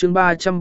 chương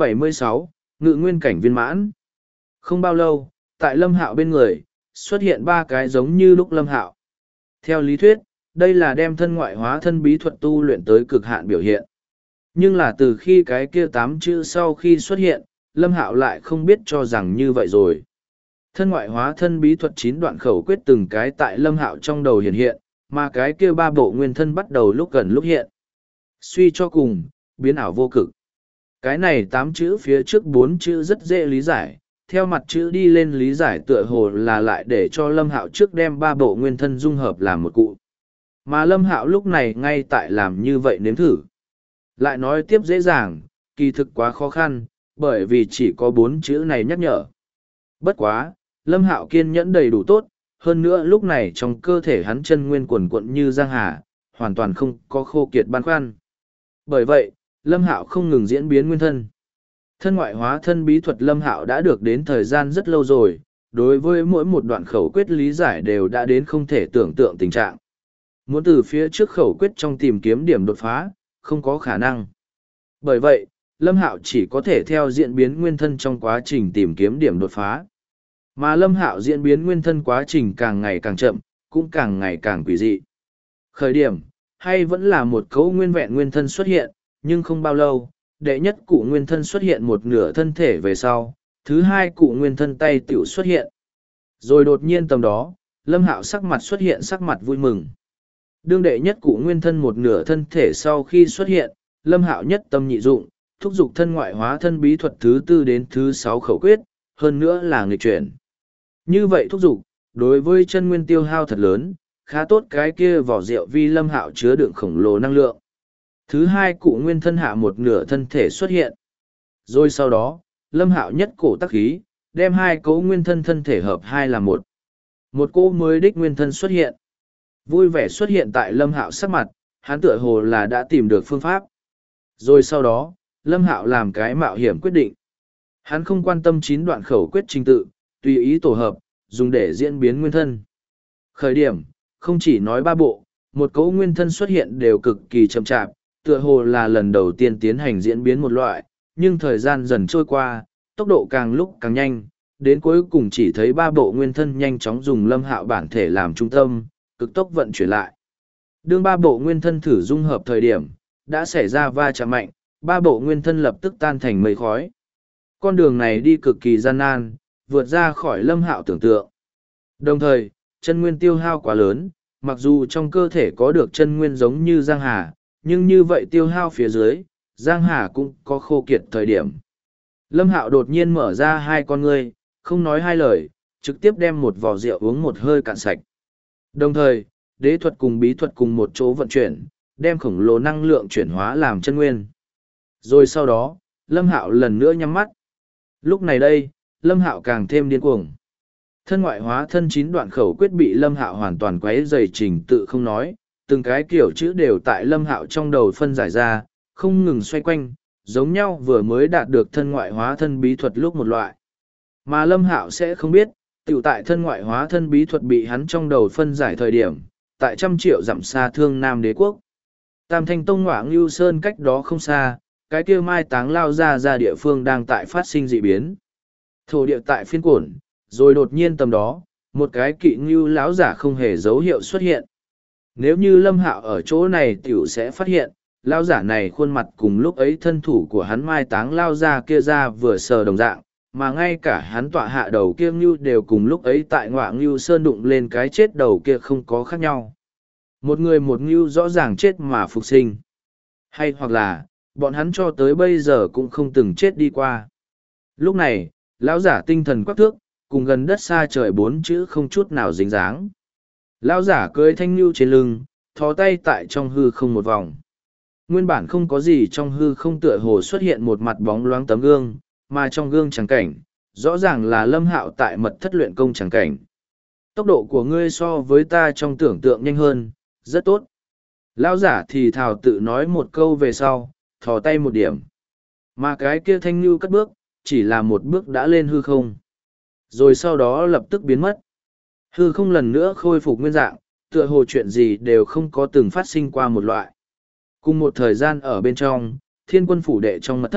376, ngự nguyên cảnh viên mãn. Không bao lâu, tại Lâm Hạo bên người, xuất hiện ba cái giống như lúc Lâm Hạo. Theo lý thuyết, đây là đem thân ngoại hóa thân bí thuật tu luyện tới cực hạn biểu hiện. Nhưng là từ khi cái kia 8 chữ sau khi xuất hiện, Lâm Hạo lại không biết cho rằng như vậy rồi. Thân ngoại hóa thân bí thuật 9 đoạn khẩu quyết từng cái tại Lâm Hạo trong đầu hiện, mà cái kia ba bộ nguyên thân bắt đầu lúc gần lúc hiện. Suy cho cùng, biến ảo vô cực. Cái này 8 chữ phía trước 4 chữ rất dễ lý giải, theo mặt chữ đi lên lý giải tựa hồ là lại để cho Lâm Hạo trước đem ba bộ nguyên thân dung hợp làm một cụ. Mà Lâm Hạo lúc này ngay tại làm như vậy nếm thử. Lại nói tiếp dễ dàng, kỳ thực quá khó khăn, bởi vì chỉ có 4 chữ này nhắc nhở. Bất quá, Lâm Hạo kiên nhẫn đầy đủ tốt, hơn nữa lúc này trong cơ thể hắn chân nguyên quần quận như giang hà, hoàn toàn không có khô kiệt băn khoăn. Bởi vậy, Lâm Hạo không ngừng diễn biến nguyên thân. Thân ngoại hóa thân bí thuật Lâm Hạo đã được đến thời gian rất lâu rồi, đối với mỗi một đoạn khẩu quyết lý giải đều đã đến không thể tưởng tượng tình trạng. Muốn từ phía trước khẩu quyết trong tìm kiếm điểm đột phá, không có khả năng. Bởi vậy, Lâm Hạo chỉ có thể theo diễn biến nguyên thân trong quá trình tìm kiếm điểm đột phá. Mà Lâm Hạo diễn biến nguyên thân quá trình càng ngày càng chậm, cũng càng ngày càng quỷ dị. Khởi điểm, hay vẫn là một cấu nguyên vẹn nguyên thân xuất hiện, nhưng không bao lâu, đệ nhất cụ nguyên thân xuất hiện một nửa thân thể về sau, thứ hai cụ nguyên thân tay tiểu xuất hiện. Rồi đột nhiên tầm đó, Lâm Hạo sắc mặt xuất hiện sắc mặt vui mừng. Đương đệ nhất cụ nguyên thân một nửa thân thể sau khi xuất hiện, Lâm Hạo nhất tâm nhị dụng, thúc giục thân ngoại hóa thân bí thuật thứ 4 đến thứ 6 khẩu quyết, hơn nữa là nghịch chuyển. Như vậy thúc giục, đối với chân nguyên tiêu hao thật lớn, khá tốt cái kia vỏ rượu vi Lâm Hạo chứa đựng khổng lồ năng lượng. Thứ hai cụ nguyên thân hạ một nửa thân thể xuất hiện. Rồi sau đó, Lâm Hạo nhất cổ tắc khí, đem hai cấu nguyên thân thân thể hợp hai là một. Một cỗ mới đích nguyên thân xuất hiện. Vui vẻ xuất hiện tại Lâm Hạo sắc mặt, hắn tựa hồ là đã tìm được phương pháp. Rồi sau đó, Lâm Hạo làm cái mạo hiểm quyết định. Hắn không quan tâm 9 đoạn khẩu quyết trình tự, tùy ý tổ hợp, dùng để diễn biến nguyên thân. Khởi điểm, không chỉ nói ba bộ, một cấu nguyên thân xuất hiện đều cực kỳ chậm chạp, tựa hồ là lần đầu tiên tiến hành diễn biến một loại, nhưng thời gian dần trôi qua, tốc độ càng lúc càng nhanh, đến cuối cùng chỉ thấy ba bộ nguyên thân nhanh chóng dùng Lâm Hạo bản thể làm trung tâm, cực tốc vận chuyển lại. Đương ba bộ nguyên thân thử dung hợp thời điểm, đã xảy ra va chạm mạnh, ba bộ nguyên thân lập tức tan thành mây khói. Con đường này đi cực kỳ gian nan, vượt ra khỏi Lâm Hạo tưởng tượng. Đồng thời, chân nguyên tiêu hao quá lớn, mặc dù trong cơ thể có được chân nguyên giống như Giang Hà, nhưng như vậy tiêu hao phía dưới, Giang Hà cũng có khô kiệt thời điểm. Lâm Hạo đột nhiên mở ra hai con ngươi, không nói hai lời, trực tiếp đem một vò rượu uống một hơi cạn sạch. Đồng thời, đế thuật cùng bí thuật cùng một chỗ vận chuyển, đem khổng lồ năng lượng chuyển hóa làm chân nguyên. Rồi sau đó, Lâm Hạo lần nữa nhắm mắt. Lúc này đây, Lâm Hạo càng thêm điên cuồng. Thân ngoại hóa thân 9 đoạn khẩu quyết bị Lâm Hạo hoàn toàn quấy dày trình tự không nói, từng cái kiểu chữ đều tại Lâm Hạo trong đầu phân giải ra, không ngừng xoay quanh, giống nhau vừa mới đạt được thân ngoại hóa thân bí thuật lúc một loại. Mà Lâm Hạo sẽ không biết, tiểu tại thân ngoại hóa thân bí thuật bị hắn trong đầu phân giải thời điểm, tại 100 triệu dặm xa Thương Nam Đế quốc. Tam Thanh Tông Ngoảng Lưu Sơn cách đó không xa, cái kia mai táng lao ra địa phương đang tại phát sinh dị biến. Thổ địa tại phiên cổn, rồi đột nhiên tầm đó, một cái kỵ ngưu lão giả không hề dấu hiệu xuất hiện. Nếu như Lâm Hạo ở chỗ này tiểu sẽ phát hiện, lão giả này khuôn mặt cùng lúc ấy thân thủ của hắn mai táng lao ra kia ra vừa sờ đồng dạng, mà ngay cả hắn tọa hạ đầu kia ngưu đều cùng lúc ấy tại Ngoại Ngưu Sơn đụng lên cái chết đầu kia không có khác nhau. Một người một ngưu rõ ràng chết mà phục sinh. Hay hoặc là, bọn hắn cho tới bây giờ cũng không từng chết đi qua. Lúc này, lão giả tinh thần quắc thước, cùng gần đất xa trời 4 chữ không chút nào dính dáng. Lão giả cưỡi thanh ngưu trên lưng, thò tay tại trong hư không một vòng. Nguyên bản không có gì trong hư không tựa hồ xuất hiện một mặt bóng loáng tấm gương, mà trong gương chẳng cảnh, rõ ràng là Lâm Hạo tại mật thất luyện công chẳng cảnh. Tốc độ của ngươi so với ta trong tưởng tượng nhanh hơn, rất tốt. Lão giả thì thào tự nói một câu về sau, thò tay một điểm. Mà cái kia thanh ngưu cất bước, chỉ là một bước đã lên hư không. Rồi sau đó lập tức biến mất. Hư không lần nữa khôi phục nguyên dạng, tựa hồ chuyện gì đều không có từng phát sinh qua một loại. Cùng một thời gian ở bên trong, Thiên Quân phủ đệ trong mật thất,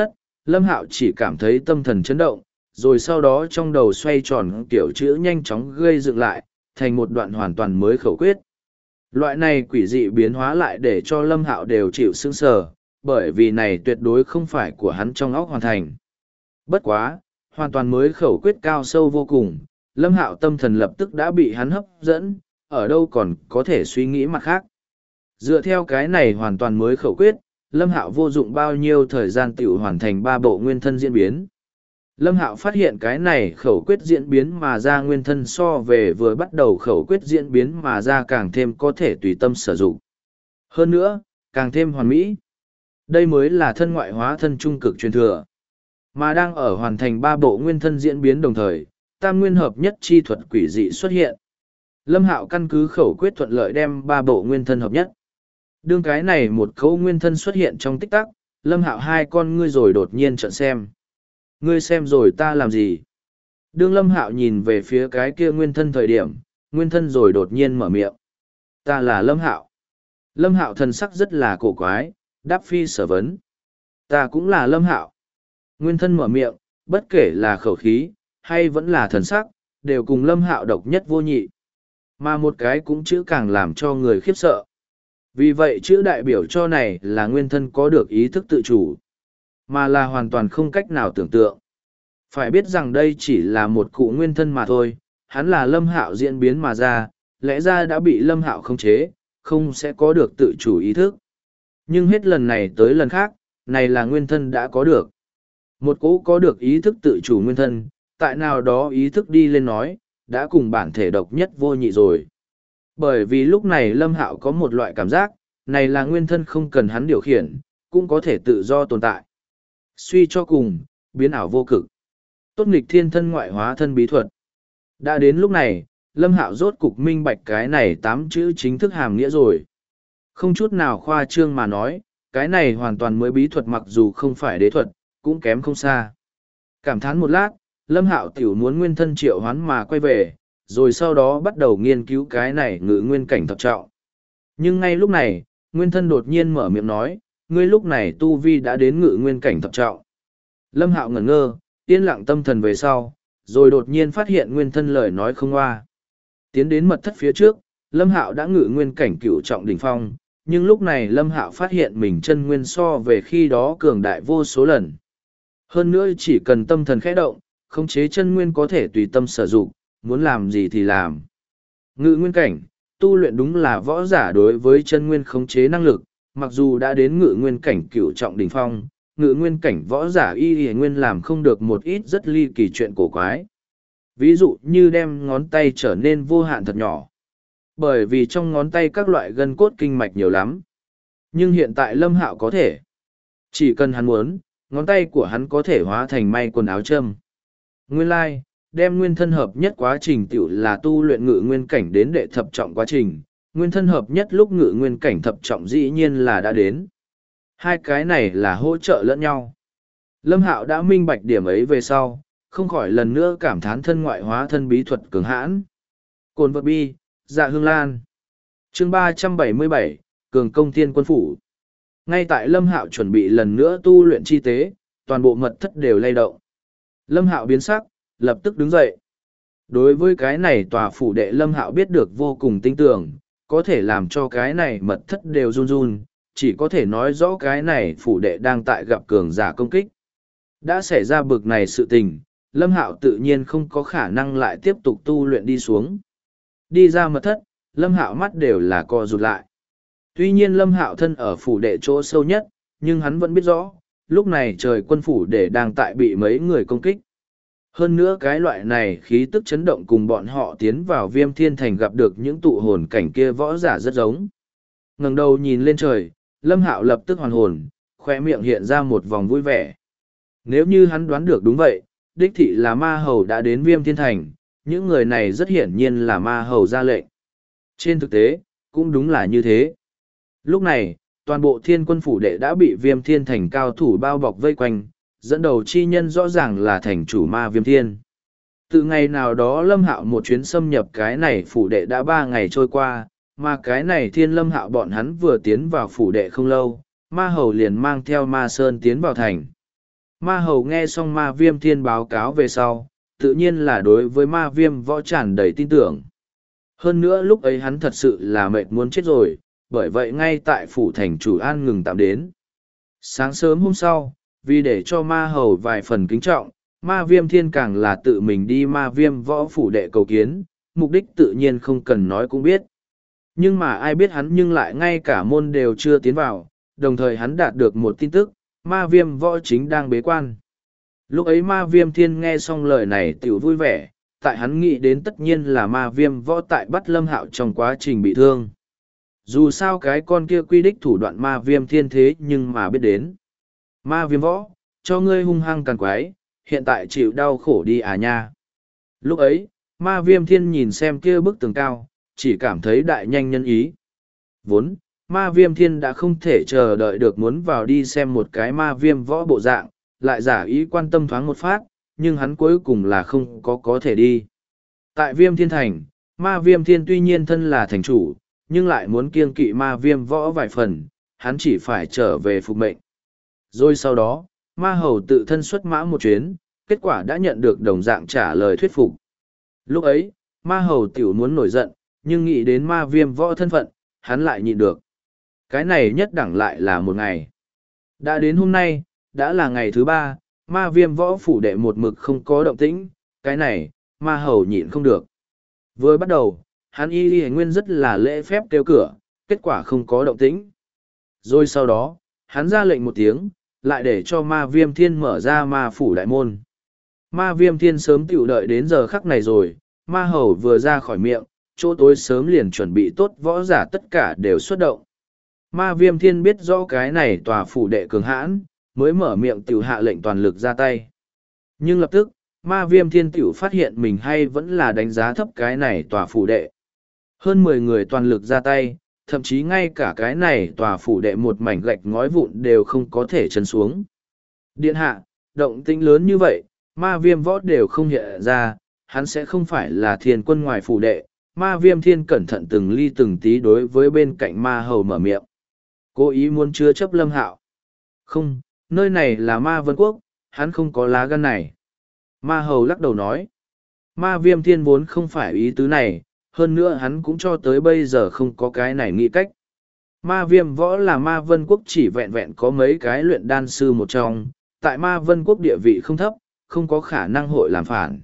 Lâm Hạo chỉ cảm thấy tâm thần chấn động, rồi sau đó trong đầu xoay tròn kiểu chữ nhanh chóng gây dựng lại, thành một đoạn hoàn toàn mới khẩu quyết. Loại này quỷ dị biến hóa lại để cho Lâm Hạo đều chịu sững sờ, bởi vì này tuyệt đối không phải của hắn trong óc hoàn thành. Bất quá, hoàn toàn mới khẩu quyết cao sâu vô cùng, Lâm Hạo tâm thần lập tức đã bị hắn hấp dẫn, ở đâu còn có thể suy nghĩ mặt khác. Dựa theo cái này hoàn toàn mới khẩu quyết, Lâm Hạo vô dụng bao nhiêu thời gian tiểu hoàn thành 3 bộ nguyên thân diễn biến. Lâm Hạo phát hiện cái này khẩu quyết diễn biến mà ra nguyên thân so về vừa bắt đầu khẩu quyết diễn biến mà ra càng thêm có thể tùy tâm sử dụng. Hơn nữa, càng thêm hoàn mỹ. Đây mới là thân ngoại hóa thân trung cực truyền thừa. Mà đang ở hoàn thành 3 bộ nguyên thân diễn biến đồng thời, tam nguyên hợp nhất chi thuật quỷ dị xuất hiện. Lâm Hạo căn cứ khẩu quyết thuận lợi đem 3 bộ nguyên thân hợp nhất. Đương cái này một khẩu nguyên thân xuất hiện trong tích tắc, Lâm Hạo hai con ngươi rồi đột nhiên trợn xem. Ngươi xem rồi ta làm gì? Đương Lâm Hạo nhìn về phía cái kia nguyên thân thời điểm, nguyên thân rồi đột nhiên mở miệng. Ta là Lâm Hạo. Lâm Hạo thần sắc rất là cổ quái, đáp phi sở vấn. Ta cũng là Lâm Hạo. Nguyên thân mở miệng, bất kể là khẩu khí, hay vẫn là thần sắc, đều cùng Lâm Hạo độc nhất vô nhị. Mà một cái cũng chữ càng làm cho người khiếp sợ. Vì vậy chữ đại biểu cho này là nguyên thân có được ý thức tự chủ, mà là hoàn toàn không cách nào tưởng tượng. Phải biết rằng đây chỉ là một cụ nguyên thân mà thôi, hắn là Lâm Hạo diễn biến mà ra, lẽ ra đã bị Lâm Hạo khống chế, không sẽ có được tự chủ ý thức. Nhưng hết lần này tới lần khác, này là nguyên thân đã có được. Một cỗ có được ý thức tự chủ nguyên thân, tại nào đó ý thức đi lên nói, đã cùng bản thể độc nhất vô nhị rồi. Bởi vì lúc này Lâm Hạo có một loại cảm giác, này là nguyên thân không cần hắn điều khiển, cũng có thể tự do tồn tại. Suy cho cùng, biến ảo vô cực. Tốt nghịch thiên thân ngoại hóa thân bí thuật. Đã đến lúc này, Lâm Hạo rốt cục minh bạch cái này 8 chữ chính thức hàm nghĩa rồi. Không chút nào khoa trương mà nói, cái này hoàn toàn mới bí thuật mặc dù không phải đế thuật, cũng kém không xa. Cảm thán một lát, Lâm Hạo tiểu muốn nguyên thân triệu hoán mà quay về, rồi sau đó bắt đầu nghiên cứu cái này ngự nguyên cảnh thập trọng. Nhưng ngay lúc này, nguyên thân đột nhiên mở miệng nói, ngươi lúc này tu vi đã đến ngự nguyên cảnh thập trọng. Lâm Hạo ngẩn ngơ, yên lặng tâm thần về sau, rồi đột nhiên phát hiện nguyên thân lời nói không hoa. Tiến đến mật thất phía trước, Lâm Hạo đã ngự nguyên cảnh cửu trọng đỉnh phong, nhưng lúc này Lâm Hạo phát hiện mình chân nguyên so về khi đó cường đại vô số lần. Hơn nữa chỉ cần tâm thần khẽ động, khống chế chân nguyên có thể tùy tâm sử dụng, muốn làm gì thì làm. Ngự nguyên cảnh, tu luyện đúng là võ giả đối với chân nguyên khống chế năng lực, mặc dù đã đến ngự nguyên cảnh cửu trọng đỉnh phong, ngự nguyên cảnh võ giả y nguyên làm không được một ít rất ly kỳ chuyện cổ quái. Ví dụ như đem ngón tay trở nên vô hạn thật nhỏ. Bởi vì trong ngón tay các loại gân cốt kinh mạch nhiều lắm. Nhưng hiện tại Lâm Hạo có thể. Chỉ cần hắn muốn, ngón tay của hắn có thể hóa thành may quần áo châm. Nguyên lai, đem nguyên thân hợp nhất quá trình tiểu là tu luyện ngự nguyên cảnh đến đệ thập trọng quá trình. Nguyên thân hợp nhất lúc ngự nguyên cảnh thập trọng dĩ nhiên là đã đến. Hai cái này là hỗ trợ lẫn nhau. Lâm Hạo đã minh bạch điểm ấy về sau, không khỏi lần nữa cảm thán thân ngoại hóa thân bí thuật cường hãn. Cồn vật bi, dạ hương lan. Chương 377, Cường công thiên quân phủ. Ngay tại Lâm Hạo chuẩn bị lần nữa tu luyện chi tế, toàn bộ mật thất đều lay động. Lâm Hạo biến sắc, lập tức đứng dậy. Đối với cái này tòa phủ đệ Lâm Hạo biết được vô cùng tinh tường, có thể làm cho cái này mật thất đều run run, chỉ có thể nói rõ cái này phủ đệ đang tại gặp cường giả công kích. Đã xảy ra bực này sự tình, Lâm Hạo tự nhiên không có khả năng lại tiếp tục tu luyện đi xuống. Đi ra mật thất, Lâm Hạo mắt đều là co rụt lại. Tuy nhiên Lâm Hạo thân ở phủ đệ chỗ sâu nhất, nhưng hắn vẫn biết rõ, lúc này trời quân phủ đệ đang tại bị mấy người công kích. Hơn nữa cái loại này khí tức chấn động cùng bọn họ tiến vào Viêm Thiên Thành gặp được những tụ hồn cảnh kia võ giả rất giống. Ngẩng đầu nhìn lên trời, Lâm Hạo lập tức hoàn hồn, khoe miệng hiện ra một vòng vui vẻ. Nếu như hắn đoán được đúng vậy, đích thị là ma hầu đã đến Viêm Thiên Thành, những người này rất hiển nhiên là ma hầu ra lệnh. Trên thực tế, cũng đúng là như thế. Lúc này, toàn bộ thiên quân phủ đệ đã bị Viêm Thiên Thành cao thủ bao bọc vây quanh, dẫn đầu chi nhân rõ ràng là thành chủ ma Viêm Thiên. Từ ngày nào đó Lâm Hạo một chuyến xâm nhập cái này phủ đệ đã 3 ngày trôi qua, mà cái này Thiên Lâm Hạo bọn hắn vừa tiến vào phủ đệ không lâu, ma hầu liền mang theo ma sơn tiến vào thành. Ma hầu nghe xong ma viêm thiên báo cáo về sau, tự nhiên là đối với ma viêm võ tràn đầy tin tưởng. Hơn nữa lúc ấy hắn thật sự là mệt muốn chết rồi, bởi vậy ngay tại phủ thành chủ an ngừng tạm đến. Sáng sớm hôm sau, vì để cho ma hầu vài phần kính trọng, ma viêm thiên càng là tự mình đi ma viêm võ phủ đệ cầu kiến, mục đích tự nhiên không cần nói cũng biết. Nhưng mà ai biết hắn nhưng lại ngay cả môn đều chưa tiến vào, đồng thời hắn đạt được một tin tức, ma viêm võ chính đang bế quan. Lúc ấy ma viêm thiên nghe xong lời này tiểu vui vẻ, tại hắn nghĩ đến tất nhiên là ma viêm võ tại bắt Lâm Hạo trong quá trình bị thương. Dù sao cái con kia quy đích thủ đoạn ma viêm thiên thế nhưng mà biết đến. Ma viêm võ, cho ngươi hung hăng càng quái, hiện tại chịu đau khổ đi à nha. Lúc ấy, ma viêm thiên nhìn xem kia bức tường cao, chỉ cảm thấy đại nhanh nhân ý. Vốn, ma viêm thiên đã không thể chờ đợi được muốn vào đi xem một cái ma viêm võ bộ dạng, lại giả ý quan tâm thoáng một phát, nhưng hắn cuối cùng là không có thể đi. Tại viêm thiên thành, ma viêm thiên tuy nhiên thân là thành chủ, nhưng lại muốn kiêng kỵ ma viêm võ vài phần, hắn chỉ phải trở về phục mệnh. Rồi sau đó, ma hầu tự thân xuất mã một chuyến, kết quả đã nhận được đồng dạng trả lời thuyết phục. Lúc ấy, ma hầu tiểu muốn nổi giận, nhưng nghĩ đến ma viêm võ thân phận, hắn lại nhịn được. Cái này nhất đẳng lại là một ngày. Đã đến hôm nay, đã là ngày thứ ba, ma viêm võ phủ đệ một mực không có động tĩnh, cái này, ma hầu nhịn không được. Vừa bắt đầu, hắn y nguyên rất là lễ phép kêu cửa, kết quả không có động tĩnh. Rồi sau đó, hắn ra lệnh một tiếng, lại để cho ma viêm thiên mở ra ma phủ đại môn. Ma viêm thiên sớm tiểu đợi đến giờ khắc này rồi, ma hầu vừa ra khỏi miệng, chỗ tối sớm liền chuẩn bị tốt võ giả tất cả đều xuất động. Ma viêm thiên biết rõ cái này tòa phủ đệ cường hãn, mới mở miệng tiểu hạ lệnh toàn lực ra tay. Nhưng lập tức, ma viêm thiên tiểu phát hiện mình hay vẫn là đánh giá thấp cái này tòa phủ đệ. Hơn 10 người toàn lực ra tay, thậm chí ngay cả cái này tòa phủ đệ một mảnh gạch ngói vụn đều không có thể chấn xuống. Điện hạ, động tĩnh lớn như vậy, ma viêm võ đều không hiện ra, hắn sẽ không phải là thiên quân ngoài phủ đệ. Ma viêm thiên cẩn thận từng ly từng tí đối với bên cạnh ma hầu mở miệng. Cố ý muốn chứa chấp Lâm Hạo. Không, nơi này là ma vân quốc, hắn không có lá gan này. Ma hầu lắc đầu nói. Ma viêm thiên vốn không phải ý tứ này, hơn nữa hắn cũng cho tới bây giờ không có cái này nghĩ cách. Ma viêm võ là ma vân quốc chỉ vẹn vẹn có mấy cái luyện đan sư một trong, tại ma vân quốc địa vị không thấp, không có khả năng hội làm phản.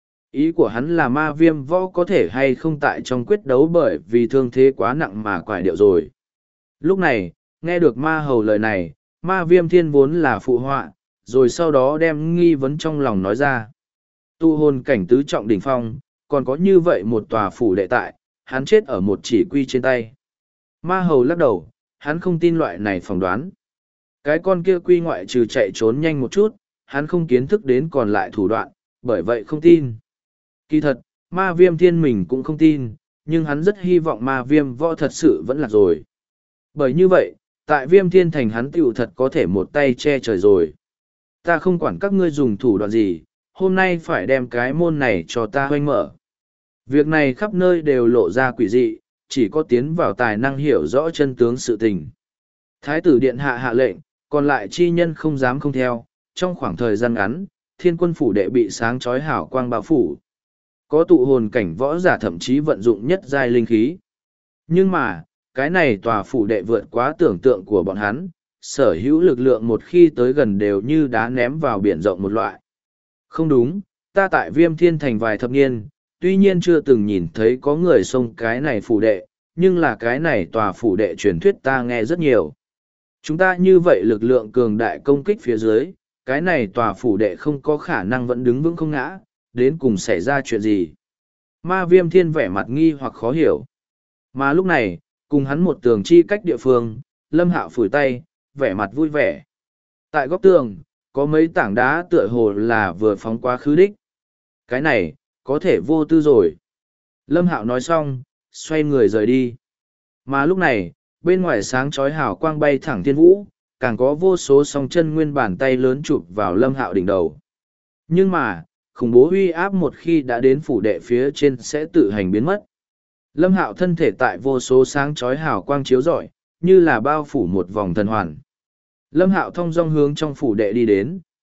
Ý của hắn là ma viêm võ có thể hay không tại trong quyết đấu bởi vì thương thế quá nặng mà quải điệu rồi. Lúc này, nghe được ma hầu lời này, ma viêm thiên vốn là phụ họa, rồi sau đó đem nghi vấn trong lòng nói ra. Tu hồn cảnh tứ trọng đỉnh phong, còn có như vậy một tòa phủ đệ tại, hắn chết ở một chỉ quy trên tay. Ma hầu lắc đầu, hắn không tin loại này phỏng đoán. Cái con kia quy ngoại trừ chạy trốn nhanh một chút, hắn không kiến thức đến còn lại thủ đoạn, bởi vậy không tin. Kỳ thật, ma viêm thiên mình cũng không tin, nhưng hắn rất hy vọng ma viêm võ thật sự vẫn là rồi. Bởi như vậy, tại viêm thiên thành hắn tiểu thật có thể một tay che trời rồi. Ta không quản các ngươi dùng thủ đoạn gì, hôm nay phải đem cái môn này cho ta hoanh mở. Việc này khắp nơi đều lộ ra quỷ dị, chỉ có tiến vào tài năng hiểu rõ chân tướng sự tình. Thái tử điện hạ hạ lệnh, còn lại chi nhân không dám không theo, trong khoảng thời gian ngắn, thiên quân phủ đệ bị sáng chói hào quang bao phủ. Có tụ hồn cảnh võ giả thậm chí vận dụng nhất giai linh khí. Nhưng mà, cái này tòa phủ đệ vượt quá tưởng tượng của bọn hắn, sở hữu lực lượng một khi tới gần đều như đá ném vào biển rộng một loại. Không đúng, ta tại viêm thiên thành vài thập niên, tuy nhiên chưa từng nhìn thấy có người xông cái này phủ đệ, nhưng là cái này tòa phủ đệ truyền thuyết ta nghe rất nhiều. Chúng ta như vậy lực lượng cường đại công kích phía dưới, cái này tòa phủ đệ không có khả năng vẫn đứng vững không ngã, đến cùng xảy ra chuyện gì. Ma viêm thiên vẻ mặt nghi hoặc khó hiểu. Mà lúc này, cùng hắn một tường chi cách địa phương, Lâm Hạo phủi tay, vẻ mặt vui vẻ. Tại góc tường, có mấy tảng đá tựa hồ là vừa phóng quá khứ đích. Cái này, có thể vô tư rồi. Lâm Hạo nói xong, xoay người rời đi. Mà lúc này, bên ngoài sáng chói hào quang bay thẳng thiên vũ, càng có vô số song chân nguyên bàn tay lớn chụp vào Lâm Hạo đỉnh đầu. Nhưng mà, khủng bố uy áp một khi đã đến phủ đệ phía trên sẽ tự hành biến mất. Lâm Hạo thân thể tại vô số sáng chói hào quang chiếu rọi, như là bao phủ một vòng thần hoàn. Lâm Hạo thong dong hướng trong phủ đệ đi đến,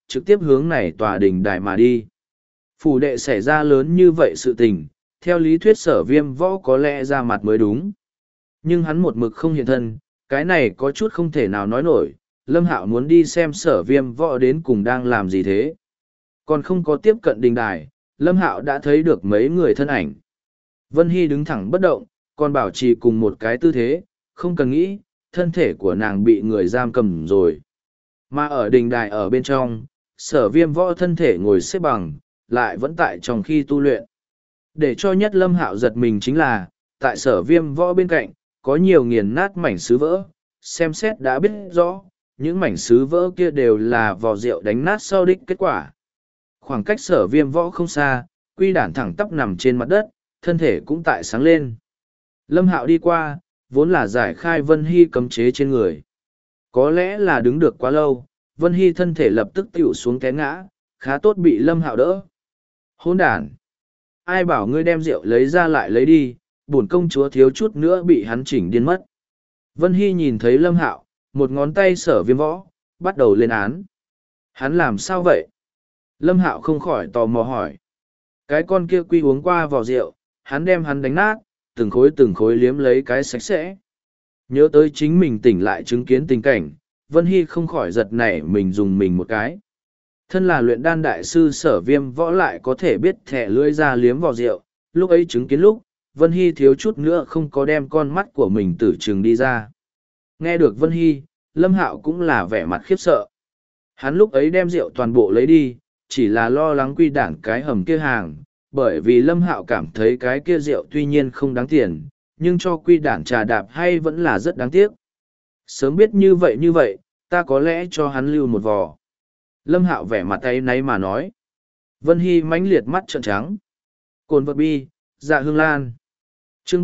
trực tiếp hướng này tòa đình đài mà đi. Phủ đệ xảy ra lớn như vậy sự tình, theo lý thuyết Sở Viêm Võ có lẽ ra mặt mới đúng. Nhưng hắn một mực không hiện thân, cái này có chút không thể nào nói nổi. Lâm Hạo muốn đi xem Sở Viêm Võ đến cùng đang làm gì thế. Còn không có tiếp cận đình đài, Lâm Hạo đã thấy được mấy người thân ảnh. Vân Hy đứng thẳng bất động, còn bảo trì cùng một cái tư thế, không cần nghĩ, thân thể của nàng bị người giam cầm rồi. Mà ở đình đài ở bên trong, Sở Viêm Võ thân thể ngồi xếp bằng, lại vẫn tại trong khi tu luyện. Để cho nhất Lâm Hạo giật mình chính là, tại Sở Viêm Võ bên cạnh, có nhiều nghiền nát mảnh sứ vỡ, xem xét đã biết rõ, những mảnh sứ vỡ kia đều là vò rượu đánh nát sau đích kết quả. Khoảng cách Sở Viêm Võ không xa, Quy Đản thẳng tắp nằm trên mặt đất, thân thể cũng tại sáng lên. Lâm Hạo đi qua, vốn là giải khai Vân Hy cấm chế trên người. Có lẽ là đứng được quá lâu, Vân Hy thân thể lập tức tiểu xuống té ngã, khá tốt bị Lâm Hạo đỡ. Hỗn đản! Ai bảo ngươi đem rượu lấy ra lại lấy đi, bổn công chúa thiếu chút nữa bị hắn chỉnh điên mất. Vân Hy nhìn thấy Lâm Hạo, một ngón tay Sở Viêm Võ, bắt đầu lên án. Hắn làm sao vậy? Lâm Hạo không khỏi tò mò hỏi. Cái con kia quy uống qua vò rượu, hắn đem hắn đánh nát, từng khối liếm lấy cái sạch sẽ. Nhớ tới chính mình tỉnh lại chứng kiến tình cảnh, Vân Hy không khỏi giật nảy mình dùng mình một cái. Thân là luyện đan đại sư Sở Viêm Võ lại có thể biết thẻ lưỡi ra liếm vò rượu, lúc ấy chứng kiến lúc, Vân Hy thiếu chút nữa không có đem con mắt của mình tử trừng đi ra. Nghe được Vân Hy, Lâm Hạo cũng là vẻ mặt khiếp sợ. Hắn lúc ấy đem rượu toàn bộ lấy đi, chỉ là lo lắng Quy Đản cái hầm kia hàng, bởi vì Lâm Hạo cảm thấy cái kia rượu tuy nhiên không đáng tiền, nhưng cho Quy Đản trà đạp hay vẫn là rất đáng tiếc. Sớm biết như vậy, ta có lẽ cho hắn lưu một vò. Lâm Hạo vẻ mặt áy náy mà nói. Vân Hy mãnh liệt mắt trợn trắng. Cồn vật bi, dạ hương lan. Chương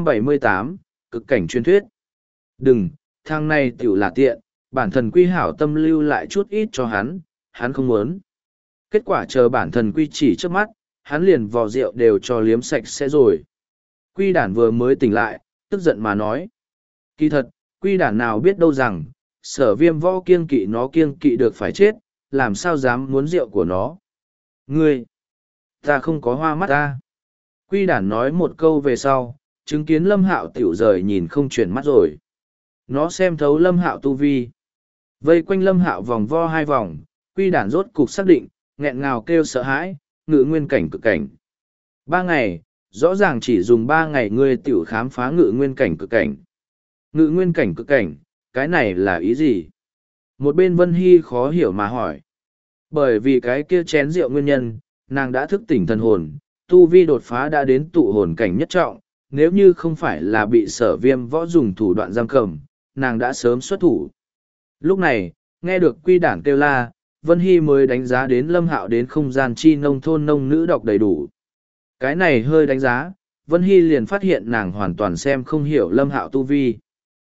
378, cực cảnh truyền thuyết. Đừng, thằng này tiểu là tiện, bản thần quy hảo tâm lưu lại chút ít cho hắn, hắn không muốn. Kết quả chờ bản thần quy chỉ trước mắt, hắn liền vò rượu đều cho liếm sạch sẽ rồi. Quy Đản vừa mới tỉnh lại, tức giận mà nói. Kỳ thật, Quy Đản nào biết đâu rằng, Sở Viêm Võ kiêng kỵ nó kiêng kỵ được phải chết, làm sao dám muốn rượu của nó. Ngươi, ta không có hoa mắt ta. Quy Đản nói một câu về sau, chứng kiến Lâm Hạo tiểu rời nhìn không chuyển mắt rồi. Nó xem thấu Lâm Hạo tu vi. Vây quanh Lâm Hạo vòng vo hai vòng, Quy Đản rốt cục xác định, nghẹn ngào kêu sợ hãi, ngự nguyên cảnh cực cảnh. 3 ngày, rõ ràng chỉ dùng 3 ngày ngươi tiểu khám phá ngự nguyên cảnh cực cảnh. Ngự nguyên cảnh cực cảnh, cái này là ý gì? Một bên Vân Hy khó hiểu mà hỏi. Bởi vì cái kia chén rượu nguyên nhân, nàng đã thức tỉnh thần hồn, tu vi đột phá đã đến tụ hồn cảnh nhất trọng, nếu như không phải là bị Sở Viêm Võ dùng thủ đoạn giam cầm, nàng đã sớm xuất thủ. Lúc này, nghe được Quy Đản kêu la, Vân Hy mới đánh giá đến Lâm Hạo đến không gian chi nông thôn nông nữ đọc đầy đủ. Cái này hơi đánh giá, Vân Hy liền phát hiện nàng hoàn toàn xem không hiểu Lâm Hạo tu vi.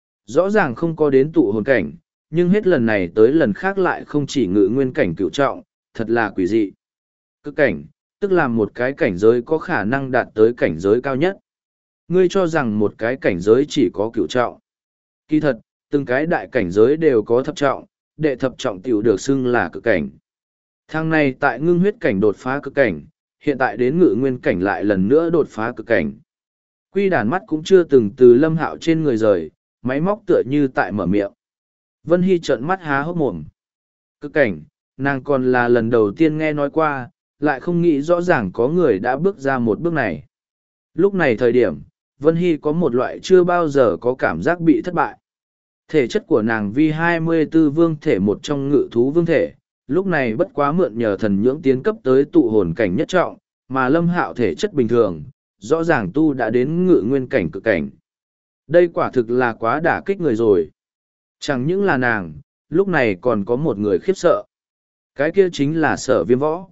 Rõ ràng không có đến tụ hồn cảnh, nhưng hết lần này tới lần khác lại không chỉ ngự nguyên cảnh cựu trọng, thật là quỷ dị. Cực cảnh, tức là một cái cảnh giới có khả năng đạt tới cảnh giới cao nhất. Ngươi cho rằng một cái cảnh giới chỉ có cựu trọng. Kỳ thật, từng cái đại cảnh giới đều có thập trọng, đệ thập trọng tiểu được xưng là cực cảnh. Thang này tại ngưng huyết cảnh đột phá cực cảnh, hiện tại đến ngự nguyên cảnh lại lần nữa đột phá cực cảnh. Quy Đản mắt cũng chưa từng từ Lâm Hạo trên người rời, máy móc tựa như tại mở miệng. Vân Hy trợn mắt há hốc mồm. Cực cảnh, nàng còn là lần đầu tiên nghe nói qua, lại không nghĩ rõ ràng có người đã bước ra một bước này. Lúc này thời điểm, Vân Hy có một loại chưa bao giờ có cảm giác bị thất bại. Thể chất của nàng vi 24 vương thể một trong ngự thú vương thể, lúc này bất quá mượn nhờ thần nhưỡng tiến cấp tới tụ hồn cảnh nhất trọng, mà Lâm Hạo thể chất bình thường, rõ ràng tu đã đến ngự nguyên cảnh cực cảnh. Đây quả thực là quá đả kích người rồi. Chẳng những là nàng, lúc này còn có một người khiếp sợ. Cái kia chính là Sở Viêm Võ.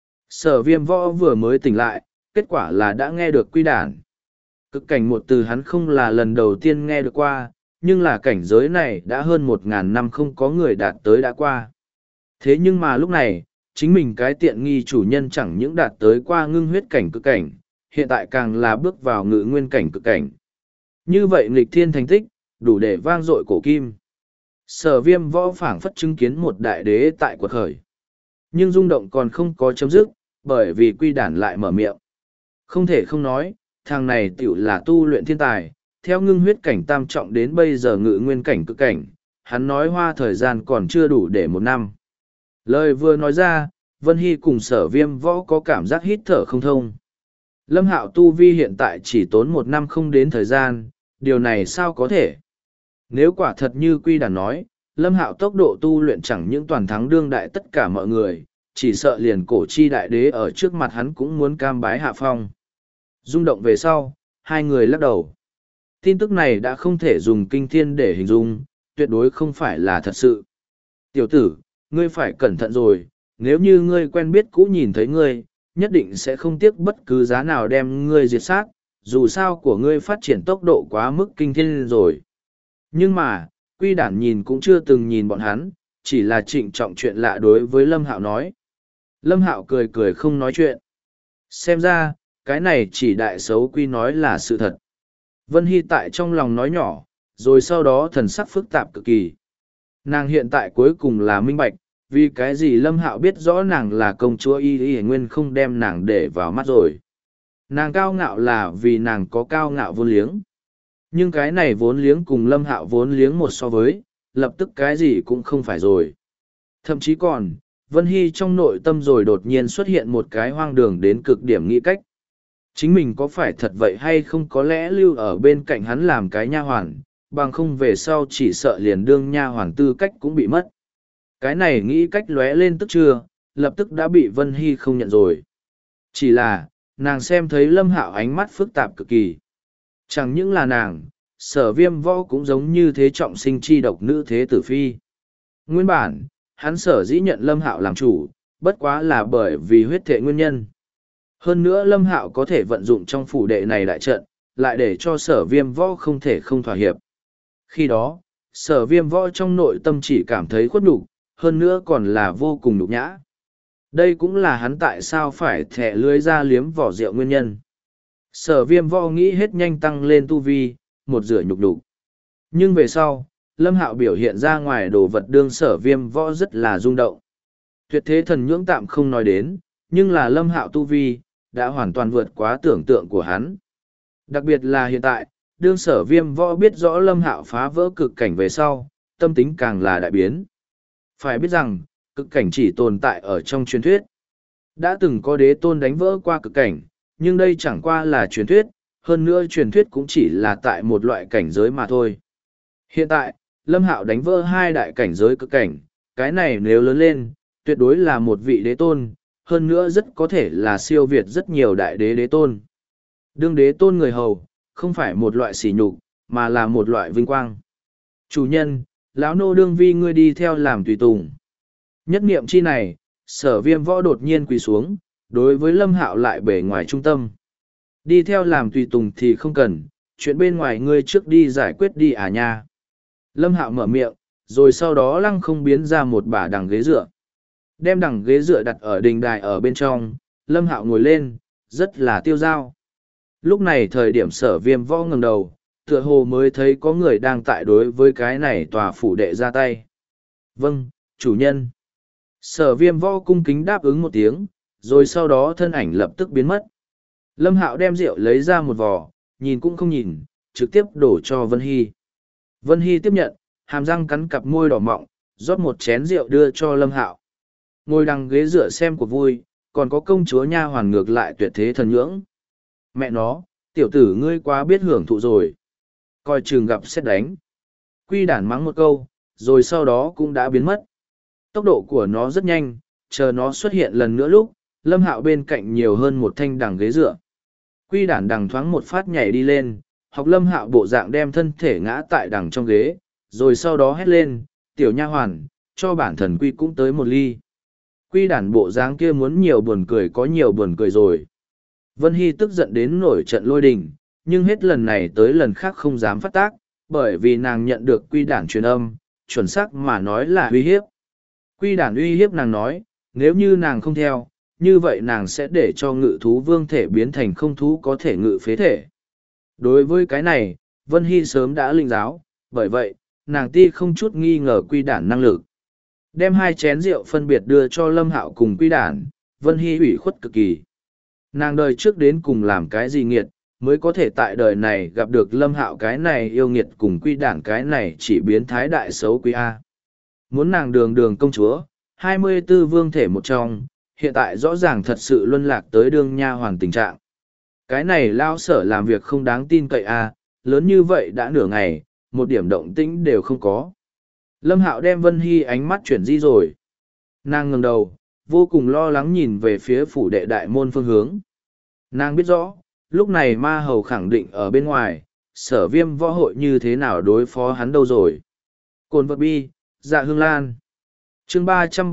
Sở Viêm Võ vừa mới tỉnh lại, kết quả là đã nghe được Quy Đản. Cực cảnh một từ hắn không là lần đầu tiên nghe được qua, nhưng là cảnh giới này đã hơn 1.000 năm không có người đạt tới đã qua. Thế nhưng mà lúc này, chính mình cái tiện nghi chủ nhân chẳng những đạt tới qua ngưng huyết cảnh cực cảnh, hiện tại càng là bước vào ngự nguyên cảnh cực cảnh. Như vậy nghịch thiên thành tích, đủ để vang dội cổ kim. Sở Viêm Võ phảng phất chứng kiến một đại đế tại quật khởi. Nhưng rung động còn không có chấm dứt, bởi vì quy đản lại mở miệng. Không thể không nói, thằng này tiểu là tu luyện thiên tài, theo ngưng huyết cảnh tam trọng đến bây giờ ngự nguyên cảnh cực cảnh, hắn nói hoa thời gian còn chưa đủ để 1 năm. Lời vừa nói ra, Vân Hy cùng Sở Viêm Võ có cảm giác hít thở không thông. Lâm Hạo tu vi hiện tại chỉ tốn 1 năm không đến thời gian, điều này sao có thể? Nếu quả thật như Quy Đản nói, Lâm Hạo tốc độ tu luyện chẳng những toàn thắng đương đại tất cả mọi người, chỉ sợ liền cổ chi đại đế ở trước mặt hắn cũng muốn cam bái hạ phong. Rung động về sau, hai người lắc đầu. Tin tức này đã không thể dùng kinh thiên để hình dung, tuyệt đối không phải là thật sự. Tiểu tử, ngươi phải cẩn thận rồi, nếu như ngươi quen biết cũ nhìn thấy ngươi, nhất định sẽ không tiếc bất cứ giá nào đem ngươi diệt sát, dù sao của ngươi phát triển tốc độ quá mức kinh thiên rồi. Nhưng mà, Quy Đản nhìn cũng chưa từng nhìn bọn hắn, chỉ là trịnh trọng chuyện lạ đối với Lâm Hạo nói. Lâm Hạo cười cười không nói chuyện. Xem ra, cái này chỉ đại xấu Quy nói là sự thật. Vân Hy tại trong lòng nói nhỏ, rồi sau đó thần sắc phức tạp cực kỳ. Nàng hiện tại cuối cùng là minh bạch, vì cái gì Lâm Hạo biết rõ nàng là công chúa Y Nguyên không đem nàng để vào mắt rồi. Nàng cao ngạo là vì nàng có cao ngạo vốn liếng. Nhưng cái này vốn liếng cùng Lâm Hạo vốn liếng một so với, lập tức cái gì cũng không phải rồi. Thậm chí còn, Vân Hy trong nội tâm rồi đột nhiên xuất hiện một cái hoang đường đến cực điểm nghĩ cách. Chính mình có phải thật vậy hay không, có lẽ lưu ở bên cạnh hắn làm cái nha hoàn, bằng không về sau chỉ sợ liền đương nha hoàn tư cách cũng bị mất. Cái này nghĩ cách lóe lên tức chưa, lập tức đã bị Vân Hy không nhận rồi. Chỉ là, nàng xem thấy Lâm Hạo ánh mắt phức tạp cực kỳ. Chẳng những là nàng, Sở Viêm Võ cũng giống như thế trọng sinh chi độc nữ thế tử phi. Nguyên bản, hắn sở dĩ nhận Lâm Hạo làm chủ, bất quá là bởi vì huyết thệ nguyên nhân. Hơn nữa Lâm Hạo có thể vận dụng trong phủ đệ này đại trận, lại để cho Sở Viêm Võ không thể không thỏa hiệp. Khi đó, Sở Viêm Võ trong nội tâm chỉ cảm thấy khuất nhục, hơn nữa còn là vô cùng nhục nhã. Đây cũng là hắn tại sao phải thẻ lưới ra liếm vỏ rượu nguyên nhân. Sở Viêm Võ nghĩ hết nhanh tăng lên tu vi, một rửa nhục nhục. Nhưng về sau, Lâm Hạo biểu hiện ra ngoài đồ vật đương Sở Viêm Võ rất là rung động. Tuyệt thế thần nhưỡng tạm không nói đến, nhưng là Lâm Hạo tu vi, đã hoàn toàn vượt quá tưởng tượng của hắn. Đặc biệt là hiện tại, đương Sở Viêm Võ biết rõ Lâm Hạo phá vỡ cực cảnh về sau, tâm tính càng là đại biến. Phải biết rằng, cực cảnh chỉ tồn tại ở trong truyền thuyết. Đã từng có đế tôn đánh vỡ qua cực cảnh, nhưng đây chẳng qua là truyền thuyết, hơn nữa truyền thuyết cũng chỉ là tại một loại cảnh giới mà thôi. Hiện tại, Lâm Hạo đánh vỡ 2 đại cảnh giới cực cảnh, cái này nếu lớn lên, tuyệt đối là một vị đế tôn, hơn nữa rất có thể là siêu việt rất nhiều đại đế đế tôn. Đương đế tôn người hầu, không phải một loại sỉ nhục, mà là một loại vinh quang. Chủ nhân, lão nô đương vi ngươi đi theo làm tùy tùng. Nhất niệm chi này, Sở Viêm Võ đột nhiên quỳ xuống, đối với Lâm Hạo lại bể ngoài trung tâm. Đi theo làm tùy tùng thì không cần, chuyện bên ngoài ngươi trước đi giải quyết đi à nha. Lâm Hạo mở miệng, rồi sau đó lăng không biến ra một bả đằng ghế dựa. Đem đằng ghế dựa đặt ở đình đài ở bên trong, Lâm Hạo ngồi lên, rất là tiêu dao. Lúc này thời điểm Sở Viêm Võ ngẩng đầu, tựa hồ mới thấy có người đang tại đối với cái này tòa phủ đệ ra tay. Vâng, chủ nhân. Sở Viêm Võ cung kính đáp ứng một tiếng, rồi sau đó thân ảnh lập tức biến mất. Lâm Hạo đem rượu lấy ra một vò, nhìn cũng không nhìn, trực tiếp đổ cho Vân Hy. Vân Hy tiếp nhận, hàm răng cắn cặp môi đỏ mọng, rót một chén rượu đưa cho Lâm Hạo. Ngồi đằng ghế dựa xem cuộc vui, còn có công chúa nha hoàn ngược lại tuyệt thế thần nhưỡng. Mẹ nó, tiểu tử ngươi quá biết hưởng thụ rồi. Coi chừng gặp xét đánh. Quy Đản mắng một câu, rồi sau đó cũng đã biến mất. Tốc độ của nó rất nhanh, chờ nó xuất hiện lần nữa lúc, Lâm Hạo bên cạnh nhiều hơn một thanh đằng ghế dựa. Quy Đản đằng thoáng một phát nhảy đi lên, học Lâm Hạo bộ dạng đem thân thể ngã tại đằng trong ghế, rồi sau đó hét lên, tiểu nha hoàn, cho bản thần Quy cũng tới một ly. Quy Đản bộ dáng kia muốn nhiều buồn cười có nhiều buồn cười rồi. Vân Hy tức giận đến nổi trận lôi đình, nhưng hết lần này tới lần khác không dám phát tác, bởi vì nàng nhận được Quy Đản truyền âm, chuẩn xác mà nói là uy hiếp. Quy Đản uy hiếp nàng nói, nếu như nàng không theo, như vậy nàng sẽ để cho ngự thú vương thể biến thành không thú có thể ngự phế thể. Đối với cái này, Vân Hy sớm đã linh giáo, bởi vậy, nàng ti không chút nghi ngờ Quy Đản năng lực. Đem hai chén rượu phân biệt đưa cho Lâm Hạo cùng Quy Đản, Vân Hy ủy khuất cực kỳ. Nàng đời trước đến cùng làm cái gì nghiệt, mới có thể tại đời này gặp được Lâm Hạo cái này yêu nghiệt cùng Quy Đản cái này chỉ biến thái đại xấu quý A. Muốn nàng đường đường công chúa, 24 vương thể một trong, hiện tại rõ ràng thật sự luân lạc tới đương nha hoàn tình trạng. Cái này lao sở làm việc không đáng tin cậy A, lớn như vậy đã nửa ngày, một điểm động tĩnh đều không có. Lâm Hạo đem Vân Hy ánh mắt chuyển di rồi. Nàng ngẩng đầu, vô cùng lo lắng nhìn về phía phủ đệ đại môn phương hướng. Nàng biết rõ, lúc này ma hầu khẳng định ở bên ngoài, Sở Viêm võ hội như thế nào đối phó hắn đâu rồi. Cồn vật bi, dạ hương lan. Chương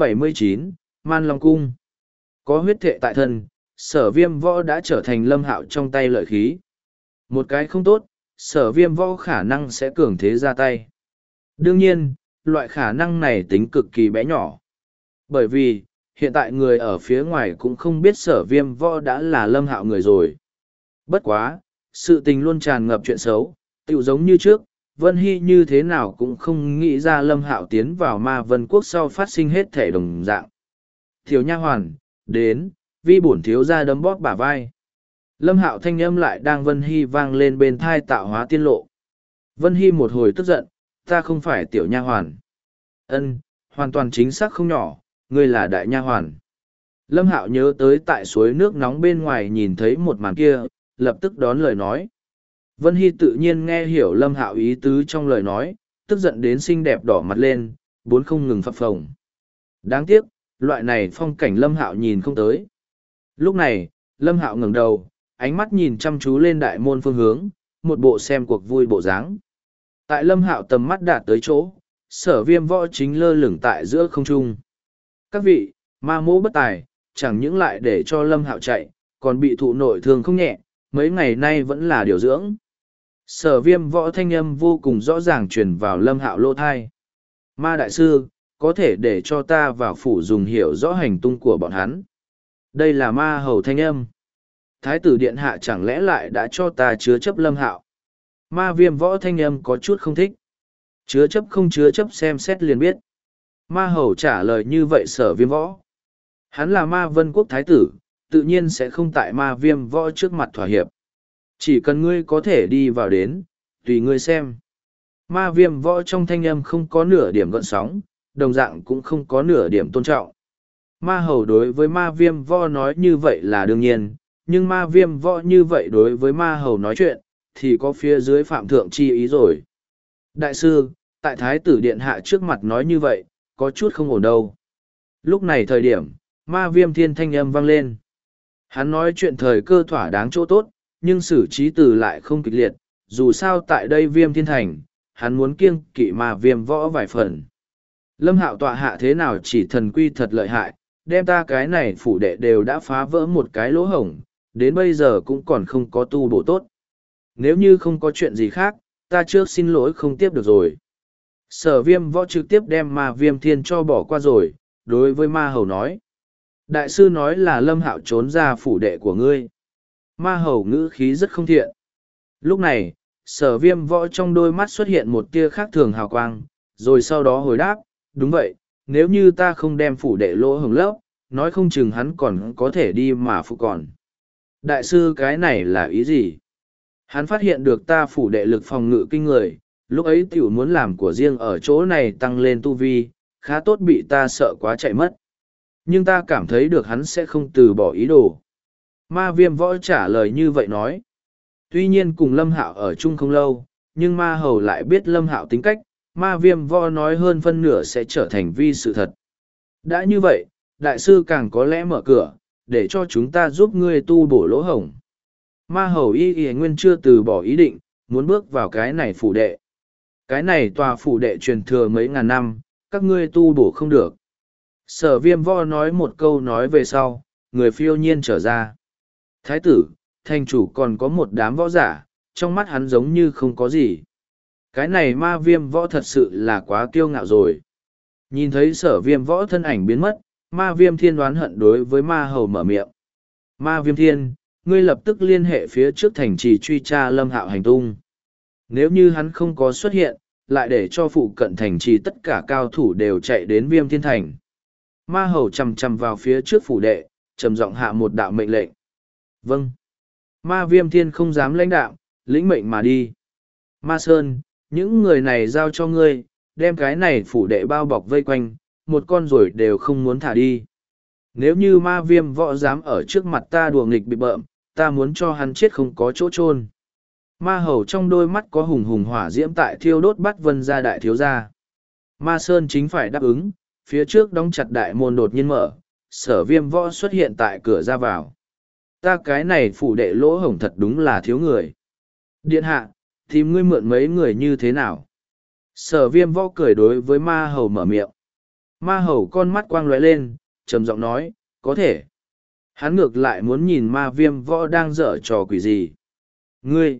379, Man Long Cung. Có huyết thệ tại thân, Sở Viêm võ đã trở thành Lâm Hạo trong tay lợi khí. Một cái không tốt, Sở Viêm võ khả năng sẽ cường thế ra tay. Đương nhiên, loại khả năng này tính cực kỳ bé nhỏ. Bởi vì, hiện tại người ở phía ngoài cũng không biết Sở Viêm võ đã là Lâm Hạo người rồi. Bất quá, sự tình luôn tràn ngập chuyện xấu, tựu giống như trước, Vân Hy như thế nào cũng không nghĩ ra Lâm Hạo tiến vào Ma Vân Quốc sau phát sinh hết thể đồng dạng. Thiếu nha hoàn, đến, vi bổn thiếu ra đấm bóp bả vai. Lâm Hạo thanh âm lại đang Vân Hy vang lên bên thai Tạo Hóa tiên lộ. Vân Hy một hồi tức giận, ta không phải tiểu nha hoàn. Ân, hoàn toàn chính xác không nhỏ, ngươi là đại nha hoàn. Lâm Hạo nhớ tới tại suối nước nóng bên ngoài nhìn thấy một màn kia, lập tức đón lời nói. Vân Hy tự nhiên nghe hiểu Lâm Hạo ý tứ trong lời nói, tức giận đến xinh đẹp đỏ mặt lên, bốn không ngừng phập phồng. Đáng tiếc, loại này phong cảnh Lâm Hạo nhìn không tới. Lúc này, Lâm Hạo ngẩng đầu, ánh mắt nhìn chăm chú lên đại môn phương hướng, một bộ xem cuộc vui bộ dáng. Tại Lâm Hạo tầm mắt đạt tới chỗ, Sở Viêm võ chính lơ lửng tại giữa không trung. Các vị, ma mỗ bất tài, chẳng những lại để cho Lâm Hạo chạy, còn bị thụ nội thương không nhẹ, mấy ngày nay vẫn là điều dưỡng. Sở Viêm võ thanh âm vô cùng rõ ràng truyền vào Lâm Hạo lỗ thai. Ma đại sư, có thể để cho ta vào phủ dùng hiểu rõ hành tung của bọn hắn. Đây là ma hầu thanh âm. Thái tử điện hạ chẳng lẽ lại đã cho ta chứa chấp Lâm Hạo. Ma Viêm võ thanh âm có chút không thích. Chứa chấp không chứa chấp xem xét liền biết. Ma hầu trả lời như vậy Sở Viêm võ. Hắn là Ma Vân Quốc thái tử, tự nhiên sẽ không tại Ma Viêm võ trước mặt thỏa hiệp. Chỉ cần ngươi có thể đi vào đến, tùy ngươi xem. Ma Viêm võ trong thanh âm không có nửa điểm gợn sóng, đồng dạng cũng không có nửa điểm tôn trọng. Ma hầu đối với Ma Viêm võ nói như vậy là đương nhiên, nhưng Ma Viêm võ như vậy đối với Ma hầu nói chuyện, thì có phía dưới phạm thượng chi ý rồi. Đại sư, tại Thái tử điện hạ trước mặt nói như vậy, có chút không ổn đâu. Lúc này thời điểm, Ma Viêm thiên thanh âm vang lên. Hắn nói chuyện thời cơ thỏa đáng chỗ tốt, nhưng xử trí từ lại không kịch liệt, dù sao tại đây Viêm thiên thành, hắn muốn kiêng kỵ Ma Viêm võ vài phần. Lâm Hạo tọa hạ thế nào chỉ thần quy thật lợi hại, đem ta cái này phủ đệ đều đã phá vỡ một cái lỗ hổng, đến bây giờ cũng còn không có tu bổ tốt. Nếu như không có chuyện gì khác, ta trước xin lỗi không tiếp được rồi. Sở Viêm võ trực tiếp đem Ma Viêm thiên cho bỏ qua rồi, đối với Ma hầu nói. Đại sư nói là Lâm Hạo trốn ra phủ đệ của ngươi. Ma hầu ngữ khí rất không thiện. Lúc này, Sở Viêm võ trong đôi mắt xuất hiện một tia khác thường hào quang, rồi sau đó hồi đáp, đúng vậy, nếu như ta không đem phủ đệ lỗ hổng lấp, nói không chừng hắn còn có thể đi mà phụ còn. Đại sư cái này là ý gì? Hắn phát hiện được ta phủ đệ lực phòng ngự kinh người, lúc ấy tiểu muốn làm của riêng ở chỗ này tăng lên tu vi, khá tốt bị ta sợ quá chạy mất. Nhưng ta cảm thấy được hắn sẽ không từ bỏ ý đồ. Ma Viêm võ trả lời như vậy nói. Tuy nhiên cùng Lâm Hạo ở chung không lâu, nhưng Ma hầu lại biết Lâm Hạo tính cách, Ma Viêm võ nói hơn phân nửa sẽ trở thành vi sự thật. Đã như vậy, đại sư càng có lẽ mở cửa, để cho chúng ta giúp ngươi tu bổ lỗ hổng. Ma hầu y nguyên chưa từ bỏ ý định, muốn bước vào cái này phủ đệ. Cái này tòa phủ đệ truyền thừa mấy ngàn năm, các ngươi tu bổ không được. Sở Viêm võ nói một câu nói về sau, người phiêu nhiên trở ra. Thái tử, thành chủ còn có một đám võ giả, trong mắt hắn giống như không có gì. Cái này Ma Viêm võ thật sự là quá kiêu ngạo rồi. Nhìn thấy Sở Viêm võ thân ảnh biến mất, Ma Viêm thiên đoán hận đối với Ma hầu mở miệng. Ma Viêm thiên, ngươi lập tức liên hệ phía trước thành trì truy tra Lâm Hạo hành tung. Nếu như hắn không có xuất hiện, lại để cho phụ cận thành trì tất cả cao thủ đều chạy đến Viêm Thiên Thành. Ma hầu chầm chầm vào phía trước phủ đệ, trầm giọng hạ một đạo mệnh lệnh. Vâng. Ma Viêm Thiên không dám lãnh đạo, lĩnh mệnh mà đi. Ma Sơn, những người này giao cho ngươi, đem cái này phủ đệ bao bọc vây quanh, một con rồi đều không muốn thả đi. Nếu như Ma Viêm Võ dám ở trước mặt ta đùa nghịch bị bợm, ta muốn cho hắn chết không có chỗ chôn. Ma hầu trong đôi mắt có hùng hùng hỏa diễm tại thiêu đốt bắt Vân gia đại thiếu gia. Ma Sơn chính phải đáp ứng, phía trước đóng chặt đại môn đột nhiên mở, Sở Viêm Võ xuất hiện tại cửa ra vào. Ta cái này phủ đệ lỗ hổng thật đúng là thiếu người. Điện hạ, tìm ngươi mượn mấy người như thế nào? Sở Viêm Võ cười đối với Ma hầu mở miệng. Ma hầu con mắt quang lóe lên, trầm giọng nói, có thể. Hắn ngược lại muốn nhìn Ma Viêm Võ đang dở trò quỷ gì. Ngươi,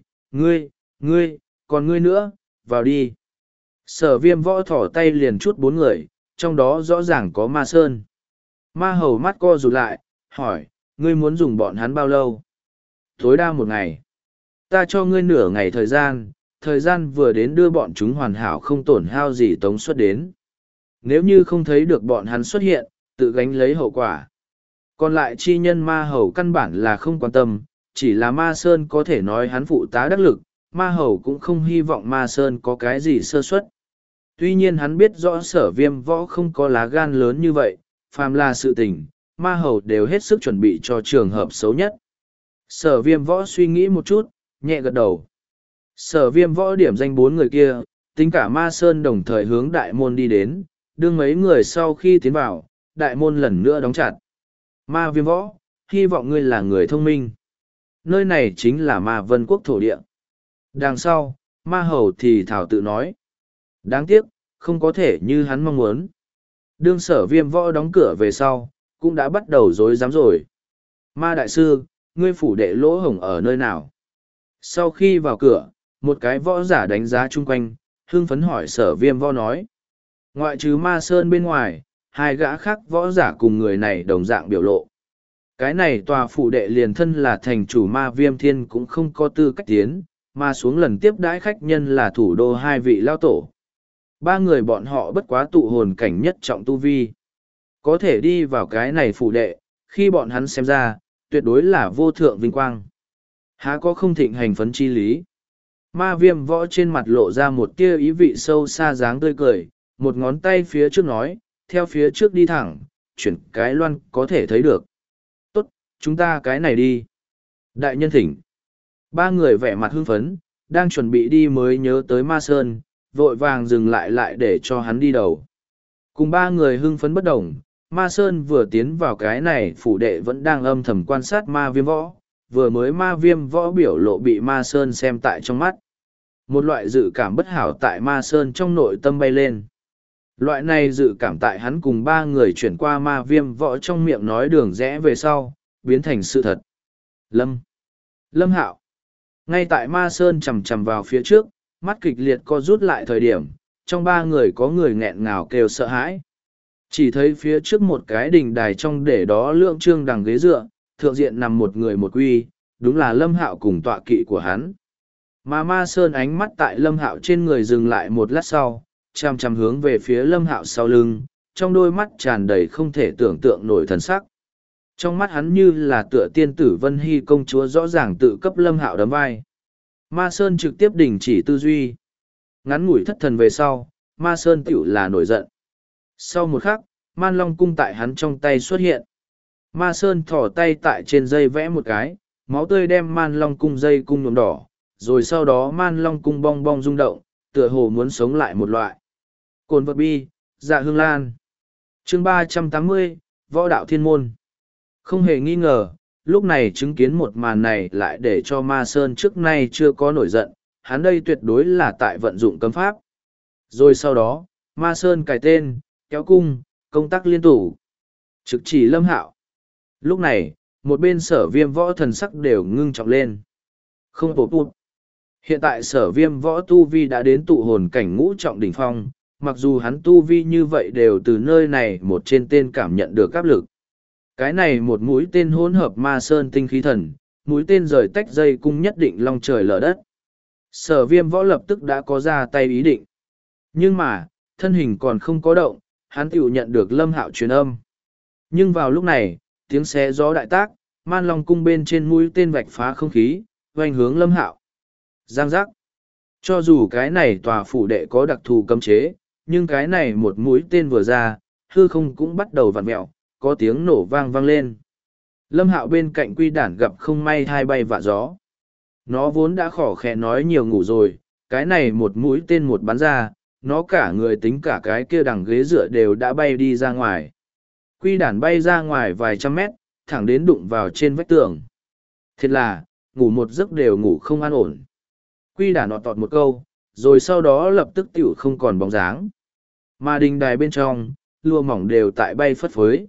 còn ngươi nữa, vào đi. Sở Viêm Võ thỏ tay liền chút bốn người, trong đó rõ ràng có Ma Sơn. Ma hầu mắt co rụt lại, hỏi, ngươi muốn dùng bọn hắn bao lâu? Tối đa một ngày. Ta cho ngươi nửa ngày thời gian vừa đến đưa bọn chúng hoàn hảo không tổn hao gì tống xuất đến. Nếu như không thấy được bọn hắn xuất hiện, tự gánh lấy hậu quả. Còn lại chi nhân Ma hầu căn bản là không quan tâm, chỉ là Ma Sơn có thể nói hắn phụ tá đắc lực, Ma hầu cũng không hy vọng Ma Sơn có cái gì sơ suất. Tuy nhiên hắn biết rõ Sở Viêm Võ không có lá gan lớn như vậy, phàm là sự tình, Ma hầu đều hết sức chuẩn bị cho trường hợp xấu nhất. Sở Viêm Võ suy nghĩ một chút, nhẹ gật đầu. Sở Viêm Võ điểm danh bốn người kia, tính cả Ma Sơn đồng thời hướng đại môn đi đến, đương mấy người sau khi tiến vào, đại môn lần nữa đóng chặt. Ma Viêm Võ, hy vọng ngươi là người thông minh. Nơi này chính là Ma Vân Quốc thổ địa. Đằng sau, Ma hầu thì thảo tự nói. Đáng tiếc, không có thể như hắn mong muốn. Đương Sở Viêm Võ đóng cửa về sau, cũng đã bắt đầu rối rắm rồi. Ma đại sư, ngươi phủ đệ lỗ hổng ở nơi nào? Sau khi vào cửa, một cái võ giả đánh giá chung quanh, hưng phấn hỏi Sở Viêm Võ nói. Ngoại trừ Ma Sơn bên ngoài, hai gã khác võ giả cùng người này đồng dạng biểu lộ. Cái này tòa phủ đệ liền thân là thành chủ Ma Viêm Thiên cũng không có tư cách tiến, mà xuống lần tiếp đãi khách nhân là thủ đô hai vị lao tổ. Ba người bọn họ bất quá tụ hồn cảnh nhất trọng tu vi. Có thể đi vào cái này phủ đệ, khi bọn hắn xem ra, tuyệt đối là vô thượng vinh quang. Há có không thịnh hành phấn chi lý. Ma Viêm Võ trên mặt lộ ra một tia ý vị sâu xa dáng tươi cười, một ngón tay phía trước nói, theo phía trước đi thẳng, chuyển cái loan có thể thấy được. Tốt, chúng ta cái này đi. Đại nhân thỉnh. Ba người vẻ mặt hưng phấn, đang chuẩn bị đi mới nhớ tới Ma Sơn, vội vàng dừng lại để cho hắn đi đầu. Cùng ba người hưng phấn bất đồng, Ma Sơn vừa tiến vào cái này phủ đệ vẫn đang âm thầm quan sát Ma Viêm Võ, vừa mới Ma Viêm Võ biểu lộ bị Ma Sơn xem tại trong mắt. Một loại dự cảm bất hảo tại Ma Sơn trong nội tâm bay lên. Loại này dự cảm tại hắn cùng ba người chuyển qua Ma Viêm Võ trong miệng nói đường rẽ về sau, biến thành sự thật. Lâm Hạo. Ngay tại Ma Sơn chầm chầm vào phía trước, mắt kịch liệt co rút lại thời điểm, trong ba người có người nghẹn ngào kêu sợ hãi. Chỉ thấy phía trước một cái đình đài trong để đó lượng trương đằng ghế dựa, thượng diện nằm một người một quy, đúng là Lâm Hạo cùng tọa kỵ của hắn. Mà Ma Sơn ánh mắt tại Lâm Hạo trên người dừng lại một lát sau, chằm chằm hướng về phía Lâm Hạo sau lưng, trong đôi mắt tràn đầy không thể tưởng tượng nổi thần sắc. Trong mắt hắn như là tựa tiên tử Vân Hy công chúa rõ ràng tự cấp Lâm Hạo đấm vai. Ma Sơn trực tiếp đình chỉ tư duy. Ngắn ngủi thất thần về sau, Ma Sơn tiểu là nổi giận. Sau một khắc, Man Long cung tại hắn trong tay xuất hiện. Ma Sơn thỏ tay tại trên dây vẽ một cái, máu tươi đem Man Long cung dây cung nhuộm đỏ, rồi sau đó Man Long cung bong bong rung động, tựa hồ muốn sống lại một loại. Cồn vật bi, dạ hương lan. Chương 380, Võ đạo thiên môn. Không hề nghi ngờ, lúc này chứng kiến một màn này lại để cho Ma Sơn trước nay chưa có nổi giận, hắn đây tuyệt đối là tại vận dụng cấm pháp. Rồi sau đó, Ma Sơn cài tên, kéo cung, công tắc liên thủ. Trực chỉ Lâm Hạo. Lúc này, một bên Sở Viêm Võ thần sắc đều ngưng trọng lên. Không bổ bụt. Hiện tại Sở Viêm Võ tu vi đã đến tụ hồn cảnh ngũ trọng đỉnh phong, mặc dù hắn tu vi như vậy đều từ nơi này một trên tên cảm nhận được áp lực. Cái này một mũi tên hỗn hợp Ma Sơn tinh khí thần, mũi tên rời tách dây cung nhất định long trời lở đất. Sở Viêm Võ lập tức đã có ra tay ý định. Nhưng mà, thân hình còn không có động, hắn tiểu nhận được Lâm Hạo truyền âm. Nhưng vào lúc này, tiếng xé gió đại tác, Man Long cung bên trên mũi tên vạch phá không khí, hoành hướng Lâm Hạo. Giang giác. Cho dù cái này tòa phủ đệ có đặc thù cấm chế, nhưng cái này một mũi tên vừa ra, hư không cũng bắt đầu vặn mẹo, có tiếng nổ vang vang lên. Lâm Hạo bên cạnh quy đản gặp không may thai bay vạ gió. Nó vốn đã khỏ khẽ nói nhiều ngủ rồi, cái này một mũi tên một bắn ra, nó cả người tính cả cái kia đằng ghế dựa đều đã bay đi ra ngoài. Quy đản bay ra ngoài vài trăm mét, thẳng đến đụng vào trên vách tường. Thiệt là, ngủ một giấc đều ngủ không an ổn. Quy đản nọt tọt một câu, rồi sau đó lập tức tiểu không còn bóng dáng. Mà đình đài bên trong, lụa mỏng đều tại bay phất phới.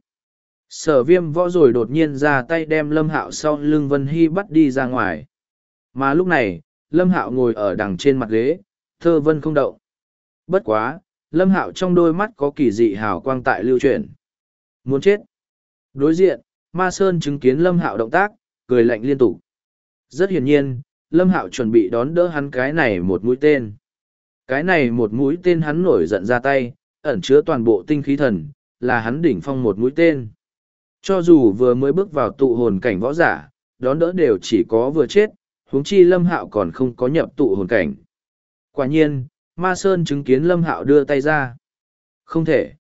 Sở Viêm võ rồi đột nhiên ra tay đem Lâm Hạo sau lưng Vân Hy bắt đi ra ngoài. Mà lúc này, Lâm Hạo ngồi ở đằng trên mặt ghế, thơ vân không động. Bất quá, Lâm Hạo trong đôi mắt có kỳ dị hào quang tại lưu chuyển. Muốn chết. Đối diện, Ma Sơn chứng kiến Lâm Hạo động tác, cười lạnh liên tục. Rất hiển nhiên, Lâm Hạo chuẩn bị đón đỡ hắn cái này một mũi tên. Cái này một mũi tên hắn nổi giận ra tay, ẩn chứa toàn bộ tinh khí thần, là hắn đỉnh phong một mũi tên. Cho dù vừa mới bước vào tụ hồn cảnh võ giả, đón đỡ đều chỉ có vừa chết, huống chi Lâm Hạo còn không có nhập tụ hồn cảnh. Quả nhiên, Ma Sơn chứng kiến Lâm Hạo đưa tay ra. Không thể.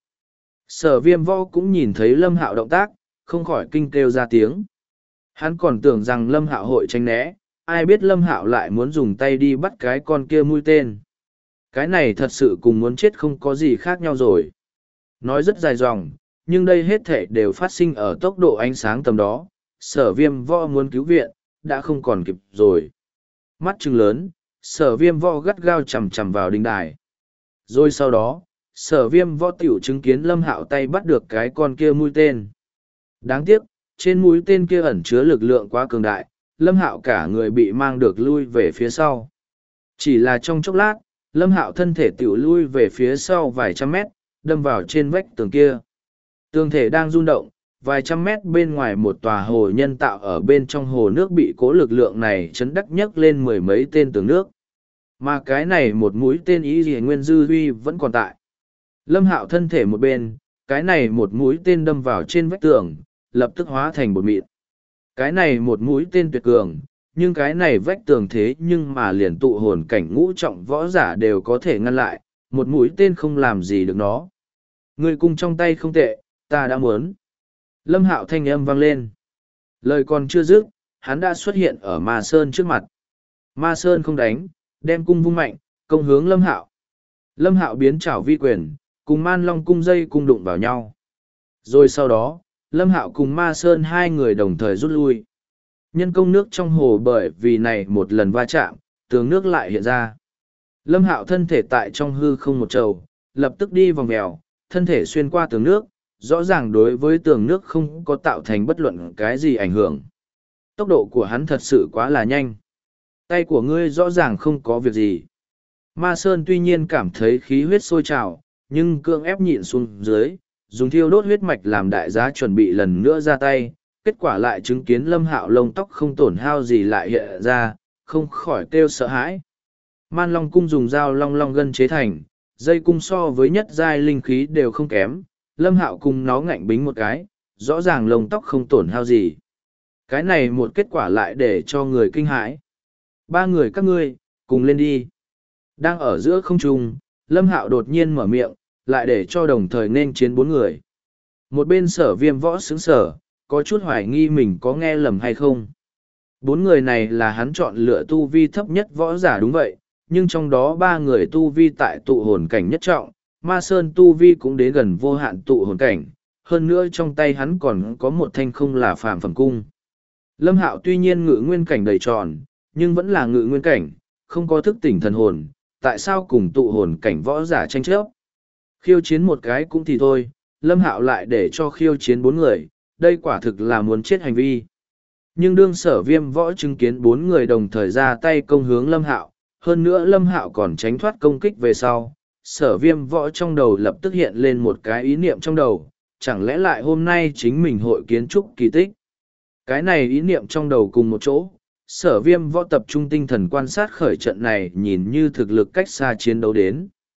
Sở Viêm võ cũng nhìn thấy Lâm Hạo động tác, không khỏi kinh kêu ra tiếng. Hắn còn tưởng rằng Lâm Hạo hội tránh né, ai biết Lâm Hạo lại muốn dùng tay đi bắt cái con kia mũi tên. Cái này thật sự cùng muốn chết không có gì khác nhau rồi. Nói rất dài dòng, nhưng đây hết thể đều phát sinh ở tốc độ ánh sáng tầm đó. Sở Viêm võ muốn cứu viện, đã không còn kịp rồi. Mắt trừng lớn, Sở Viêm võ gắt gao chầm chầm vào đỉnh đài. Rồi sau đó, Sở Viêm võ tiểu chứng kiến Lâm Hạo tay bắt được cái con kia mũi tên. Đáng tiếc, trên mũi tên kia ẩn chứa lực lượng quá cường đại, Lâm Hạo cả người bị mang được lui về phía sau. Chỉ là trong chốc lát, Lâm Hạo thân thể tiểu lui về phía sau vài trăm mét, đâm vào trên vách tường kia. Tường thể đang rung động, vài trăm mét bên ngoài một tòa hồ nhân tạo ở bên trong hồ nước bị cố lực lượng này chấn đắc nhấc lên mười mấy tên tường nước. Mà cái này một mũi tên ý gì nguyên dư huy vẫn còn tại. Lâm Hạo thân thể một bên, cái này một mũi tên đâm vào trên vách tường, lập tức hóa thành bột mịn. Cái này một mũi tên tuyệt cường, nhưng cái này vách tường thế nhưng mà liền tụ hồn cảnh ngũ trọng võ giả đều có thể ngăn lại, một mũi tên không làm gì được nó. Người cung trong tay không tệ, ta đã muốn. Lâm Hạo thanh âm vang lên. Lời còn chưa dứt, hắn đã xuất hiện ở Ma Sơn trước mặt. Ma Sơn không đánh, đem cung vung mạnh, công hướng Lâm Hạo. Lâm Hạo biến trảo vi quyền, cùng Man Long cung dây cung đụng vào nhau. Rồi sau đó, Lâm Hạo cùng Ma Sơn hai người đồng thời rút lui. Nhân công nước trong hồ bởi vì này một lần va chạm, tường nước lại hiện ra. Lâm Hạo thân thể tại trong hư không một trầu, lập tức đi vòng mèo, thân thể xuyên qua tường nước, rõ ràng đối với tường nước không có tạo thành bất luận cái gì ảnh hưởng. Tốc độ của hắn thật sự quá là nhanh. Tay của ngươi rõ ràng không có việc gì. Ma Sơn tuy nhiên cảm thấy khí huyết sôi trào, nhưng cưỡng ép nhịn xuống dưới, dùng thiêu đốt huyết mạch làm đại giá chuẩn bị lần nữa ra tay, kết quả lại chứng kiến Lâm Hạo lông tóc không tổn hao gì lại hiện ra, không khỏi kêu sợ hãi. Man Long cung dùng dao long long gân chế thành, dây cung so với nhất giai linh khí đều không kém, Lâm Hạo cùng nó ngạnh bính một cái, rõ ràng lông tóc không tổn hao gì. Cái này một kết quả lại để cho người kinh hãi. Ba người các ngươi, cùng lên đi. Đang ở giữa không trung, Lâm Hạo đột nhiên mở miệng, lại để cho đồng thời nên chiến bốn người. Một bên Sở Viêm võ sững sờ, có chút hoài nghi mình có nghe lầm hay không. Bốn người này là hắn chọn lựa tu vi thấp nhất võ giả đúng vậy, nhưng trong đó ba người tu vi tại tụ hồn cảnh nhất trọng, Ma Sơn tu vi cũng đến gần vô hạn tụ hồn cảnh, hơn nữa trong tay hắn còn có một thanh không là phàm phẩm cung. Lâm Hạo tuy nhiên ngự nguyên cảnh đầy tròn, nhưng vẫn là ngự nguyên cảnh, không có thức tỉnh thần hồn, tại sao cùng tụ hồn cảnh võ giả tranh chấp? Khiêu chiến một cái cũng thì thôi, Lâm Hạo lại để cho khiêu chiến bốn người, đây quả thực là muốn chết hành vi. Nhưng đương Sở Viêm võ chứng kiến bốn người đồng thời ra tay công hướng Lâm Hạo, hơn nữa Lâm Hạo còn tránh thoát công kích về sau, Sở Viêm võ trong đầu lập tức hiện lên một cái ý niệm trong đầu, chẳng lẽ lại hôm nay chính mình hội kiến trúc kỳ tích. Cái này ý niệm trong đầu cùng một chỗ, Sở Viêm võ tập trung tinh thần quan sát khởi trận này nhìn như thực lực cách xa chiến đấu đến.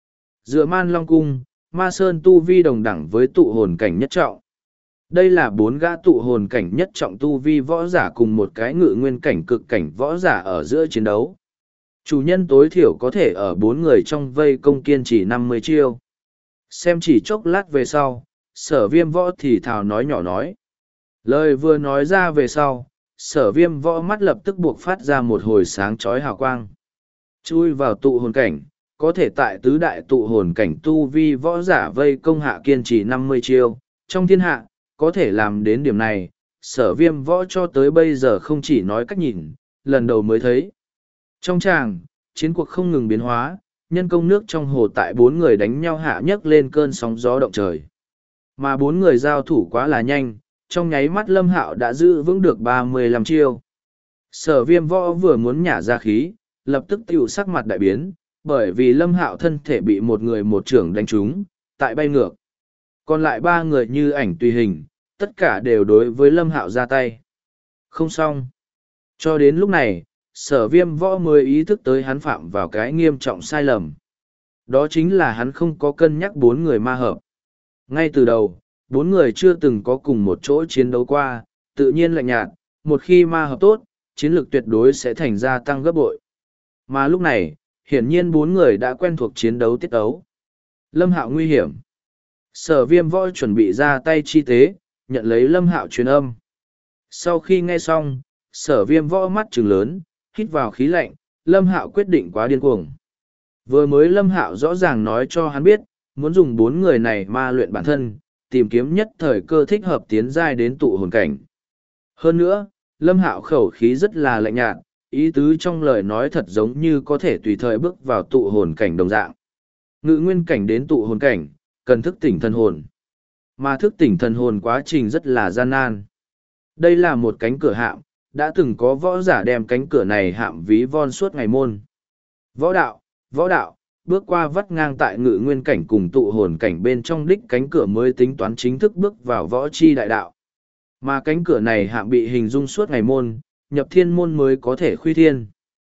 Dựa Man Long Cung, Ma Sơn tu vi đồng đẳng với tụ hồn cảnh nhất trọng. Đây là 4 gã tụ hồn cảnh nhất trọng tu vi võ giả cùng một cái ngự nguyên cảnh cực cảnh võ giả ở giữa chiến đấu. Chủ nhân tối thiểu có thể ở 4 người trong vây công kiên trì 50 chiêu. Xem chỉ chốc lát về sau, Sở Viêm Võ thì thào nói nhỏ nói. Lời vừa nói ra về sau, Sở Viêm Võ mắt lập tức buộc phát ra một hồi sáng chói hào quang. Chui vào tụ hồn cảnh, có thể tại tứ đại tụ hồn cảnh tu vi võ giả vây công hạ kiên trì 50 chiêu. Trong thiên hạ, có thể làm đến điểm này, Sở Viêm Võ cho tới bây giờ không chỉ nói cách nhìn, lần đầu mới thấy. Trong tràng, chiến cuộc không ngừng biến hóa, nhân công nước trong hồ tại 4 người đánh nhau hạ nhấc lên cơn sóng gió động trời. Mà 4 người giao thủ quá là nhanh, trong nháy mắt Lâm Hạo đã giữ vững được 35 chiêu. Sở Viêm Võ vừa muốn nhả ra khí, lập tức tiểu sắc mặt đại biến, bởi vì Lâm Hạo thân thể bị một người một trưởng đánh trúng, tại bay ngược. Còn lại 3 người như ảnh tùy hình, tất cả đều đối với Lâm Hạo ra tay. Không xong. Cho đến lúc này, Sở Viêm Võ mới ý thức tới hắn phạm vào cái nghiêm trọng sai lầm. Đó chính là hắn không có cân nhắc 4 người ma hợp. Ngay từ đầu, 4 người chưa từng có cùng một chỗ chiến đấu qua, tự nhiên lạnh nhạt, một khi ma hợp tốt, chiến lược tuyệt đối sẽ thành ra tăng gấp bội. Mà lúc này, hiển nhiên 4 người đã quen thuộc chiến đấu tiết ấu. Lâm Hạo nguy hiểm. Sở Viêm Võ chuẩn bị ra tay chi tế, nhận lấy Lâm Hạo truyền âm. Sau khi nghe xong, Sở Viêm Võ mắt trừng lớn, hít vào khí lạnh, Lâm Hạo quyết định quá điên cuồng. Vừa mới Lâm Hạo rõ ràng nói cho hắn biết, muốn dùng 4 người này ma luyện bản thân, tìm kiếm nhất thời cơ thích hợp tiến giai đến tụ hồn cảnh. Hơn nữa, Lâm Hạo khẩu khí rất là lạnh nhạt, ý tứ trong lời nói thật giống như có thể tùy thời bước vào tụ hồn cảnh đồng dạng. Ngự nguyên cảnh đến tụ hồn cảnh, cần thức tỉnh thần hồn. Mà thức tỉnh thần hồn quá trình rất là gian nan. Đây là một cánh cửa hạm, đã từng có võ giả đem cánh cửa này hạm ví von suốt ngày môn. Võ đạo, bước qua vắt ngang tại ngự nguyên cảnh cùng tụ hồn cảnh bên trong đích cánh cửa mới tính toán chính thức bước vào võ chi đại đạo. Mà cánh cửa này hạm bị hình dung suốt ngày môn, nhập thiên môn mới có thể khuy thiên.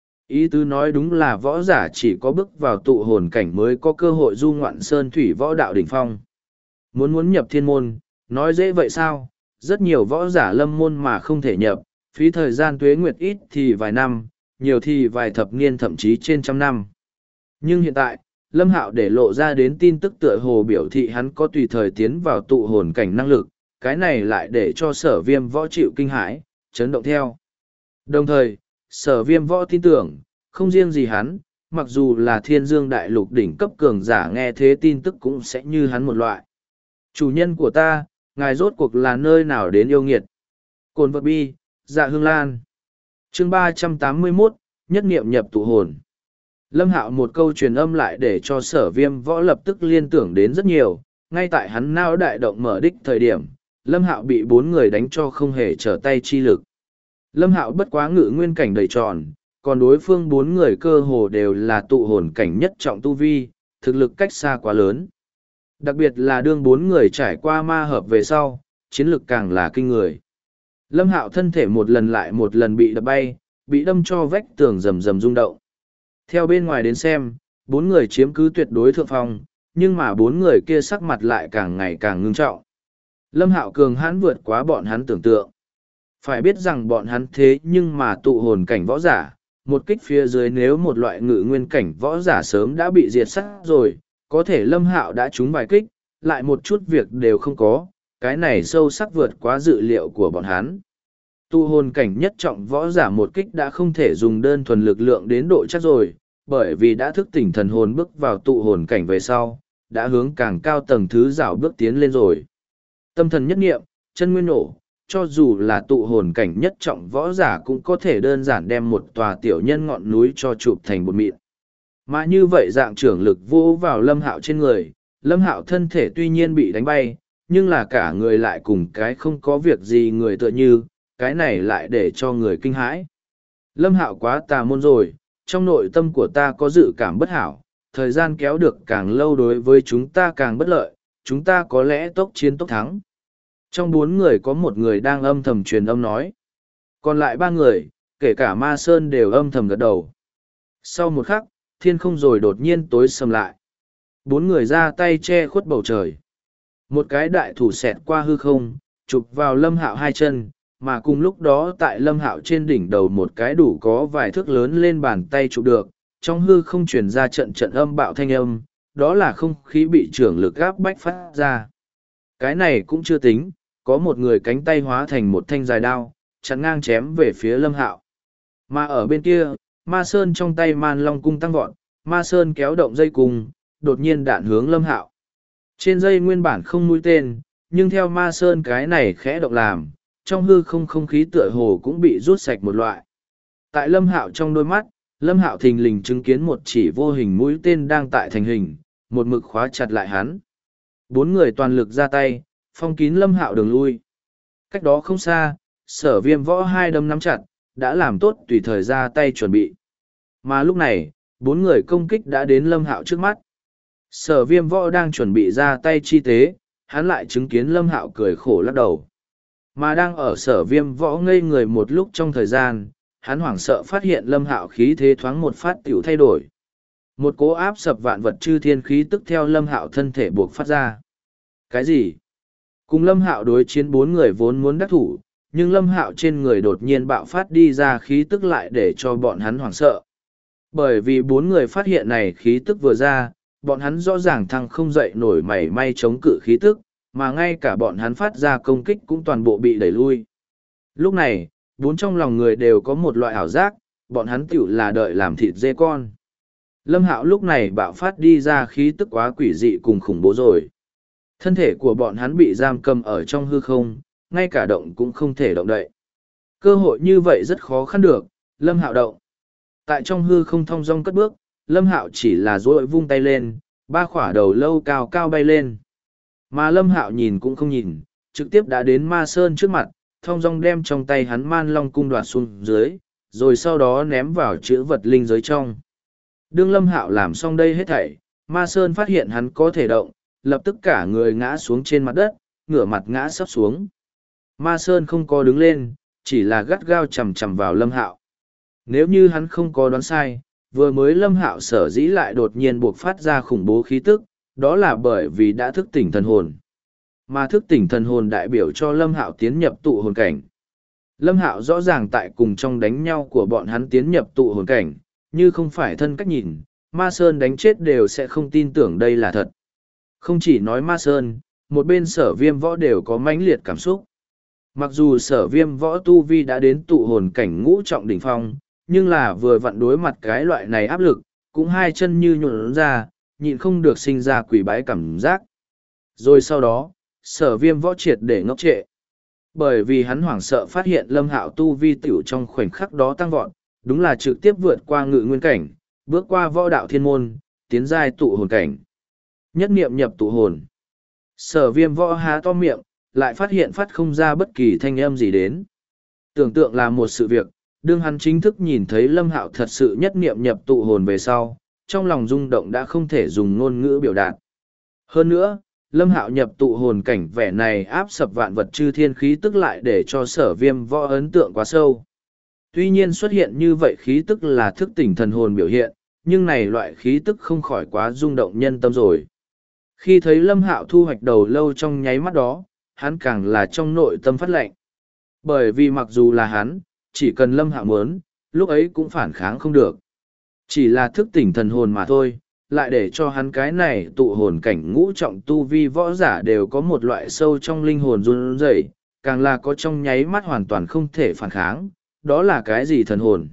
Ý tứ nói đúng là võ giả chỉ có bước vào tụ hồn cảnh mới có cơ hội du ngoạn sơn thủy võ đạo đỉnh phong. Muốn nhập thiên môn, nói dễ vậy sao? Rất nhiều võ giả lâm môn mà không thể nhập, phí thời gian tuế nguyệt ít thì vài năm, nhiều thì vài thập niên thậm chí trên trăm năm. Nhưng hiện tại, Lâm Hạo để lộ ra đến tin tức tựa hồ biểu thị hắn có tùy thời tiến vào tụ hồn cảnh năng lực, cái này lại để cho Sở Viêm Võ chịu kinh hãi, chấn động theo. Đồng thời, Sở Viêm Võ tin tưởng, không riêng gì hắn, mặc dù là Thiên Dương Đại Lục đỉnh cấp cường giả nghe thế tin tức cũng sẽ như hắn một loại. Chủ nhân của ta, ngài rốt cuộc là nơi nào đến yêu nghiệt? Cồn vật bi, Dạ Hương Lan. Chương 381, nhất niệm nhập tụ hồn. Lâm Hạo một câu truyền âm lại để cho Sở Viêm Võ lập tức liên tưởng đến rất nhiều, ngay tại hắn não đại động mở đích thời điểm, Lâm Hạo bị 4 người đánh cho không hề trở tay chi lực. Lâm Hạo bất quá ngự nguyên cảnh đầy tròn, còn đối phương 4 người cơ hồ đều là tụ hồn cảnh nhất trọng tu vi, thực lực cách xa quá lớn. Đặc biệt là đương 4 người trải qua ma hợp về sau, chiến lực càng là kinh người. Lâm Hạo thân thể một lần lại một lần bị đập bay, bị đâm cho vách tường rầm rầm rung động. Theo bên ngoài đến xem, 4 người chiếm cứ tuyệt đối thượng phong, nhưng mà 4 người kia sắc mặt lại càng ngày càng ngưng trọng. Lâm Hạo cường hãn vượt quá bọn hắn tưởng tượng. Phải biết rằng bọn hắn thế nhưng mà tụ hồn cảnh võ giả, một kích phía dưới nếu một loại ngự nguyên cảnh võ giả sớm đã bị diệt sát rồi, có thể Lâm Hạo đã trúng vài kích, lại một chút việc đều không có, cái này sâu sắc vượt quá dự liệu của bọn hắn. Tụ hồn cảnh nhất trọng võ giả một kích đã không thể dùng đơn thuần lực lượng đến độ chắc rồi, bởi vì đã thức tỉnh thần hồn bước vào tụ hồn cảnh về sau, đã hướng càng cao tầng thứ rảo bước tiến lên rồi. Tâm thần nhất nghiệm, chân nguyên nổ, cho dù là tụ hồn cảnh nhất trọng võ giả cũng có thể đơn giản đem một tòa tiểu nhân ngọn núi cho chụp thành bột mịn. Mà như vậy dạng trưởng lực vô vào Lâm Hạo trên người, Lâm Hạo thân thể tuy nhiên bị đánh bay, nhưng là cả người lại cùng cái không có việc gì người tựa như, cái này lại để cho người kinh hãi. Lâm Hạo quá tà môn rồi, trong nội tâm của ta có dự cảm bất hảo, thời gian kéo được càng lâu đối với chúng ta càng bất lợi, chúng ta có lẽ tốc chiến tốc thắng. Trong 4 người có một người đang âm thầm truyền âm nói. Còn lại 3 người, kể cả Ma Sơn đều âm thầm gật đầu. Sau một khắc, thiên không rồi đột nhiên tối sầm lại. Bốn người ra tay che khuất bầu trời. Một cái đại thủ xẹt qua hư không, chụp vào Lâm Hạo hai chân, mà cùng lúc đó tại Lâm Hạo trên đỉnh đầu một cái đủ có vài thước lớn lên bàn tay chụp được, trong hư không truyền ra trận trận âm bạo thanh âm, đó là không khí bị trưởng lực áp bách phát ra. Cái này cũng chưa tính, có một người cánh tay hóa thành một thanh dài đao, chắn ngang chém về phía Lâm Hạo. Mà ở bên kia, Ma Sơn trong tay Man Long cung tăng vọt, Ma Sơn kéo động dây cung, đột nhiên đạn hướng Lâm Hạo. Trên dây nguyên bản không mũi tên, nhưng theo Ma Sơn cái này khẽ động làm, trong hư không không khí tựa hồ cũng bị rút sạch một loại. Tại Lâm Hạo trong đôi mắt, Lâm Hạo thình lình chứng kiến một chỉ vô hình mũi tên đang tại thành hình, một mực khóa chặt lại hắn. Bốn người toàn lực ra tay, phong kín Lâm Hạo đường lui. Cách đó không xa, Sở Viêm võ hai đấm nắm chặt, đã làm tốt tùy thời ra tay chuẩn bị. Mà lúc này, bốn người công kích đã đến Lâm Hạo trước mắt. Sở Viêm võ đang chuẩn bị ra tay chi tế, hắn lại chứng kiến Lâm Hạo cười khổ lắc đầu. Mà đang ở Sở Viêm võ ngây người một lúc trong thời gian, hắn hoảng sợ phát hiện Lâm Hạo khí thế thoáng một phát tiểu thay đổi. Một cỗ áp sập vạn vật chư thiên khí tức theo Lâm Hạo thân thể buộc phát ra. Cái gì? Cùng Lâm Hạo đối chiến bốn người vốn muốn đắc thủ, nhưng Lâm Hạo trên người đột nhiên bạo phát đi ra khí tức lại để cho bọn hắn hoảng sợ. Bởi vì bốn người phát hiện này khí tức vừa ra, bọn hắn rõ ràng thăng không dậy nổi mảy may chống cự khí tức, mà ngay cả bọn hắn phát ra công kích cũng toàn bộ bị đẩy lui. Lúc này, bốn trong lòng người đều có một loại ảo giác, bọn hắn tiểu là đợi làm thịt dê con. Lâm Hạo lúc này bạo phát đi ra khí tức quá quỷ dị cùng khủng bố rồi. Thân thể của bọn hắn bị giam cầm ở trong hư không, ngay cả động cũng không thể động đậy. Cơ hội như vậy rất khó khăn được, Lâm Hạo động. Tại trong hư không thong dong cất bước, Lâm Hạo chỉ là duỗi vung tay lên, ba khỏa đầu lâu cao cao bay lên. Mà Lâm Hạo nhìn cũng không nhìn, trực tiếp đã đến Ma Sơn trước mặt, thong dong đem trong tay hắn Man Long cung đoạt xuống dưới, rồi sau đó ném vào chữ vật linh giới trong. Đương Lâm Hạo làm xong đây hết thảy, Ma Sơn phát hiện hắn có thể động, lập tức cả người ngã xuống trên mặt đất, ngửa mặt ngã sấp xuống. Ma Sơn không có đứng lên, chỉ là gắt gao chầm chầm vào Lâm Hạo. Nếu như hắn không có đoán sai, vừa mới Lâm Hạo sở dĩ lại đột nhiên buộc phát ra khủng bố khí tức, đó là bởi vì đã thức tỉnh thần hồn. Mà thức tỉnh thần hồn đại biểu cho Lâm Hạo tiến nhập tụ hồn cảnh. Lâm Hạo rõ ràng tại cùng trong đánh nhau của bọn hắn tiến nhập tụ hồn cảnh, như không phải thân cách nhìn, Ma Sơn đánh chết đều sẽ không tin tưởng đây là thật. Không chỉ nói Ma Sơn, một bên Sở Viêm võ đều có mãnh liệt cảm xúc. Mặc dù Sở Viêm võ tu vi đã đến tụ hồn cảnh ngũ trọng đỉnh phong, nhưng là vừa vặn đối mặt cái loại này áp lực, cũng hai chân như nhuộn ra, nhịn không được sinh ra quỷ bái cảm giác. Rồi sau đó, Sở Viêm võ triệt để ngốc trệ. Bởi vì hắn hoảng sợ phát hiện Lâm Hạo tu vi tiểu trong khoảnh khắc đó tăng vọt, đúng là trực tiếp vượt qua ngự nguyên cảnh, bước qua võ đạo thiên môn, tiến giai tụ hồn cảnh. Nhất niệm nhập tụ hồn. Sở Viêm võ há to miệng, lại phát hiện phát không ra bất kỳ thanh âm gì đến. Tưởng tượng là một sự việc, đương hắn chính thức nhìn thấy Lâm Hạo thật sự nhất niệm nhập tụ hồn về sau, trong lòng rung động đã không thể dùng ngôn ngữ biểu đạt. Hơn nữa, Lâm Hạo nhập tụ hồn cảnh vẻ này áp sập vạn vật chư thiên khí tức lại để cho Sở Viêm võ ấn tượng quá sâu. Tuy nhiên xuất hiện như vậy khí tức là thức tỉnh thần hồn biểu hiện, nhưng này loại khí tức không khỏi quá rung động nhân tâm rồi. Khi thấy Lâm Hạo thu hoạch đầu lâu trong nháy mắt đó, hắn càng là trong nội tâm phát lệnh. Bởi vì mặc dù là hắn, chỉ cần Lâm Hạo muốn, lúc ấy cũng phản kháng không được. Chỉ là thức tỉnh thần hồn mà thôi, lại để cho hắn cái này tụ hồn cảnh ngũ trọng tu vi võ giả đều có một loại sâu trong linh hồn run rẩy, càng là có trong nháy mắt hoàn toàn không thể phản kháng, đó là cái gì thần hồn.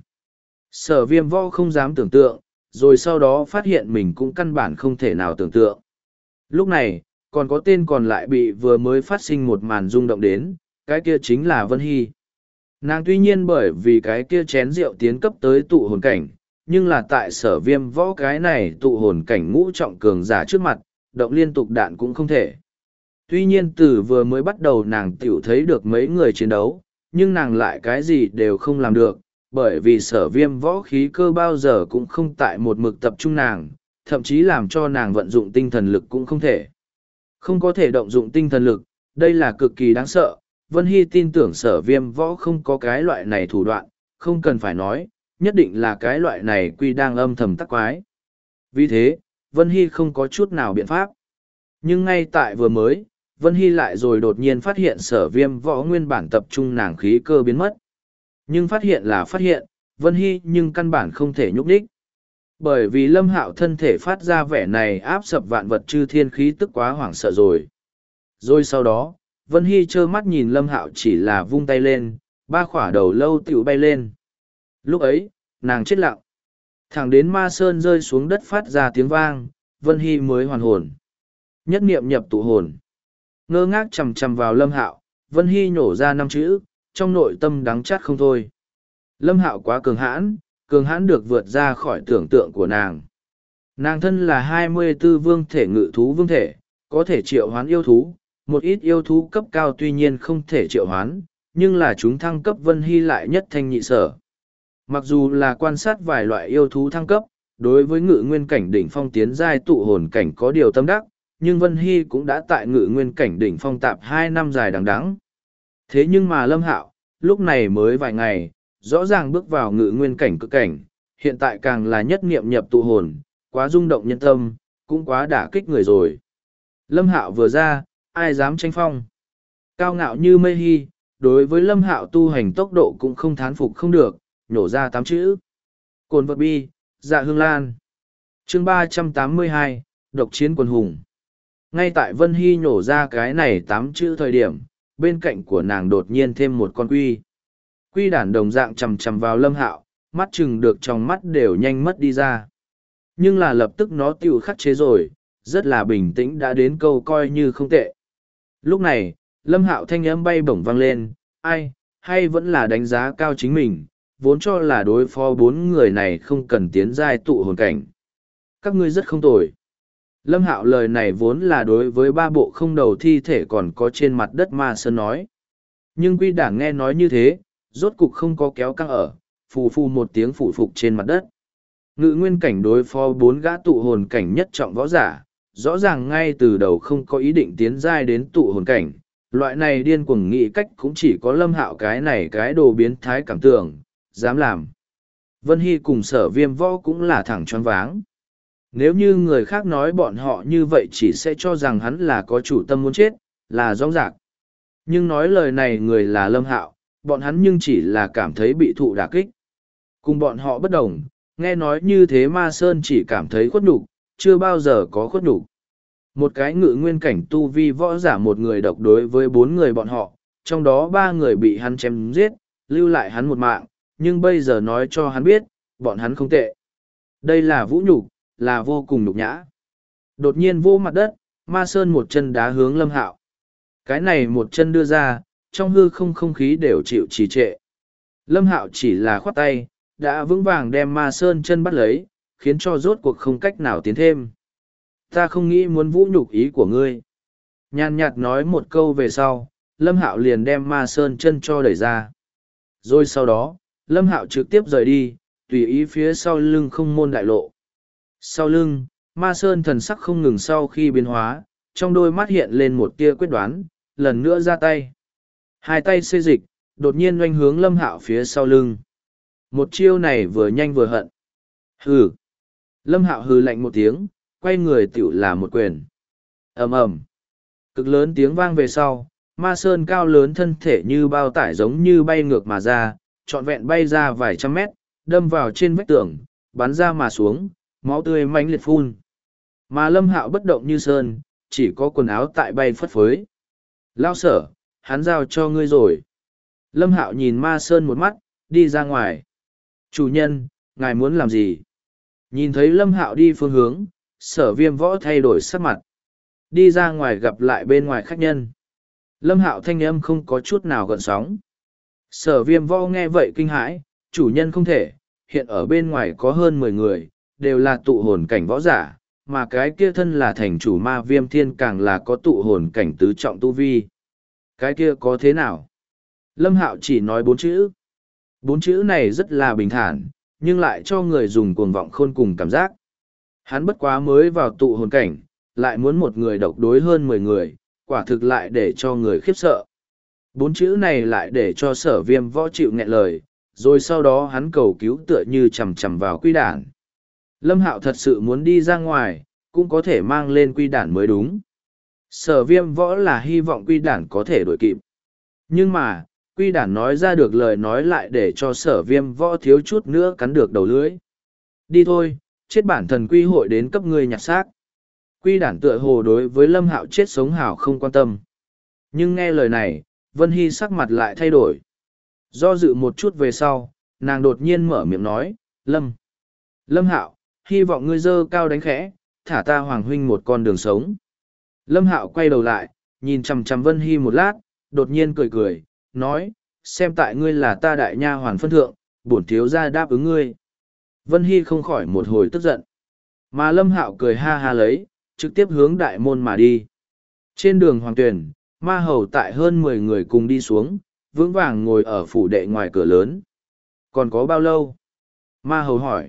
Sở Viêm võ không dám tưởng tượng, rồi sau đó phát hiện mình cũng căn bản không thể nào tưởng tượng. Lúc này, còn có tên còn lại bị vừa mới phát sinh một màn rung động đến, cái kia chính là Vân Hy. Nàng tuy nhiên bởi vì cái kia chén rượu tiến cấp tới tụ hồn cảnh, nhưng là tại Sở Viêm võ cái này tụ hồn cảnh ngũ trọng cường giả trước mặt, động liên tục đạn cũng không thể. Tuy nhiên từ vừa mới bắt đầu nàng tiểu thấy được mấy người chiến đấu, nhưng nàng lại cái gì đều không làm được, bởi vì Sở Viêm võ khí cơ bao giờ cũng không tại một mực tập trung nàng, thậm chí làm cho nàng vận dụng tinh thần lực cũng không thể. Không có thể động dụng tinh thần lực, đây là cực kỳ đáng sợ. Vân Hy tin tưởng Sở Viêm võ không có cái loại này thủ đoạn, không cần phải nói, nhất định là cái loại này quy đang âm thầm tắc quái. Vì thế, Vân Hy không có chút nào biện pháp. Nhưng ngay tại vừa mới, Vân Hy lại rồi đột nhiên phát hiện Sở Viêm võ nguyên bản tập trung nàng khí cơ biến mất. Nhưng phát hiện là phát hiện, Vân Hy nhưng căn bản không thể nhúc đích. Bởi vì Lâm Hạo thân thể phát ra vẻ này áp sập vạn vật chư thiên khí tức quá hoảng sợ rồi. Rồi sau đó, Vân Hy trơ mắt nhìn Lâm Hạo chỉ là vung tay lên, ba khỏa đầu lâu tiểu bay lên. Lúc ấy, nàng chết lặng. Thẳng đến ma sơn rơi xuống đất phát ra tiếng vang, Vân Hy mới hoàn hồn. Nhất niệm nhập tụ hồn. Ngơ ngác chầm chầm vào Lâm Hạo, Vân Hy nhổ ra 5 chữ, trong nội tâm đắng chát không thôi. Lâm Hạo quá cường hãn được vượt ra khỏi tưởng tượng của nàng. Nàng thân là 24 vương thể ngự thú vương thể, có thể triệu hoán yêu thú, một ít yêu thú cấp cao tuy nhiên không thể triệu hoán, nhưng là chúng thăng cấp Vân Hy lại nhất thanh nhị sở. Mặc dù là quan sát vài loại yêu thú thăng cấp, đối với ngự nguyên cảnh đỉnh phong tiến giai tụ hồn cảnh có điều tâm đắc, nhưng Vân Hy cũng đã tại ngự nguyên cảnh đỉnh phong tạp 2 năm dài đằng đẵng. Thế nhưng mà Lâm Hạo, lúc này mới vài ngày, rõ ràng bước vào ngự nguyên cảnh cực cảnh, hiện tại càng là nhất niệm nhập tụ hồn, quá rung động nhân tâm, cũng quá đả kích người rồi. Lâm Hạo vừa ra, ai dám tranh phong. Cao ngạo như mây hy, đối với Lâm Hạo tu hành tốc độ cũng không thán phục không được, nhổ ra 8 chữ. Cồn vật bi, dạ hương lan. Chương 382, độc chiến quần hùng. Ngay tại Vân Hy nhổ ra cái này 8 chữ thời điểm, bên cạnh của nàng đột nhiên thêm một con quy. Quy đản đồng dạng chầm chầm vào Lâm Hạo, mắt chừng được trong mắt đều nhanh mất đi ra. Nhưng là lập tức nó tiêu khắc chế rồi, rất là bình tĩnh đã đến câu coi như không tệ. Lúc này, Lâm Hạo thanh âm bay bổng vang lên, ai, hay vẫn là đánh giá cao chính mình, vốn cho là đối phó 4 người này không cần tiến giai tụ hồn cảnh. Các ngươi rất không tồi. Lâm Hạo lời này vốn là đối với 3 bộ không đầu thi thể còn có trên mặt đất ma sơn nói. Nhưng quy đảng nghe nói như thế, rốt cục không có kéo căng ở, phù phù một tiếng phủ phục trên mặt đất. Ngự nguyên cảnh đối phó 4 gã tụ hồn cảnh nhất trọng võ giả, rõ ràng ngay từ đầu không có ý định tiến giai đến tụ hồn cảnh. Loại này điên cuồng nghĩ cách cũng chỉ có Lâm Hạo cái này cái đồ biến thái cảm tưởng, dám làm. Vân Hy cùng Sở Viêm võ cũng là thẳng choáng váng. Nếu như người khác nói bọn họ như vậy chỉ sẽ cho rằng hắn là có chủ tâm muốn chết, là rong rạc. Nhưng nói lời này người là Lâm Hạo, bọn hắn nhưng chỉ là cảm thấy bị thụ đả kích. Cùng bọn họ bất đồng, nghe nói như thế Ma Sơn chỉ cảm thấy khuất nhục, chưa bao giờ có khuất nhục. Một cái ngự nguyên cảnh tu vi võ giả một người độc đối với 4 người bọn họ, trong đó 3 người bị hắn chém giết, lưu lại hắn một mạng, nhưng bây giờ nói cho hắn biết, bọn hắn không tệ. Đây là vũ nhục, là vô cùng nhục nhã. Đột nhiên vô mặt đất, Ma Sơn một chân đá hướng Lâm Hạo. Cái này một chân đưa ra, trong hư không không khí đều chịu trì trệ. Lâm Hạo chỉ là khoát tay, đã vững vàng đem Ma Sơn chân bắt lấy, khiến cho rốt cuộc không cách nào tiến thêm. Ta không nghĩ muốn vũ nhục ý của ngươi. Nhàn nhạt nói một câu về sau, Lâm Hạo liền đem Ma Sơn chân cho đẩy ra. Rồi sau đó, Lâm Hạo trực tiếp rời đi, tùy ý phía sau lưng không môn đại lộ. Sau lưng, Ma Sơn thần sắc không ngừng sau khi biến hóa, trong đôi mắt hiện lên một tia quyết đoán, lần nữa ra tay. Hai tay xê dịch, đột nhiên oanh hướng Lâm Hạo phía sau lưng. Một chiêu này vừa nhanh vừa hận. Hừ. Lâm Hạo hừ lạnh một tiếng, quay người tiểu là một quyền. Ầm ầm. Cực lớn tiếng vang về sau, Ma Sơn cao lớn thân thể như bao tải giống như bay ngược mà ra, trọn vẹn bay ra vài trăm mét, đâm vào trên vách tường, bắn ra mà xuống, máu tươi mãnh liệt phun. Mà Lâm Hạo bất động như sơn, chỉ có quần áo tại bay phất phới. Lao Sở, hắn giao cho ngươi rồi. Lâm Hạo nhìn Ma Sơn một mắt, đi ra ngoài. Chủ nhân, ngài muốn làm gì? Nhìn thấy Lâm Hạo đi phương hướng, Sở Viêm võ thay đổi sắc mặt. Đi ra ngoài gặp lại bên ngoài khách nhân. Lâm Hạo thanh âm không có chút nào gợn sóng. Sở Viêm võ nghe vậy kinh hãi, chủ nhân không thể, hiện ở bên ngoài có hơn 10 người, đều là tụ hồn cảnh võ giả, mà cái kia thân là thành chủ Ma Viêm Thiên càng là có tụ hồn cảnh tứ trọng tu vi. Cái kia có thế nào? Lâm Hạo chỉ nói 4 chữ. 4 chữ này rất là bình thản, nhưng lại cho người dùng cuồng vọng khôn cùng cảm giác. Hắn bất quá mới vào tụ hồn cảnh, lại muốn một người độc đối hơn 10 người, quả thực lại để cho người khiếp sợ. 4 chữ này lại để cho Sở Viêm võ chịu nghẹn lời, rồi sau đó hắn cầu cứu tựa như chầm chầm vào quy đản. Lâm Hạo thật sự muốn đi ra ngoài, cũng có thể mang lên quy đản mới đúng. Sở Viêm Võ là hy vọng quy đản có thể đổi kịp. Nhưng mà, quy đản nói ra được lời nói lại để cho Sở Viêm Võ thiếu chút nữa cắn được đầu lưỡi. Đi thôi, chết bản thần quy hội đến cấp ngươi nhặt xác. Quy đản tựa hồ đối với Lâm Hạo chết sống hảo không quan tâm. Nhưng nghe lời này, Vân Hy sắc mặt lại thay đổi. Do dự một chút về sau, nàng đột nhiên mở miệng nói, Lâm Hạo, hy vọng ngươi dơ cao đánh khẽ, thả ta Hoàng huynh một con đường sống. Lâm Hạo quay đầu lại, nhìn chằm chằm Vân Hy một lát, đột nhiên cười cười, nói, xem tại ngươi là ta đại nha hoàn phân thượng, bổn thiếu gia đáp ứng ngươi. Vân Hy không khỏi một hồi tức giận. Mà Lâm Hạo cười ha ha lấy, trực tiếp hướng đại môn mà đi. Trên đường Hoàng Tuyền, ma hầu tại hơn 10 người cùng đi xuống, vững vàng ngồi ở phủ đệ ngoài cửa lớn. Còn có bao lâu? Ma hầu hỏi.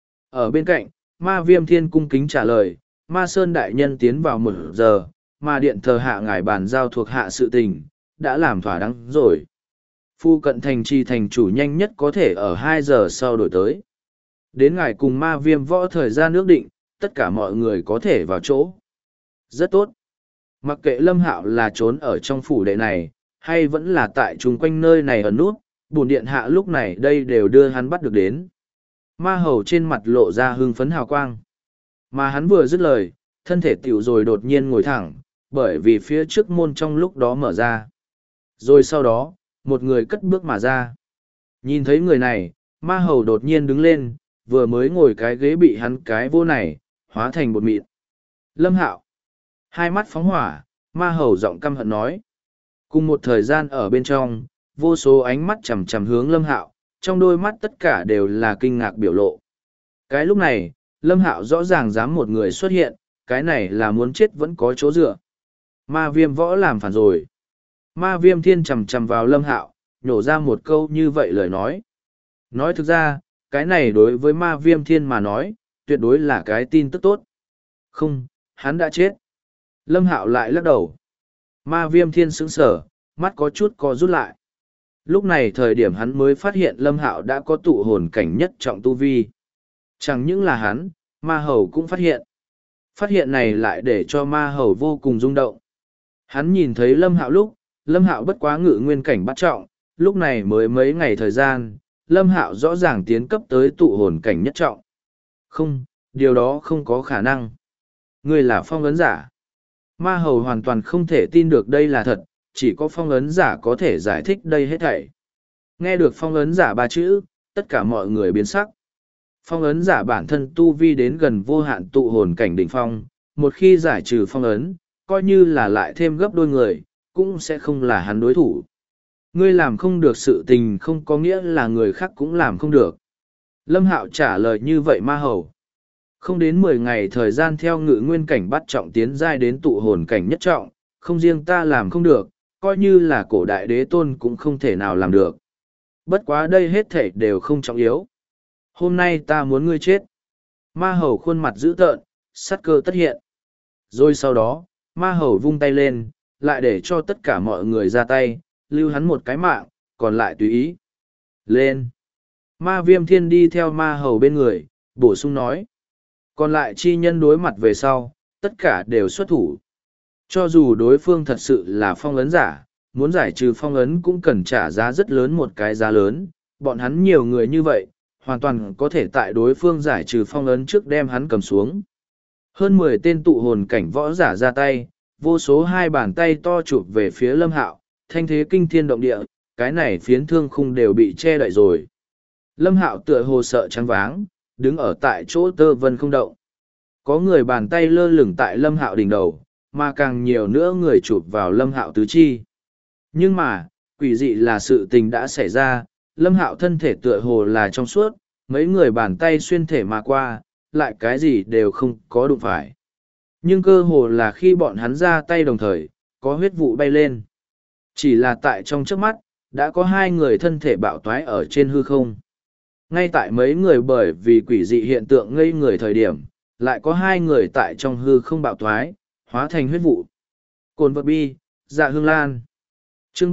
Ở bên cạnh, ma viêm thiên cung kính trả lời, ma sơn đại nhân tiến vào 1 giờ, mà điện thờ hạ ngài bàn giao thuộc hạ sự tình, đã làm thỏa đáng rồi. Phu cận thành trì thành chủ nhanh nhất có thể ở 2 giờ sau đổi tới. Đến ngài cùng ma viêm võ thời gian ước định, tất cả mọi người có thể vào chỗ. Rất tốt. Mặc kệ Lâm Hạo là trốn ở trong phủ đệ này, hay vẫn là tại chung quanh nơi này ở nút, bổn điện hạ lúc này đây đều đưa hắn bắt được đến. Ma hầu trên mặt lộ ra hưng phấn hào quang. Mà hắn vừa dứt lời, thân thể tiểu rồi đột nhiên ngồi thẳng, bởi vì phía trước môn trong lúc đó mở ra. Rồi sau đó, một người cất bước mà ra. Nhìn thấy người này, ma hầu đột nhiên đứng lên, vừa mới ngồi cái ghế bị hắn cái vô này, hóa thành bột mịn. Lâm Hạo. Hai mắt phóng hỏa, ma hầu giọng căm hận nói. Cùng một thời gian ở bên trong, vô số ánh mắt chằm chằm hướng Lâm Hạo, trong đôi mắt tất cả đều là kinh ngạc biểu lộ. Cái lúc này, Lâm Hạo rõ ràng dám một người xuất hiện, cái này là muốn chết vẫn có chỗ dựa. Ma viêm võ làm phản rồi. Ma viêm thiên chằm chằm vào Lâm Hạo, nhổ ra một câu như vậy lời nói. Nói thực ra, cái này đối với ma viêm thiên mà nói, tuyệt đối là cái tin tức tốt. Không, hắn đã chết. Lâm Hạo lại lắc đầu. Ma viêm thiên sững sờ, mắt có chút co rút lại. Lúc này thời điểm hắn mới phát hiện Lâm Hạo đã có tụ hồn cảnh nhất trọng tu vi. Chẳng những là hắn, ma hầu cũng phát hiện. Phát hiện này lại để cho ma hầu vô cùng rung động. Hắn nhìn thấy Lâm Hạo lúc, Lâm Hạo bất quá ngự nguyên cảnh bắt trọng, lúc này mới mấy ngày thời gian, Lâm Hạo rõ ràng tiến cấp tới tụ hồn cảnh nhất trọng. Không, điều đó không có khả năng. Ngươi là phong ấn giả. Ma hầu hoàn toàn không thể tin được đây là thật, chỉ có phong ấn giả có thể giải thích đây hết thảy. Nghe được phong ấn giả 3 chữ, tất cả mọi người biến sắc. Phong ấn giả bản thân tu vi đến gần vô hạn tụ hồn cảnh đỉnh phong, một khi giải trừ phong ấn, coi như là lại thêm gấp đôi người, cũng sẽ không là hắn đối thủ. Ngươi làm không được sự tình không có nghĩa là người khác cũng làm không được. Lâm Hạo trả lời như vậy ma hầu. Không đến 10 ngày thời gian theo ngự nguyên cảnh bắt trọng tiến giai đến tụ hồn cảnh nhất trọng, không riêng ta làm không được, coi như là cổ đại đế tôn cũng không thể nào làm được. Bất quá đây hết thảy đều không trọng yếu. Hôm nay ta muốn ngươi chết. Ma hầu khuôn mặt dữ tợn, sát cơ tất hiện. Rồi sau đó, ma hầu vung tay lên, lại để cho tất cả mọi người ra tay, lưu hắn một cái mạng, còn lại tùy ý. Lên. Ma viêm thiên đi theo ma hầu bên người, bổ sung nói. Còn lại chi nhân đối mặt về sau, tất cả đều xuất thủ. Cho dù đối phương thật sự là phong ấn giả, muốn giải trừ phong ấn cũng cần trả giá rất lớn một cái giá lớn, bọn hắn nhiều người như vậy, hoàn toàn có thể tại đối phương giải trừ phong ấn trước đem hắn cầm xuống. Hơn 10 tên tụ hồn cảnh võ giả ra tay, vô số hai bàn tay to chụp về phía Lâm Hạo, thanh thế kinh thiên động địa, cái này phiến thương khung đều bị che đậy rồi. Lâm Hạo tựa hồ sợ trắng váng, đứng ở tại chỗ tơ vân không động. Có người bàn tay lơ lửng tại Lâm Hạo đỉnh đầu, mà càng nhiều nữa người chụp vào Lâm Hạo tứ chi. Nhưng mà, quỷ dị là sự tình đã xảy ra, Lâm Hạo thân thể tựa hồ là trong suốt, mấy người bàn tay xuyên thể mà qua, lại cái gì đều không có đụng phải. Nhưng cơ hồ là khi bọn hắn ra tay đồng thời, có huyết vụ bay lên. Chỉ là tại trong trước mắt, đã có 2 người thân thể bạo toái ở trên hư không. Ngay tại mấy người bởi vì quỷ dị hiện tượng ngây người thời điểm, lại có 2 người tại trong hư không bạo toái, hóa thành huyết vụ. Cồn vật bi, dạ hương lan. Chương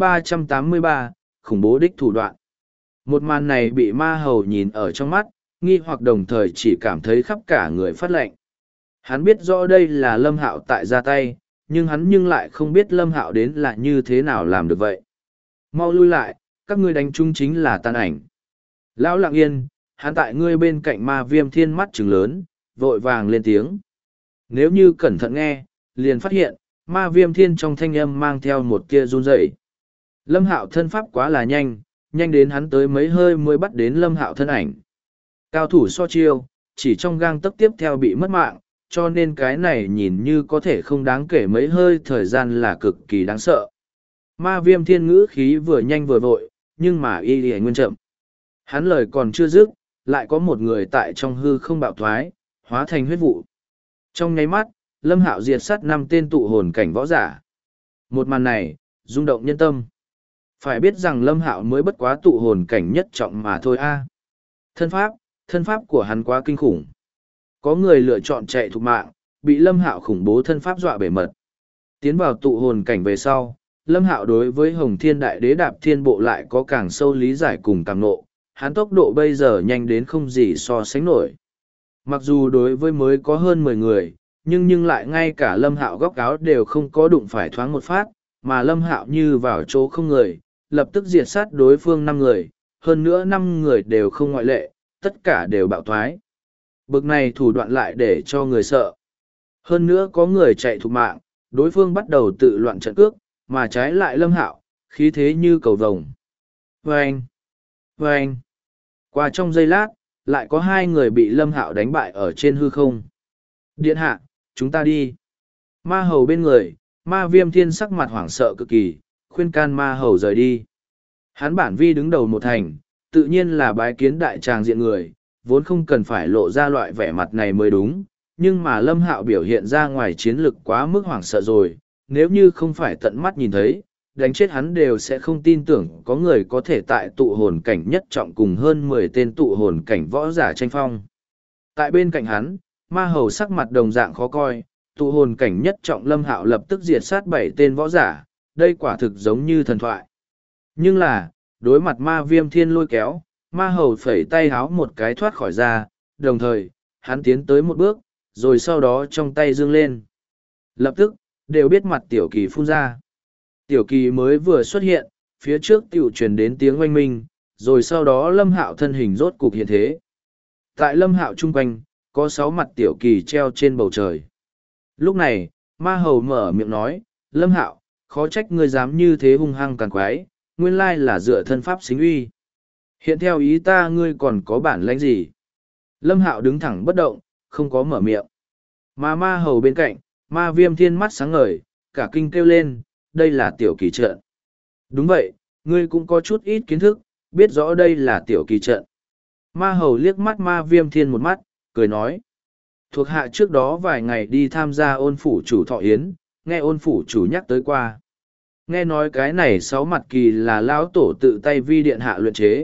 383, khủng bố đích thủ đoạn. Một màn này bị ma hầu nhìn ở trong mắt, nghi hoặc đồng thời chỉ cảm thấy khắp cả người phát lạnh. Hắn biết rõ đây là Lâm Hạo tại ra tay, nhưng hắn nhưng lại không biết Lâm Hạo đến là như thế nào làm được vậy. Mau lui lại, các ngươi đánh chung chính là tàn ảnh. Lão lặng yên, hắn tại ngươi bên cạnh Ma Viêm Thiên mắt trừng lớn, vội vàng lên tiếng. Nếu như cẩn thận nghe, liền phát hiện, Ma Viêm Thiên trong thanh âm mang theo một kia run rẩy. Lâm Hạo thân pháp quá là nhanh, nhanh đến hắn tới mấy hơi mới bắt đến Lâm Hạo thân ảnh. Cao thủ so chiêu, chỉ trong gang tấc tiếp theo bị mất mạng, cho nên cái này nhìn như có thể không đáng kể mấy hơi thời gian là cực kỳ đáng sợ. Ma Viêm Thiên ngữ khí vừa nhanh vừa vội, nhưng mà y nguyên chậm. Hắn lời còn chưa dứt, lại có một người tại trong hư không bạo thoái, hóa thành huyết vụ. Trong nháy mắt, Lâm Hạo diệt sát 5 tên tụ hồn cảnh võ giả. Một màn này, rung động nhân tâm. Phải biết rằng Lâm Hạo mới bất quá tụ hồn cảnh nhất trọng mà thôi a. Thân pháp của hắn quá kinh khủng. Có người lựa chọn chạy thục mạng, bị Lâm Hạo khủng bố thân pháp dọa bể mật. Tiến vào tụ hồn cảnh về sau, Lâm Hạo đối với Hồng Thiên Đại Đế Đạp Thiên Bộ lại có càng sâu lý giải cùng càng nộ, hắn tốc độ bây giờ nhanh đến không gì so sánh nổi. Mặc dù đối với mới có hơn 10 người, nhưng lại ngay cả Lâm Hạo góc áo đều không có đụng phải thoáng một phát, mà Lâm Hạo như vào chỗ không người, lập tức diệt sát đối phương 5 người, hơn nữa 5 người đều không ngoại lệ, tất cả đều bạo thoái. Bực này thủ đoạn lại để cho người sợ. Hơn nữa có người chạy thục mạng, đối phương bắt đầu tự loạn trận cước, mà trái lại Lâm Hạo, khí thế như cầu vồng. Vâng! Vâng! Qua trong giây lát, lại có 2 người bị Lâm Hạo đánh bại ở trên hư không. Điện hạ, chúng ta đi. Ma hầu bên người, Ma Viêm Thiên sắc mặt hoảng sợ cực kỳ, khuyên can Ma hầu rời đi. Hắn bản vi đứng đầu một thành, tự nhiên là bái kiến đại tràng diện người, vốn không cần phải lộ ra loại vẻ mặt này mới đúng, nhưng mà Lâm Hạo biểu hiện ra ngoài chiến lực quá mức hoảng sợ rồi, nếu như không phải tận mắt nhìn thấy, đánh chết hắn đều sẽ không tin tưởng có người có thể tại tụ hồn cảnh nhất trọng cùng hơn 10 tên tụ hồn cảnh võ giả tranh phong. Tại bên cạnh hắn, Ma hầu sắc mặt đồng dạng khó coi, tụ hồn cảnh nhất trọng Lâm Hạo lập tức diệt sát 7 tên võ giả, đây quả thực giống như thần thoại. Nhưng là, đối mặt Ma Viêm Thiên lôi kéo, Ma hầu phẩy tay háo một cái thoát khỏi ra, đồng thời, hắn tiến tới một bước, rồi sau đó trong tay dương lên. Lập tức, đều biết mặt Tiểu Kỳ phun ra. Tiểu Kỳ mới vừa xuất hiện, phía trước tiểu truyền đến tiếng oanh minh, rồi sau đó Lâm Hạo thân hình rốt cục hiện thế. Tại Lâm Hạo chung quanh, có 6 mặt Tiểu Kỳ treo trên bầu trời. Lúc này, Ma hầu mở miệng nói, Lâm Hạo, khó trách ngươi dám như thế hung hăng càn quái, nguyên lai là dựa thân pháp xính uy. Hiện theo ý ta ngươi còn có bản lãnh gì? Lâm Hạo đứng thẳng bất động, không có mở miệng. Mà Ma hầu bên cạnh, Ma Viêm Thiên mắt sáng ngời, cả kinh kêu lên, đây là Tiểu Kỳ trận. Đúng vậy, ngươi cũng có chút ít kiến thức, biết rõ đây là Tiểu Kỳ trận. Ma hầu liếc mắt Ma Viêm Thiên một mắt, cười nói. Thuộc hạ trước đó vài ngày đi tham gia ôn phủ chủ thọ yến, nghe ôn phủ chủ nhắc tới qua. Nghe nói cái này 6 mặt kỳ là lão tổ tự tay vi điện hạ luyện chế.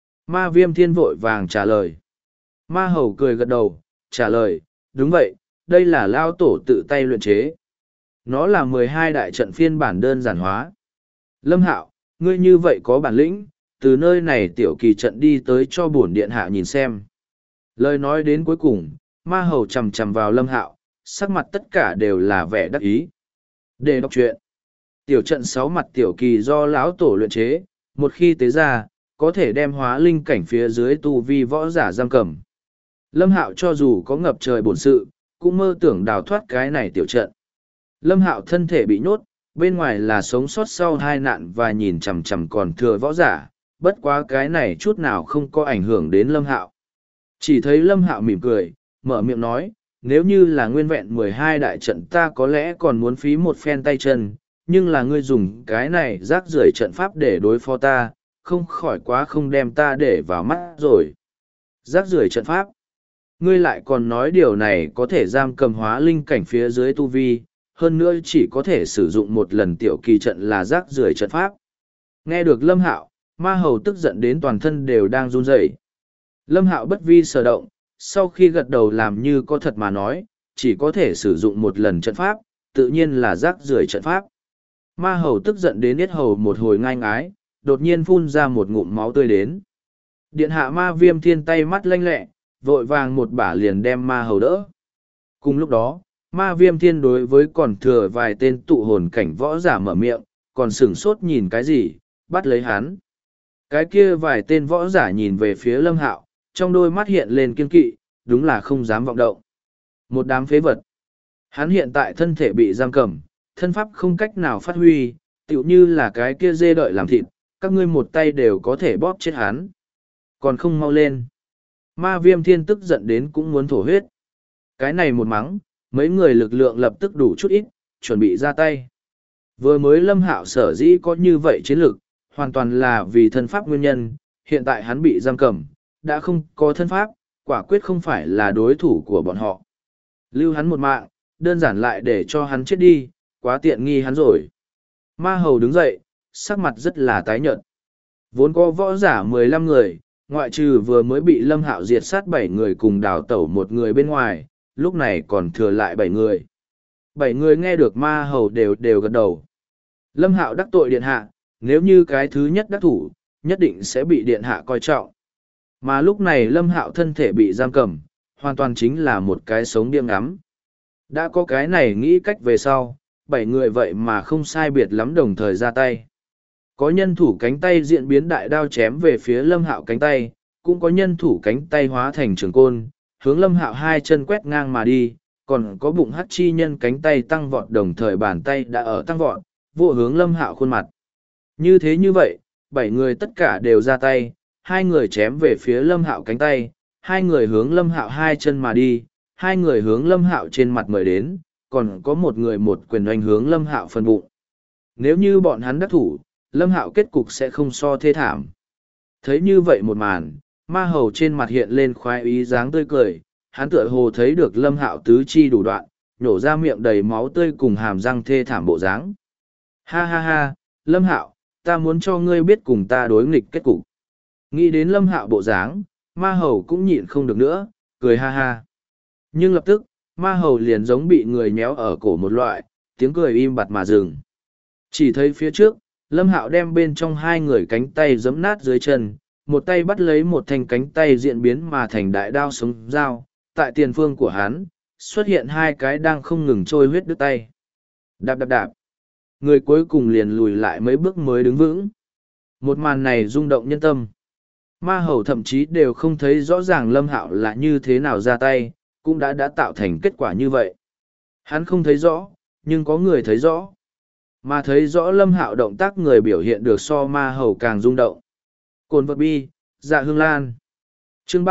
Ma Viêm Thiên vội vàng trả lời. Ma hầu cười gật đầu, trả lời, đúng vậy, đây là lão tổ tự tay luyện chế. Nó là 12 đại trận phiên bản đơn giản hóa. Lâm Hạo, ngươi như vậy có bản lĩnh, từ nơi này Tiểu Kỳ trận đi tới cho bổn điện hạ nhìn xem. Lời nói đến cuối cùng, Ma hầu chầm chầm vào Lâm Hạo, sắc mặt tất cả đều là vẻ đắc ý. Để đọc truyện. Tiểu trận 6 mặt Tiểu Kỳ do lão tổ luyện chế, một khi tế ra, có thể đem hóa linh cảnh phía dưới tu vi võ giả giam cầm. Lâm Hạo cho dù có ngập trời bổn sự, cũng mơ tưởng đào thoát cái này tiểu trận. Lâm Hạo thân thể bị nhốt, bên ngoài là sống sót sau hai nạn và nhìn chằm chằm còn thừa võ giả, bất quá cái này chút nào không có ảnh hưởng đến Lâm Hạo. Chỉ thấy Lâm Hạo mỉm cười, mở miệng nói, nếu như là nguyên vẹn 12 đại trận ta có lẽ còn muốn phí một phen tay chân, nhưng là ngươi dùng cái này rác rưởi trận pháp để đối phó ta, không khỏi quá không đem ta để vào mắt rồi. Rác rưởi trận pháp. Ngươi lại còn nói điều này có thể giam cầm hóa linh cảnh phía dưới tu vi, hơn nữa chỉ có thể sử dụng một lần Tiểu Kỳ trận là rác rưởi trận pháp. Nghe được Lâm Hạo, Ma hầu tức giận đến toàn thân đều đang run rẩy. Lâm Hạo bất vi sở động, sau khi gật đầu làm như có thật mà nói, chỉ có thể sử dụng một lần trận pháp, tự nhiên là rác rưởi trận pháp. Ma hầu tức giận đến yết hầu một hồi ngai ngái, đột nhiên phun ra một ngụm máu tươi đến. Điện hạ Ma Viêm Thiên tay mắt lanh lẹ, vội vàng một bả liền đem Ma hầu đỡ. Cùng lúc đó, ma viêm thiên đối với còn thừa vài tên tụ hồn cảnh võ giả mở miệng, còn sửng sốt nhìn cái gì, bắt lấy hắn. Cái kia vài tên võ giả nhìn về phía Lâm Hạo, trong đôi mắt hiện lên kiên kỵ, đúng là không dám vọng động. Một đám phế vật. Hắn hiện tại thân thể bị giam cầm, thân pháp không cách nào phát huy, tựu như là cái kia dê đợi làm thịt, các ngươi một tay đều có thể bóp chết hắn. Còn không mau lên. Ma viêm thiên tức giận đến cũng muốn thổ huyết. Cái này một mắng, mấy người lực lượng lập tức đủ chút ít, chuẩn bị ra tay. Vừa mới Lâm Hạo sở dĩ có như vậy chiến lực, hoàn toàn là vì thân pháp nguyên nhân, hiện tại hắn bị giam cầm, đã không có thân pháp, quả quyết không phải là đối thủ của bọn họ. Lưu hắn một mạng, đơn giản lại để cho hắn chết đi, quá tiện nghi hắn rồi. Ma hầu đứng dậy, sắc mặt rất là tái nhợt. Vốn có võ giả 15 người, ngoại trừ vừa mới bị Lâm Hạo diệt sát 7 người cùng đào tẩu một người bên ngoài, lúc này còn thừa lại 7 người. 7 người nghe được ma hầu đều gật đầu. Lâm Hạo đắc tội điện hạ, nếu như cái thứ nhất đắc thủ, nhất định sẽ bị điện hạ coi trọng. Mà lúc này Lâm Hạo thân thể bị giam cầm, hoàn toàn chính là một cái sống điên ngắm. Đã có cái này nghĩ cách về sau, 7 người vậy mà không sai biệt lắm đồng thời ra tay. Có nhân thủ cánh tay diễn biến đại đao chém về phía Lâm Hạo cánh tay, cũng có nhân thủ cánh tay hóa thành trường côn, hướng Lâm Hạo hai chân quét ngang mà đi, còn có bụng hắc chi nhân cánh tay tăng vọt đồng thời bàn tay đã ở tăng vọt, vụ hướng Lâm Hạo khuôn mặt. Như thế như vậy, 7 người tất cả đều ra tay, 2 người chém về phía Lâm Hạo cánh tay, 2 người hướng Lâm Hạo hai chân mà đi, 2 người hướng Lâm Hạo trên mặt mời đến, còn có một người một quyền oanh hướng Lâm Hạo phần bụng. Nếu như bọn hắn đắc thủ, Lâm Hạo kết cục sẽ không so thê thảm. Thấy như vậy một màn, ma hầu trên mặt hiện lên khoái ý dáng tươi cười, hắn tựa hồ thấy được Lâm Hạo tứ chi đủ đoạn, nhổ ra miệng đầy máu tươi cùng hàm răng thê thảm bộ dáng. Ha ha ha, Lâm Hạo, ta muốn cho ngươi biết cùng ta đối nghịch kết cục. Nghĩ đến Lâm Hạo bộ dáng, ma hầu cũng nhịn không được nữa, cười ha ha. Nhưng lập tức, ma hầu liền giống bị người nhéo ở cổ một loại, tiếng cười im bặt mà dừng. Chỉ thấy phía trước, Lâm Hạo đem bên trong 2 người cánh tay giẫm nát dưới chân, một tay bắt lấy một thanh cánh tay diễn biến mà thành đại đao sống dao, tại tiền phương của hắn, xuất hiện 2 cái đang không ngừng trôi huyết đứt tay. Đạp đạp đạp. Người cuối cùng liền lùi lại mấy bước mới đứng vững. Một màn này rung động nhân tâm. Ma hầu thậm chí đều không thấy rõ ràng Lâm Hạo là như thế nào ra tay, cũng đã tạo thành kết quả như vậy. Hắn không thấy rõ, nhưng có người thấy rõ. Mà thấy rõ Lâm Hạo động tác người biểu hiện được so ma hầu càng rung động. Cồn vật bi, dạ hương lan. Chương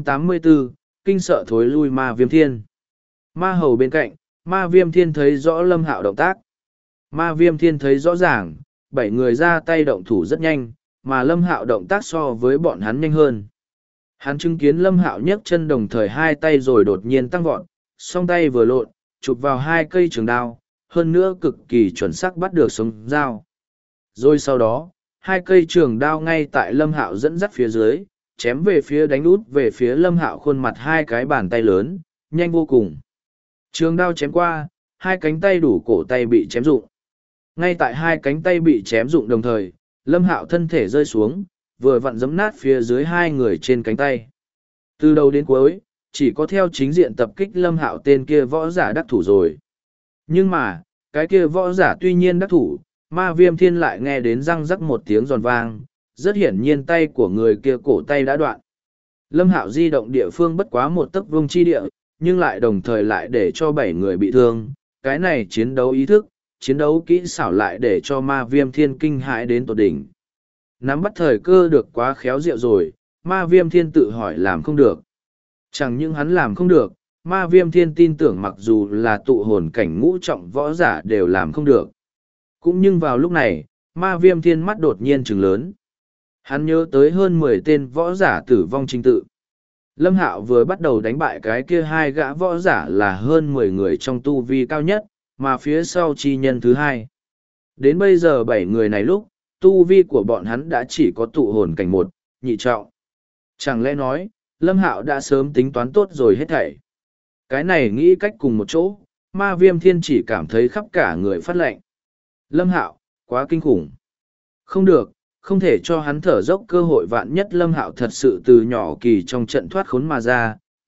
384, kinh sợ thối lui ma viêm thiên. Ma hầu bên cạnh, ma viêm thiên thấy rõ Lâm Hạo động tác. Ma viêm thiên thấy rõ ràng, 7 người ra tay động thủ rất nhanh, mà Lâm Hạo động tác so với bọn hắn nhanh hơn. Hắn chứng kiến Lâm Hạo nhấc chân đồng thời 2 tay rồi đột nhiên tăng vọt, song tay vừa lộn, chụp vào 2 cây trường đao, hơn nữa cực kỳ chuẩn xác bắt được sống dao. Rồi sau đó, 2 cây trường đao ngay tại Lâm Hạo dẫn dắt phía dưới, chém về phía đánh út về phía Lâm Hạo khuôn mặt 2 cái bàn tay lớn, nhanh vô cùng. Trường đao chém qua, 2 cánh tay đủ cổ tay bị chém rụng. Ngay tại 2 cánh tay bị chém rụng đồng thời, Lâm Hạo thân thể rơi xuống, vừa vặn giẫm nát phía dưới 2 người trên cánh tay. Từ đầu đến cuối, chỉ có theo chính diện tập kích Lâm Hạo tên kia võ giả đắc thủ rồi. Nhưng mà, cái kia võ giả tuy nhiên đắc thủ, ma viêm thiên lại nghe đến răng rắc một tiếng giòn vang, rất hiển nhiên tay của người kia cổ tay đã đoạn. Lâm Hạo di động địa phương bất quá một tấc vuông chi địa, nhưng lại đồng thời lại để cho 7 người bị thương. Cái này chiến đấu ý thức, chiến đấu kỹ xảo lại để cho ma viêm thiên kinh hãi đến tột đỉnh. Nắm bắt thời cơ được quá khéo diệu rồi, ma viêm thiên tự hỏi làm không được. Chẳng những hắn làm không được, ma viêm thiên tin tưởng mặc dù là tụ hồn cảnh ngũ trọng võ giả đều làm không được. Cũng nhưng vào lúc này, ma viêm thiên mắt đột nhiên trừng lớn. Hắn nhớ tới hơn 10 tên võ giả tử vong trình tự. Lâm Hạo vừa bắt đầu đánh bại cái kia 2 gã võ giả là hơn 10 người trong tu vi cao nhất, mà phía sau chi nhân thứ 2. Đến bây giờ 7 người này lúc, tu vi của bọn hắn đã chỉ có tụ hồn cảnh 1, nhị trọng. Chẳng lẽ nói, Lâm Hạo đã sớm tính toán tốt rồi hết thảy. Cái này nghĩ cách cùng một chỗ, ma viêm thiên chỉ cảm thấy khắp cả người phát lạnh. Lâm Hạo, quá kinh khủng. Không được, không thể cho hắn thở dốc cơ hội vạn nhất Lâm Hạo thật sự từ nhỏ kỳ trong trận thoát khốn mà ra,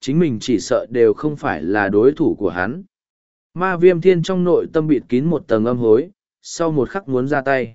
chính mình chỉ sợ đều không phải là đối thủ của hắn. Ma Viêm Thiên trong nội tâm bịt kín một tầng âm hối, sau một khắc muốn ra tay.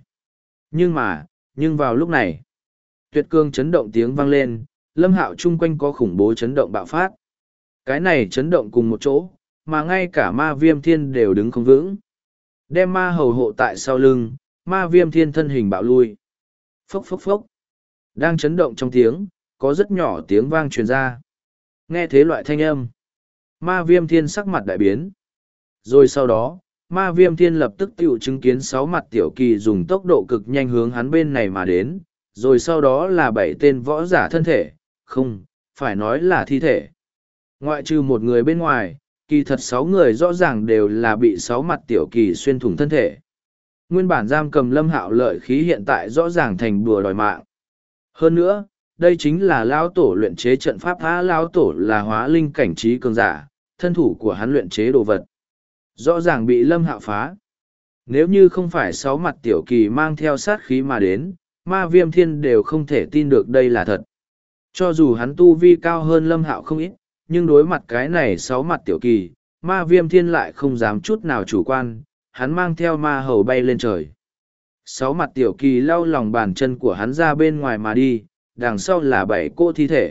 Nhưng vào lúc này, tuyệt cương chấn động tiếng vang lên, Lâm Hạo chung quanh có khủng bố chấn động bạo phát. Cái này chấn động cùng một chỗ, mà ngay cả Ma Viêm Thiên đều đứng không vững. Đem ma hầu hộ tại sau lưng, Ma Viêm Thiên thân hình bạo lui. Phốc phốc phốc. Đang chấn động trong tiếng, có rất nhỏ tiếng vang truyền ra. Nghe thế loại thanh âm, Ma Viêm Thiên sắc mặt đại biến. Rồi sau đó, Ma Viêm Thiên lập tức tiểu chứng kiến 6 mặt tiểu kỳ dùng tốc độ cực nhanh hướng hắn bên này mà đến, rồi sau đó là 7 tên võ giả thân thể, không, phải nói là thi thể. Ngoại trừ một người bên ngoài, kỳ thật 6 người rõ ràng đều là bị 6 mặt tiểu kỳ xuyên thủng thân thể. Nguyên bản giam cầm Lâm Hạo lợi khí hiện tại rõ ràng thành đùa đòi mạng. Hơn nữa, đây chính là lão tổ luyện chế trận pháp phá, lão tổ là hóa linh cảnh trí cường giả, thân thủ của hắn luyện chế đồ vật. Rõ ràng bị Lâm Hạo phá. Nếu như không phải 6 mặt tiểu kỳ mang theo sát khí mà đến, Ma Viêm Thiên đều không thể tin được đây là thật. Cho dù hắn tu vi cao hơn Lâm Hạo không ít, nhưng đối mặt cái này 6 mặt tiểu kỳ, Ma Viêm Thiên lại không dám chút nào chủ quan, hắn mang theo ma hầu bay lên trời. 6 mặt tiểu kỳ lau lòng bàn chân của hắn ra bên ngoài mà đi, đằng sau là 7 cỗ thi thể.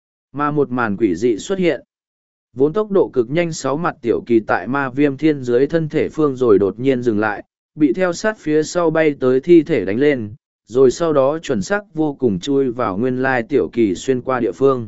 Mà một màn quỷ dị xuất hiện. Vốn tốc độ cực nhanh 6 mặt tiểu kỳ tại Ma Viêm Thiên dưới thân thể phương rồi đột nhiên dừng lại, bị theo sát phía sau bay tới thi thể đánh lên, rồi sau đó chuẩn xác vô cùng chui vào nguyên lai tiểu kỳ xuyên qua địa phương.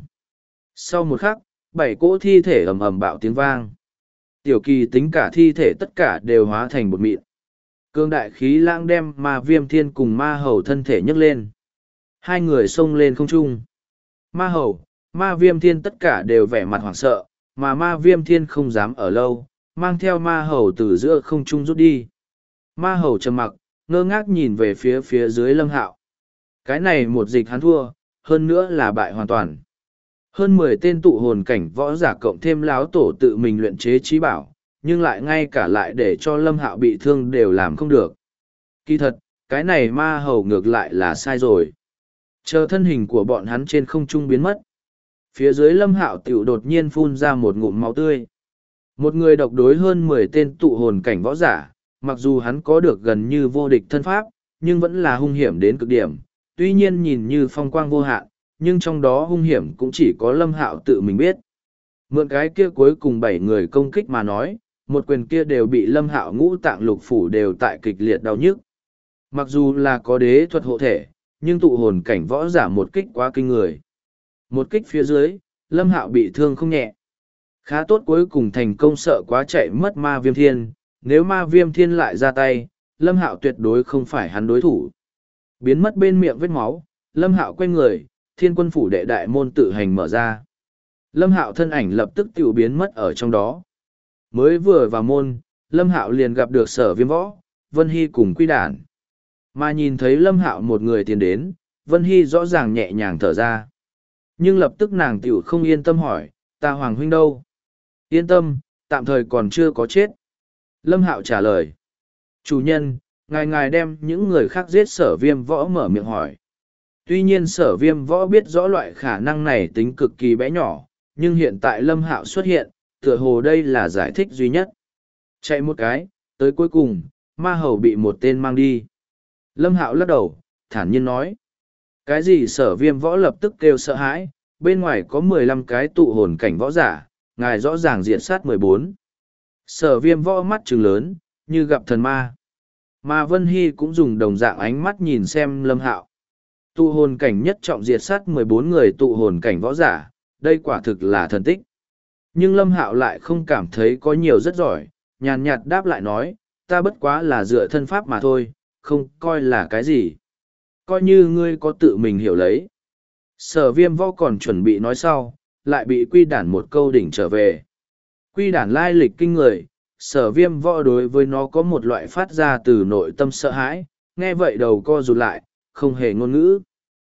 Sau một khắc, 7 cỗ thi thể ầm ầm bạo tiếng vang. Tiểu kỳ tính cả thi thể tất cả đều hóa thành bột mịn. Cương đại khí lãng đem Ma Viêm Thiên cùng ma hầu thân thể nhấc lên. Hai người xông lên không trung. Ma hầu, Ma Viêm Thiên tất cả đều vẻ mặt hoảng sợ, mà Ma Viêm Thiên không dám ở lâu, mang theo ma hầu từ giữa không trung rút đi. Ma hầu trầm mặc, ngơ ngác nhìn về phía dưới Lâm Hạo. Cái này một dịch hắn thua, hơn nữa là bại hoàn toàn. Hơn 10 tên tụ hồn cảnh võ giả cộng thêm láo tổ tự mình luyện chế trí bảo, nhưng lại ngay cả lại để cho Lâm Hạo bị thương đều làm không được. Kỳ thật, cái này ma hầu ngược lại là sai rồi. Chờ thân hình của bọn hắn trên không trung biến mất. Phía dưới Lâm Hạo tiểu đột nhiên phun ra một ngụm máu tươi. Một người độc đối hơn 10 tên tụ hồn cảnh võ giả, mặc dù hắn có được gần như vô địch thân pháp, nhưng vẫn là hung hiểm đến cực điểm. Tuy nhiên nhìn như phong quang vô hạn, nhưng trong đó hung hiểm cũng chỉ có Lâm Hạo tự mình biết. Mượn cái kia cuối cùng 7 người công kích mà nói, một quyền kia đều bị Lâm Hạo ngũ tạng lục phủ đều tại kịch liệt đau nhức. Mặc dù là có đế thuật hộ thể, nhưng tụ hồn cảnh võ giả một kích quá kinh người. Một kích phía dưới, Lâm Hạo bị thương không nhẹ. Khá tốt cuối cùng thành công, sợ quá chạy mất Ma Viêm Thiên, nếu Ma Viêm Thiên lại ra tay, Lâm Hạo tuyệt đối không phải hắn đối thủ. Biến mất bên miệng vết máu, Lâm Hạo quay người, Thiên Quân phủ đệ đại môn tự hành mở ra. Lâm Hạo thân ảnh lập tức tiểu biến mất ở trong đó. Mới vừa vào môn, Lâm Hạo liền gặp được Sở Viêm Võ, Vân Hy cùng Quy Đản. Mà nhìn thấy Lâm Hạo một người tiến đến, Vân Hy rõ ràng nhẹ nhàng thở ra. Nhưng lập tức nàng tiểu không yên tâm hỏi, ta Hoàng huynh đâu? Yên tâm, tạm thời còn chưa có chết. Lâm Hạo trả lời. Chủ nhân, ngài đem những người khác giết Sở Viêm Võ mở miệng hỏi. Tuy nhiên Sở Viêm Võ biết rõ loại khả năng này tính cực kỳ bé nhỏ, nhưng hiện tại Lâm Hạo xuất hiện, tựa hồ đây là giải thích duy nhất. Chạy một cái, tới cuối cùng, ma hầu bị một tên mang đi. Lâm Hạo lắc đầu, thản nhiên nói. Cái gì? Sở Viêm Võ lập tức kêu sợ hãi, bên ngoài có 15 cái tụ hồn cảnh võ giả, ngài rõ ràng diện sát 14. Sở Viêm Võ mắt trừng lớn, như gặp thần ma. Mà Vân Hy cũng dùng đồng dạng ánh mắt nhìn xem Lâm Hạo. Tụ hồn cảnh nhất trọng diệt sát 14 người tụ hồn cảnh võ giả, đây quả thực là thần tích. Nhưng Lâm Hạo lại không cảm thấy có nhiều rất giỏi, nhàn nhạt đáp lại nói, ta bất quá là dựa thân pháp mà thôi, không coi là cái gì. Coi như ngươi có tự mình hiểu lấy. Sở Viêm Võ còn chuẩn bị nói sau, lại bị Quy Đản một câu đỉnh trở về. Quy Đản lai lịch kinh người, Sở Viêm Võ đối với nó có một loại phát ra từ nội tâm sợ hãi, nghe vậy đầu co rụt lại, không hề ngôn ngữ.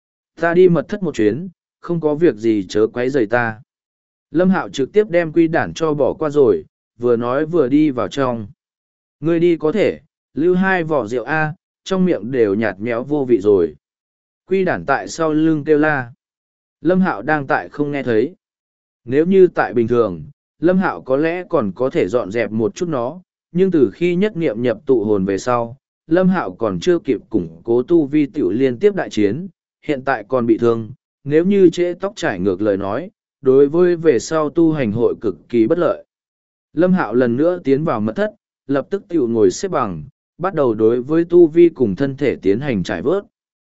Ta đi mật thất một chuyến, không có việc gì chớ quấy rầy ta. Lâm Hạo trực tiếp đem Quy Đản cho bỏ qua rồi, vừa nói vừa đi vào trong. Ngươi đi có thể, lưu 2 vỏ rượu A, trong miệng đều nhạt nhẽo vô vị rồi. Quy Đản tại sau lưng kêu la. Lâm Hạo đang tại không nghe thấy. Nếu như tại bình thường, Lâm Hạo có lẽ còn có thể dọn dẹp một chút nó, nhưng từ khi nhất niệm nhập tụ hồn về sau, Lâm Hạo còn chưa kịp củng cố tu vi tiểu liên tiếp đại chiến, hiện tại còn bị thương, nếu như trễ tóc trải ngược lời nói, đối với về sau tu hành hội cực kỳ bất lợi. Lâm Hạo lần nữa tiến vào mật thất, lập tức tiểu ngồi xếp bằng, bắt đầu đối với tu vi cùng thân thể tiến hành trải vớt.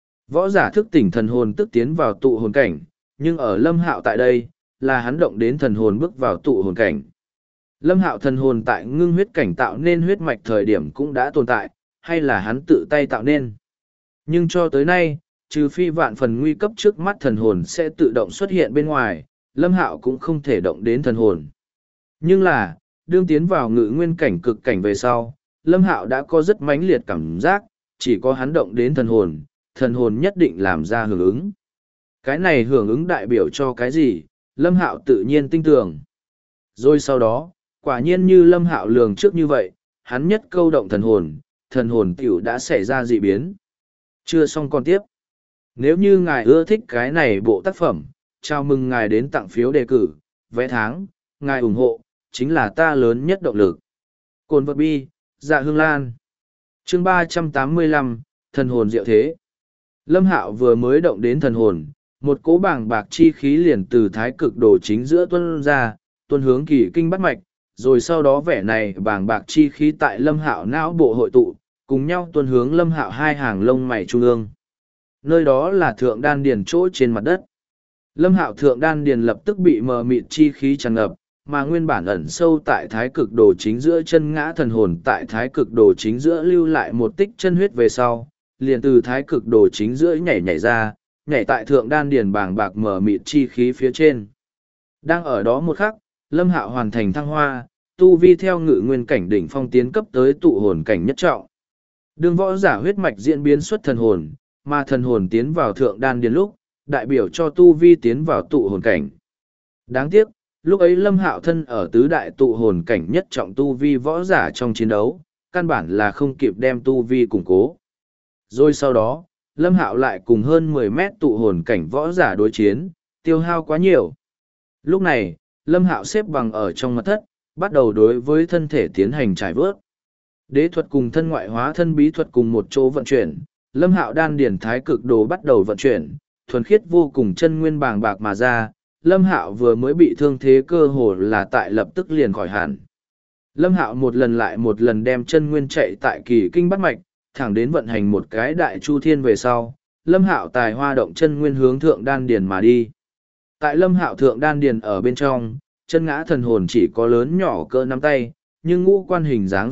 Võ giả thức tỉnh thần hồn tức tiến vào tụ hồn cảnh, nhưng ở Lâm Hạo tại đây, là hắn động đến thần hồn bước vào tụ hồn cảnh. Lâm Hạo thần hồn tại ngưng huyết cảnh tạo nên huyết mạch thời điểm cũng đã tồn tại, hay là hắn tự tay tạo nên. Nhưng cho tới nay, trừ phi vạn phần nguy cấp trước mắt thần hồn sẽ tự động xuất hiện bên ngoài, Lâm Hạo cũng không thể động đến thần hồn. Nhưng là, đương tiến vào ngự nguyên cảnh cực cảnh về sau, Lâm Hạo đã có rất mãnh liệt cảm giác, chỉ có hắn động đến thần hồn nhất định làm ra hưởng ứng. Cái này hưởng ứng đại biểu cho cái gì, Lâm Hạo tự nhiên tin tưởng. Rồi sau đó, quả nhiên như Lâm Hạo lường trước như vậy, hắn nhất câu động thần hồn tiểu đã xảy ra dị biến. Chưa xong còn tiếp. Nếu như ngài ưa thích cái này bộ tác phẩm, chào mừng ngài đến tặng phiếu đề cử, vé tháng, ngài ủng hộ, chính là ta lớn nhất động lực. Cồn vật bi, dạ hương lan. Chương 385, thần hồn diệu thế. Lâm Hạo vừa mới động đến thần hồn, một cỗ bàng bạc chi khí liền từ thái cực đồ chính giữa tuân ra, tuân hướng kỳ kinh bắt mạch, rồi sau đó vẻ này bàng bạc chi khí tại Lâm Hạo não bộ hội tụ, cùng nhau tuân hướng Lâm Hạo hai hàng lông mày trung ương. Nơi đó là thượng đan điền chỗ trên mặt đất. Lâm Hạo thượng đan điền lập tức bị mờ mịt chi khí tràn ngập, mà nguyên bản ẩn sâu tại thái cực đồ chính giữa chân ngã thần hồn tại thái cực đồ chính giữa lưu lại một tích chân huyết về sau, liền từ thái cực đồ chính giữa nhảy ra, nhảy tại thượng đan điền bàng bạc mờ mịt chi khí phía trên. Đang ở đó một khắc, Lâm Hạo hoàn thành thăng hoa, tu vi theo ngự nguyên cảnh đỉnh phong tiến cấp tới tụ hồn cảnh nhất trọng. Đương võ giả huyết mạch diễn biến xuất thần hồn, mà thần hồn tiến vào thượng đan điền lúc, đại biểu cho tu vi tiến vào tụ hồn cảnh. Đáng tiếc, lúc ấy Lâm Hạo thân ở tứ đại tụ hồn cảnh nhất trọng tu vi võ giả trong chiến đấu, căn bản là không kịp đem tu vi củng cố. Rồi sau đó, Lâm Hạo lại cùng hơn 10 mét tụ hồn cảnh võ giả đối chiến, tiêu hao quá nhiều. Lúc này, Lâm Hạo xếp bằng ở trong mật thất, bắt đầu đối với thân thể tiến hành trải vớt. Đế thuật cùng thân ngoại hóa thân bí thuật cùng một chỗ vận chuyển, Lâm Hạo đan điển thái cực đồ bắt đầu vận chuyển, thuần khiết vô cùng chân nguyên bàng bạc mà ra. Lâm Hạo vừa mới bị thương thế cơ hồ là tại lập tức liền khỏi hẳn. Lâm Hạo một lần lại một lần đem chân nguyên chạy tại kỳ kinh bắt mạch, thẳng đến vận hành một cái đại chu thiên về sau, Lâm Hạo tài hoa động chân nguyên hướng thượng đan điền mà đi. Tại Lâm Hạo thượng đan điền ở bên trong, chân ngã thần hồn chỉ có lớn nhỏ cỡ nắm tay, nhưng ngũ quan hình dáng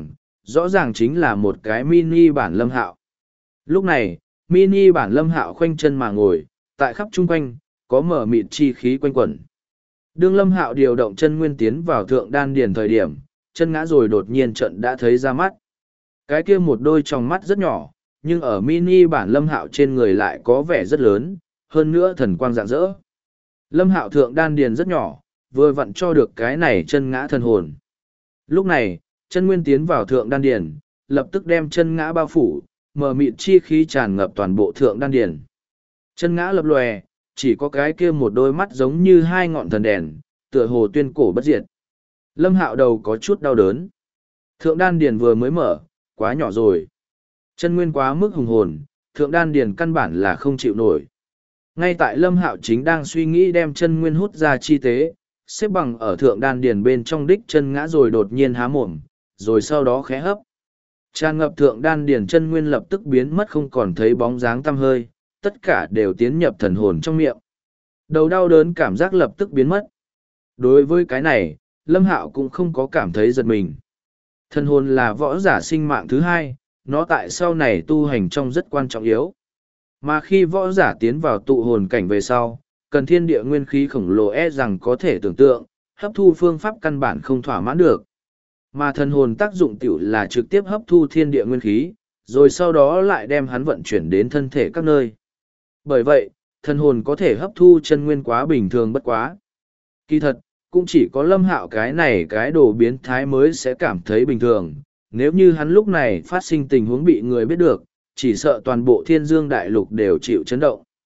rõ ràng chính là một cái mini bản Lâm Hạo. Lúc này, mini bản Lâm Hạo khoanh chân mà ngồi, tại khắp chung quanh, có mở mịt chi khí quanh quẩn. Đương Lâm Hạo điều động chân nguyên tiến vào thượng đan điền thời điểm, chân ngã rồi đột nhiên trận đã thấy ra mắt. Cái kia một đôi tròng mắt rất nhỏ, nhưng ở mini bản Lâm Hạo trên người lại có vẻ rất lớn, hơn nữa thần quang rạng rỡ. Lâm Hạo thượng đan điền rất nhỏ, vừa vặn cho được cái này chân ngã thần hồn. Lúc này, chân nguyên tiến vào thượng đan điền, lập tức đem chân ngã bao phủ, mờ mịt chi khí tràn ngập toàn bộ thượng đan điền. Chân ngã lập lòe, chỉ có cái kia một đôi mắt giống như hai ngọn thần đèn, tựa hồ tuyên cổ bất diệt. Lâm Hạo đầu có chút đau đớn. Thượng đan điền vừa mới mở, quá nhỏ rồi. Chân nguyên quá mức hùng hồn, thượng đan điền căn bản là không chịu nổi. Ngay tại Lâm Hạo chính đang suy nghĩ đem chân nguyên hút ra chi tế, xếp bằng ở thượng đan điền bên trong đích chân ngã rồi đột nhiên há mồm, rồi sau đó khẽ hấp. Tràn ngập thượng đan điền chân nguyên lập tức biến mất không còn thấy bóng dáng tăm hơi, tất cả đều tiến nhập thần hồn trong miệng. Đầu đau đớn cảm giác lập tức biến mất. Đối với cái này, Lâm Hạo cũng không có cảm thấy giật mình. Thần hồn là võ giả sinh mạng thứ hai, nó tại sau này tu hành trong rất quan trọng yếu. Mà khi võ giả tiến vào tụ hồn cảnh về sau, cần thiên địa nguyên khí khổng lồ rằng có thể tưởng tượng, hấp thu phương pháp căn bản không thỏa mãn được. Mà thần hồn tác dụng tiểu là trực tiếp hấp thu thiên địa nguyên khí, rồi sau đó lại đem hắn vận chuyển đến thân thể các nơi. Bởi vậy, thần hồn có thể hấp thu chân nguyên quá bình thường bất quá. Kỳ thật, cũng chỉ có Lâm Hạo cái này cái đồ biến thái mới sẽ cảm thấy bình thường. Nếu như hắn lúc này phát sinh tình huống bị người biết được, chỉ sợ toàn bộ thiên dương đại lục đều chịu chấn động.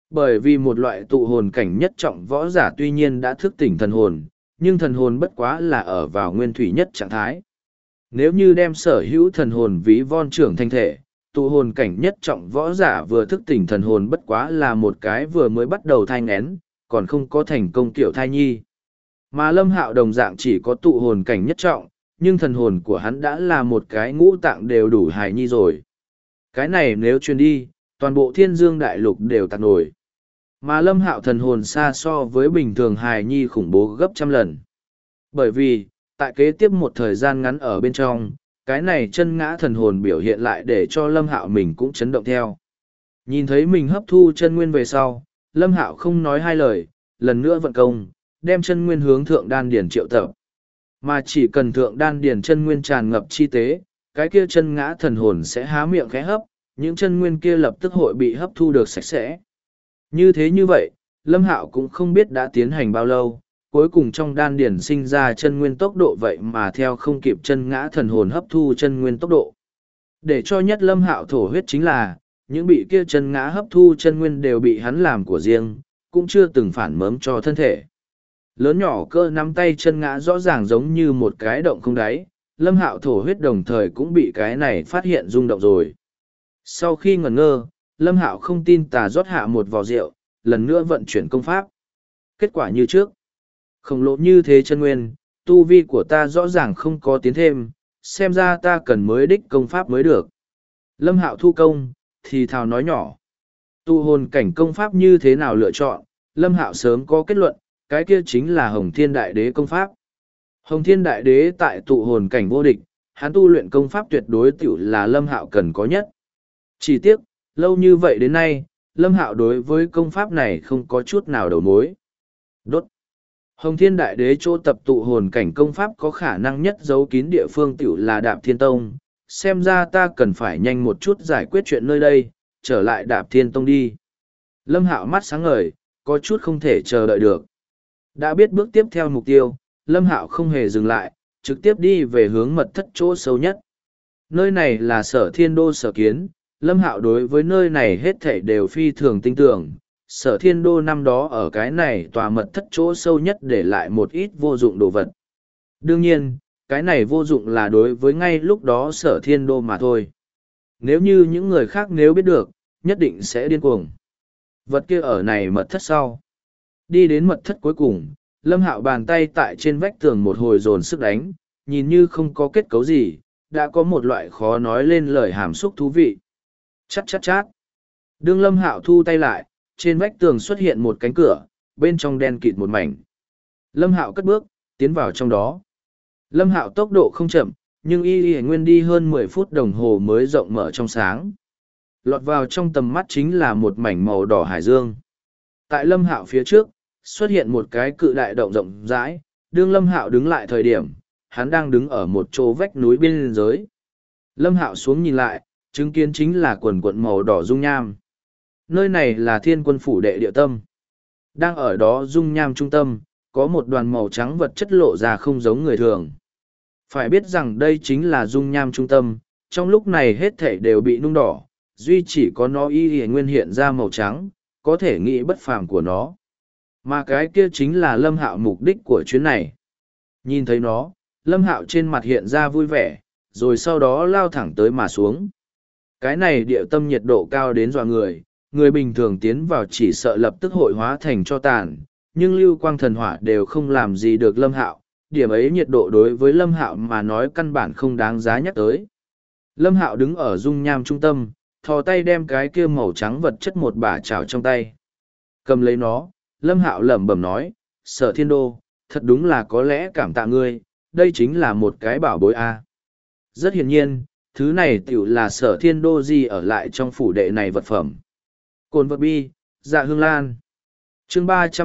Bởi vì một loại tụ hồn cảnh nhất trọng võ giả tuy nhiên đã thức tỉnh thần hồn, nhưng thần hồn bất quá là ở vào nguyên thủy nhất trạng thái. Nếu như đem sở hữu thần hồn ví von trưởng thành thể, tụ hồn cảnh nhất trọng võ giả vừa thức tỉnh thần hồn bất quá là một cái vừa mới bắt đầu thai nghén, còn không có thành công kiểu thai nhi. Mà Lâm Hạo đồng dạng chỉ có tụ hồn cảnh nhất trọng, nhưng thần hồn của hắn đã là một cái ngũ tạng đều đủ hài nhi rồi. Cái này nếu truyền đi, toàn bộ thiên dương đại lục đều tạc nổi. Mà Lâm Hạo thần hồn xa so với bình thường hài nhi khủng bố gấp trăm lần. Bởi vì, tại kế tiếp một thời gian ngắn ở bên trong, cái này chân ngã thần hồn biểu hiện lại để cho Lâm Hạo mình cũng chấn động theo. Nhìn thấy mình hấp thu chân nguyên về sau, Lâm Hạo không nói hai lời, lần nữa vận công, đem chân nguyên hướng thượng đan điển triệu tập. Mà chỉ cần thượng đan điển chân nguyên tràn ngập chi tế, cái kia chân ngã thần hồn sẽ há miệng khẽ hấp, những chân nguyên kia lập tức hội bị hấp thu được sạch sẽ. Như thế như vậy, Lâm Hạo cũng không biết đã tiến hành bao lâu, cuối cùng trong đan điển sinh ra chân nguyên tốc độ vậy mà theo không kịp chân ngã thần hồn hấp thu chân nguyên tốc độ. Để cho nhất Lâm Hạo thổ huyết chính là, những bị kia chân ngã hấp thu chân nguyên đều bị hắn làm của riêng, cũng chưa từng phản mớm cho thân thể. Lớn nhỏ cơ nắm tay chân ngã rõ ràng giống như một cái động không đáy, Lâm Hạo thổ huyết đồng thời cũng bị cái này phát hiện rung động rồi. Sau khi ngẩn ngơ, Lâm Hạo không tin tà rót hạ một vò rượu, lần nữa vận chuyển công pháp. Kết quả như trước. Khổng lồ như thế chân nguyên, tu vi của ta rõ ràng không có tiến thêm, xem ra ta cần mới đích công pháp mới được. Lâm Hạo thu công, thì thào nói nhỏ. Tu hồn cảnh công pháp như thế nào lựa chọn, Lâm Hạo sớm có kết luận, cái kia chính là Hồng Thiên Đại Đế công pháp. Hồng Thiên Đại Đế tại tụ hồn cảnh vô địch, hắn tu luyện công pháp tuyệt đối tiểu là Lâm Hạo cần có nhất. Chỉ tiếc, lâu như vậy đến nay, Lâm Hạo đối với công pháp này không có chút nào đầu mối. Đốt. Hồng Thiên Đại Đế chỗ tập tụ hồn cảnh công pháp có khả năng nhất giấu kín địa phương tiểu là Đạp Thiên Tông, xem ra ta cần phải nhanh một chút giải quyết chuyện nơi đây, trở lại Đạp Thiên Tông đi. Lâm Hạo mắt sáng ngời, có chút không thể chờ đợi được. Đã biết bước tiếp theo mục tiêu, Lâm Hạo không hề dừng lại, trực tiếp đi về hướng mật thất chỗ sâu nhất. Nơi này là Sở Thiên Đô sở kiến, Lâm Hạo đối với nơi này hết thảy đều phi thường tin tưởng. Sở Thiên Đô năm đó ở cái này tòa mật thất chỗ sâu nhất để lại một ít vô dụng đồ vật. Đương nhiên, cái này vô dụng là đối với ngay lúc đó Sở Thiên Đô mà thôi. Nếu như những người khác nếu biết được, nhất định sẽ điên cuồng. Vật kia ở này mật thất sau. Đi đến mật thất cuối cùng, Lâm Hạo bàn tay tại trên vách tường một hồi dồn sức đánh, nhìn như không có kết cấu gì, đã có một loại khó nói lên lời hàm xúc thú vị. Chát chát chát. Đương Lâm Hạo thu tay lại, trên vách tường xuất hiện một cánh cửa, bên trong đen kịt một mảnh. Lâm Hạo cất bước, tiến vào trong đó. Lâm Hạo tốc độ không chậm, nhưng y nguyên đi hơn 10 phút đồng hồ mới rộng mở trong sáng. Lọt vào trong tầm mắt chính là một mảnh màu đỏ hải dương. Tại Lâm Hạo phía trước, xuất hiện một cái cự đại động rộng rãi, đương Lâm Hạo đứng lại thời điểm, hắn đang đứng ở một chỗ vách núi biên giới. Lâm Hạo xuống nhìn lại, chứng kiến chính là quần quận màu đỏ dung nham. Nơi này là Thiên Quân phủ đệ địa tâm. Đang ở đó dung nham trung tâm, có một đoàn màu trắng vật chất lộ ra không giống người thường. Phải biết rằng đây chính là dung nham trung tâm, trong lúc này hết thảy đều bị nung đỏ, duy chỉ có nó y nguyên hiện ra màu trắng, có thể nghĩ bất phàm của nó. Mà cái kia chính là Lâm Hạo mục đích của chuyến này. Nhìn thấy nó, Lâm Hạo trên mặt hiện ra vui vẻ, rồi sau đó lao thẳng tới mà xuống. Cái này địa tâm nhiệt độ cao đến dọa người, người bình thường tiến vào chỉ sợ lập tức hội hóa thành cho tàn, nhưng lưu quang thần hỏa đều không làm gì được Lâm Hạo, điểm ấy nhiệt độ đối với Lâm Hạo mà nói căn bản không đáng giá nhắc tới. Lâm Hạo đứng ở dung nham trung tâm, thò tay đem cái kia màu trắng vật chất một bả chảo trong tay. Cầm lấy nó, Lâm Hạo lẩm bẩm nói, Sở Thiên Đô, thật đúng là có lẽ cảm tạ ngươi, đây chính là một cái bảo bối a. Rất hiển nhiên, thứ này tiểu là Sở Thiên Đô gì ở lại trong phủ đệ này vật phẩm. Cồn vật bi, dạ hương lan. Chương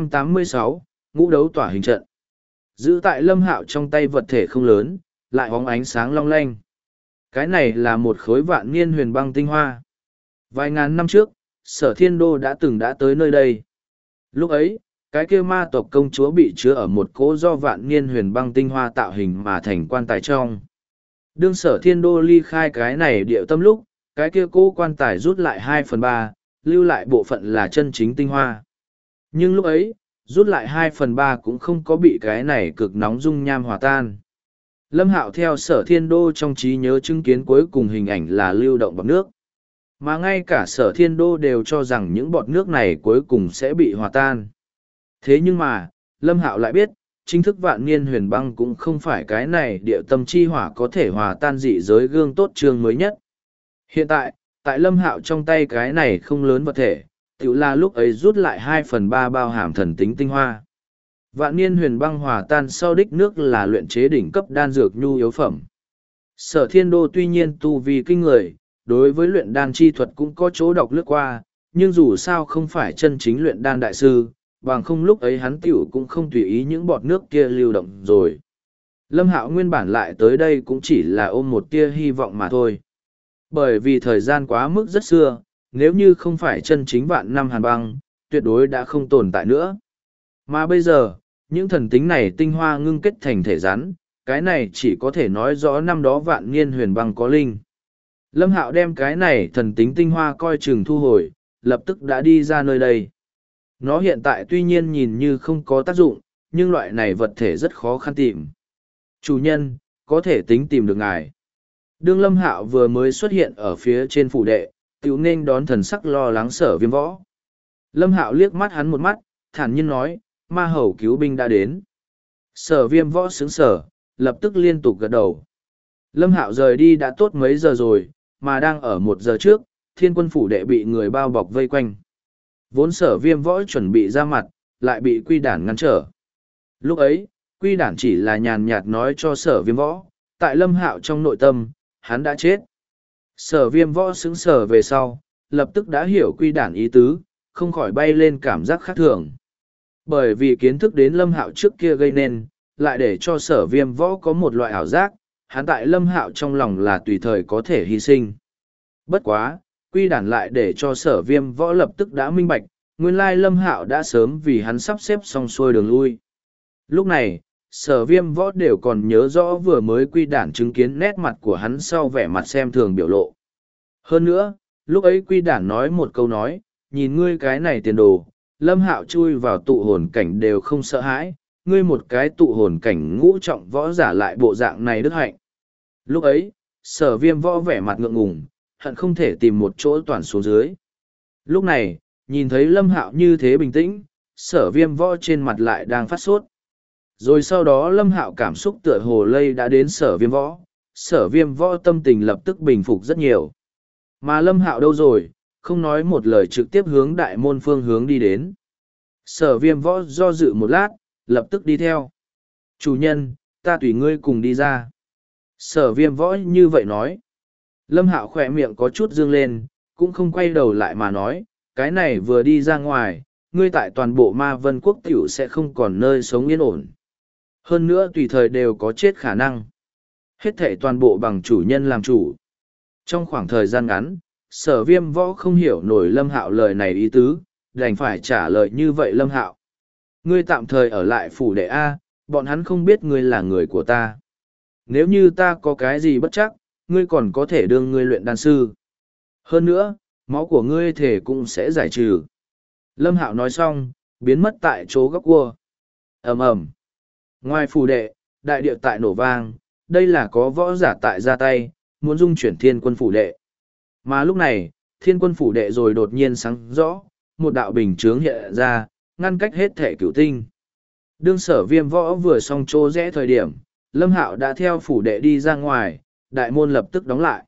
386, ngũ đấu tỏa hình trận. Giữ tại Lâm Hạo trong tay vật thể không lớn, lại bóng ánh sáng long lanh. Cái này là một khối vạn niên huyền băng tinh hoa. Vài ngàn năm trước, Sở Thiên Đô đã từng đã tới nơi đây. Lúc ấy, cái kia ma tộc công chúa bị chứa ở một cỗ do vạn niên huyền băng tinh hoa tạo hình mà thành quan tài trong. Đương Sở Thiên Đô ly khai cái này địa tâm lúc, cái kia cỗ quan tài rút lại 2/3, lưu lại bộ phận là chân chính tinh hoa. Nhưng lúc ấy, rút lại 2/3 cũng không có bị cái này cực nóng dung nham hòa tan. Lâm Hạo theo Sở Thiên Đô trong trí nhớ chứng kiến cuối cùng hình ảnh là lưu động bọt nước. Mà ngay cả Sở Thiên Đô đều cho rằng những bọt nước này cuối cùng sẽ bị hòa tan. Thế nhưng mà, Lâm Hạo lại biết, chính thức vạn niên huyền băng cũng không phải cái này địa tâm chi hỏa có thể hòa tan dị giới gương tốt chương mới nhất. Hiện tại, tại Lâm Hạo trong tay cái này không lớn vật thể, tự là lúc ấy rút lại 2/3 bao hàm thần tính tinh hoa. Vạn niên huyền băng hòa tan sau đích nước là luyện chế đỉnh cấp đan dược nhu yếu phẩm. Sở Thiên Đô tuy nhiên tu vi kinh người, đối với luyện đan chi thuật cũng có chỗ đọc lướt qua, nhưng dù sao không phải chân chính luyện đan đại sư, bằng không lúc ấy hắn tiểu cũng không tùy ý những bọt nước kia lưu động rồi. Lâm Hạo nguyên bản lại tới đây cũng chỉ là ôm một tia hy vọng mà thôi. Bởi vì thời gian quá mức rất xưa, nếu như không phải chân chính vạn năm hàn băng, tuyệt đối đã không tồn tại nữa. Mà bây giờ, những thần tính này tinh hoa ngưng kết thành thể rắn, cái này chỉ có thể nói rõ năm đó vạn niên huyền băng có linh. Lâm Hạo đem cái này thần tính tinh hoa coi chừng thu hồi, lập tức đã đi ra nơi đây. Nó hiện tại tuy nhiên nhìn như không có tác dụng, nhưng loại này vật thể rất khó khăn tìm. Chủ nhân, có thể tính tìm được ngài. Đương Lâm Hạo vừa mới xuất hiện ở phía trên phủ đệ, tiểu nên đón thần sắc lo lắng Sở Viêm Võ. Lâm Hạo liếc mắt hắn một mắt, thản nhiên nói, ma hầu cứu binh đã đến. Sở Viêm Võ sững sờ, lập tức liên tục gật đầu. Lâm Hạo rời đi đã tốt mấy giờ rồi, mà đang ở 1 giờ trước, Thiên Quân phủ đệ bị người bao bọc vây quanh. Vốn Sở Viêm Võ chuẩn bị ra mặt, lại bị Quy Đản ngăn trở. Lúc ấy, Quy Đản chỉ là nhàn nhạt nói cho Sở Viêm Võ, tại Lâm Hạo trong nội tâm, hắn đã chết. Sở Viêm Võ sững sờ về sau, lập tức đã hiểu Quy Đản ý tứ, không khỏi bay lên cảm giác khác thường. Bởi vì kiến thức đến Lâm Hạo trước kia gây nên, lại để cho Sở Viêm Võ có một loại ảo giác, hắn tại Lâm Hạo trong lòng là tùy thời có thể hy sinh. Bất quá, Quy Đản lại để cho Sở Viêm Võ lập tức đã minh bạch, nguyên lai Lâm Hạo đã sớm vì hắn sắp xếp xong xuôi đường lui. Lúc này, Sở Viêm Võ đều còn nhớ rõ vừa mới Quy Đản chứng kiến nét mặt của hắn sau vẻ mặt xem thường biểu lộ. Hơn nữa, lúc ấy Quy Đản nói một câu nói, nhìn ngươi cái này tiền đồ, Lâm Hạo chui vào tụ hồn cảnh đều không sợ hãi, ngươi một cái tụ hồn cảnh ngũ trọng võ giả lại bộ dạng này đức hạnh. Lúc ấy, Sở Viêm Võ vẻ mặt ngượng ngùng, hận không thể tìm một chỗ toàn xuống dưới. Lúc này, nhìn thấy Lâm Hạo như thế bình tĩnh, Sở Viêm Võ trên mặt lại đang phát sốt. Rồi sau đó Lâm Hạo cảm xúc tựa hồ lây đã đến Sở Viêm Võ tâm tình lập tức bình phục rất nhiều. Mà Lâm Hạo đâu rồi, không nói một lời trực tiếp hướng đại môn phương hướng đi đến. Sở Viêm Võ do dự một lát, lập tức đi theo. Chủ nhân, ta tùy ngươi cùng đi ra. Sở Viêm Võ như vậy nói. Lâm Hạo khỏe miệng có chút dương lên, cũng không quay đầu lại mà nói, cái này vừa đi ra ngoài, ngươi tại toàn bộ Ma Vân Quốc tiểu sẽ không còn nơi sống yên ổn. Hơn nữa tùy thời đều có chết khả năng. Hết thảy toàn bộ bằng chủ nhân làm chủ. Trong khoảng thời gian ngắn, Sở Viêm Võ không hiểu nổi Lâm Hạo lời này ý tứ, đành phải trả lời như vậy Lâm Hạo. Ngươi tạm thời ở lại phủ đệ A, bọn hắn không biết ngươi là người của ta. Nếu như ta có cái gì bất chắc, ngươi còn có thể đương ngươi luyện đan sư. Hơn nữa, máu của ngươi thể cũng sẽ giải trừ. Lâm Hạo nói xong, biến mất tại chỗ góc cua. Ầm ầm. Ngoài phủ đệ, đại địa tại nổ vang, đây là có võ giả tại ra tay, muốn dung chuyển Thiên Quân phủ đệ. Mà lúc này, Thiên Quân phủ đệ rồi đột nhiên sáng rõ, một đạo bình chướng hiện ra, ngăn cách hết thể cửu tinh. Đương Sở Viêm Võ vừa xong chỗ rẽ thời điểm, Lâm Hạo đã theo phủ đệ đi ra ngoài, đại môn lập tức đóng lại.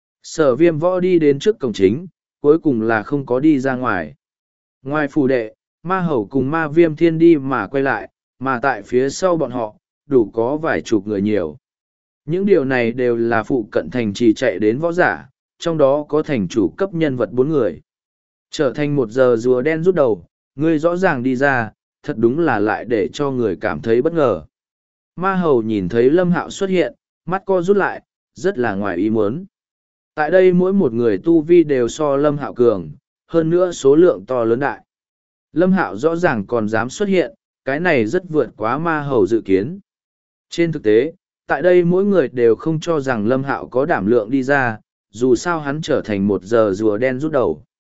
Sở Viêm Võ đi đến trước cổng chính, cuối cùng là không có đi ra ngoài. Ngoài phủ đệ, Ma Hầu cùng Ma Viêm Thiên đi mà quay lại, mà tại phía sau bọn họ, đủ có vài chục người nhiều. Những điều này đều là phụ cận thành trì chạy đến võ giả, trong đó có thành chủ cấp nhân vật 4 người. Trở thành 1 giờ rùa đen rút đầu, người rõ ràng đi ra, thật đúng là lại để cho người cảm thấy bất ngờ. Ma Hầu nhìn thấy Lâm Hạo xuất hiện, mắt co rút lại, rất là ngoài ý muốn. Tại đây mỗi một người tu vi đều so Lâm Hạo cường, hơn nữa số lượng to lớn đại. Lâm Hạo rõ ràng còn dám xuất hiện, cái này rất vượt quá Ma Hầu dự kiến. Trên thực tế, tại đây mỗi người đều không cho rằng Lâm Hạo có đảm lượng đi ra, dù sao hắn trở thành 1 giờ rùa đen rút đầu.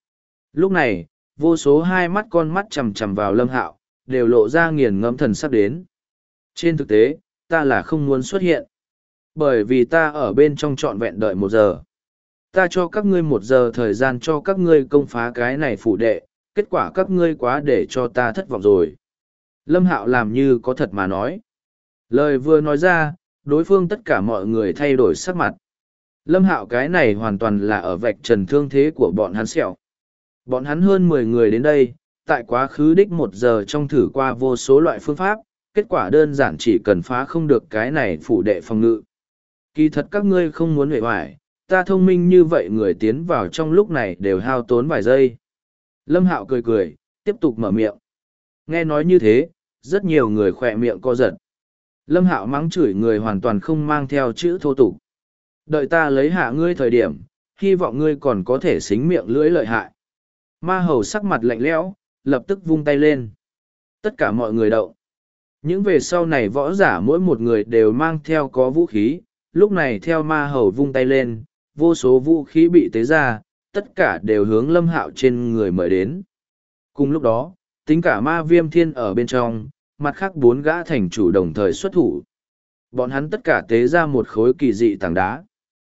Lúc này, vô số hai mắt con mắt chằm chằm vào Lâm Hạo, đều lộ ra nghiền ngẫm thần sắp đến. Trên thực tế, ta là không muốn xuất hiện. Bởi vì ta ở bên trong trọn vẹn đợi 1 giờ. Ta cho các ngươi 1 giờ thời gian cho các ngươi công phá cái này phủ đệ, kết quả các ngươi quá để cho ta thất vọng rồi. Lâm Hạo làm như có thật mà nói. Lời vừa nói ra, đối phương tất cả mọi người thay đổi sắc mặt. Lâm Hạo cái này hoàn toàn là ở vạch trần thương thế của bọn hắn sẹo. Bọn hắn hơn 10 người đến đây, tại quá khứ đích 1 giờ trong thử qua vô số loại phương pháp, kết quả đơn giản chỉ cần phá không được cái này phủ đệ phòng ngự. Kỳ thật các ngươi không muốn huệ hoài, ta thông minh như vậy người tiến vào trong lúc này đều hao tốn vài giây. Lâm Hạo cười cười, tiếp tục mở miệng. Nghe nói như thế, rất nhiều người khỏe miệng co giật. Lâm Hạo mắng chửi người hoàn toàn không mang theo chữ thô tục. Đợi ta lấy hạ ngươi thời điểm, hy vọng ngươi còn có thể xính miệng lưỡi lợi hại. Ma hầu sắc mặt lạnh lẽo, lập tức vung tay lên. Tất cả mọi người động. Những về sau này võ giả mỗi một người đều mang theo có vũ khí, lúc này theo ma hầu vung tay lên, vô số vũ khí bị tế ra, tất cả đều hướng Lâm Hạo trên người mời đến. Cùng lúc đó, tính cả ma viêm thiên ở bên trong, mặt khác 4 gã thành chủ đồng thời xuất thủ. Bọn hắn tất cả tế ra một khối kỳ dị tảng đá.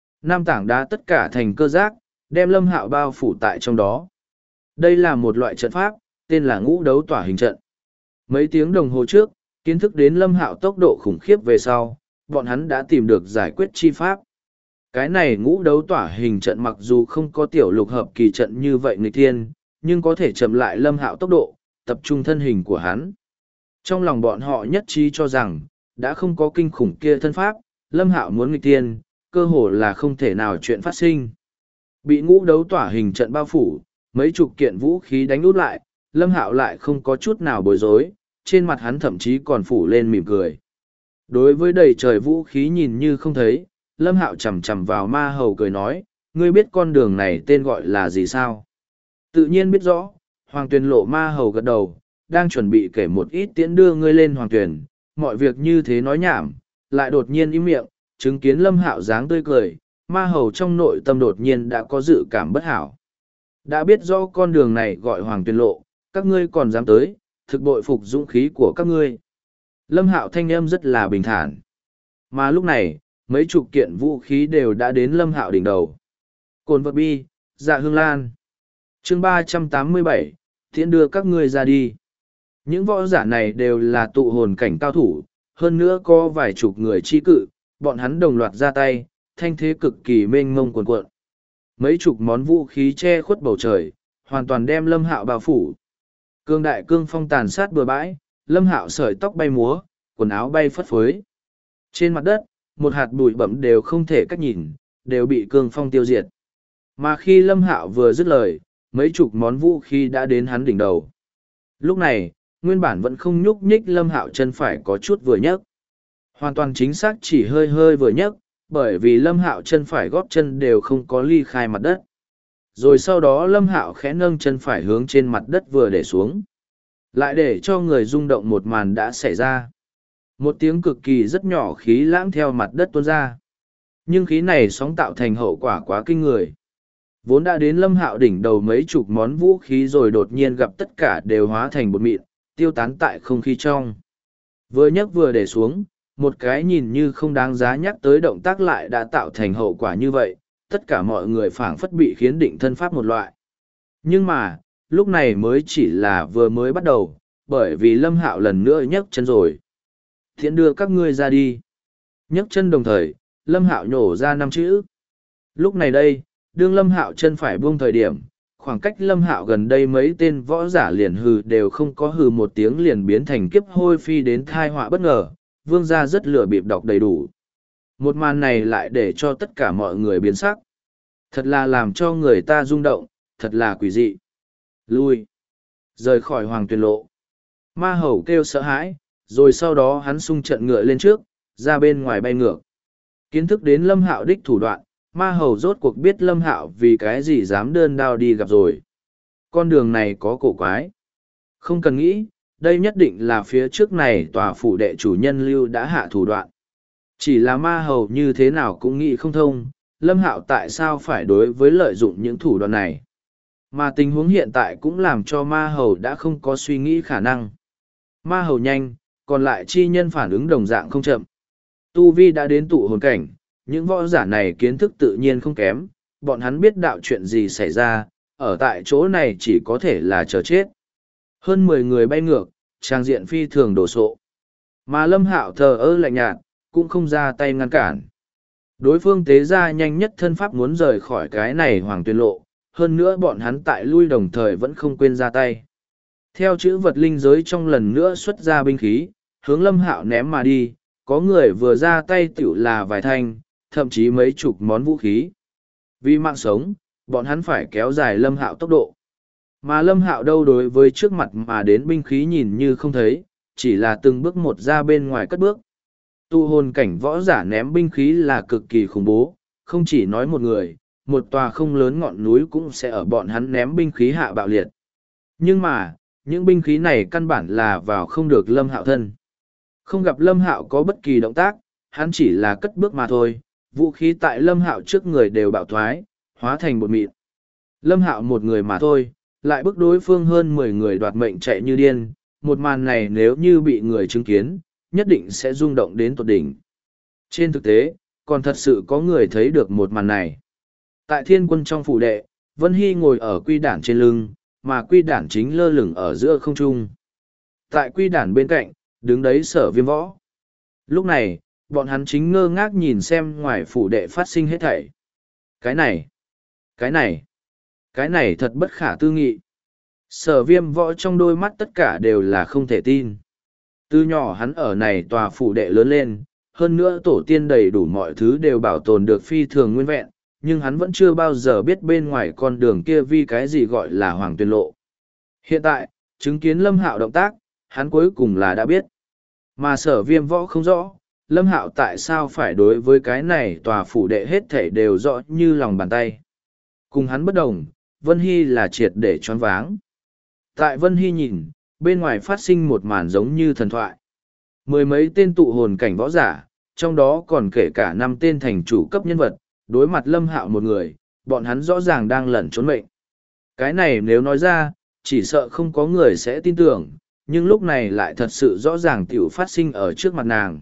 5 tảng đá tất cả thành cơ giác, đem Lâm Hạo bao phủ tại trong đó. Đây là một loại trận pháp, tên là ngũ đấu tỏa hình trận. Mấy tiếng đồng hồ trước, kiến thức đến Lâm Hạo tốc độ khủng khiếp về sau, bọn hắn đã tìm được giải quyết chi pháp. Cái này ngũ đấu tỏa hình trận mặc dù không có tiểu lục hợp kỳ trận như vậy nghịch thiên, nhưng có thể chậm lại Lâm Hạo tốc độ, tập trung thân hình của hắn. Trong lòng bọn họ nhất trí cho rằng, đã không có kinh khủng kia thân pháp, Lâm Hạo muốn nghịch thiên, cơ hồ là không thể nào chuyện phát sinh. Bị ngũ đấu tỏa hình trận bao phủ, mấy chục kiện vũ khí đánh út lại, Lâm Hạo lại không có chút nào bối rối, trên mặt hắn thậm chí còn phủ lên mỉm cười. Đối với đầy trời vũ khí nhìn như không thấy, Lâm Hạo chầm chầm vào ma hầu cười nói, ngươi biết con đường này tên gọi là gì sao? Tự nhiên biết rõ, Hoàng Tuyền lộ ma hầu gật đầu, đang chuẩn bị kể một ít tiễn đưa ngươi lên Hoàng Tuyền, mọi việc như thế nói nhảm, lại đột nhiên im miệng, chứng kiến Lâm Hạo dáng tươi cười, ma hầu trong nội tâm đột nhiên đã có dự cảm bất hảo. Đã biết rõ con đường này gọi Hoàng Tuyền lộ, các ngươi còn dám tới, thực bội phục dũng khí của các ngươi. Lâm Hạo thanh âm rất là bình thản. Mà lúc này, mấy chục kiện vũ khí đều đã đến Lâm Hạo đỉnh đầu. Cồn vật bi, dạ hương lan. Chương 387, tiễn đưa các ngươi ra đi. Những võ giả này đều là tụ hồn cảnh cao thủ, hơn nữa có vài chục người chi cự, bọn hắn đồng loạt ra tay, thanh thế cực kỳ mênh mông cuồn cuộn. Mấy chục món vũ khí che khuất bầu trời, hoàn toàn đem Lâm Hạo bao phủ. Cương đại cương phong tàn sát bừa bãi, Lâm Hạo sợi tóc bay múa, quần áo bay phất phới. Trên mặt đất, một hạt bụi bẩm đều không thể cách nhìn, đều bị cương phong tiêu diệt. Mà khi Lâm Hạo vừa dứt lời, mấy chục món vũ khí đã đến hắn đỉnh đầu. Lúc này, nguyên bản vẫn không nhúc nhích Lâm Hạo chân phải có chút vừa nhấc. Hoàn toàn chính xác chỉ hơi hơi vừa nhấc, bởi vì Lâm Hạo chân phải gót chân đều không có ly khai mặt đất. Rồi sau đó Lâm Hạo khẽ nâng chân phải hướng trên mặt đất vừa để xuống. Lại để cho người rung động một màn đã xảy ra. Một tiếng cực kỳ rất nhỏ khí lãng theo mặt đất tuôn ra. Nhưng khí này sóng tạo thành hậu quả quá kinh người. Vốn đã đến Lâm Hạo đỉnh đầu mấy chục món vũ khí rồi đột nhiên gặp tất cả đều hóa thành bột mịn, tiêu tán tại không khí trong. Vừa nhấc vừa để xuống, một cái nhìn như không đáng giá nhắc tới động tác lại đã tạo thành hậu quả như vậy, tất cả mọi người phảng phất bị khiến định thân pháp một loại. Nhưng mà, lúc này mới chỉ là vừa mới bắt đầu, bởi vì Lâm Hạo lần nữa nhấc chân rồi. Thiện đưa các ngươi ra đi. Nhấc chân đồng thời, Lâm Hạo nhổ ra 5 chữ. Lúc này đây, đương Lâm Hạo chân phải buông thời điểm, khoảng cách Lâm Hạo gần đây mấy tên võ giả liền hừ đều không có hừ một tiếng liền biến thành kiếp hôi phi đến thai họa bất ngờ, vương gia rất lừa bịp đọc đầy đủ. Một màn này lại để cho tất cả mọi người biến sắc. Thật là làm cho người ta rung động, thật là quỷ dị. Lui. Rời khỏi Hoàng Tuyền lộ. Ma hầu kêu sợ hãi, rồi sau đó hắn xung trận ngựa lên trước, ra bên ngoài bay ngược. Kiến thức đến Lâm Hạo đích thủ đoạn, ma hầu rốt cuộc biết Lâm Hạo vì cái gì dám đơn đao đi gặp rồi. Con đường này có cổ quái. Không cần nghĩ, đây nhất định là phía trước này tòa phủ đệ chủ nhân lưu đã hạ thủ đoạn. Chỉ là ma hầu như thế nào cũng nghĩ không thông, Lâm Hạo tại sao phải đối với lợi dụng những thủ đoạn này. Mà tình huống hiện tại cũng làm cho ma hầu đã không có suy nghĩ khả năng. Ma hầu nhanh, còn lại chi nhân phản ứng đồng dạng không chậm. Tu Vi đã đến tụ hồn cảnh, những võ giả này kiến thức tự nhiên không kém, bọn hắn biết đạo chuyện gì xảy ra, ở tại chỗ này chỉ có thể là chờ chết. Hơn 10 người bay ngược, trang diện phi thường đổ sộ. Mà Lâm Hạo thờ ơ lạnh nhạt, cũng không ra tay ngăn cản. Đối phương tế ra nhanh nhất thân pháp muốn rời khỏi cái này hoàng tuyên lộ, hơn nữa bọn hắn tại lui đồng thời vẫn không quên ra tay. Theo chữ vật linh giới trong lần nữa xuất ra binh khí, hướng Lâm Hạo ném mà đi, có người vừa ra tay tiểu là vài thanh, thậm chí mấy chục món vũ khí. Vì mạng sống, bọn hắn phải kéo dài Lâm Hạo tốc độ. Mà Lâm Hạo đâu đối với trước mặt mà đến binh khí nhìn như không thấy, chỉ là từng bước một ra bên ngoài cất bước. Tu hồn cảnh võ giả ném binh khí là cực kỳ khủng bố, không chỉ nói một người, một tòa không lớn ngọn núi cũng sẽ ở bọn hắn ném binh khí hạ bạo liệt. Nhưng mà, những binh khí này căn bản là vào không được Lâm Hạo thân. Không gặp Lâm Hạo có bất kỳ động tác, hắn chỉ là cất bước mà thôi, vũ khí tại Lâm Hạo trước người đều bạo thoái, hóa thành bột mịn. Lâm Hạo một người mà thôi, lại bức đối phương hơn 10 người đoạt mệnh chạy như điên, một màn này nếu như bị người chứng kiến, nhất định sẽ rung động đến tột đỉnh. Trên thực tế, còn thật sự có người thấy được một màn này. Tại thiên quân trong phủ đệ, Vân Hy ngồi ở quy đản trên lưng, mà quy đản chính lơ lửng ở giữa không trung. Tại quy đản bên cạnh, đứng đấy Sở Viêm võ. Lúc này, bọn hắn chính ngơ ngác nhìn xem ngoài phủ đệ phát sinh hết thảy. Cái này, cái này, cái này thật bất khả tư nghị. Sở Viêm võ trong đôi mắt tất cả đều là không thể tin. Từ nhỏ hắn ở này tòa phủ đệ lớn lên, hơn nữa tổ tiên đầy đủ mọi thứ đều bảo tồn được phi thường nguyên vẹn, nhưng hắn vẫn chưa bao giờ biết bên ngoài con đường kia vì cái gì gọi là hoàng tuyên lộ. Hiện tại, chứng kiến Lâm Hạo động tác, hắn cuối cùng là đã biết. Mà Sở Viêm võ không rõ, Lâm Hạo tại sao phải đối với cái này tòa phủ đệ hết thảy đều rõ như lòng bàn tay. Cùng hắn bất đồng, Vân Hy là triệt để choáng váng. Tại Vân Hy nhìn, bên ngoài phát sinh một màn giống như thần thoại. Mười mấy tên tụ hồn cảnh võ giả, trong đó còn kể cả 5 tên thành chủ cấp nhân vật, đối mặt Lâm Hạo một người, bọn hắn rõ ràng đang lẩn trốn mệnh. Cái này nếu nói ra, chỉ sợ không có người sẽ tin tưởng, nhưng lúc này lại thật sự rõ ràng tiểu phát sinh ở trước mặt nàng.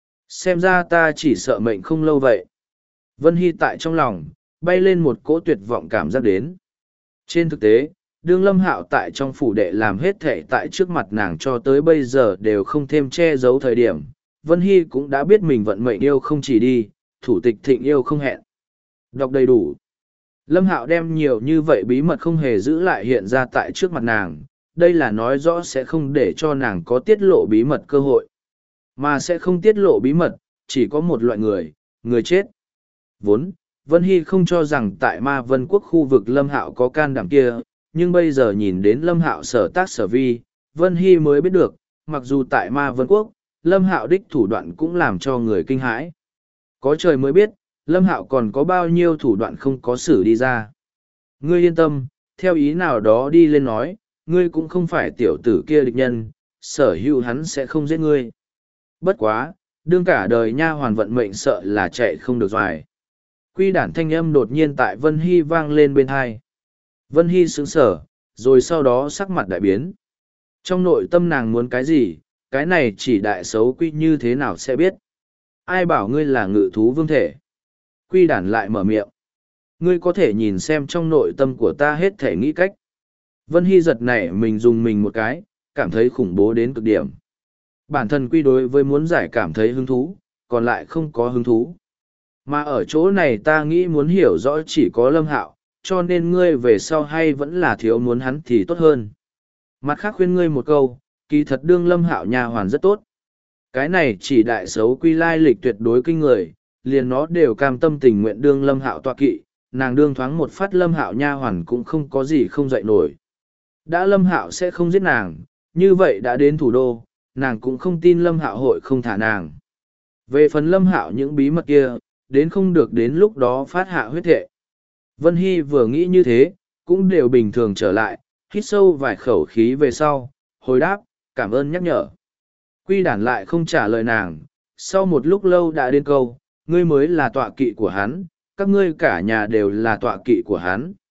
Xem ra ta chỉ sợ mệnh không lâu vậy. Vân Hy tại trong lòng, bay lên một cỗ tuyệt vọng cảm giác đến. Trên thực tế, đương Lâm Hạo tại trong phủ đệ làm hết thệ tại trước mặt nàng cho tới bây giờ đều không thêm che giấu thời điểm. Vân Hy cũng đã biết mình vận mệnh yêu không chỉ đi, thủ tịch thịnh yêu không hẹn. Đọc đầy đủ. Lâm Hạo đem nhiều như vậy bí mật không hề giữ lại hiện ra tại trước mặt nàng, đây là nói rõ sẽ không để cho nàng có tiết lộ bí mật cơ hội. Mà sẽ không tiết lộ bí mật, chỉ có một loại người, người chết. Vốn, Vân Hy không cho rằng tại Ma Vân Quốc khu vực Lâm Hạo có can đảm kia, nhưng bây giờ nhìn đến Lâm Hạo sở tác sở vi, Vân Hy mới biết được, mặc dù tại Ma Vân Quốc, Lâm Hạo đích thủ đoạn cũng làm cho người kinh hãi. Có trời mới biết, Lâm Hạo còn có bao nhiêu thủ đoạn không có xử đi ra. Ngươi yên tâm, theo ý nào đó đi lên nói, ngươi cũng không phải tiểu tử kia địch nhân, sở hữu hắn sẽ không giết ngươi. Bất quá, đương cả đời nha hoàn vận mệnh sợ là chạy không được dài. Quy đản thanh âm đột nhiên tại Vân Hy vang lên bên hai. Vân Hy sững sở, rồi sau đó sắc mặt đại biến. Trong nội tâm nàng muốn cái gì, cái này chỉ đại xấu quy như thế nào sẽ biết. Ai bảo ngươi là ngự thú vương thể. Quy đản lại mở miệng. Ngươi có thể nhìn xem trong nội tâm của ta hết thể nghĩ cách. Vân Hy giật nảy mình dùng mình một cái, cảm thấy khủng bố đến cực điểm. Bản thân quy đối với muốn giải cảm thấy hứng thú, còn lại không có hứng thú. Mà ở chỗ này ta nghĩ muốn hiểu rõ chỉ có Lâm Hạo, cho nên ngươi về sau hay vẫn là thiếu muốn hắn thì tốt hơn. Mặt khác khuyên ngươi một câu, kỳ thật đương Lâm Hạo nha hoàn rất tốt. Cái này chỉ đại xấu quy lai lịch tuyệt đối kinh người, liền nó đều cam tâm tình nguyện đương Lâm Hạo tọa kỵ, nàng đương thoáng một phát Lâm Hạo nha hoàn cũng không có gì không dậy nổi. Đã Lâm Hạo sẽ không giết nàng, như vậy đã đến thủ đô, nàng cũng không tin Lâm Hạo hội không thả nàng. Về phần Lâm Hạo những bí mật kia, đến không được đến lúc đó phát hạ huyết thệ. Vân Hy vừa nghĩ như thế, cũng đều bình thường trở lại, hít sâu vài khẩu khí về sau, hồi đáp, cảm ơn nhắc nhở. Quy đản lại không trả lời nàng, sau một lúc lâu đã đến câu, ngươi mới là tọa kỵ của hắn, các ngươi cả nhà đều là tọa kỵ của hắn.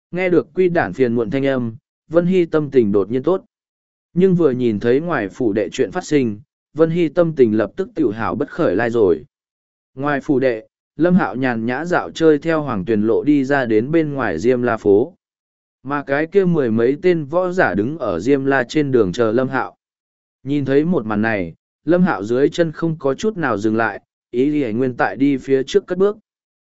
Nghe được quy đản phiền muộn thanh âm, Vân Hy tâm tình đột nhiên tốt. Nhưng vừa nhìn thấy ngoài phủ đệ chuyện phát sinh, Vân Hy tâm tình lập tức tiểu hảo bất khởi lai rồi. Ngoài phủ đệ, Lâm Hạo nhàn nhã dạo chơi theo Hoàng Tuyền Lộ đi ra đến bên ngoài Diêm La phố. Mà cái kia mười mấy tên võ giả đứng ở Diêm La trên đường chờ Lâm Hạo. Nhìn thấy một màn này, Lâm Hạo dưới chân không có chút nào dừng lại, ý thì nguyên tại đi phía trước cất bước.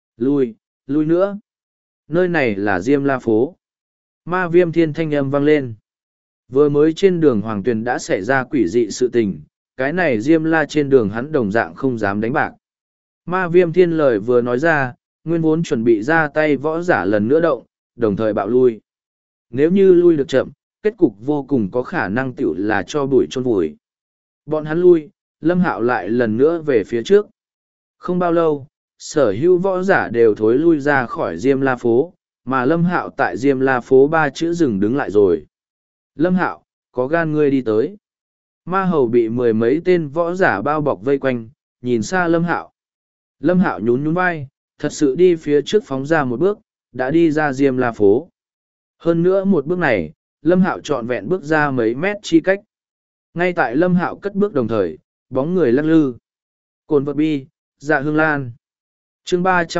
Lui nữa. Nơi này là Diêm La phố. Ma Viêm Thiên thanh âm vang lên. Vừa mới trên đường Hoàng Tuyền đã xảy ra quỷ dị sự tình, cái này Diêm La trên đường hắn đồng dạng không dám đánh bạc. Ma Viêm Thiên lời vừa nói ra, nguyên vốn chuẩn bị ra tay võ giả lần nữa động, đồng thời bạo lui. Nếu như lui được chậm, kết cục vô cùng có khả năng tiểu là cho bụi chôn vùi. Bọn hắn lui, Lâm Hạo lại lần nữa về phía trước. Không bao lâu, sở hữu võ giả đều thối lui ra khỏi Diêm La phố, mà Lâm Hạo tại Diêm La phố ba chữ dừng đứng lại rồi. Lâm Hạo, có gan ngươi đi tới. Ma Hầu bị mười mấy tên võ giả bao bọc vây quanh, nhìn xa Lâm Hạo. Lâm Hạo nhún nhún vai, thật sự đi phía trước phóng ra một bước, đã đi ra Diêm La phố. Hơn nữa một bước này, Lâm Hạo trọn vẹn bước ra mấy mét chi cách. Ngay tại Lâm Hạo cất bước đồng thời, bóng người lắc lư. Cồn vật bi, Dạ Hương Lan. Chương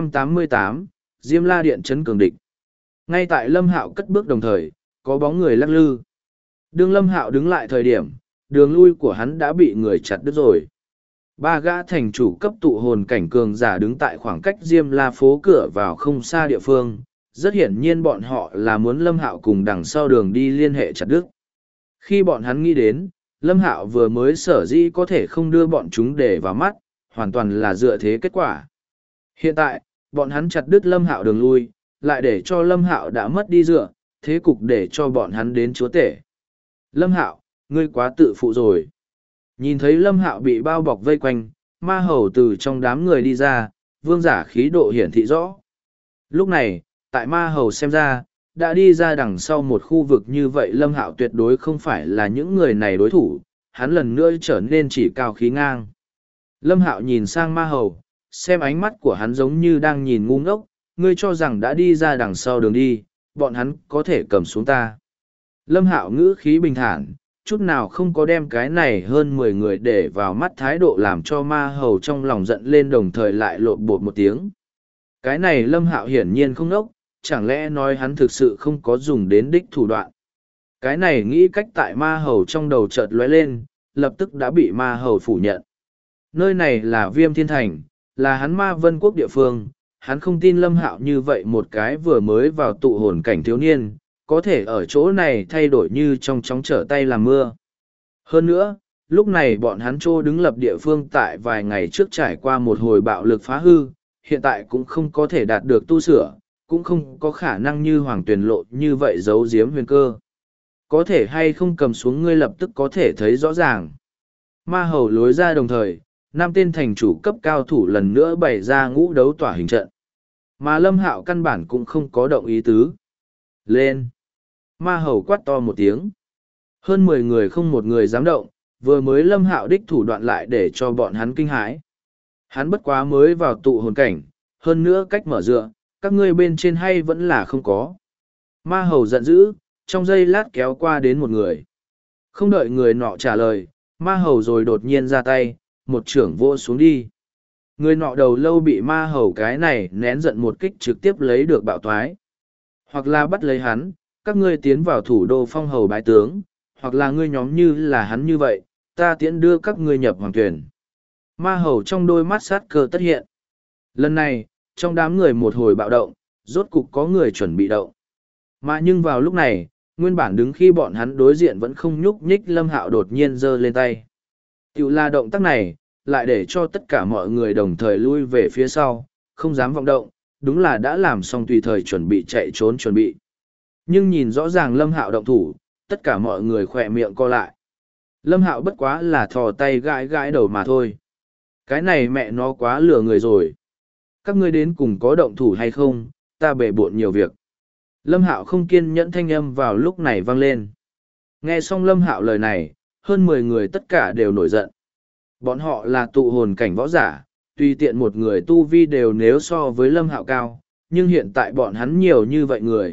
388, Diêm La Điện trấn cường địch. Ngay tại Lâm Hạo cất bước đồng thời, có bóng người lắc lư. Đương Lâm Hạo đứng lại thời điểm, đường lui của hắn đã bị người chặt đứt rồi. Ba gã thành chủ cấp tụ hồn cảnh cường giả đứng tại khoảng cách Diêm La phố cửa vào không xa địa phương. Rất hiển nhiên bọn họ là muốn Lâm Hạo cùng đằng sau đường đi liên hệ chặt đứt. Khi bọn hắn nghĩ đến, Lâm Hạo vừa mới sở dĩ có thể không đưa bọn chúng để vào mắt, hoàn toàn là dựa thế kết quả. Hiện tại, bọn hắn chặt đứt Lâm Hạo đường lui, lại để cho Lâm Hạo đã mất đi dựa, thế cục để cho bọn hắn đến chúa tể. Lâm Hạo, ngươi quá tự phụ rồi. Nhìn thấy Lâm Hạo bị bao bọc vây quanh, Ma Hầu từ trong đám người đi ra, vương giả khí độ hiển thị rõ. Lúc này, tại Ma Hầu xem ra, đã đi ra đằng sau một khu vực như vậy Lâm Hạo tuyệt đối không phải là những người này đối thủ, hắn lần nữa trở nên chỉ cao khí ngang. Lâm Hạo nhìn sang Ma Hầu, xem ánh mắt của hắn giống như đang nhìn ngu ngốc, ngươi cho rằng đã đi ra đằng sau đường đi, bọn hắn có thể cầm xuống ta. Lâm Hạo ngữ khí bình thản, chút nào không có đem cái này hơn 10 người để vào mắt thái độ làm cho Ma Hầu trong lòng giận lên đồng thời lại lộn bột một tiếng. Cái này Lâm Hạo hiển nhiên không ngốc, chẳng lẽ nói hắn thực sự không có dùng đến đích thủ đoạn. Cái này nghĩ cách tại Ma Hầu trong đầu chợt lóe lên, lập tức đã bị Ma Hầu phủ nhận. Nơi này là Viêm Thiên Thành, là hắn Ma Vân Quốc địa phương, hắn không tin Lâm Hạo như vậy một cái vừa mới vào tụ hồn cảnh thiếu niên, có thể ở chỗ này thay đổi như trong chóng trở tay làm mưa. Hơn nữa, lúc này bọn hắn trô đứng lập địa phương tại vài ngày trước trải qua một hồi bạo lực phá hư, hiện tại cũng không có thể đạt được tu sửa, cũng không có khả năng như Hoàng Tuyền Lộ như vậy giấu giếm huyền cơ. Có thể hay không cầm xuống ngươi lập tức có thể thấy rõ ràng. Ma Hầu lối ra đồng thời, 5 tên thành chủ cấp cao thủ lần nữa bày ra ngũ đấu tỏa hình trận. Mà Lâm Hạo căn bản cũng không có động ý tứ. Lên! Ma Hầu quát to một tiếng. Hơn 10 người không một người dám động, vừa mới Lâm Hạo đích thủ đoạn lại để cho bọn hắn kinh hãi. Hắn bất quá mới vào tụ hồn cảnh, hơn nữa cách mở dựa, các ngươi bên trên hay vẫn là không có. Ma Hầu giận dữ, trong giây lát kéo qua đến một người. Không đợi người nọ trả lời, Ma Hầu rồi đột nhiên ra tay, một trưởng vô xuống đi. Người nọ đầu lâu bị Ma Hầu cái này nén giận một kích trực tiếp lấy được bạo thoái. Hoặc là bắt lấy hắn, các ngươi tiến vào thủ đô phong hầu bái tướng, hoặc là ngươi nhóm như là hắn như vậy, ta tiễn đưa các ngươi nhập hoàng tuyển. Ma Hầu trong đôi mắt sát cơ tất hiện. Lần này, trong đám người một hồi bạo động, rốt cục có người chuẩn bị động. Mà nhưng vào lúc này, nguyên bản đứng khi bọn hắn đối diện vẫn không nhúc nhích Lâm Hạo đột nhiên giơ lên tay. Tiểu là động tác này, lại để cho tất cả mọi người đồng thời lui về phía sau, không dám vọng động, đúng là đã làm xong tùy thời chuẩn bị chạy trốn chuẩn bị. Nhưng nhìn rõ ràng Lâm Hạo động thủ, tất cả mọi người khỏe miệng co lại. Lâm Hạo bất quá là thò tay gãi gãi đầu mà thôi. Cái này mẹ nó quá lừa người rồi. Các ngươi đến cùng có động thủ hay không, ta bể bộn nhiều việc. Lâm Hạo không kiên nhẫn thanh âm vào lúc này vang lên. Nghe xong Lâm Hạo lời này, hơn 10 người tất cả đều nổi giận. Bọn họ là tụ hồn cảnh võ giả, tùy tiện một người tu vi đều nếu so với Lâm Hạo cao, nhưng hiện tại bọn hắn nhiều như vậy người,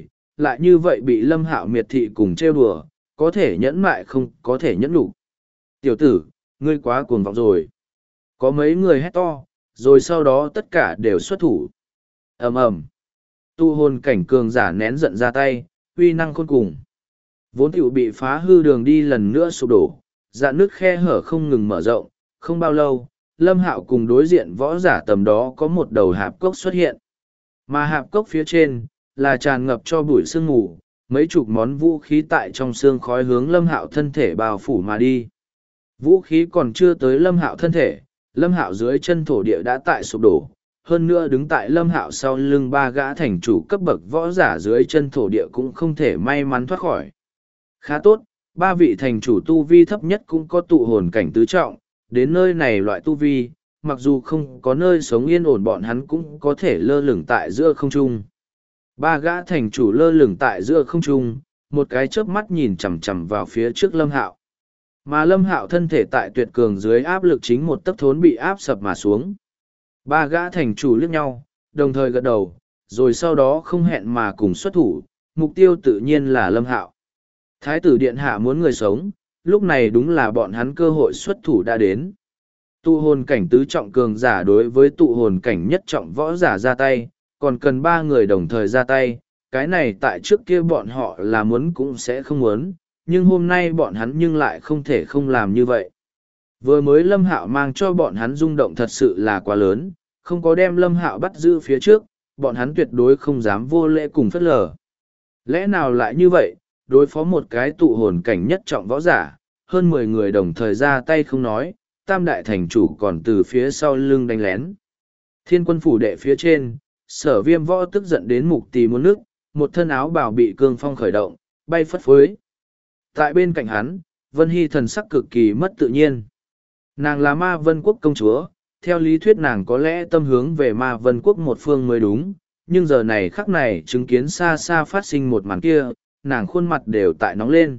lại như vậy bị Lâm Hạo miệt thị cùng trêu đùa, có thể nhẫn mại không có thể nhẫn đủ. Tiểu tử, ngươi quá cuồng vọng rồi. Có mấy người hét to, rồi sau đó tất cả đều xuất thủ. Ầm ầm. Tu hồn cảnh cường giả nén giận ra tay, uy năng khôn cùng. Vốn tiểu bị phá hư đường đi lần nữa sụp đổ, dạn nước khe hở không ngừng mở rộng, không bao lâu, Lâm Hạo cùng đối diện võ giả tầm đó có một đầu hạp cốc xuất hiện. Mà hạp cốc phía trên, là tràn ngập cho bụi sương mù, mấy chục món vũ khí tại trong sương khói hướng Lâm Hạo thân thể bao phủ mà đi. Vũ khí còn chưa tới Lâm Hạo thân thể, Lâm Hạo dưới chân thổ địa đã tại sụp đổ, hơn nữa đứng tại Lâm Hạo sau lưng ba gã thành chủ cấp bậc võ giả dưới chân thổ địa cũng không thể may mắn thoát khỏi. Khá tốt, ba vị thành chủ tu vi thấp nhất cũng có tụ hồn cảnh tứ trọng, đến nơi này loại tu vi, mặc dù không có nơi sống yên ổn bọn hắn cũng có thể lơ lửng tại giữa không trung. Ba gã thành chủ lơ lửng tại giữa không trung, một cái chớp mắt nhìn chằm chằm vào phía trước Lâm Hạo. Mà Lâm Hạo thân thể tại tuyệt cường dưới áp lực chính một tấc thốn bị áp sập mà xuống. Ba gã thành chủ liếc nhau, đồng thời gật đầu, rồi sau đó không hẹn mà cùng xuất thủ, mục tiêu tự nhiên là Lâm Hạo. Thái tử điện hạ muốn người sống, lúc này đúng là bọn hắn cơ hội xuất thủ đã đến. Tụ hồn cảnh tứ trọng cường giả đối với tụ hồn cảnh nhất trọng võ giả ra tay, còn cần ba người đồng thời ra tay, cái này tại trước kia bọn họ là muốn cũng sẽ không muốn, nhưng hôm nay bọn hắn nhưng lại không thể không làm như vậy. Vừa mới Lâm Hạo mang cho bọn hắn rung động thật sự là quá lớn, không có đem Lâm Hạo bắt giữ phía trước, bọn hắn tuyệt đối không dám vô lễ cùng phất lờ. Lẽ nào lại như vậy, đối phó một cái tụ hồn cảnh nhất trọng võ giả, hơn 10 người đồng thời ra tay không nói, tam đại thành chủ còn từ phía sau lưng đánh lén. Thiên quân phủ đệ phía trên, Sở Viêm võ tức giận đến mục tì muốn nước, một thân áo bào bị cương phong khởi động, bay phất phới. Tại bên cạnh hắn, Vân Hy thần sắc cực kỳ mất tự nhiên. Nàng là Ma Vân Quốc công chúa, theo lý thuyết nàng có lẽ tâm hướng về Ma Vân Quốc một phương mới đúng, nhưng giờ này khắc này chứng kiến xa xa phát sinh một màn kia, nàng khuôn mặt đều tại nóng lên.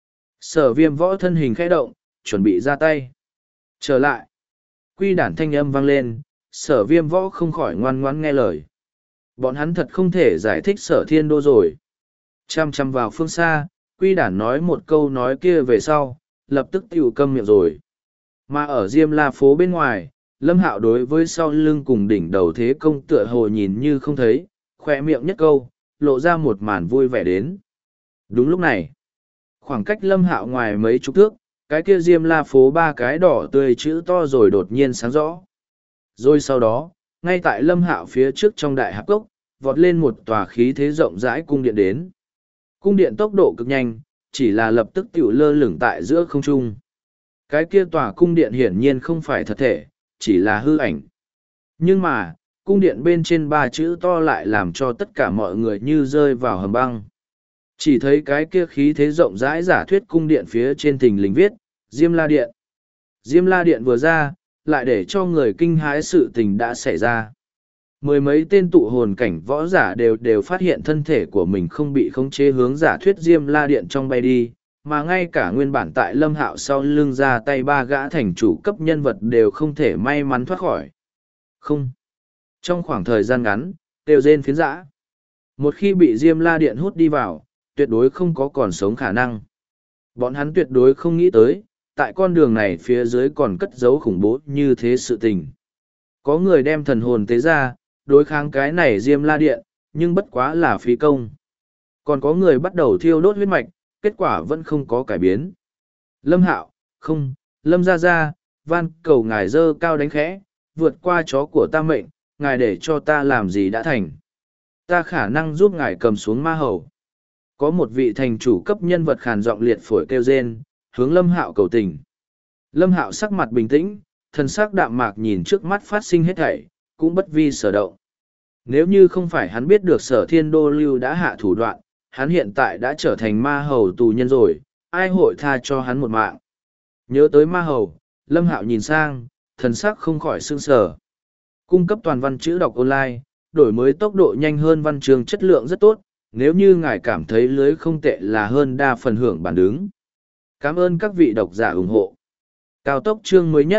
Sở Viêm võ thân hình khẽ động, chuẩn bị ra tay. Trở lại. Quy đản thanh âm vang lên, Sở Viêm võ không khỏi ngoan ngoãn nghe lời. Bọn hắn thật không thể giải thích Sở Thiên Đô rồi. Chăm chăm vào phương xa, Quy đản nói một câu nói kia về sau, lập tức tiểu câm miệng rồi. Mà ở Diêm La phố bên ngoài, Lâm Hạo đối với sau lưng cùng đỉnh đầu thế công tựa hồ nhìn như không thấy, khỏe miệng nhất câu, lộ ra một màn vui vẻ đến. Đúng lúc này, khoảng cách Lâm Hạo ngoài mấy chục thước, cái kia Diêm La phố ba cái đỏ tươi chữ to rồi đột nhiên sáng rõ. Rồi sau đó, ngay tại Lâm Hạo phía trước trong đại hạp cốc, vọt lên một tòa khí thế rộng rãi cung điện đến. Cung điện tốc độ cực nhanh, chỉ là lập tức tiểu lơ lửng tại giữa không trung. Cái kia tòa cung điện hiển nhiên không phải thật thể, chỉ là hư ảnh. Nhưng mà, cung điện bên trên ba chữ to lại làm cho tất cả mọi người như rơi vào hầm băng. Chỉ thấy cái kia khí thế rộng rãi giả thuyết cung điện phía trên thình lình viết, Diêm La Điện. Diêm La Điện vừa ra, lại để cho người kinh hãi sự tình đã xảy ra. Mười mấy tên tụ hồn cảnh võ giả đều phát hiện thân thể của mình không bị khống chế hướng giả thuyết Diêm La Điện trong bay đi, mà ngay cả nguyên bản tại Lâm Hạo sau lưng ra tay ba gã thành chủ cấp nhân vật đều không thể may mắn thoát khỏi. Không. Trong khoảng thời gian ngắn, đều rên phiến dã. Một khi bị Diêm La Điện hút đi vào, tuyệt đối không có còn sống khả năng. Bọn hắn tuyệt đối không nghĩ tới, tại con đường này phía dưới còn cất giấu khủng bố như thế sự tình. Có người đem thần hồn tế ra, đối kháng cái này Diêm La Điện, nhưng bất quá là phí công. Còn có người bắt đầu thiêu đốt huyết mạch, kết quả vẫn không có cải biến. Lâm Hạo, không, Lâm Gia Gia, van cầu ngài dơ cao đánh khẽ, vượt qua chó của ta mệnh, ngài để cho ta làm gì đã thành. Ta khả năng giúp ngài cầm xuống ma hầu. Có một vị thành chủ cấp nhân vật khàn giọng liệt phổi kêu rên, hướng Lâm Hạo cầu tình. Lâm Hạo sắc mặt bình tĩnh, thần sắc đạm mạc nhìn trước mắt phát sinh hết thảy, cũng bất vi sở động. Nếu như không phải hắn biết được Sở Thiên Đô Lưu đã hạ thủ đoạn, hắn hiện tại đã trở thành ma hầu tù nhân rồi, ai hội tha cho hắn một mạng. Nhớ tới ma hầu, Lâm Hạo nhìn sang, thần sắc không khỏi sương sở. Cung cấp toàn văn chữ đọc online, đổi mới tốc độ nhanh hơn văn chương chất lượng rất tốt, nếu như ngài cảm thấy lưới không tệ là hơn đa phần hưởng bản đứng. Cảm ơn các vị độc giả ủng hộ. Cao tốc chương mới nhất,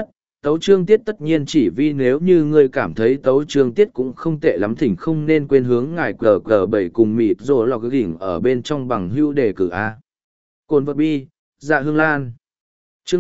Tấu chương tiết tất nhiên chỉ vì nếu như ngươi cảm thấy tấu chương tiết cũng không tệ lắm thỉnh không nên quên hướng ngài cờ cờ bảy cùng mịt rồi lọc gỉnh ở bên trong bằng hưu đề cử A. Cồn vật bi, dạ hương lan. Chương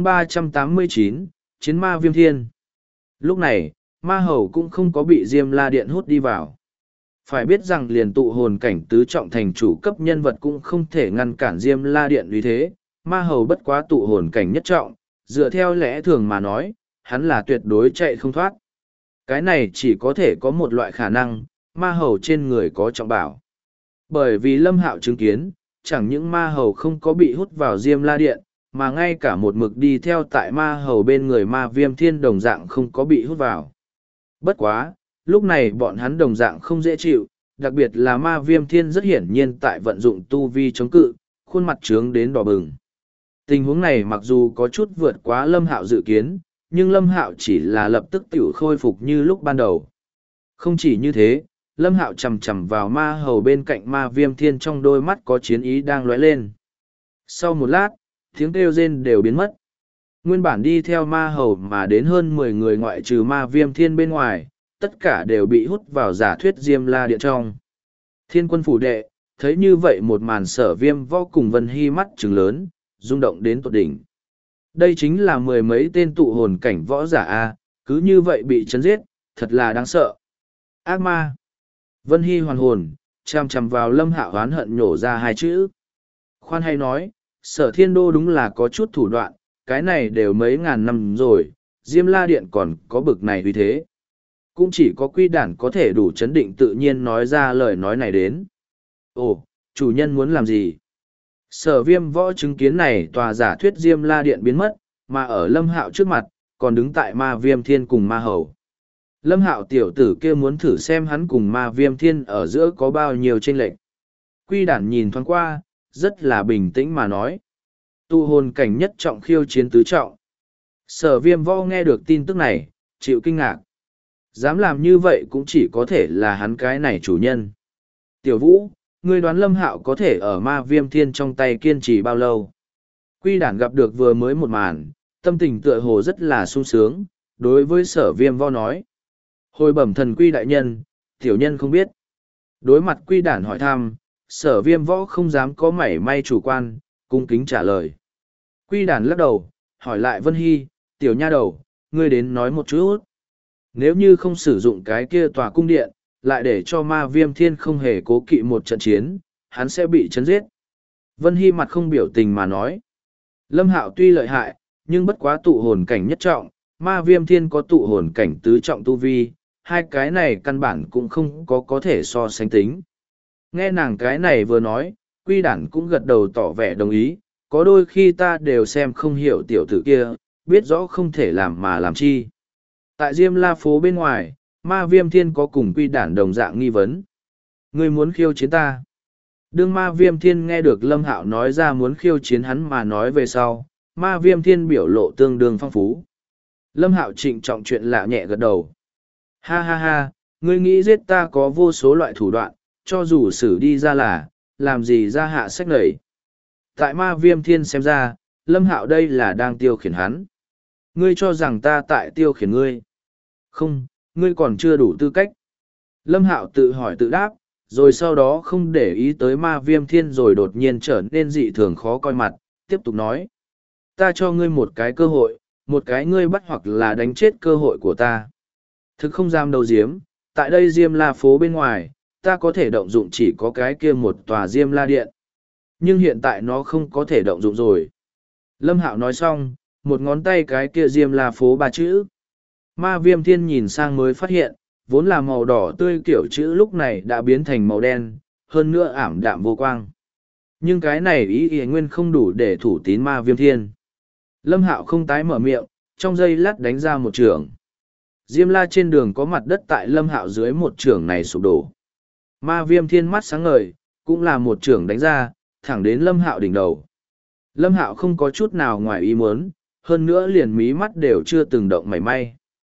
389, Chiến ma viêm thiên. Lúc này, ma hầu cũng không có bị Diêm La Điện hút đi vào. Phải biết rằng liền tụ hồn cảnh tứ trọng thành chủ cấp nhân vật cũng không thể ngăn cản Diêm La Điện vì thế, ma hầu bất quá tụ hồn cảnh nhất trọng, dựa theo lẽ thường mà nói, hắn là tuyệt đối chạy không thoát. Cái này chỉ có thể có một loại khả năng, ma hầu trên người có trọng bảo. Bởi vì Lâm Hạo chứng kiến, chẳng những ma hầu không có bị hút vào Diêm La Điện, mà ngay cả một mực đi theo tại ma hầu bên người ma viêm thiên đồng dạng không có bị hút vào. Bất quá, lúc này bọn hắn đồng dạng không dễ chịu, đặc biệt là ma viêm thiên rất hiển nhiên tại vận dụng tu vi chống cự, khuôn mặt trướng đến đỏ bừng. Tình huống này mặc dù có chút vượt quá Lâm Hạo dự kiến, nhưng Lâm Hạo chỉ là lập tức tiểu khôi phục như lúc ban đầu. Không chỉ như thế, Lâm Hạo chầm chầm vào ma hầu bên cạnh ma viêm thiên trong đôi mắt có chiến ý đang lóe lên. Sau một lát, tiếng kêu rên đều biến mất. Nguyên bản đi theo ma hầu mà đến hơn 10 người ngoại trừ ma viêm thiên bên ngoài, tất cả đều bị hút vào giả thuyết Diêm La Điện trong. Thiên quân phủ đệ, thấy như vậy một màn Sở Viêm vô cùng Vân Hy mắt trừng lớn, rung động đến tột đỉnh. Đây chính là mười mấy tên tụ hồn cảnh võ giả A, cứ như vậy bị chấn giết, thật là đáng sợ. Ác ma. Vân Hy hoàn hồn, chằm chằm vào Lâm Hạo oán hận nhổ ra hai chữ. Khoan hay nói, Sở Thiên Đô đúng là có chút thủ đoạn, cái này đều mấy ngàn năm rồi, Diêm La Điện còn có bực này vì thế. Cũng chỉ có quy đản có thể đủ chấn định tự nhiên nói ra lời nói này đến. Ồ, chủ nhân muốn làm gì? Sở Viêm võ chứng kiến này tòa giả thuyết Diêm La Điện biến mất, mà ở Lâm Hạo trước mặt, còn đứng tại ma viêm thiên cùng ma hầu. Lâm Hạo tiểu tử kia muốn thử xem hắn cùng ma viêm thiên ở giữa có bao nhiêu chênh lệch. Quy đản nhìn thoáng qua, rất là bình tĩnh mà nói. Tụ hồn cảnh nhất trọng khiêu chiến tứ trọng. Sở Viêm võ nghe được tin tức này, chịu kinh ngạc. Dám làm như vậy cũng chỉ có thể là hắn cái này chủ nhân. Tiểu Vũ, ngươi đoán Lâm Hạo có thể ở ma viêm thiên trong tay kiên trì bao lâu? Quy đản gặp được vừa mới một màn, tâm tình tựa hồ rất là sung sướng, đối với Sở Viêm võ nói. Hồi bẩm thần Quy đại nhân, tiểu nhân không biết. Đối mặt Quy đản hỏi thăm, Sở Viêm võ không dám có mảy may chủ quan, cung kính trả lời. Quy đản lắc đầu, hỏi lại Vân Hy, tiểu nha đầu, ngươi đến nói một chút. Nếu như không sử dụng cái kia tòa cung điện, lại để cho ma viêm thiên không hề cố kỵ một trận chiến, hắn sẽ bị chấn giết. Vân Hy mặt không biểu tình mà nói. Lâm Hạo tuy lợi hại, nhưng bất quá tụ hồn cảnh nhất trọng, ma viêm thiên có tụ hồn cảnh tứ trọng tu vi, hai cái này căn bản cũng không có thể so sánh tính. Nghe nàng cái này vừa nói, Quy đản cũng gật đầu tỏ vẻ đồng ý, có đôi khi ta đều xem không hiểu tiểu tử kia, biết rõ không thể làm mà làm chi. Tại Diêm La phố bên ngoài, ma viêm thiên có cùng Quy đản đồng dạng nghi vấn. Ngươi muốn khiêu chiến ta? Đương ma viêm thiên nghe được Lâm Hạo nói ra muốn khiêu chiến hắn mà nói về sau, ma viêm thiên biểu lộ tương đương phong phú. Lâm Hạo trịnh trọng chuyện lạ nhẹ gật đầu. Ha ha ha, ngươi nghĩ giết ta có vô số loại thủ đoạn, cho dù xử đi ra là, làm gì ra hạ sách nảy. Tại ma viêm thiên xem ra, Lâm Hạo đây là đang tiêu khiển hắn. Ngươi cho rằng ta tại tiêu khiển ngươi. Không, ngươi còn chưa đủ tư cách. Lâm Hạo tự hỏi tự đáp, rồi sau đó không để ý tới ma viêm thiên rồi đột nhiên trở nên dị thường khó coi mặt, tiếp tục nói. Ta cho ngươi một cái cơ hội, một cái ngươi bắt hoặc là đánh chết cơ hội của ta. Thực không dám đầu diếm, tại đây Diêm La phố bên ngoài, ta có thể động dụng chỉ có cái kia một tòa Diêm La điện. Nhưng hiện tại nó không có thể động dụng rồi. Lâm Hạo nói xong, một ngón tay cái kia Diêm La phố ba chữ. Ma viêm thiên nhìn sang mới phát hiện, vốn là màu đỏ tươi kiểu chữ lúc này đã biến thành màu đen, hơn nữa ảm đạm vô quang. Nhưng cái này ý nguyên không đủ để thủ tín ma viêm thiên. Lâm Hạo không tái mở miệng, trong giây lát đánh ra một trường. Diêm La trên đường có mặt đất tại Lâm Hạo dưới một trường này sụp đổ. Ma viêm thiên mắt sáng ngời, cũng là một trường đánh ra, thẳng đến Lâm Hạo đỉnh đầu. Lâm Hạo không có chút nào ngoài ý muốn, hơn nữa liền mí mắt đều chưa từng động mảy may.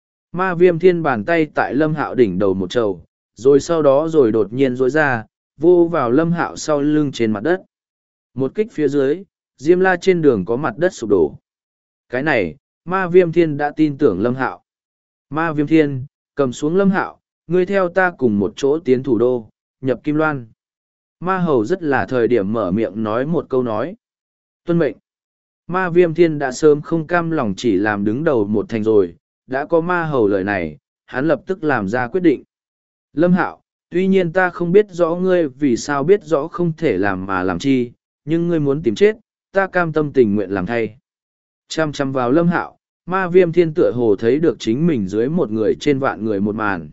Ma viêm thiên bàn tay tại Lâm Hạo đỉnh đầu một trầu, rồi sau đó rồi đột nhiên rối ra, vô vào Lâm Hạo sau lưng trên mặt đất. Một kích phía dưới, Diêm La trên đường có mặt đất sụp đổ. Cái này, Ma Viêm Thiên đã tin tưởng Lâm Hạo. Ma Viêm Thiên, cầm xuống Lâm Hạo, ngươi theo ta cùng một chỗ tiến thủ đô, nhập Kim Loan. Ma Hầu rất là thời điểm mở miệng nói một câu nói. Tuân mệnh. Ma Viêm Thiên đã sớm không cam lòng chỉ làm đứng đầu một thành rồi, đã có Ma Hầu lời này, hắn lập tức làm ra quyết định. Lâm Hạo, tuy nhiên ta không biết rõ ngươi vì sao biết rõ không thể làm mà làm chi, nhưng ngươi muốn tìm chết, ta cam tâm tình nguyện làm thay. Chăm chăm vào Lâm Hạo, Ma Viêm Thiên tựa hồ thấy được chính mình dưới một người trên vạn người một màn.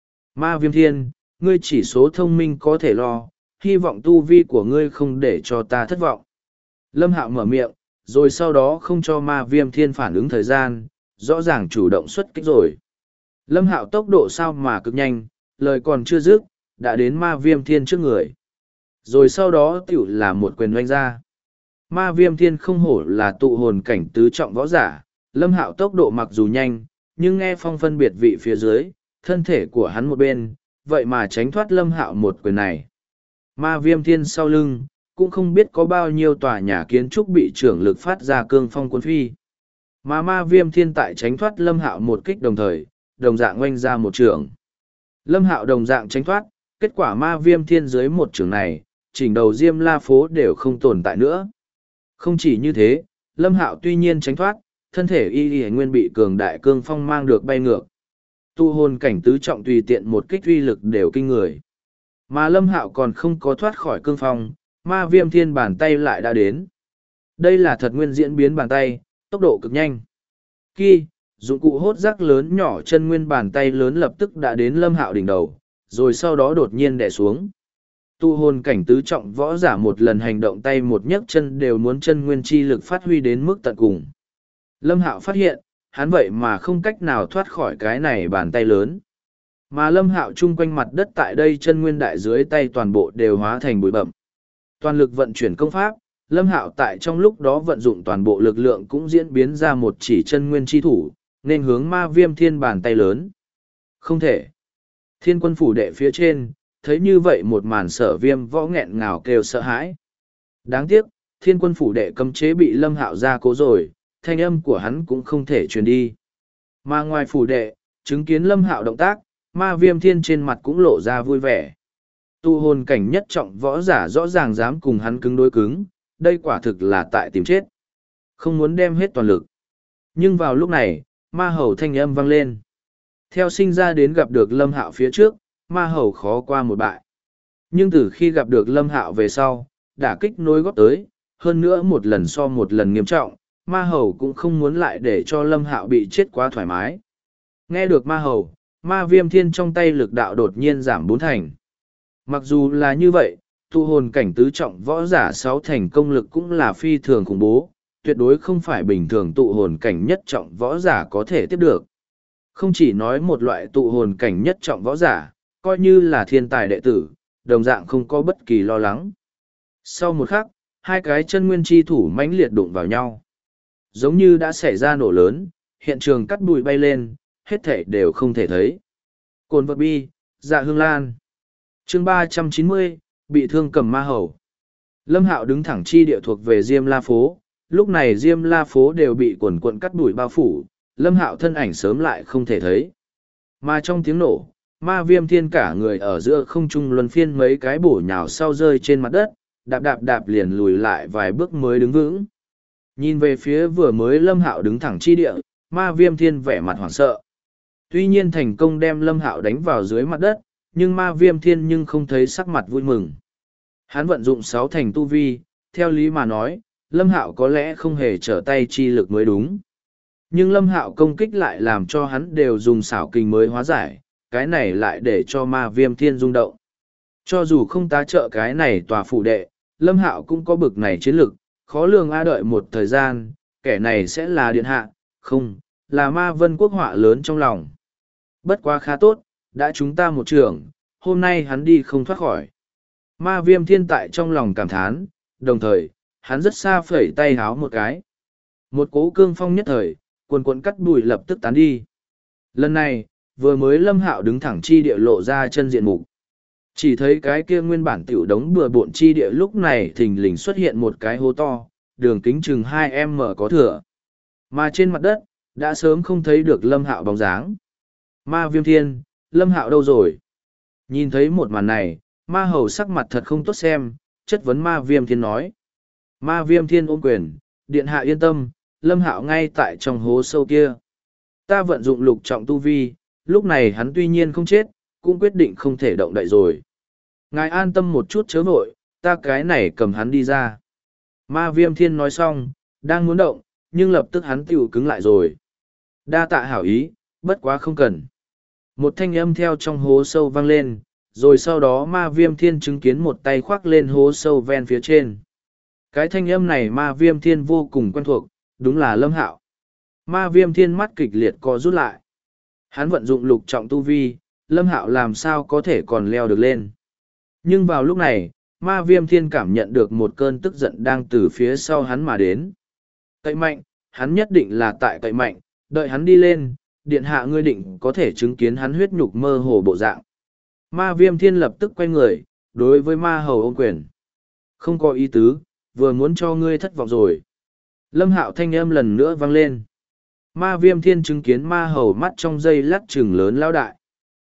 Ma Viêm Thiên, ngươi chỉ số thông minh có thể lo, hy vọng tu vi của ngươi không để cho ta thất vọng. Lâm Hạo mở miệng, rồi sau đó không cho Ma Viêm Thiên phản ứng thời gian, rõ ràng chủ động xuất kích rồi. Lâm Hạo tốc độ sao mà cực nhanh, lời còn chưa dứt, đã đến Ma Viêm Thiên trước người. Rồi sau đó tiểu là một quyền oanh ra. Ma Viêm Thiên không hổ là tụ hồn cảnh tứ trọng võ giả, Lâm Hạo tốc độ mặc dù nhanh, nhưng nghe phong phân biệt vị phía dưới, thân thể của hắn một bên, vậy mà tránh thoát Lâm Hạo một quyền này. Ma Viêm Thiên sau lưng, cũng không biết có bao nhiêu tòa nhà kiến trúc bị trưởng lực phát ra cương phong cuốn phi. Mà Ma Viêm Thiên tại tránh thoát Lâm Hạo một kích đồng thời, đồng dạng oanh ra một trường. Lâm Hạo đồng dạng tránh thoát, kết quả Ma Viêm Thiên dưới một trường này, chỉnh đầu Diêm La phố đều không tồn tại nữa. Không chỉ như thế, Lâm Hạo tuy nhiên tránh thoát, thân thể y nguyên bị cường đại cương phong mang được bay ngược. Tu hồn cảnh tứ trọng tùy tiện một kích uy lực đều kinh người. Mà Lâm Hạo còn không có thoát khỏi cương phong, Ma Viêm Thiên bàn tay lại đã đến. Đây là thật nguyên diễn biến bàn tay, tốc độ cực nhanh. Khi, dụng cụ hốt rác lớn nhỏ chân nguyên bàn tay lớn lập tức đã đến Lâm Hạo đỉnh đầu, rồi sau đó đột nhiên đè xuống. Tu hồn cảnh tứ trọng võ giả một lần hành động tay một nhấc chân đều muốn chân nguyên chi lực phát huy đến mức tận cùng. Lâm Hạo phát hiện, hắn vậy mà không cách nào thoát khỏi cái này bàn tay lớn. Mà Lâm Hạo chung quanh mặt đất tại đây chân nguyên đại dưới tay toàn bộ đều hóa thành bụi bậm. Toàn lực vận chuyển công pháp, Lâm Hạo tại trong lúc đó vận dụng toàn bộ lực lượng cũng diễn biến ra một chỉ chân nguyên chi thủ, nên hướng Ma Viêm Thiên bàn tay lớn. Không thể. Thiên Quân phủ đệ phía trên, thấy như vậy một màn Sở Viêm võ nghẹn ngào kêu sợ hãi. Đáng tiếc, Thiên Quân phủ đệ cấm chế bị Lâm Hạo gia cố rồi, thanh âm của hắn cũng không thể truyền đi. Mà ngoài phủ đệ, chứng kiến Lâm Hạo động tác, Ma Viêm Thiên trên mặt cũng lộ ra vui vẻ. Tu hồn cảnh nhất trọng võ giả rõ ràng dám cùng hắn cứng đối cứng, đây quả thực là tại tìm chết. Không muốn đem hết toàn lực. Nhưng vào lúc này, Ma Hầu thanh âm vang lên. Theo sinh ra đến gặp được Lâm Hạo phía trước, Ma Hầu khó qua một bại. Nhưng từ khi gặp được Lâm Hạo về sau, đả kích nối góp tới, hơn nữa một lần so một lần nghiêm trọng, Ma Hầu cũng không muốn lại để cho Lâm Hạo bị chết quá thoải mái. Nghe được Ma Hầu, Ma Viêm Thiên trong tay lực đạo đột nhiên giảm 4 thành. Mặc dù là như vậy, tu hồn cảnh tứ trọng võ giả 6 thành công lực cũng là phi thường khủng bố, tuyệt đối không phải bình thường tụ hồn cảnh nhất trọng võ giả có thể tiếp được. Không chỉ nói một loại tụ hồn cảnh nhất trọng võ giả, coi như là thiên tài đệ tử, đồng dạng không có bất kỳ lo lắng. Sau một khắc, hai cái chân nguyên chi thủ mãnh liệt đụng vào nhau. Giống như đã xảy ra nổ lớn, hiện trường cắt bụi bay lên, hết thể đều không thể thấy. Cồn vật bi, Dạ Hương Lan. Chương 390, bị thương cầm Ma Hầu. Lâm Hạo đứng thẳng chi địa thuộc về Diêm La phố, lúc này Diêm La phố đều bị quần quận cắt bụi bao phủ, Lâm Hạo thân ảnh sớm lại không thể thấy. Mà trong tiếng nổ, Ma Viêm Thiên cả người ở giữa không trung luân phiên mấy cái bổ nhào sau rơi trên mặt đất, đạp đạp đạp liền lùi lại vài bước mới đứng vững. Nhìn về phía vừa mới Lâm Hạo đứng thẳng chi địa, Ma Viêm Thiên vẻ mặt hoảng sợ. Tuy nhiên thành công đem Lâm Hạo đánh vào dưới mặt đất, nhưng Ma Viêm Thiên nhưng không thấy sắc mặt vui mừng. Hắn vận dụng 6 thành tu vi, theo lý mà nói, Lâm Hạo có lẽ không hề trở tay chi lực mới đúng. Nhưng Lâm Hạo công kích lại làm cho hắn đều dùng xảo kình mới hóa giải, cái này lại để cho Ma Viêm Thiên rung động. Cho dù không tá trợ cái này tòa phủ đệ, Lâm Hạo cũng có bực này chiến lực, khó lường đợi một thời gian, kẻ này sẽ là điện hạ, không, là Ma Vân Quốc họa lớn trong lòng. Bất quá khá tốt, đã chúng ta một trường, hôm nay hắn đi không thoát khỏi. Ma Viêm Thiên tại trong lòng cảm thán, đồng thời, hắn rất xa phẩy tay háo một cái. Một cỗ cương phong nhất thời, quần quần cắt bụi lập tức tán đi. Lần này, vừa mới Lâm Hạo đứng thẳng chi địa lộ ra chân diện mục. Chỉ thấy cái kia nguyên bản tiểu đống bừa bộn chi địa lúc này thình lình xuất hiện một cái hố to, đường kính chừng 2m có thừa. Mà trên mặt đất, đã sớm không thấy được Lâm Hạo bóng dáng. Ma Viêm Thiên, Lâm Hạo đâu rồi? Nhìn thấy một màn này, Ma Hầu sắc mặt thật không tốt xem, chất vấn Ma Viêm Thiên nói. Ma Viêm Thiên ôm quyền, điện hạ yên tâm, Lâm Hạo ngay tại trong hố sâu kia. Ta vận dụng lục trọng tu vi, lúc này hắn tuy nhiên không chết, cũng quyết định không thể động đậy rồi. Ngài an tâm một chút chớ vội, ta cái này cầm hắn đi ra. Ma Viêm Thiên nói xong, đang muốn động, nhưng lập tức hắn tiểu cứng lại rồi. Đa tạ hảo ý, bất quá không cần. Một thanh âm theo trong hố sâu vang lên, rồi sau đó Ma Viêm Thiên chứng kiến một tay khoác lên hố sâu ven phía trên. Cái thanh âm này Ma Viêm Thiên vô cùng quen thuộc, đúng là Lâm Hạo. Ma Viêm Thiên mắt kịch liệt co rút lại. Hắn vận dụng lục trọng tu vi, Lâm Hạo làm sao có thể còn leo được lên. Nhưng vào lúc này, Ma Viêm Thiên cảm nhận được một cơn tức giận đang từ phía sau hắn mà đến. Cậy mạnh, hắn nhất định là tại cậy mạnh, đợi hắn đi lên, điện hạ ngươi định có thể chứng kiến hắn huyết nhục mơ hồ bộ dạng. Ma Viêm Thiên lập tức quay người, đối với Ma Hầu ôm quyền. Không có ý tứ, vừa muốn cho ngươi thất vọng rồi. Lâm Hạo thanh âm lần nữa vang lên. Ma Viêm Thiên chứng kiến Ma Hầu mắt trong giây lát trừng lớn lao đại.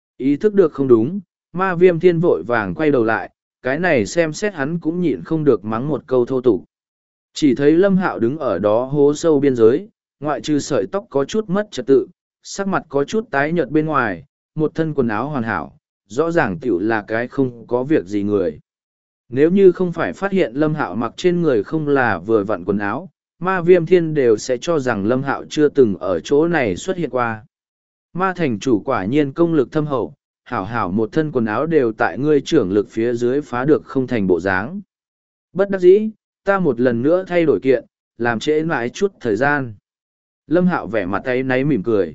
Ý thức được không đúng, Ma Viêm Thiên vội vàng quay đầu lại, cái này xem xét hắn cũng nhịn không được mắng một câu thô tục. Chỉ thấy Lâm Hạo đứng ở đó hố sâu biên giới, ngoại trừ sợi tóc có chút mất trật tự, sắc mặt có chút tái nhợt bên ngoài, một thân quần áo hoàn hảo, rõ ràng tiểu là cái không có việc gì người. Nếu như không phải phát hiện Lâm Hạo mặc trên người không là vừa vặn quần áo, Ma Viêm Thiên đều sẽ cho rằng Lâm Hạo chưa từng ở chỗ này xuất hiện qua. Ma thành chủ quả nhiên công lực thâm hậu, hảo hảo một thân quần áo đều tại ngươi trưởng lực phía dưới phá được không thành bộ dáng. Bất đắc dĩ, ta một lần nữa thay đổi kiện, làm trễ mãi chút thời gian. Lâm Hạo vẻ mặt áy náy mỉm cười.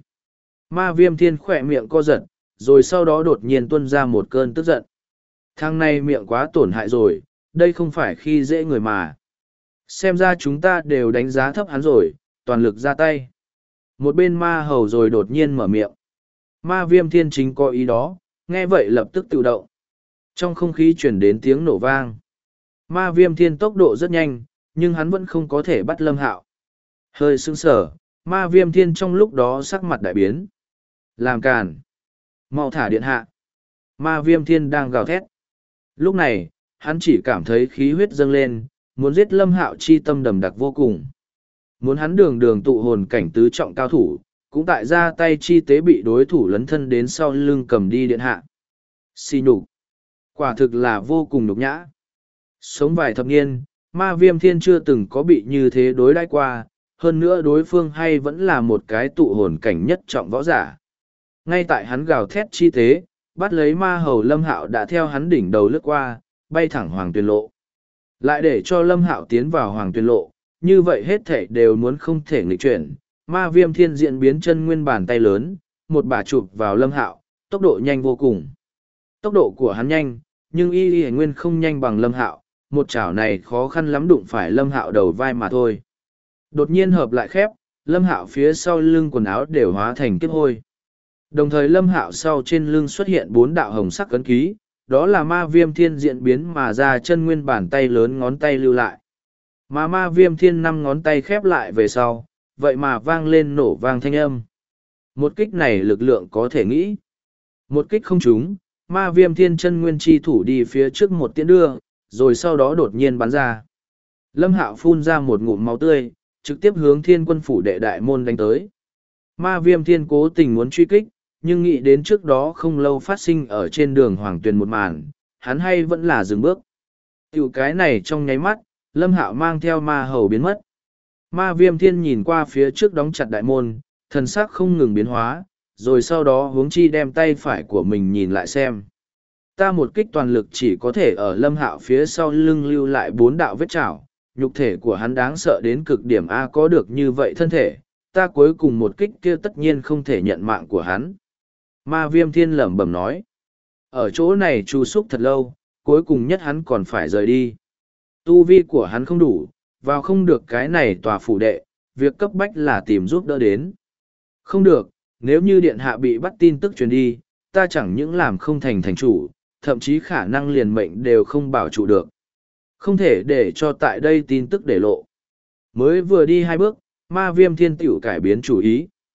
Ma Viêm Thiên khỏe miệng co giật, rồi sau đó đột nhiên tuôn ra một cơn tức giận. Thằng này miệng quá tổn hại rồi, đây không phải khi dễ người mà. Xem ra chúng ta đều đánh giá thấp hắn rồi, toàn lực ra tay. Một bên Ma Hầu rồi đột nhiên mở miệng. Ma Viêm Thiên chính có ý đó, nghe vậy lập tức tự động. Trong không khí chuyển đến tiếng nổ vang. Ma Viêm Thiên tốc độ rất nhanh, nhưng hắn vẫn không có thể bắt Lâm Hạo. Hơi sững sờ, Ma Viêm Thiên trong lúc đó sắc mặt đại biến. Làm càn. Mau thả điện hạ. Ma Viêm Thiên đang gào thét. Lúc này, hắn chỉ cảm thấy khí huyết dâng lên, muốn giết Lâm Hạo chi tâm đầm đặc vô cùng. Muốn hắn đường đường tụ hồn cảnh tứ trọng cao thủ, cũng tại ra tay chi tế bị đối thủ lấn thân đến sau lưng cầm đi điện hạ. Xì nhục. Quả thực là vô cùng nhục nhã. Sống vài thập niên, Ma Viêm Thiên chưa từng có bị như thế đối đãi qua, hơn nữa đối phương hay vẫn là một cái tụ hồn cảnh nhất trọng võ giả. Ngay tại hắn gào thét chi tế, bắt lấy Ma Hầu Lâm Hạo đã theo hắn đỉnh đầu lướt qua, bay thẳng Hoàng Tuyền Lộ. Lại để cho Lâm Hạo tiến vào Hoàng Tuyền Lộ, như vậy hết thảy đều muốn không thể nghịch chuyển. Ma Viêm Thiên diễn biến chân nguyên bàn tay lớn, một bà chụp vào Lâm Hạo, tốc độ nhanh vô cùng. Tốc độ của hắn nhanh, nhưng y nguyên không nhanh bằng Lâm Hạo, một chảo này khó khăn lắm đụng phải Lâm Hạo đầu vai mà thôi. Đột nhiên hợp lại khép, Lâm Hạo phía sau lưng quần áo đều hóa thành kiếp hôi. Đồng thời Lâm Hạo sau trên lưng xuất hiện 4 đạo hồng sắc ấn ký, đó là Ma Viêm Thiên diễn biến mà ra chân nguyên bàn tay lớn ngón tay lưu lại. Mà Ma Viêm Thiên 5 ngón tay khép lại về sau, vậy mà vang lên nổ vang thanh âm. Một kích này lực lượng có thể nghĩ. Một kích không trúng, Ma Viêm Thiên chân nguyên chi thủ đi phía trước một tiễn đưa, rồi sau đó đột nhiên bắn ra. Lâm Hạo phun ra một ngụm máu tươi, trực tiếp hướng Thiên Quân phủ đệ đại môn đánh tới. Ma Viêm Thiên cố tình muốn truy kích, nhưng nghĩ đến trước đó không lâu phát sinh ở trên đường Hoàng Tuyền một màn, hắn hay vẫn là dừng bước. Tiểu cái này trong nháy mắt, Lâm Hạo mang theo Ma Hầu biến mất. Ma Viêm Thiên nhìn qua phía trước đóng chặt đại môn, thần sắc không ngừng biến hóa, rồi sau đó hướng chi đem tay phải của mình nhìn lại xem. Ta một kích toàn lực chỉ có thể ở Lâm Hạo phía sau lưng lưu lại 4 đạo vết chảo, nhục thể của hắn đáng sợ đến cực điểm A có được như vậy thân thể, ta cuối cùng một kích kia tất nhiên không thể nhận mạng của hắn. Ma Viêm Thiên lẩm bẩm nói. Ở chỗ này chu súc thật lâu, cuối cùng nhất hắn còn phải rời đi. Tu vi của hắn không đủ, vào không được cái này tòa phủ đệ, việc cấp bách là tìm giúp đỡ đến. Không được, nếu như điện hạ bị bắt tin tức truyền đi, ta chẳng những làm không thành thành chủ, thậm chí khả năng liền mệnh đều không bảo trụ được. Không thể để cho tại đây tin tức để lộ. Mới vừa đi 2 bước, Ma Viêm Thiên tiểu cải biến chủ ý.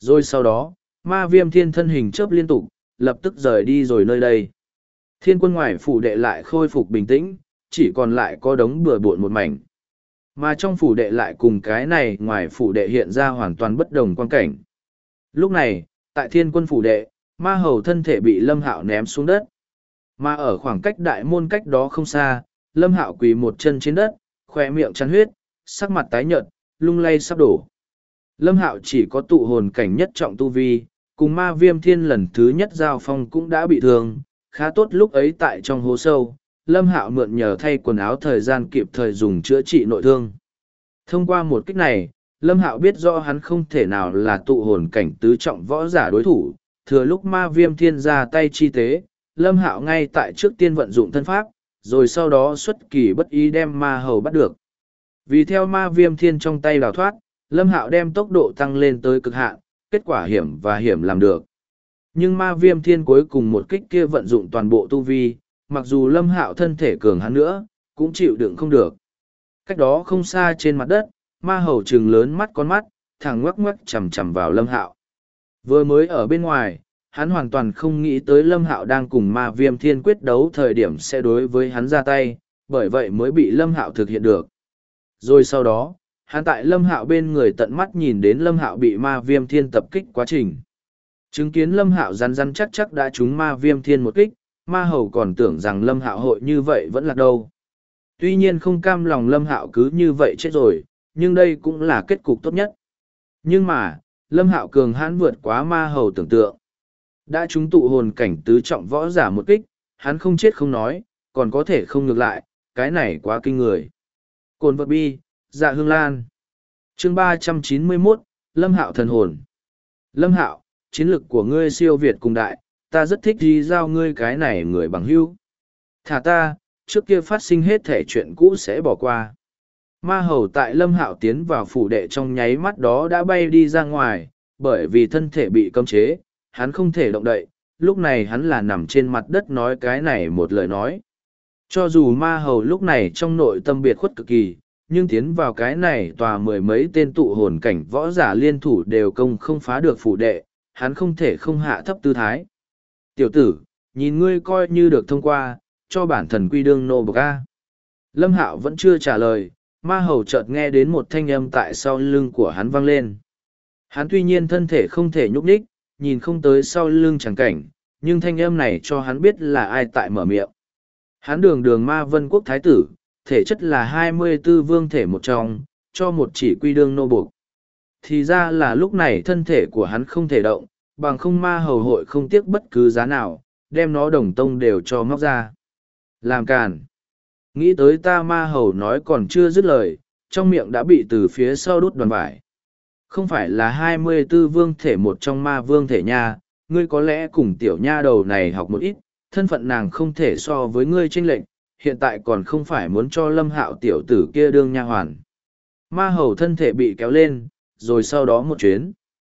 Rồi sau đó, ma viêm thiên thân hình chớp liên tục, lập tức rời đi rồi nơi đây. Thiên quân ngoài phủ đệ lại khôi phục bình tĩnh, chỉ còn lại có đống bừa bộn một mảnh. Mà trong phủ đệ lại cùng cái này ngoài phủ đệ hiện ra hoàn toàn bất đồng quan cảnh. Lúc này, tại thiên quân phủ đệ, ma hầu thân thể bị Lâm Hạo ném xuống đất. Mà ở khoảng cách đại môn cách đó không xa, Lâm Hạo quỳ một chân trên đất, khoe miệng chắn huyết, sắc mặt tái nhợt, lung lay sắp đổ. Lâm Hạo chỉ có tụ hồn cảnh nhất trọng tu vi, cùng ma viêm thiên lần thứ nhất giao phong cũng đã bị thương, khá tốt lúc ấy tại trong hố sâu, Lâm Hạo mượn nhờ thay quần áo thời gian kịp thời dùng chữa trị nội thương. Thông qua một kích này, Lâm Hạo biết rõ hắn không thể nào là tụ hồn cảnh tứ trọng võ giả đối thủ, thừa lúc ma viêm thiên ra tay chi tế, Lâm Hạo ngay tại trước tiên vận dụng thân pháp, rồi sau đó xuất kỳ bất ý đem ma hầu bắt được. Vì theo ma viêm thiên trong tay đào thoát, Lâm Hạo đem tốc độ tăng lên tới cực hạn, kết quả hiểm và hiểm làm được. Nhưng ma viêm thiên cuối cùng một kích kia vận dụng toàn bộ tu vi, mặc dù Lâm Hạo thân thể cường hắn nữa, cũng chịu đựng không được. Cách đó không xa trên mặt đất, ma hầu trừng lớn mắt con mắt, thẳng ngoắc ngoắc chằm chằm vào Lâm Hạo. Vừa mới ở bên ngoài, hắn hoàn toàn không nghĩ tới Lâm Hạo đang cùng ma viêm thiên quyết đấu thời điểm sẽ đối với hắn ra tay, bởi vậy mới bị Lâm Hạo thực hiện được. Rồi sau đó, hắn tại Lâm Hạo bên người tận mắt nhìn đến Lâm Hạo bị ma viêm thiên tập kích quá trình. Chứng kiến Lâm Hạo rắn rắn chắc chắc đã trúng ma viêm thiên một kích, ma hầu còn tưởng rằng Lâm Hạo hội như vậy vẫn là đâu. Tuy nhiên không cam lòng Lâm Hạo cứ như vậy chết rồi, nhưng đây cũng là kết cục tốt nhất. Nhưng mà, Lâm Hạo cường hãn vượt quá ma hầu tưởng tượng. Đã trúng tụ hồn cảnh tứ trọng võ giả một kích, hắn không chết không nói, còn có thể không ngược lại, cái này quá kinh người. Cồn vật bi, dạ hương lan. Chương 391, Lâm Hạo thần hồn. Lâm Hạo, chiến lực của ngươi siêu việt cùng đại, ta rất thích đi giao ngươi cái này người bằng hữu. Thả ta, trước kia phát sinh hết thể chuyện cũ sẽ bỏ qua. Ma hầu tại Lâm Hạo tiến vào phủ đệ trong nháy mắt đó đã bay đi ra ngoài, bởi vì thân thể bị cấm chế, hắn không thể động đậy, lúc này hắn là nằm trên mặt đất nói cái này một lời nói. Cho dù ma hầu lúc này trong nội tâm biệt khuất cực kỳ, nhưng tiến vào cái này tòa mười mấy tên tụ hồn cảnh võ giả liên thủ đều công không phá được phủ đệ, hắn không thể không hạ thấp tư thái. Tiểu tử, nhìn ngươi coi như được thông qua, cho bản thần quy đương nô bộc a. Lâm Hạo vẫn chưa trả lời, ma hầu chợt nghe đến một thanh âm tại sau lưng của hắn vang lên. Hắn tuy nhiên thân thể không thể nhúc nhích, nhìn không tới sau lưng chẳng cảnh, nhưng thanh âm này cho hắn biết là ai tại mở miệng. Hắn đường ma vân quốc thái tử, thể chất là 24 vương thể một trong, cho một chỉ quy đương nô buộc. Thì ra là lúc này thân thể của hắn không thể động, bằng không ma hầu hội không tiếc bất cứ giá nào, đem nó đồng tông đều cho móc ra. Làm càn. Nghĩ tới ta ma hầu nói còn chưa dứt lời, trong miệng đã bị từ phía sau đút đoàn vải. Không phải là 24 vương thể một trong ma vương thể nha, ngươi có lẽ cùng tiểu nha đầu này học một ít, thân phận nàng không thể so với ngươi tranh lệnh, hiện tại còn không phải muốn cho Lâm Hạo tiểu tử kia đương nha hoàn. Ma hầu thân thể bị kéo lên, rồi sau đó một chuyến.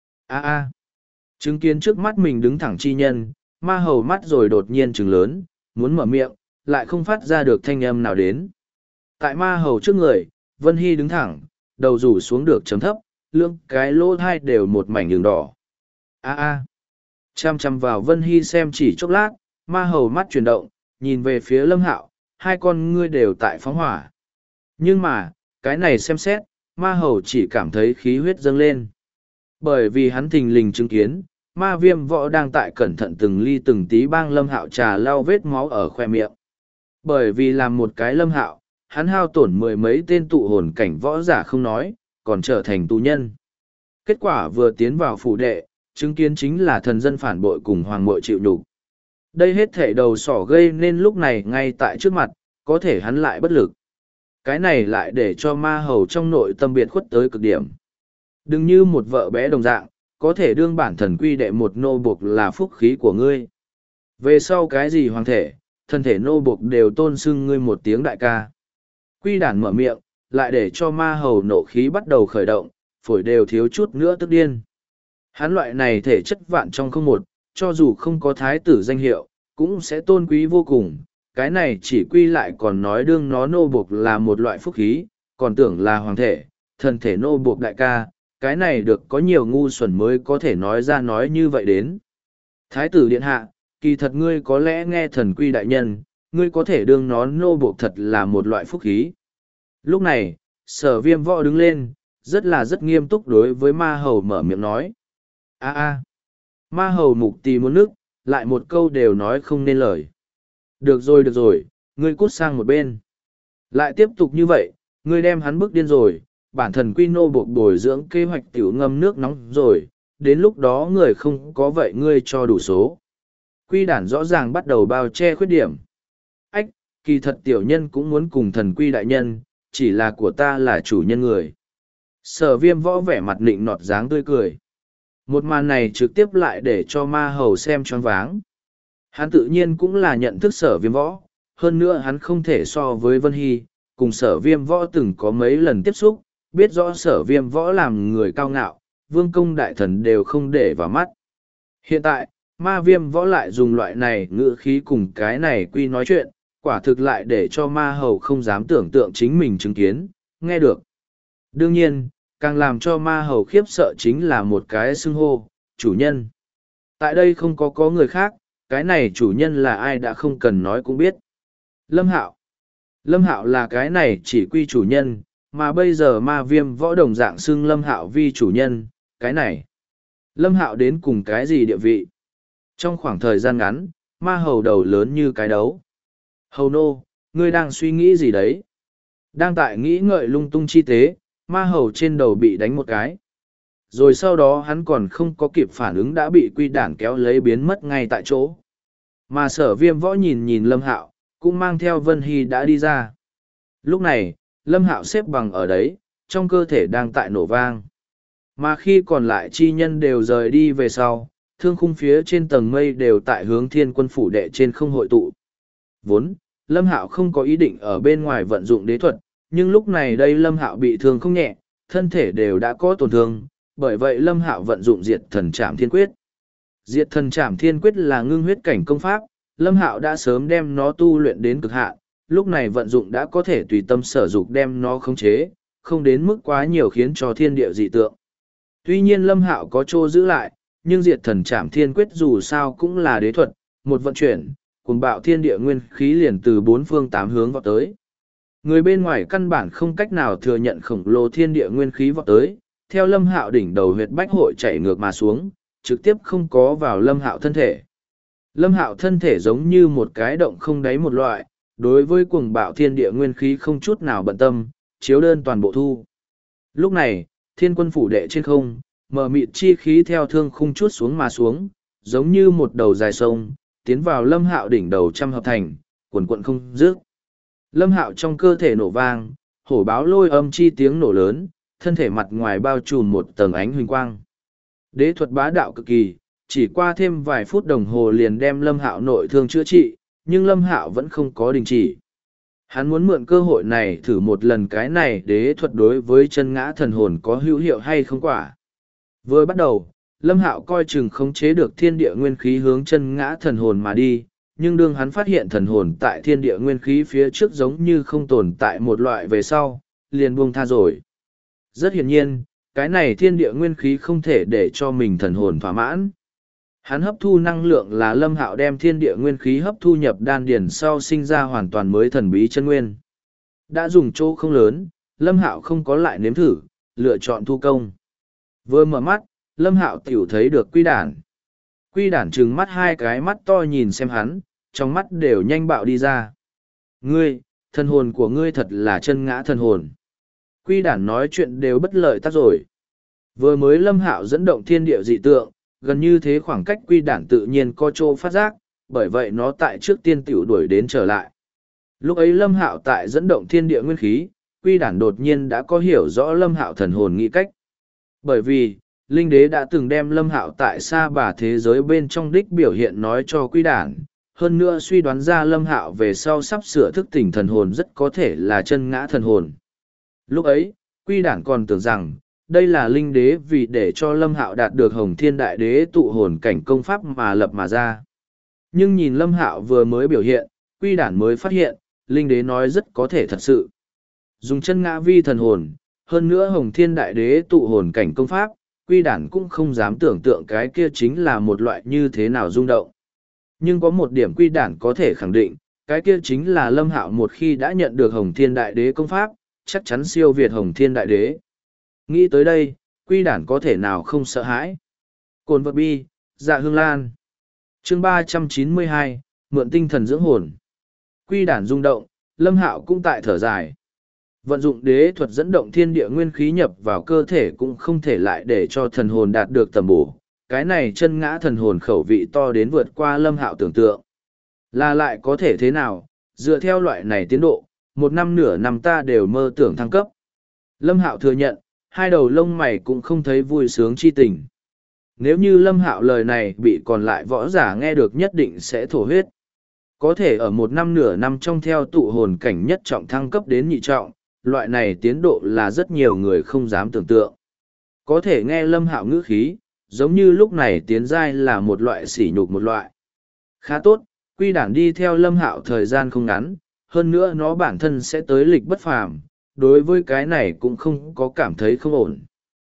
Chứng kiến trước mắt mình đứng thẳng chi nhân, ma hầu mắt rồi đột nhiên trừng lớn, muốn mở miệng, lại không phát ra được thanh âm nào đến. Tại ma hầu trước người, Vân Hy đứng thẳng, đầu rủ xuống được chấm thấp, lưỡng cái lỗ thai đều một mảnh đường đỏ. Chăm chăm vào Vân Hy xem chỉ chốc lát, ma hầu mắt chuyển động, nhìn về phía Lâm Hạo, hai con ngươi đều tại phóng hỏa. Nhưng mà, cái này xem xét, ma hầu chỉ cảm thấy khí huyết dâng lên. Bởi vì hắn thình lình chứng kiến, ma viêm võ đang tại cẩn thận từng ly từng tí bang Lâm Hạo trà lau vết máu ở khoe miệng. Bởi vì làm một cái Lâm Hạo, hắn hao tổn mười mấy tên tụ hồn cảnh võ giả không nói, còn trở thành tù nhân. Kết quả vừa tiến vào phủ đệ, chứng kiến chính là thần dân phản bội cùng hoàng mội chịu nhục. Đây hết thể đầu sỏ gây nên lúc này ngay tại trước mặt, có thể hắn lại bất lực. Cái này lại để cho ma hầu trong nội tâm biệt khuất tới cực điểm. Đừng như một vợ bé đồng dạng, có thể đương bản thần quy đệ một nô buộc là phúc khí của ngươi. Về sau cái gì hoàng thể, thân thể nô buộc đều tôn xưng ngươi một tiếng đại ca. Quy đản mở miệng, lại để cho ma hầu nộ khí bắt đầu khởi động, phổi đều thiếu chút nữa tức điên. Hắn loại này thể chất vạn trong không một, cho dù không có thái tử danh hiệu, cũng sẽ tôn quý vô cùng. Cái này chỉ quy lại còn nói đương nó nô buộc là một loại phúc khí, còn tưởng là hoàng thể, thần thể nô buộc đại ca, cái này được có nhiều ngu xuẩn mới có thể nói ra nói như vậy đến. Thái tử điện hạ, kỳ thật ngươi có lẽ nghe thần quy đại nhân, ngươi có thể đương nó nô buộc thật là một loại phúc khí. Lúc này, Sở Viêm Võ đứng lên, rất nghiêm túc đối với ma hầu mở miệng nói. Ma hầu mục tì muốn nước, lại một câu đều nói không nên lời. Được rồi, ngươi cút sang một bên. Lại tiếp tục như vậy, ngươi đem hắn bức điên rồi, bản thần quy nô buộc bồi dưỡng kế hoạch tiểu ngâm nước nóng rồi, đến lúc đó người không có vậy ngươi cho đủ số. Quy đản rõ ràng bắt đầu bao che khuyết điểm. Ách, kỳ thật tiểu nhân cũng muốn cùng thần quy đại nhân, chỉ là của ta là chủ nhân người. Sở Viêm Võ vẻ mặt nịnh nọt dáng tươi cười. Một màn này trực tiếp lại để cho ma hầu xem choáng váng. Hắn tự nhiên cũng là nhận thức Sở Viêm Võ, hơn nữa hắn không thể so với Vân Hy, cùng Sở Viêm Võ từng có mấy lần tiếp xúc, biết rõ Sở Viêm Võ làm người cao ngạo, vương công đại thần đều không để vào mắt. Hiện tại, ma Viêm Võ lại dùng loại này ngữ khí cùng cái này quy nói chuyện, quả thực lại để cho ma hầu không dám tưởng tượng chính mình chứng kiến, nghe được. Đương nhiên, càng làm cho ma hầu khiếp sợ chính là một cái xưng hô, chủ nhân. Tại đây không có người khác, cái này chủ nhân là ai đã không cần nói cũng biết. Lâm Hạo. Lâm Hạo là cái này chỉ quy chủ nhân, mà bây giờ ma Viêm Võ đồng dạng xưng Lâm Hạo vi chủ nhân, cái này. Lâm Hạo đến cùng cái gì địa vị? Trong khoảng thời gian ngắn, ma hầu đầu lớn như cái đấu. Hầu nô, ngươi đang suy nghĩ gì đấy? Đang tại nghĩ ngợi lung tung chi tế, ma hầu trên đầu bị đánh một cái. Rồi sau đó hắn còn không có kịp phản ứng đã bị quy đản kéo lấy biến mất ngay tại chỗ. Mà Sở Viêm Võ nhìn Lâm Hạo, cũng mang theo Vân Hy đã đi ra. Lúc này, Lâm Hạo xếp bằng ở đấy, trong cơ thể đang tại nổ vang. Mà khi còn lại chi nhân đều rời đi về sau, thương khung phía trên tầng mây đều tại hướng Thiên Quân phủ đệ trên không hội tụ. Vốn, Lâm Hạo không có ý định ở bên ngoài vận dụng đế thuật, nhưng lúc này đây Lâm Hạo bị thương không nhẹ, thân thể đều đã có tổn thương, bởi vậy Lâm Hạo vận dụng Diệt Thần Trảm Thiên Quyết. Diệt Thần Trảm Thiên Quyết là ngưng huyết cảnh công pháp, Lâm Hạo đã sớm đem nó tu luyện đến cực hạn, lúc này vận dụng đã có thể tùy tâm sở dục đem nó khống chế, không đến mức quá nhiều khiến cho thiên địa dị tượng. Tuy nhiên Lâm Hạo có chỗ giữ lại, nhưng Diệt Thần Trảm Thiên Quyết dù sao cũng là đế thuật, một vận chuyển, cuồng bạo thiên địa nguyên khí liền từ bốn phương tám hướng vọt tới. Người bên ngoài căn bản không cách nào thừa nhận khổng lồ thiên địa nguyên khí vọt tới, theo Lâm Hạo đỉnh đầu huyệt bách hội chảy ngược mà xuống, trực tiếp không có vào Lâm Hạo thân thể. Lâm Hạo thân thể giống như một cái động không đáy một loại, đối với cuồng bạo thiên địa nguyên khí không chút nào bận tâm, chiếu đơn toàn bộ thu. Lúc này, Thiên Quân phủ đệ trên không, mờ mịt chi khí theo thương khung chút xuống mà xuống, giống như một đầu dài sông, tiến vào Lâm Hạo đỉnh đầu trăm hợp thành, quần quận không dứt. Lâm Hạo trong cơ thể nổ vang, hổ báo lôi âm chi tiếng nổ lớn, thân thể mặt ngoài bao trùm một tầng ánh huỳnh quang. Đế thuật bá đạo cực kỳ, chỉ qua thêm vài phút đồng hồ liền đem Lâm Hạo nội thương chữa trị, nhưng Lâm Hạo vẫn không có đình chỉ. Hắn muốn mượn cơ hội này thử một lần cái này đế thuật đối với chân ngã thần hồn có hữu hiệu hay không quả. Vừa bắt đầu, Lâm Hạo coi chừng khống chế được thiên địa nguyên khí hướng chân ngã thần hồn mà đi, nhưng đương hắn phát hiện thần hồn tại thiên địa nguyên khí phía trước giống như không tồn tại một loại về sau, liền buông tha rồi. Rất hiển nhiên, cái này thiên địa nguyên khí không thể để cho mình thần hồn thỏa mãn. Hắn hấp thu năng lượng là Lâm Hạo đem thiên địa nguyên khí hấp thu nhập đan điển sau sinh ra hoàn toàn mới thần bí chân nguyên. Đã dùng chỗ không lớn, Lâm Hạo không có lại nếm thử, lựa chọn thu công. Vừa mở mắt, Lâm Hạo tiểu thấy được Quy Đản. Quy Đản trừng mắt hai cái mắt to nhìn xem hắn, trong mắt đều nhanh bạo đi ra. Ngươi, thần hồn của ngươi thật là chân ngã thần hồn. Quy Đản nói chuyện đều bất lợi tác rồi. Vừa mới Lâm Hạo dẫn động thiên địa dị tượng, gần như thế khoảng cách Quy Đản tự nhiên có chỗ phát giác, bởi vậy nó tại trước tiên tiểu đuổi đến trở lại. Lúc ấy Lâm Hạo tại dẫn động thiên địa nguyên khí, Quy Đản đột nhiên đã có hiểu rõ Lâm Hạo thần hồn nghĩ cách. Bởi vì, Linh Đế đã từng đem Lâm Hạo tại Sa Bà thế giới bên trong đích biểu hiện nói cho Quy Đản, hơn nữa suy đoán ra Lâm Hạo về sau sắp sửa thức tỉnh thần hồn rất có thể là chân ngã thần hồn. Lúc ấy, Quy Đản còn tưởng rằng, đây là Linh Đế vì để cho Lâm Hạo đạt được Hồng Thiên Đại Đế tụ hồn cảnh công pháp mà lập mà ra. Nhưng nhìn Lâm Hạo vừa mới biểu hiện, Quy Đản mới phát hiện, Linh Đế nói rất có thể thật sự. Dùng chân ngã vi thần hồn, hơn nữa Hồng Thiên Đại Đế tụ hồn cảnh công pháp, quy đản cũng không dám tưởng tượng cái kia chính là một loại như thế nào rung động. Nhưng có một điểm quy đản có thể khẳng định, cái kia chính là Lâm Hạo một khi đã nhận được Hồng Thiên Đại Đế công pháp, chắc chắn siêu việt Hồng Thiên Đại Đế. Nghĩ tới đây, quy đản có thể nào không sợ hãi. Cồn vật bi, dạ hương lan. Chương 392, mượn tinh thần dưỡng hồn. Quy đản rung động, Lâm Hạo cũng tại thở dài. Vận dụng đế thuật dẫn động thiên địa nguyên khí nhập vào cơ thể cũng không thể lại để cho thần hồn đạt được tầm bổ. Cái này chân ngã thần hồn khẩu vị to đến vượt qua Lâm Hạo tưởng tượng. Là lại có thể thế nào, dựa theo loại này tiến độ, 1 năm nửa năm ta đều mơ tưởng thăng cấp. Lâm Hạo thừa nhận, hai đầu lông mày cũng không thấy vui sướng chi tình. Nếu như Lâm Hạo lời này bị còn lại võ giả nghe được nhất định sẽ thổ huyết. Có thể ở 1 năm nửa năm trong theo tụ hồn cảnh nhất trọng thăng cấp đến nhị trọng, loại này tiến độ là rất nhiều người không dám tưởng tượng. Có thể nghe Lâm Hạo ngữ khí, giống như lúc này tiến giai là một loại sỉ nhục một loại. Khá tốt, quy đản đi theo Lâm Hạo thời gian không ngắn, hơn nữa nó bản thân sẽ tới lịch bất phàm, đối với cái này cũng không có cảm thấy không ổn.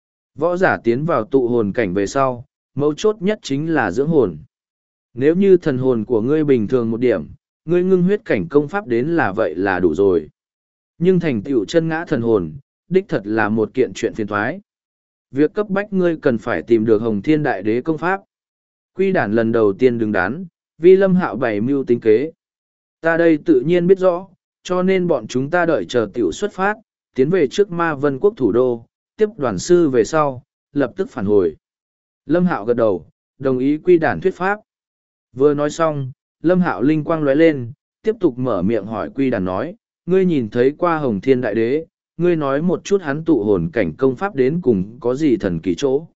Võ giả tiến vào tụ hồn cảnh về sau, mấu chốt nhất chính là dưỡng hồn. Nếu như thần hồn của ngươi bình thường một điểm, ngươi ngưng huyết cảnh công pháp đến là vậy là đủ rồi. Nhưng thành tựu chân ngã thần hồn, đích thật là một kiện chuyện phiền thoái. Việc cấp bách ngươi cần phải tìm được Hồng Thiên Đại Đế công pháp. Quy đản lần đầu tiên đứng đắn, vì Lâm Hạo bày mưu tính kế. Ta đây tự nhiên biết rõ, cho nên bọn chúng ta đợi chờ tiểu xuất phát, tiến về trước Ma Vân Quốc thủ đô, tiếp đoàn sư về sau, lập tức phản hồi. Lâm Hạo gật đầu, đồng ý quy đản thuyết pháp. Vừa nói xong, Lâm Hạo linh quang lóe lên, tiếp tục mở miệng hỏi quy đản nói, ngươi nhìn thấy qua Hồng Thiên Đại Đế, ngươi nói một chút hắn tụ hồn cảnh công pháp đến cùng có gì thần kỳ chỗ.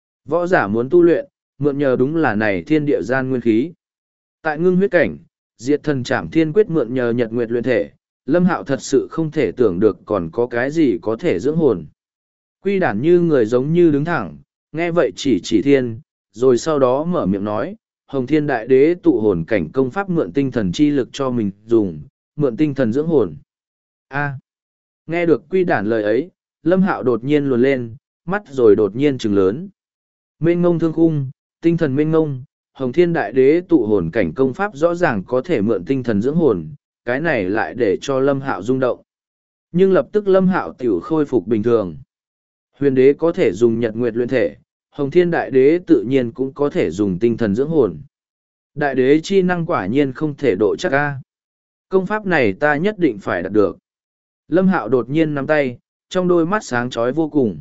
Võ giả muốn tu luyện, mượn nhờ đúng là này thiên địa gian nguyên khí. Tại ngưng huyết cảnh, diệt thần trảm thiên quyết mượn nhờ nhật nguyệt luyện thể, Lâm Hạo thật sự không thể tưởng được còn có cái gì có thể dưỡng hồn. Quy đản như người giống như đứng thẳng, nghe vậy chỉ thiên, rồi sau đó mở miệng nói, Hồng Thiên Đại Đế tụ hồn cảnh công pháp mượn tinh thần chi lực cho mình dùng, mượn tinh thần dưỡng hồn. A. Nghe được quy đản lời ấy, Lâm Hạo đột nhiên luồn lên, mắt rồi đột nhiên trừng lớn. Mênh ngông thương khung, tinh thần mênh ngông, Hồng Thiên Đại Đế tụ hồn cảnh công pháp rõ ràng có thể mượn tinh thần dưỡng hồn, cái này lại để cho Lâm Hạo rung động. Nhưng lập tức Lâm Hạo tiểu khôi phục bình thường. Huyền đế có thể dùng nhật nguyệt luyện thể, Hồng Thiên Đại Đế tự nhiên cũng có thể dùng tinh thần dưỡng hồn. Đại đế chi năng quả nhiên không thể độ chắc a. Công pháp này ta nhất định phải đạt được. Lâm Hạo đột nhiên nắm tay, trong đôi mắt sáng chói vô cùng.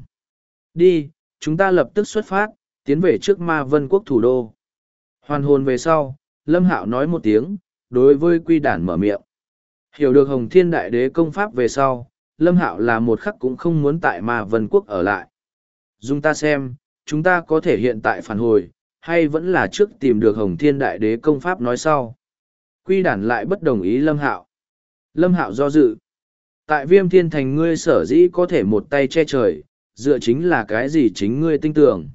Đi, chúng ta lập tức xuất phát, tiến về trước Ma Vân Quốc thủ đô. Hoàn hồn về sau, Lâm Hạo nói một tiếng, đối với quy đản mở miệng. Hiểu được Hồng Thiên Đại Đế công pháp về sau, Lâm Hạo là một khắc cũng không muốn tại Ma Vân Quốc ở lại. Dung ta xem, chúng ta có thể hiện tại phản hồi, hay vẫn là trước tìm được Hồng Thiên Đại Đế công pháp nói sau. Quy đản lại bất đồng ý Lâm Hạo. Lâm Hạo do dự. Tại Viêm Thiên Thành ngươi sở dĩ có thể một tay che trời, dựa chính là cái gì chính ngươi tin tưởng.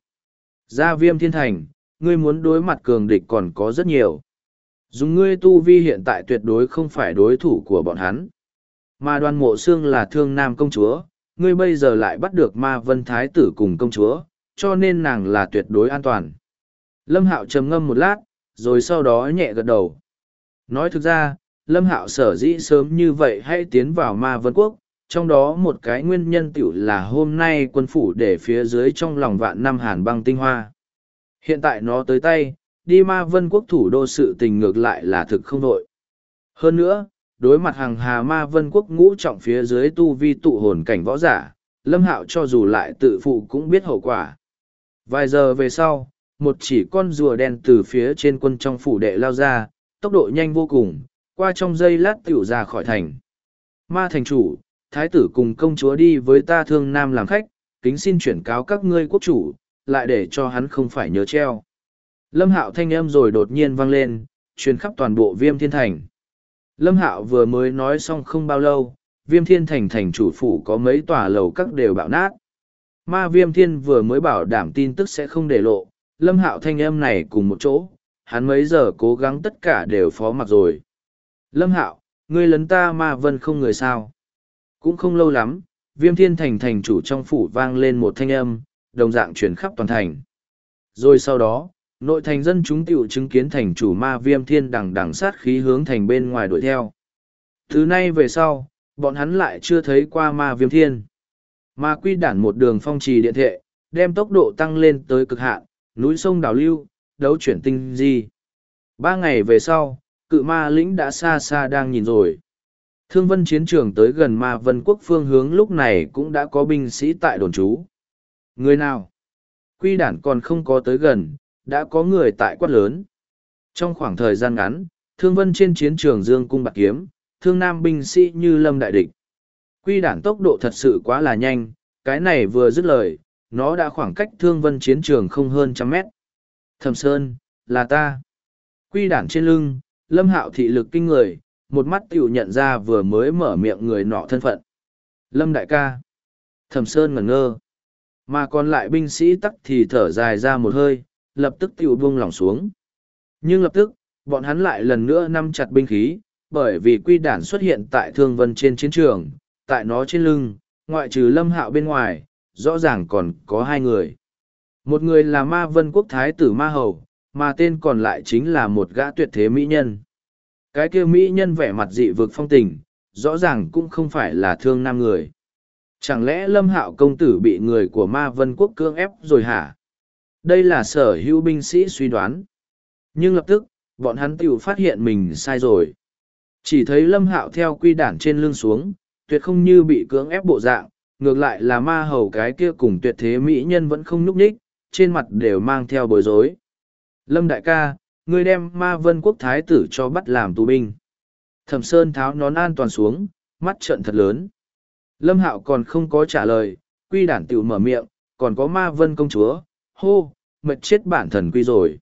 Ra Viêm Thiên Thành, ngươi muốn đối mặt cường địch còn có rất nhiều. Dùng ngươi tu vi hiện tại tuyệt đối không phải đối thủ của bọn hắn. Mà Đoan Mộ Xương là Thương Nam công chúa, ngươi bây giờ lại bắt được Ma Vân Thái tử cùng công chúa, cho nên nàng là tuyệt đối an toàn. Lâm Hạo trầm ngâm một lát, rồi sau đó nhẹ gật đầu. Nói thực ra, Lâm Hạo sở dĩ sớm như vậy hãy tiến vào Ma Vân Quốc, trong đó một cái nguyên nhân tiểu là hôm nay quân phủ để phía dưới trong lòng vạn năm hàn băng tinh hoa. Hiện tại nó tới tay, đi Ma Vân Quốc thủ đô sự tình ngược lại là thực không đội. Hơn nữa, đối mặt hàng hà Ma Vân Quốc ngũ trọng phía dưới tu vi tụ hồn cảnh võ giả, Lâm Hạo cho dù lại tự phụ cũng biết hậu quả. Vài giờ về sau, một chỉ con rùa đen từ phía trên quân trong phủ đệ lao ra, tốc độ nhanh vô cùng, qua trong giây lát tiểu ra khỏi thành. Ma thành chủ, thái tử cùng công chúa đi với ta Thương Nam làm khách, kính xin chuyển cáo các ngươi quốc chủ, lại để cho hắn không phải nhớ treo. Lâm Hạo thanh âm rồi đột nhiên vang lên, truyền khắp toàn bộ Viêm Thiên Thành. Lâm Hạo vừa mới nói xong không bao lâu, Viêm Thiên Thành thành chủ phủ có mấy tòa lầu các đều bạo nát. Ma Viêm Thiên vừa mới bảo đảm tin tức sẽ không để lộ, Lâm Hạo thanh âm này cùng một chỗ, hắn mấy giờ cố gắng tất cả đều phó mặc rồi. Lâm Hạo, ngươi lấn ta Ma Vân không người sao. Cũng không lâu lắm, Viêm Thiên Thành thành chủ trong phủ vang lên một thanh âm, đồng dạng truyền khắp toàn thành. Rồi sau đó, nội thành dân chúng tiểu chứng kiến thành chủ ma Viêm Thiên đằng đằng sát khí hướng thành bên ngoài đuổi theo. Từ nay về sau, bọn hắn lại chưa thấy qua ma Viêm Thiên. Ma Quy Đản một đường phong trì điện thệ, đem tốc độ tăng lên tới cực hạn, núi sông đảo lưu, đấu chuyển tinh di. 3 ngày về sau, cự ma lĩnh đã xa xa đang nhìn rồi. Thương vân chiến trường tới gần ma vân quốc phương hướng lúc này cũng đã có binh sĩ tại đồn trú. Người nào? Quy Đản còn không có tới gần, đã có người tại quát lớn. Trong khoảng thời gian ngắn, thương vân trên chiến trường dương cung bạc kiếm, thương nam binh sĩ như lâm đại địch. Quy Đản tốc độ thật sự quá là nhanh, cái này vừa dứt lời, nó đã khoảng cách thương vân chiến trường không hơn 100 mét. Thẩm Sơn, là ta. Quy Đản trên lưng, Lâm Hạo thị lực kinh người, một mắt tiểu nhận ra vừa mới mở miệng người nọ thân phận. Lâm đại ca. Thẩm Sơn ngẩn ngơ. Mà còn lại binh sĩ tắc thì thở dài ra một hơi, lập tức tiểu buông lỏng xuống. Nhưng lập tức, bọn hắn lại lần nữa nắm chặt binh khí, bởi vì Quy Đản xuất hiện tại Thương Vân trên chiến trường, tại nó trên lưng, ngoại trừ Lâm Hạo bên ngoài, rõ ràng còn có 2 người. Một người là Ma Vân Quốc Thái tử Ma Hầu, mà tên còn lại chính là một gã tuyệt thế mỹ nhân. Cái kia mỹ nhân vẻ mặt dị vực phong tình, rõ ràng cũng không phải là thương nam người. Chẳng lẽ Lâm Hạo công tử bị người của Ma Vân Quốc cưỡng ép rồi hả? Đây là sở hữu binh sĩ suy đoán. Nhưng lập tức, bọn hắn tiểu phát hiện mình sai rồi. Chỉ thấy Lâm Hạo theo Quy Đản trên lưng xuống, tuyệt không như bị cưỡng ép bộ dạng, ngược lại là Ma Hầu cái kia cùng tuyệt thế mỹ nhân vẫn không nhúc nhích, trên mặt đều mang theo bối rối. Lâm đại ca, ngươi đem Ma Vân Quốc Thái tử cho bắt làm tù binh. Thẩm Sơn tháo nón an toàn xuống, mắt trợn thật lớn. Lâm Hạo còn không có trả lời, Quy Đản tiểu mở miệng, còn có Ma Vân công chúa, hô, mệt chết bản thần Quy rồi.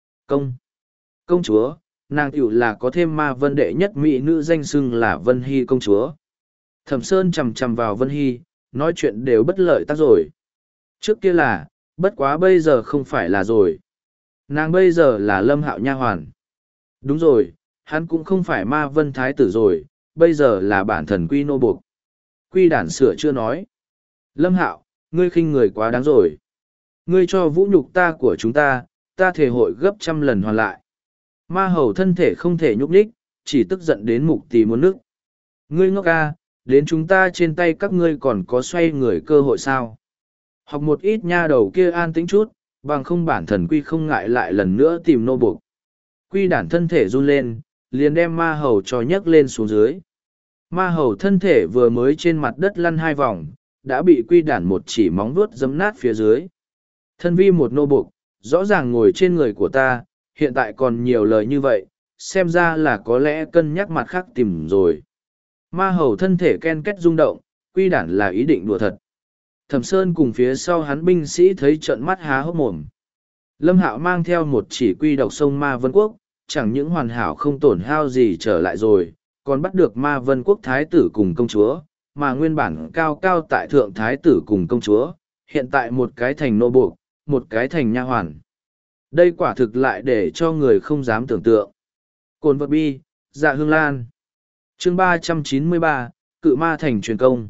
Công chúa, nàng tiểu là có thêm Ma Vân đệ nhất mỹ nữ danh xưng là Vân Hy công chúa. Thẩm Sơn chằm chằm vào Vân Hy, nói chuyện đều bất lợi tác rồi. Trước kia là, bất quá bây giờ không phải là rồi. Nàng bây giờ là Lâm Hạo nha hoàn. Đúng rồi, hắn cũng không phải Ma Vân thái tử rồi, bây giờ là bản thần Quy nô buộc. Quy Đản sửa chưa nói. Lâm Hạo, ngươi khinh người quá đáng rồi. Ngươi cho vũ nhục ta của chúng ta thể hội gấp 100 lần hoàn lại. Ma Hầu thân thể không thể nhúc nhích, chỉ tức giận đến mục tì muốn nức. Ngươi ngốc ca, đến chúng ta trên tay các ngươi còn có xoay người cơ hội sao? Học một ít nha đầu kia an tĩnh chút, bằng không bản thần Quy không ngại lại lần nữa tìm nô buộc. Quy Đản thân thể run lên, liền đem Ma Hầu cho nhấc lên xuống dưới. Ma Hầu thân thể vừa mới trên mặt đất lăn 2 vòng, đã bị Quy Đản một chỉ móng vuốt giấm nát phía dưới. Thân vi một nô buộc, rõ ràng ngồi trên người của ta, hiện tại còn nhiều lời như vậy, xem ra là có lẽ cân nhắc mặt khác tìm rồi. Ma Hầu thân thể ken két rung động, Quy Đản là ý định đùa thật. Thẩm Sơn cùng phía sau hắn binh sĩ thấy trợn mắt há hốc mồm. Lâm Hạo mang theo một chỉ quy độc sông Ma Vân Quốc, chẳng những hoàn hảo không tổn hao gì trở lại rồi, còn bắt được Ma Vân Quốc Thái tử cùng công chúa, mà nguyên bản cao cao tại thượng Thái tử cùng công chúa, hiện tại một cái thành nô buộc, một cái thành nha hoàn. Đây quả thực lại để cho người không dám tưởng tượng. Cồn vật bi, Dạ Hương Lan. Chương 393, Cự Ma thành truyền công.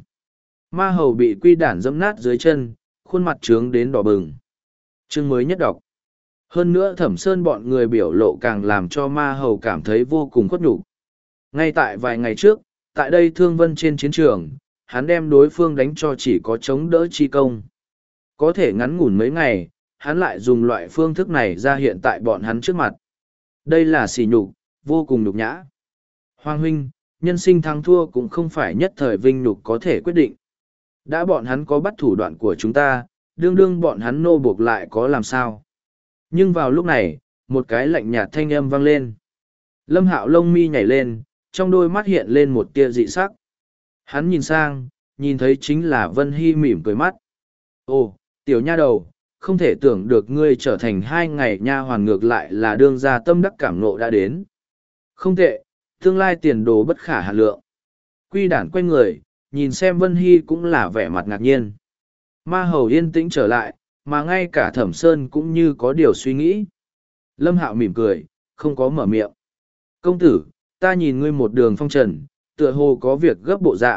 Ma Hầu bị Quy Đản dẫm nát dưới chân, khuôn mặt trướng đến đỏ bừng. Chương mới nhất đọc. Hơn nữa Thẩm Sơn bọn người biểu lộ càng làm cho Ma Hầu cảm thấy vô cùng khuất nhục. Ngay tại vài ngày trước, tại đây Thương Vân trên chiến trường, hắn đem đối phương đánh cho chỉ có chống đỡ chi công. Có thể ngắn ngủn mấy ngày, hắn lại dùng loại phương thức này ra hiện tại bọn hắn trước mặt. Đây là sỉ nhục, vô cùng nhục nhã. Hoàng huynh, nhân sinh thắng thua cũng không phải nhất thời vinh nhục có thể quyết định. Đã bọn hắn có bắt thủ đoạn của chúng ta, đương đương bọn hắn nô buộc lại có làm sao. Nhưng vào lúc này, một cái lạnh nhạt thanh âm vang lên. Lâm Hạo lông mi nhảy lên, trong đôi mắt hiện lên một tia dị sắc. Hắn nhìn sang, nhìn thấy chính là Vân Hy mỉm cười mắt. Ồ, tiểu nha đầu, không thể tưởng được ngươi trở thành 2 ngày nha hoàn ngược lại là đương gia tâm đắc cảm nộ đã đến. Không tệ, tương lai tiền đồ bất khả hạn lượng. Quy Đản quay người, nhìn xem Vân Hy cũng là vẻ mặt ngạc nhiên. Ma Hầu yên tĩnh trở lại, mà ngay cả Thẩm Sơn cũng như có điều suy nghĩ. Lâm Hạo mỉm cười, không có mở miệng. Công tử, ta nhìn ngươi một đường phong trần, tựa hồ có việc gấp bộ dạng,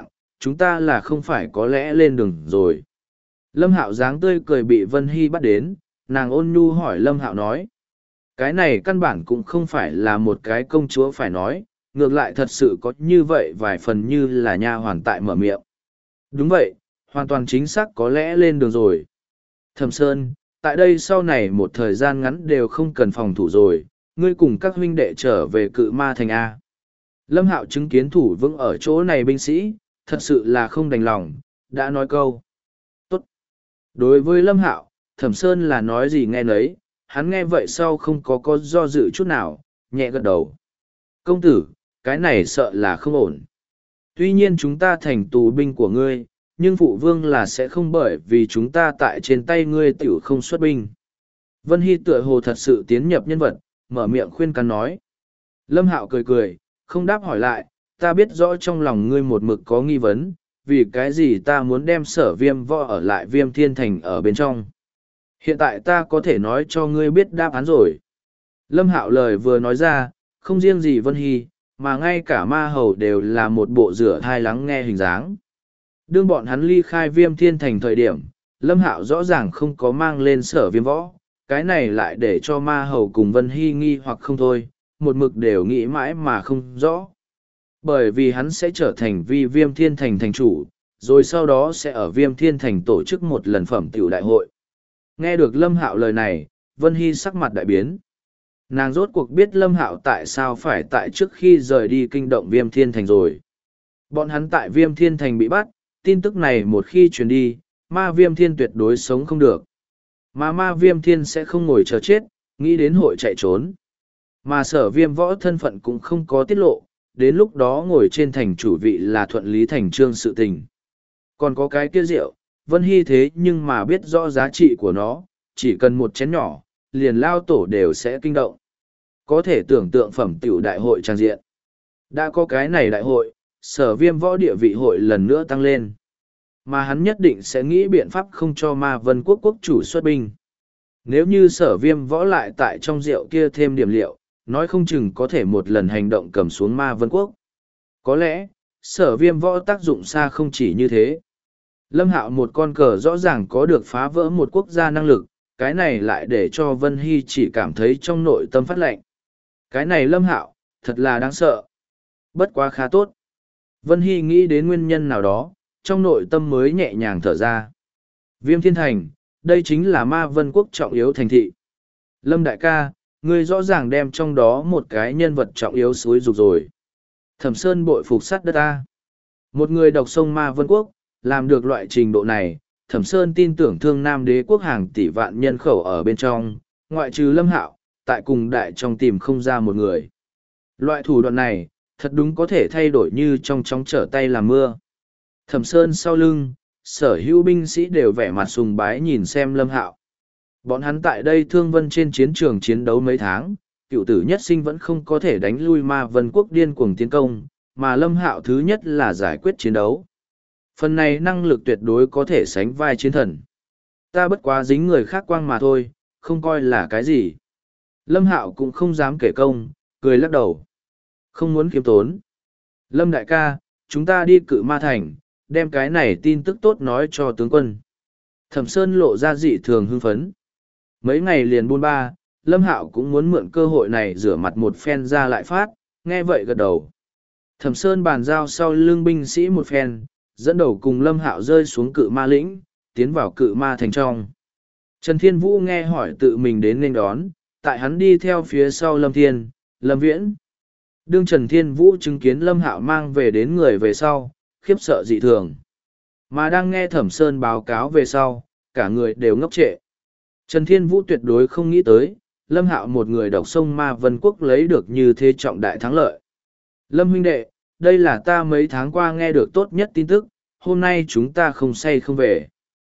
chúng ta là không phải có lẽ lên đường rồi. Lâm Hạo dáng tươi cười bị Vân Hy bắt đến, nàng ôn nhu hỏi Lâm Hạo nói. Cái này căn bản cũng không phải là một cái công chúa phải nói, ngược lại thật sự có như vậy vài phần như là nha hoàn tại mở miệng. Đúng vậy, hoàn toàn chính xác có lẽ lên đường rồi. Thẩm Sơn, tại đây sau này một thời gian ngắn đều không cần phòng thủ rồi, ngươi cùng các huynh đệ trở về Cự Ma Thành A. Lâm Hạo chứng kiến thủ vững ở chỗ này binh sĩ, thật sự là không đành lòng, đã nói câu. Tốt. Đối với Lâm Hạo, Thẩm Sơn là nói gì nghe nấy, hắn nghe vậy sau không có do dự chút nào, nhẹ gật đầu. Công tử, cái này sợ là không ổn. Tuy nhiên chúng ta thành tù binh của ngươi, nhưng phụ vương là sẽ không bởi vì chúng ta tại trên tay ngươi tiểu không xuất binh. Vân Hy tựa hồ thật sự tiến nhập nhân vật, mở miệng khuyên can nói. Lâm Hạo cười cười, không đáp hỏi lại, ta biết rõ trong lòng ngươi một mực có nghi vấn, vì cái gì ta muốn đem Sở Viêm Võ ở lại Viêm Thiên Thành ở bên trong. Hiện tại ta có thể nói cho ngươi biết đáp án rồi. Lâm Hạo lời vừa nói ra, không riêng gì Vân Hy, mà ngay cả ma hầu đều là một bộ rửa thai lắng nghe hình dáng. Đương bọn hắn ly khai Viêm Thiên Thành thời điểm, Lâm Hạo rõ ràng không có mang lên Sở Viêm Võ, cái này lại để cho ma hầu cùng Vân Hy nghi hoặc không thôi, một mực đều nghĩ mãi mà không rõ. Bởi vì hắn sẽ trở thành Viêm Thiên Thành thành chủ, rồi sau đó sẽ ở Viêm Thiên Thành tổ chức một lần phẩm tiểu đại hội. Nghe được Lâm Hạo lời này, Vân Hy sắc mặt đại biến. Nàng rốt cuộc biết Lâm Hạo tại sao phải tại trước khi rời đi kinh động Viêm Thiên Thành rồi. Bọn hắn tại Viêm Thiên Thành bị bắt, tin tức này một khi truyền đi, ma Viêm Thiên tuyệt đối sống không được. Mà ma Viêm Thiên sẽ không ngồi chờ chết, nghĩ đến hội chạy trốn. Mà Sở Viêm Võ thân phận cũng không có tiết lộ, đến lúc đó ngồi trên thành chủ vị là thuận lý thành trương sự tình. Còn có cái kia rượu, Vân Hy thế nhưng mà biết rõ giá trị của nó, chỉ cần một chén nhỏ, liền lao tổ đều sẽ kinh động. Có thể tưởng tượng phẩm tiểu đại hội trang diện. Đã có cái này đại hội, Sở Viêm Võ địa vị hội lần nữa tăng lên. Mà hắn nhất định sẽ nghĩ biện pháp không cho ma Vân Quốc quốc chủ xuất binh. Nếu như Sở Viêm Võ lại tại trong rượu kia thêm điểm liệu, nói không chừng có thể một lần hành động cầm xuống ma Vân Quốc. Có lẽ, Sở Viêm Võ tác dụng xa không chỉ như thế. Lâm Hạo một con cờ rõ ràng có được phá vỡ một quốc gia năng lực, cái này lại để cho Vân Hy chỉ cảm thấy trong nội tâm phát lạnh. Cái này Lâm Hạo, thật là đáng sợ. Bất quá khá tốt. Vân Hy nghĩ đến nguyên nhân nào đó, trong nội tâm mới nhẹ nhàng thở ra. Viêm Thiên Thành, đây chính là ma Vân Quốc trọng yếu thành thị. Lâm đại ca, ngươi rõ ràng đem trong đó một cái nhân vật trọng yếu xúi dục rồi. Thẩm Sơn bội phục sắt đất ta. Một người độc sông ma Vân Quốc, làm được loại trình độ này, Thẩm Sơn tin tưởng Thương Nam Đế quốc hàng tỷ vạn nhân khẩu ở bên trong, ngoại trừ Lâm Hạo, tại cùng đại trong tìm không ra một người. Loại thủ đoạn này, thật đúng có thể thay đổi như trong chóng trở tay làm mưa. Thẩm Sơn sau lưng, sở hữu binh sĩ đều vẻ mặt sùng bái nhìn xem Lâm Hạo. Bọn hắn tại đây Thương Vân trên chiến trường chiến đấu mấy tháng, cựu tử nhất sinh vẫn không có thể đánh lui ma Vân Quốc điên cuồng tiến công, mà Lâm Hạo thứ nhất là giải quyết chiến đấu. Phần này năng lực tuyệt đối có thể sánh vai chiến thần. Ta bất quá dính người khác quang mà thôi, không coi là cái gì. Lâm Hạo cũng không dám kể công, cười lắc đầu. Không muốn kiếm tốn. Lâm đại ca, chúng ta đi Cự Ma Thành, đem cái này tin tức tốt nói cho tướng quân. Thẩm Sơn lộ ra dị thường hưng phấn. Mấy ngày liền buôn ba, Lâm Hạo cũng muốn mượn cơ hội này rửa mặt một phen ra lại phát, nghe vậy gật đầu. Thẩm Sơn bàn giao sau lưng binh sĩ một phen, dẫn đầu cùng Lâm Hạo rơi xuống Cự Ma lĩnh, tiến vào Cự Ma Thành trong. Trần Thiên Vũ nghe hỏi tự mình đến nên đón, tại hắn đi theo phía sau Lâm Thiên, Lâm Viễn. Đương Trần Thiên Vũ chứng kiến Lâm Hạo mang về đến người về sau, khiếp sợ dị thường. Mà đang nghe Thẩm Sơn báo cáo về sau, cả người đều ngốc trệ. Trần Thiên Vũ tuyệt đối không nghĩ tới, Lâm Hạo một người độc sông Ma Vân Quốc lấy được như thế trọng đại thắng lợi. Lâm huynh đệ, đây là ta mấy tháng qua nghe được tốt nhất tin tức, hôm nay chúng ta không say không về.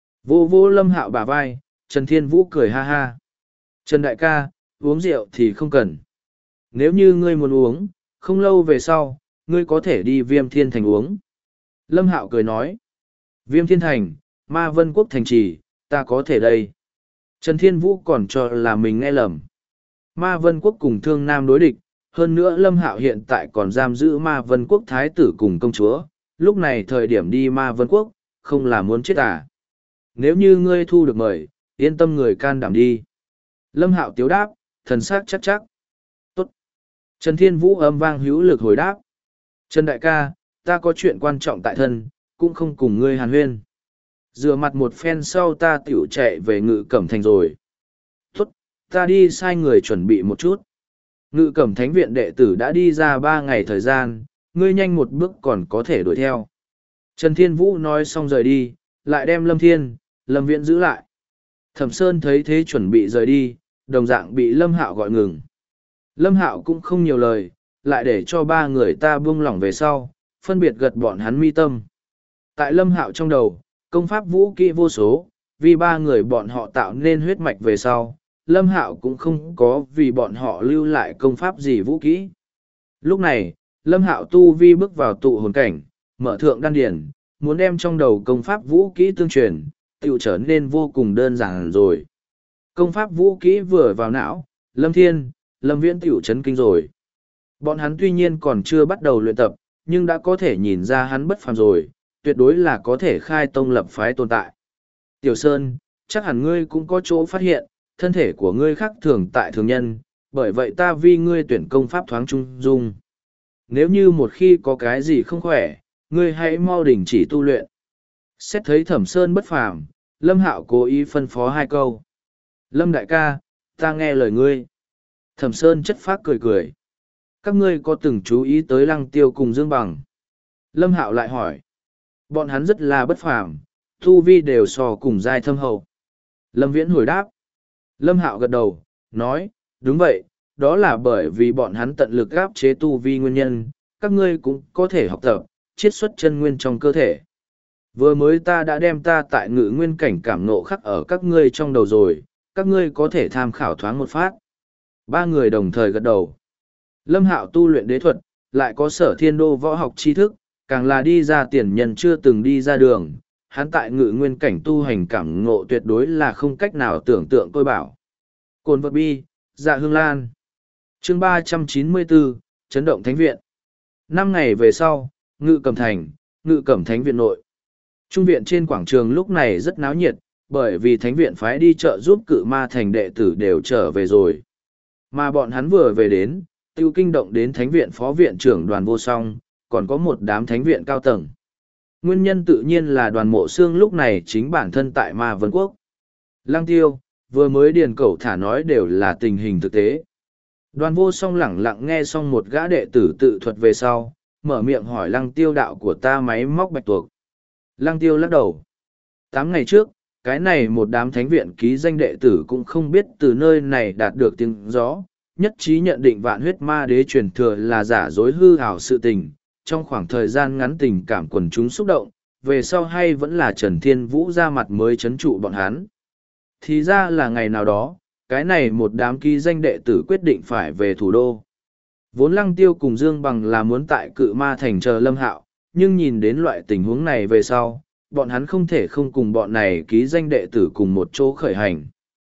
Vô vô Lâm Hạo bả vai, Trần Thiên Vũ cười ha ha. Trần đại ca, uống rượu thì không cần. Nếu như ngươi muốn uống, không lâu về sau, ngươi có thể đi Viêm Thiên Thành uống. Lâm Hạo cười nói. Viêm Thiên Thành, Ma Vân Quốc thành trì, ta có thể đây. Trần Thiên Vũ còn cho là mình nghe lầm. Ma Vân Quốc cùng Thương Nam đối địch, hơn nữa Lâm Hạo hiện tại còn giam giữ Ma Vân Quốc thái tử cùng công chúa, lúc này thời điểm đi Ma Vân Quốc, không là muốn chết à. Nếu như ngươi thu được mời, yên tâm người can đảm đi. Lâm Hạo tiếu đáp, thần sắc chắc chắc. Tốt. Trần Thiên Vũ âm vang hữu lực hồi đáp. Trần đại ca, ta có chuyện quan trọng tại thân, cũng không cùng ngươi hàn huyên. Rửa mặt một phen sau ta tiểu chạy về Ngự Cẩm Thành rồi. Tốt, ta đi sai người chuẩn bị một chút. Ngự Cẩm Thánh viện đệ tử đã đi ra 3 ngày thời gian, ngươi nhanh một bước còn có thể đuổi theo. Trần Thiên Vũ nói xong rời đi, lại đem Lâm Thiên, Lâm Viễn giữ lại. Thẩm Sơn thấy thế chuẩn bị rời đi, đồng dạng bị Lâm Hạo gọi ngừng. Lâm Hạo cũng không nhiều lời, lại để cho 3 người ta buông lỏng về sau, phân biệt gật bọn hắn mi tâm. Tại Lâm Hạo trong đầu, công pháp vũ kỹ vô số, vì 3 người bọn họ tạo nên huyết mạch về sau, Lâm Hạo cũng không có vì bọn họ lưu lại công pháp gì vũ kỹ. Lúc này, Lâm Hạo tu vi bước vào tụ hồn cảnh, mở thượng đan điển, muốn đem trong đầu công pháp vũ kỹ tương truyền, tựu trở nên vô cùng đơn giản rồi. Công pháp vũ kỹ vừa vào não, Lâm Thiên, Lâm Viễn tựu chấn kinh rồi. Bọn hắn tuy nhiên còn chưa bắt đầu luyện tập, nhưng đã có thể nhìn ra hắn bất phàm rồi, tuyệt đối là có thể khai tông lập phái tồn tại. Tiểu Sơn, chắc hẳn ngươi cũng có chỗ phát hiện, thân thể của ngươi khác thường tại thường nhân, bởi vậy ta vi ngươi tuyển công pháp thoáng trung dung. Nếu như một khi có cái gì không khỏe, ngươi hãy mau đình chỉ tu luyện. Xét thấy Thẩm Sơn bất phàm, Lâm Hạo cố ý phân phó 2 câu. Lâm đại ca, ta nghe lời ngươi. Thẩm Sơn chất phác cười cười. Các ngươi có từng chú ý tới Lăng Tiêu cùng Dương Bằng? Lâm Hạo lại hỏi. Bọn hắn rất là bất phàm, tu vi đều so cùng giai thâm hậu. Lâm Viễn hồi đáp. Lâm Hạo gật đầu, nói, đúng vậy, đó là bởi vì bọn hắn tận lực áp chế tu vi nguyên nhân, các ngươi cũng có thể học tập, chiết xuất chân nguyên trong cơ thể. Vừa mới ta đã đem ta tại Ngự Nguyên cảnh cảm nộ khắc ở các ngươi trong đầu rồi, các ngươi có thể tham khảo thoáng một phát. 3 người đồng thời gật đầu. Lâm Hạo tu luyện đế thuật, lại có Sở Thiên Đô võ học tri thức, càng là đi ra tiền nhân chưa từng đi ra đường, hắn tại Ngự Nguyên cảnh tu hành cảm ngộ tuyệt đối là không cách nào tưởng tượng tôi bảo. Cồn vật bi, Dạ Hương Lan. Chương 394, Chấn động Thánh viện. 5 ngày về sau, Ngự Cẩm Thành, Ngự Cẩm Thánh viện nội. Trung viện trên quảng trường lúc này rất náo nhiệt, bởi vì Thánh viện phái đi chợ giúp Cự Ma Thành đệ tử đều trở về rồi. Mà bọn hắn vừa về đến, tiêu kinh động đến Thánh viện phó viện trưởng Đoàn Vô Song, còn có một đám Thánh viện cao tầng. Nguyên nhân tự nhiên là Đoàn Mộ Xương lúc này chính bản thân tại Ma Vân Quốc. Lăng Tiêu, vừa mới điền cẩu thả nói đều là tình hình thực tế. Đoàn Vô Song lẳng lặng nghe xong một gã đệ tử tự thuật về sau, mở miệng hỏi Lăng Tiêu đạo của ta máy móc bạch tuộc. Lăng Tiêu lắc đầu. 8 ngày trước, cái này một đám thánh viện ký danh đệ tử cũng không biết từ nơi này đạt được tiếng gió, nhất trí nhận định Vạn Huyết Ma Đế truyền thừa là giả dối hư ảo sự tình, trong khoảng thời gian ngắn tình cảm quần chúng xúc động, về sau hay vẫn là Trần Thiên Vũ ra mặt mới chấn trụ bọn hắn. Thì ra là ngày nào đó, cái này một đám ký danh đệ tử quyết định phải về thủ đô. Vốn Lăng Tiêu cùng Dương Bằng là muốn tại Cự Ma Thành chờ Lâm Hạo, nhưng nhìn đến loại tình huống này về sau, bọn hắn không thể không cùng bọn này ký danh đệ tử cùng một chỗ khởi hành.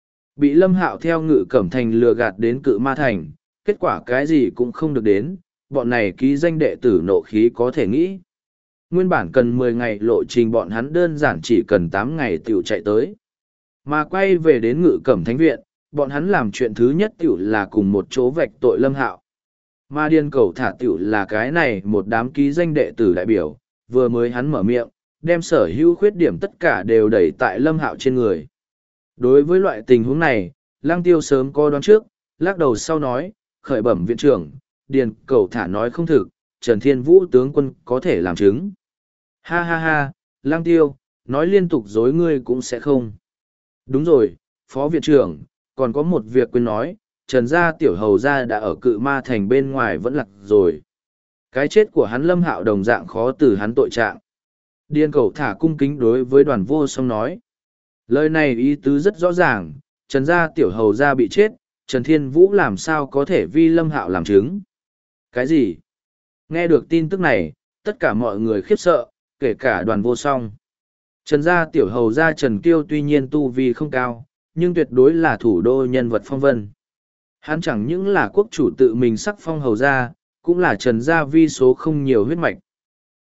Bị Lâm Hạo theo Ngự Cẩm Thành lừa gạt đến Cự Ma Thành, kết quả cái gì cũng không được đến, bọn này ký danh đệ tử nộ khí có thể nghĩ. Nguyên bản cần 10 ngày lộ trình bọn hắn đơn giản chỉ cần 8 ngày tiểu chạy tới. Mà quay về đến Ngự Cẩm Thánh viện, bọn hắn làm chuyện thứ nhất tiểu là cùng một chỗ vạch tội Lâm Hạo. Mà điên cầu thả tiểu là cái này một đám ký danh đệ tử đại biểu, vừa mới hắn mở miệng, đem sở hữu khuyết điểm tất cả đều đẩy tại Lâm Hạo trên người. Đối với loại tình huống này, Lăng Tiêu sớm có đoán trước, lắc đầu sau nói, khởi bẩm viện trưởng, điền cầu thả nói không thực, Trần Thiên Vũ tướng quân có thể làm chứng. Ha ha ha, Lăng Tiêu, nói liên tục dối ngươi cũng sẽ không. Đúng rồi, phó viện trưởng, còn có một việc quên nói, Trần gia tiểu hầu gia đã ở Cự Ma Thành bên ngoài vẫn lạc rồi. Cái chết của hắn Lâm Hạo đồng dạng khó từ hắn tội trạng. Điền cầu thả cung kính đối với Đoàn Vô Song nói. Lời này ý tứ rất rõ ràng, Trần gia tiểu hầu gia bị chết, Trần Thiên Vũ làm sao có thể vi Lâm Hạo làm chứng. Cái gì? Nghe được tin tức này, tất cả mọi người khiếp sợ, kể cả Đoàn Vô Song. Trần gia tiểu hầu gia Trần Kiêu tuy nhiên tu vi không cao, nhưng tuyệt đối là thủ đô nhân vật phong vân. Hắn chẳng những là quốc chủ tự mình sắc phong hầu gia, cũng là Trần gia vi số không nhiều huyết mạch.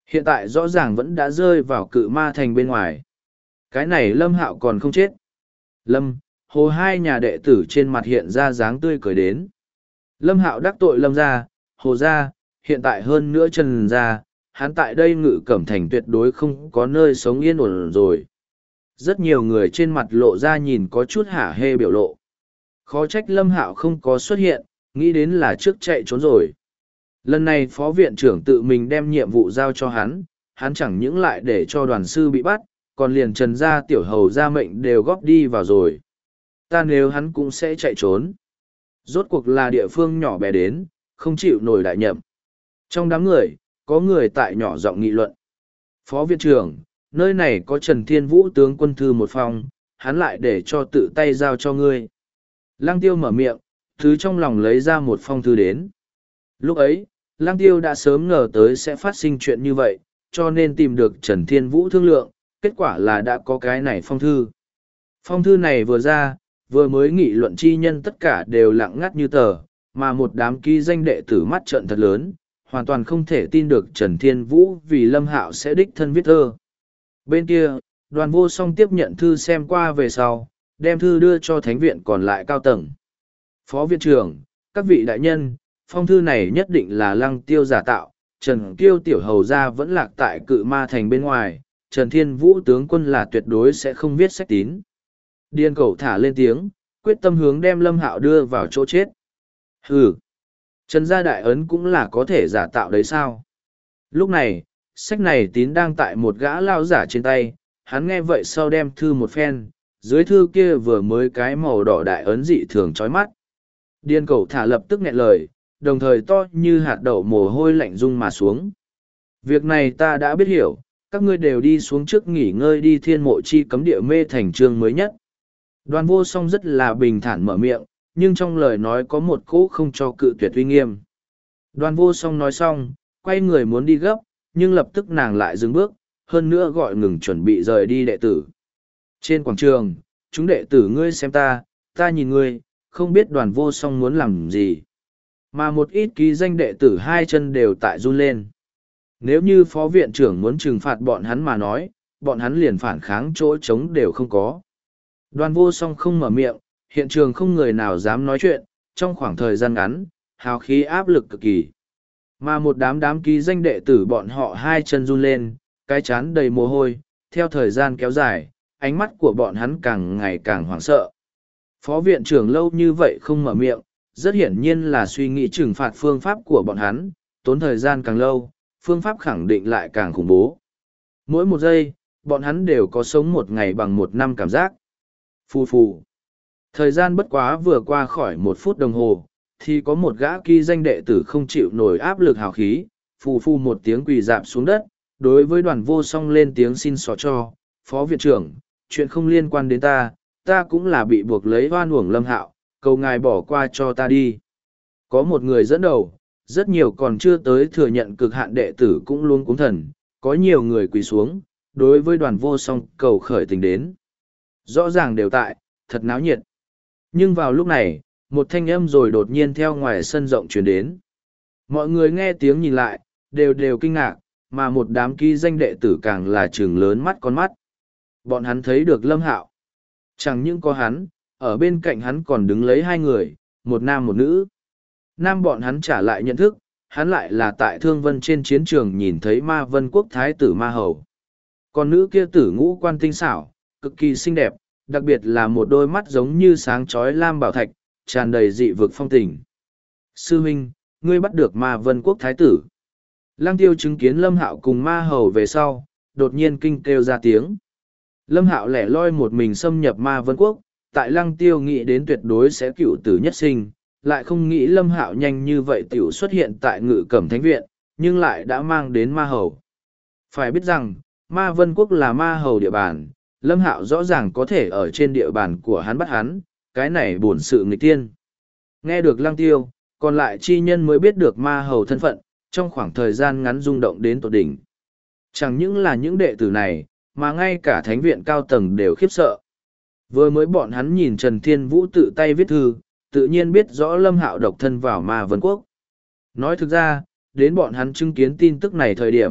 Hiện tại rõ ràng vẫn đã rơi vào cự ma thành bên ngoài. Cái này Lâm Hạo còn không chết. Lâm, Hồ hai nhà đệ tử trên mặt hiện ra dáng tươi cười đến. Lâm Hạo đắc tội Lâm gia, Hồ gia, hiện tại hơn nữa Trần gia, hắn tại đây Ngự Cẩm thành tuyệt đối không có nơi sống yên ổn rồi. Rất nhiều người trên mặt lộ ra nhìn có chút hả hê biểu lộ. Khó trách Lâm Hạo không có xuất hiện, nghĩ đến là trước chạy trốn rồi. Lần này phó viện trưởng tự mình đem nhiệm vụ giao cho hắn chẳng những lại để cho đoàn sư bị bắt, còn liền Trần gia tiểu hầu gia mệnh đều góp đi vào rồi. Ta nếu hắn cũng sẽ chạy trốn. Rốt cuộc là địa phương nhỏ bé đến, không chịu nổi đại nhậm. Trong đám người, có người tại nhỏ giọng nghị luận. Phó viện trưởng, nơi này có Trần Thiên Vũ tướng quân thư một phòng, hắn lại để cho tự tay giao cho ngươi. Lăng Tiêu mở miệng, thứ trong lòng lấy ra một phong thư đến. Lúc ấy, Lăng Tiêu đã sớm ngờ tới sẽ phát sinh chuyện như vậy, cho nên tìm được Trần Thiên Vũ thương lượng, kết quả là đã có cái này phong thư. Phong thư này vừa ra, vừa mới nghị luận chi nhân tất cả đều lặng ngắt như tờ, mà một đám ký danh đệ tử mắt trợn thật lớn, hoàn toàn không thể tin được Trần Thiên Vũ vì Lâm Hạo sẽ đích thân viết thơ. Bên kia, Đoàn Vô Song tiếp nhận thư xem qua về sau, đem thư đưa cho thánh viện còn lại cao tầng. Phó viện trưởng, các vị đại nhân, phong thư này nhất định là Lăng Tiêu giả tạo, Trần Kiêu tiểu hầu gia vẫn lạc tại cự ma thành bên ngoài, Trần Thiên Vũ tướng quân là tuyệt đối sẽ không viết sách tín. Điên Cẩu thả lên tiếng, quyết tâm hướng đem Lâm Hạo đưa vào chỗ chết. Hừ, Trần gia đại ấn cũng là có thể giả tạo đấy sao? Lúc này, sách này tín đang tại một gã lao giả trên tay, hắn nghe vậy sau đem thư một phen, dưới thư kia vừa mới cái màu đỏ đại ấn dị thường chói mắt. Điên Cẩu thả lập tức nghẹn lời, đồng thời to như hạt đậu mồ hôi lạnh rung mà xuống. Việc này ta đã biết hiểu, các ngươi đều đi xuống trước nghỉ ngơi đi thiên mộ chi cấm địa mê thành chương mới nhất. Đoàn Vô Song rất là bình thản mở miệng, nhưng trong lời nói có một cỗ không cho cự tuyệt uy nghiêm. Đoàn Vô Song nói xong, quay người muốn đi gấp, nhưng lập tức nàng lại dừng bước, hơn nữa gọi ngừng chuẩn bị rời đi đệ tử. Trên quảng trường, chúng đệ tử ngươi xem ta nhìn ngươi, không biết Đoàn Vô Song muốn làm gì. Mà một ít ký danh đệ tử hai chân đều tại run lên. Nếu như phó viện trưởng muốn trừng phạt bọn hắn mà nói, bọn hắn liền phản kháng chỗ trống đều không có. Đoàn Vô Song không mở miệng, hiện trường không người nào dám nói chuyện, trong khoảng thời gian ngắn, hào khí áp lực cực kỳ. Mà một đám ký danh đệ tử bọn họ hai chân run lên, cái chán đầy mồ hôi, theo thời gian kéo dài, ánh mắt của bọn hắn càng ngày càng hoảng sợ. Phó viện trưởng lâu như vậy không mở miệng, rất hiển nhiên là suy nghĩ trừng phạt phương pháp của bọn hắn, tốn thời gian càng lâu, phương pháp khẳng định lại càng khủng bố. Mỗi một giây, bọn hắn đều có sống một ngày bằng một năm cảm giác. Phù phù. Thời gian bất quá vừa qua khỏi 1 phút đồng hồ, thì có một gã ký danh đệ tử không chịu nổi áp lực hào khí, phù phù một tiếng quỳ dạp xuống đất, đối với Đoàn Vô Song lên tiếng xin xỏ cho, phó viện trưởng, chuyện không liên quan đến ta cũng là bị buộc lấy oan uổng Lâm Hạo, cầu ngài bỏ qua cho ta đi. Có một người dẫn đầu, rất nhiều còn chưa tới thừa nhận cực hạn đệ tử cũng luôn cúng thần, có nhiều người quỳ xuống, đối với Đoàn Vô Song cầu khởi tình đến. Rõ ràng đều tại, thật náo nhiệt. Nhưng vào lúc này, một thanh âm rồi đột nhiên theo ngoài sân rộng truyền đến. Mọi người nghe tiếng nhìn lại, đều kinh ngạc, mà một đám ký danh đệ tử càng là trừng lớn mắt con mắt. Bọn hắn thấy được Lâm Hạo. Chẳng những có hắn, ở bên cạnh hắn còn đứng lấy hai người, một nam một nữ. Nam bọn hắn trả lại nhận thức, hắn lại là tại Thương Vân trên chiến trường nhìn thấy Ma Vân Quốc Thái tử Ma Hầu. Còn nữ kia tử ngũ quan tinh xảo, cực kỳ xinh đẹp, đặc biệt là một đôi mắt giống như sáng chói lam bảo thạch, tràn đầy dị vực phong tình. Sư huynh, ngươi bắt được Ma Vân Quốc Thái tử. Lăng Tiêu chứng kiến Lâm Hạo cùng Ma Hầu về sau, đột nhiên kinh kêu ra tiếng. Lâm Hạo lẻ loi một mình xâm nhập Ma Vân Quốc, tại Lăng Tiêu nghĩ đến tuyệt đối sẽ cựu tử nhất sinh, lại không nghĩ Lâm Hạo nhanh như vậy tiểu xuất hiện tại Ngự Cẩm Thánh Viện, nhưng lại đã mang đến Ma Hầu. Phải biết rằng, Ma Vân Quốc là Ma Hầu địa bàn, Lâm Hạo rõ ràng có thể ở trên địa bàn của hắn bắt hắn, cái này bổn sự nghịch tiên. Nghe được Lăng Tiêu, còn lại chi nhân mới biết được Ma Hầu thân phận, trong khoảng thời gian ngắn rung động đến tột đỉnh. Chẳng những là những đệ tử này, mà ngay cả thánh viện cao tầng đều khiếp sợ. Vừa mới bọn hắn nhìn Trần Thiên Vũ tự tay viết thư, tự nhiên biết rõ Lâm Hạo độc thân vào Ma Vân Quốc. Nói thực ra, đến bọn hắn chứng kiến tin tức này thời điểm,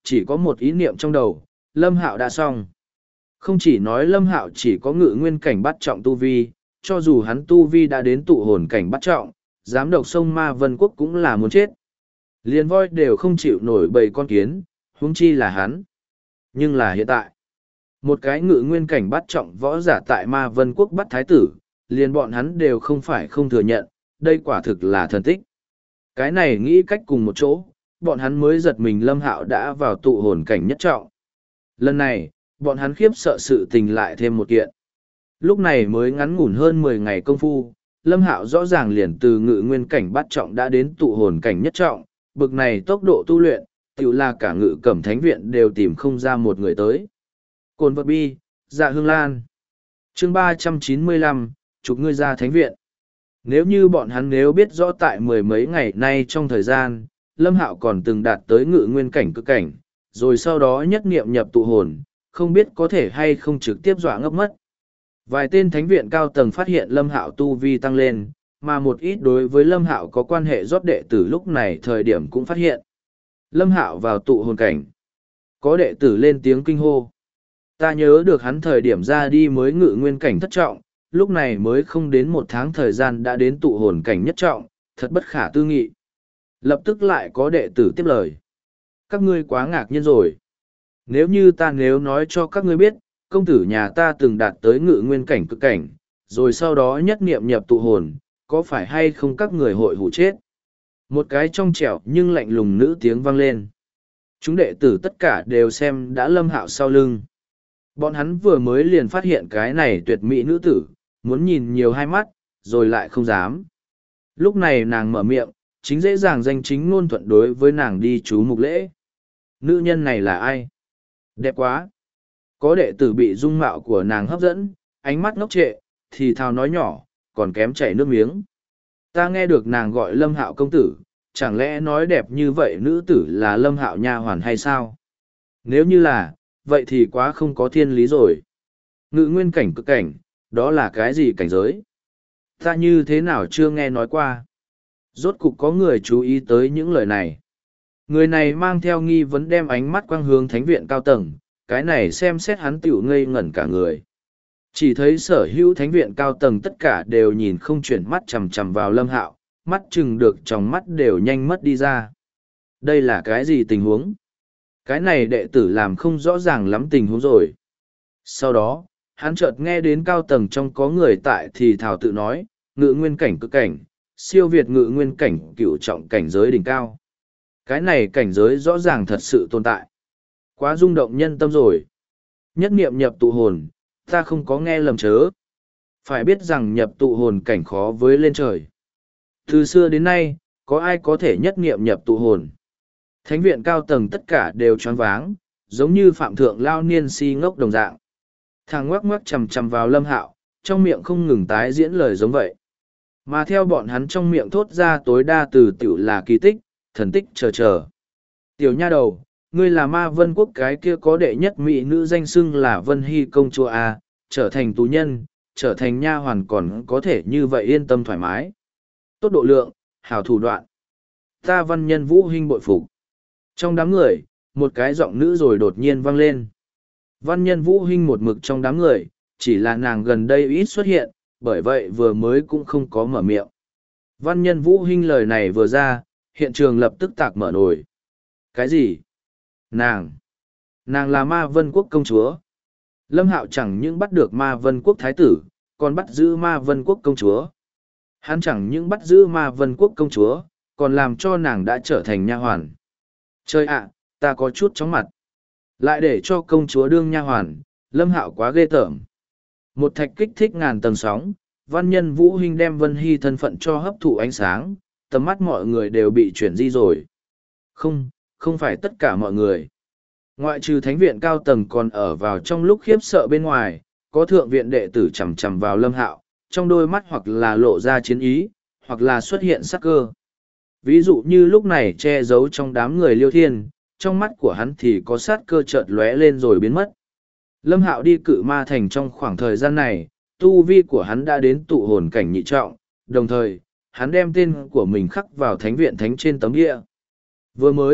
chỉ có một ý niệm trong đầu, Lâm Hạo đã xong. Không chỉ nói Lâm Hạo chỉ có ngự nguyên cảnh bắt trọng tu vi, cho dù hắn tu vi đã đến tụ hồn cảnh bắt trọng, giám đốc sông Ma Vân Quốc cũng là muốn chết. Liền voi đều không chịu nổi bầy con kiến, huống chi là hắn. Nhưng là hiện tại, một cái ngự nguyên cảnh bắt trọng võ giả tại Ma Vân Quốc bắt thái tử, liền bọn hắn đều không phải không thừa nhận, đây quả thực là thần tích. Cái này nghĩ cách cùng một chỗ, bọn hắn mới giật mình Lâm Hạo đã vào tụ hồn cảnh nhất trọng. Lần này, bọn hắn khiếp sợ sự tình lại thêm một kiện. Lúc này mới ngắn ngủn hơn 10 ngày công phu, Lâm Hạo rõ ràng liền từ ngự nguyên cảnh bắt trọng đã đến tụ hồn cảnh nhất trọng, bực này tốc độ tu luyện, tiểu là cả ngự cẩm thánh viện đều tìm không ra một người tới. Cồn vật bi, dạ hương lan. Chương 395, chục ngươi ra thánh viện. Nếu như bọn hắn nếu biết rõ tại mười mấy ngày nay trong thời gian, Lâm Hạo còn từng đạt tới ngự nguyên cảnh cực cảnh, rồi sau đó nhất niệm nhập tụ hồn, không biết có thể hay không trực tiếp dọa ngốc mất. Vài tên thánh viện cao tầng phát hiện Lâm Hạo tu vi tăng lên, mà một ít đối với Lâm Hạo có quan hệ rót đệ tử lúc này thời điểm cũng phát hiện. Lâm Hạo vào tụ hồn cảnh. Có đệ tử lên tiếng kinh hô. Ta nhớ được hắn thời điểm ra đi mới ngự nguyên cảnh thất trọng, lúc này mới không đến một tháng thời gian đã đến tụ hồn cảnh nhất trọng, thật bất khả tư nghị. Lập tức lại có đệ tử tiếp lời. Các ngươi quá ngạc nhiên rồi. Nếu nói cho các ngươi biết, công tử nhà ta từng đạt tới ngự nguyên cảnh cực cảnh, rồi sau đó nhất niệm nhập tụ hồn, có phải hay không các người hội hủ chết? Một cái trong trẻo nhưng lạnh lùng nữ tiếng vang lên. Chúng đệ tử tất cả đều xem đã Lâm Hạo sau lưng. Bọn hắn vừa mới liền phát hiện cái này tuyệt mỹ nữ tử, muốn nhìn nhiều hai mắt, rồi lại không dám. Lúc này nàng mở miệng, chính dễ dàng danh chính ngôn thuận đối với nàng đi chú mục lễ. Nữ nhân này là ai? Đẹp quá! Có đệ tử bị dung mạo của nàng hấp dẫn, ánh mắt ngốc trệ, thì thào nói nhỏ, còn kém chảy nước miếng. Ta nghe được nàng gọi Lâm Hạo công tử, chẳng lẽ nói đẹp như vậy nữ tử là Lâm Hạo nha hoàn hay sao? Nếu như là, vậy thì quá không có thiên lý rồi. Ngự nguyên cảnh cực cảnh, đó là cái gì cảnh giới? Ta như thế nào chưa nghe nói qua? Rốt cục có người chú ý tới những lời này. Người này mang theo nghi vấn đem ánh mắt quang hướng thánh viện cao tầng, cái này xem xét hắn tiểu ngây ngẩn cả người. Chỉ thấy sở hữu thánh viện cao tầng tất cả đều nhìn không chuyển mắt chằm chằm vào Lâm Hạo, mắt chừng được trong mắt đều nhanh mất đi ra. Đây là cái gì tình huống? Cái này đệ tử làm không rõ ràng lắm tình huống rồi. Sau đó, hắn chợt nghe đến cao tầng trong có người tại thì thảo tự nói, ngự nguyên cảnh cực cảnh, siêu việt ngự nguyên cảnh cửu trọng cảnh giới đỉnh cao. Cái này cảnh giới rõ ràng thật sự tồn tại. Quá rung động nhân tâm rồi. Nhất niệm nhập tụ hồn, ta không có nghe lầm chớ. Phải biết rằng nhập tụ hồn cảnh khó với lên trời. Từ xưa đến nay, có ai có thể nhất niệm nhập tụ hồn? Thánh viện cao tầng tất cả đều choáng váng, giống như phạm thượng lao niên si ngốc đồng dạng. Thằng ngoắc ngoắc chầm chầm vào Lâm Hạo, trong miệng không ngừng tái diễn lời giống vậy. Mà theo bọn hắn trong miệng thốt ra tối đa từ tiểu là kỳ tích, thần tích chờ. Tiểu nha đầu, ngươi là Ma Vân Quốc cái kia có đệ nhất mỹ nữ danh xưng là Vân Hy công chúa A, trở thành tù nhân, trở thành nha hoàn còn có thể như vậy yên tâm thoải mái. Tốt độ lượng, hảo thủ đoạn. Ta văn nhân Vũ Hinh bội phục. Trong đám người, một cái giọng nữ rồi đột nhiên vang lên. Văn nhân Vũ Hinh một mực trong đám người, chỉ là nàng gần đây ít xuất hiện, bởi vậy vừa mới cũng không có mở miệng. Văn nhân Vũ Hinh lời này vừa ra, hiện trường lập tức tạc mở nổi. Cái gì? Nàng là Ma Vân Quốc công chúa. Lâm Hạo chẳng những bắt được Ma Vân Quốc thái tử, còn bắt giữ Ma Vân Quốc công chúa. Hắn chẳng những bắt giữ Ma Vân Quốc công chúa, còn làm cho nàng đã trở thành nha hoàn. Trời ạ, ta có chút chóng mặt. Lại để cho công chúa đương nha hoàn, Lâm Hạo quá ghê tởm. Một thạch kích thích ngàn tầng sóng, văn nhân Vũ Hinh đem Vân Hy thân phận cho hấp thụ ánh sáng, tầm mắt mọi người đều bị chuyển di rồi. Không phải tất cả mọi người. Ngoại trừ thánh viện cao tầng còn ở vào trong lúc khiếp sợ bên ngoài, có thượng viện đệ tử chằm chằm vào Lâm Hạo, trong đôi mắt hoặc là lộ ra chiến ý, hoặc là xuất hiện sắc cơ. Ví dụ như lúc này che giấu trong đám người Liêu Thiên, trong mắt của hắn thì có sát cơ chợt lóe lên rồi biến mất. Lâm Hạo đi Cự Ma Thành trong khoảng thời gian này, tu vi của hắn đã đến tụ hồn cảnh nhị trọng, đồng thời, hắn đem tên của mình khắc vào thánh viện thánh trên tấm địa. Vừa mới,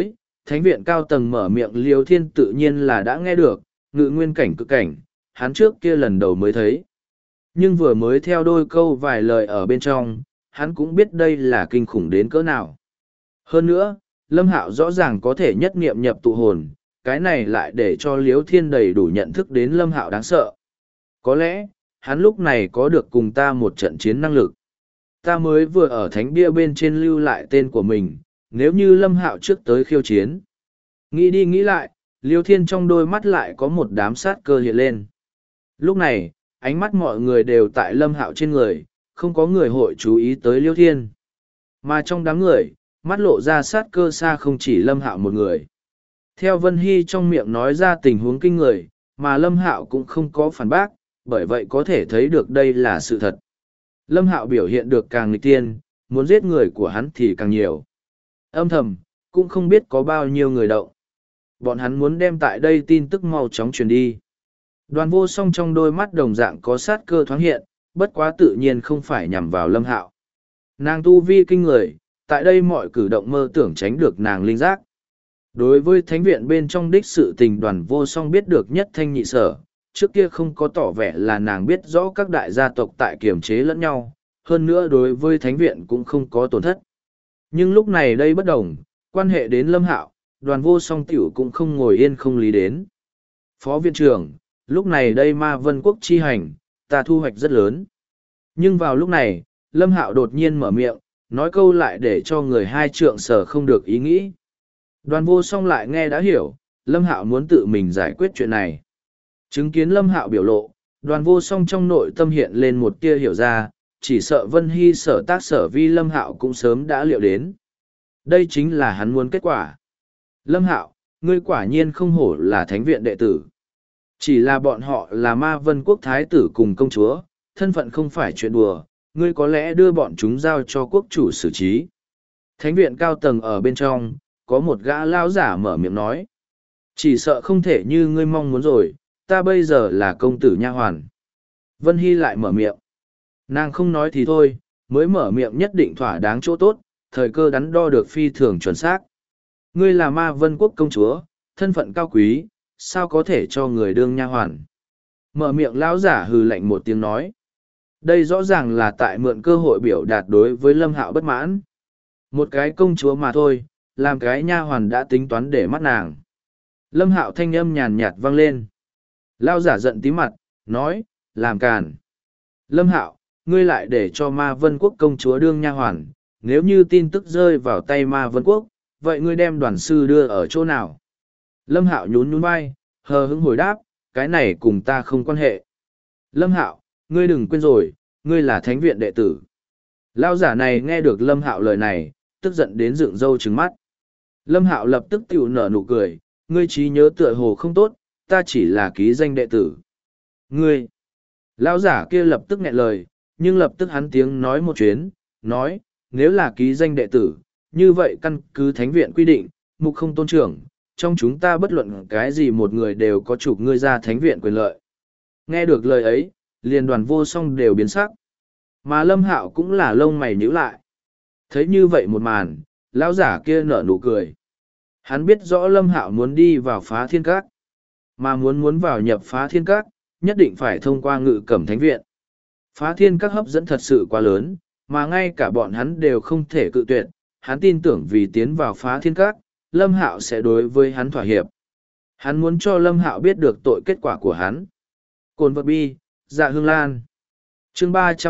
thánh viện cao tầng mở miệng Liêu Thiên tự nhiên là đã nghe được, ngự nguyên cảnh cực cảnh, hắn trước kia lần đầu mới thấy. Nhưng vừa mới theo đôi câu vài lời ở bên trong, hắn cũng biết đây là kinh khủng đến cỡ nào. Hơn nữa, Lâm Hạo rõ ràng có thể nhất niệm nhập tụ hồn, cái này lại để cho Liêu Thiên đầy đủ nhận thức đến Lâm Hạo đáng sợ. Có lẽ, hắn lúc này có được cùng ta một trận chiến năng lực. Ta mới vừa ở thánh bia bên trên lưu lại tên của mình, nếu như Lâm Hạo trước tới khiêu chiến. Nghĩ đi nghĩ lại, Liêu Thiên trong đôi mắt lại có một đám sát cơ hiện lên. Lúc này, ánh mắt mọi người đều tại Lâm Hạo trên người, không có người hội chú ý tới Liêu Thiên. Mà trong đám người, mắt lộ ra sát cơ xa không chỉ Lâm Hạo một người. Theo Vân Hy trong miệng nói ra tình huống kinh người, mà Lâm Hạo cũng không có phản bác, bởi vậy có thể thấy được đây là sự thật. Lâm Hạo biểu hiện được càng nghịch tiên, muốn giết người của hắn thì càng nhiều. Âm thầm, cũng không biết có bao nhiêu người động. Bọn hắn muốn đem tại đây tin tức mau chóng truyền đi. Đoàn vô song trong đôi mắt đồng dạng có sát cơ thoáng hiện, bất quá tự nhiên không phải nhằm vào Lâm Hạo. Nàng tu vi kinh người, tại đây mọi cử động mơ tưởng tránh được nàng linh giác. Đối với thánh viện bên trong đích sự tình Đoàn vô song biết được nhất thanh nhị sở, trước kia không có tỏ vẻ là nàng biết rõ các đại gia tộc tại kiềm chế lẫn nhau, hơn nữa đối với thánh viện cũng không có tổn thất. Nhưng lúc này đây bất đồng, quan hệ đến Lâm Hạo, Đoàn vô song tiểu cũng không ngồi yên không lý đến. Phó viện trưởng, lúc này đây Ma Vân Quốc chi hành, ta thu hoạch rất lớn. Nhưng vào lúc này, Lâm Hạo đột nhiên mở miệng, nói câu lại để cho người hai trượng sở không được ý nghĩ. Đoàn vô song lại nghe đã hiểu, Lâm Hạo muốn tự mình giải quyết chuyện này. Chứng kiến Lâm Hạo biểu lộ, đoàn vô song trong nội tâm hiện lên một tia hiểu ra, chỉ sợ Vân Hy sở tác sở vi Lâm Hạo cũng sớm đã liệu đến. Đây chính là hắn muốn kết quả. Lâm Hạo, ngươi quả nhiên không hổ là thánh viện đệ tử. Chỉ là bọn họ là Ma Vân Quốc thái tử cùng công chúa, thân phận không phải chuyện đùa, ngươi có lẽ đưa bọn chúng giao cho quốc chủ xử trí. Thánh viện cao tầng ở bên trong, có một gã lao giả mở miệng nói. Chỉ sợ không thể như ngươi mong muốn rồi, ta bây giờ là công tử nha hoàn. Vân Hy lại mở miệng. Nàng không nói thì thôi, mới mở miệng nhất định thỏa đáng chỗ tốt, thời cơ đắn đo được phi thường chuẩn xác. Ngươi là Ma Vân Quốc công chúa, thân phận cao quý, sao có thể cho người đương nha hoàn. Mở miệng lão giả hừ lạnh một tiếng nói. Đây rõ ràng là tại mượn cơ hội biểu đạt đối với Lâm Hạo bất mãn. Một cái công chúa mà thôi, làm cái nha hoàn đã tính toán để mắt nàng. Lâm Hạo thanh âm nhàn nhạt vang lên. Lão giả giận tí mặt, nói, làm càn. Lâm Hạo, ngươi lại để cho Ma Vân Quốc công chúa đương nha hoàn, nếu như tin tức rơi vào tay Ma Vân Quốc, vậy ngươi đem đoàn sư đưa ở chỗ nào? Lâm Hạo nhún nhún vai, hờ hững hồi đáp, cái này cùng ta không quan hệ. Lâm Hạo, ngươi đừng quên rồi, ngươi là thánh viện đệ tử. Lão giả này nghe được Lâm Hạo lời này, tức giận đến dựng râu trừng mắt. Lâm Hạo lập tức tiểu nở nụ cười, ngươi trí nhớ tựa hồ không tốt, ta chỉ là ký danh đệ tử. Ngươi! Lão giả kia lập tức nghẹn lời, nhưng lập tức hắn tiếng nói một chuyến, nói, nếu là ký danh đệ tử, như vậy căn cứ thánh viện quy định, mục không tôn trưởng, trong chúng ta bất luận cái gì một người đều có chụp ngươi ra thánh viện quyền lợi. Nghe được lời ấy, liền đoàn vô song đều biến sắc. Mà Lâm Hạo cũng là lông mày nhíu lại. Thấy như vậy một màn, lão giả kia nở nụ cười. Hắn biết rõ Lâm Hạo muốn đi vào Phá Thiên Các, mà muốn vào nhập Phá Thiên Các, nhất định phải thông qua Ngự Cẩm Thánh Viện. Phá Thiên Các hấp dẫn thật sự quá lớn, mà ngay cả bọn hắn đều không thể cự tuyệt. Hắn tin tưởng vì tiến vào Phá Thiên Các, Lâm Hạo sẽ đối với hắn thỏa hiệp. Hắn muốn cho Lâm Hạo biết được tội kết quả của hắn. Cồn vật bi, Dạ Hương Lan. Chương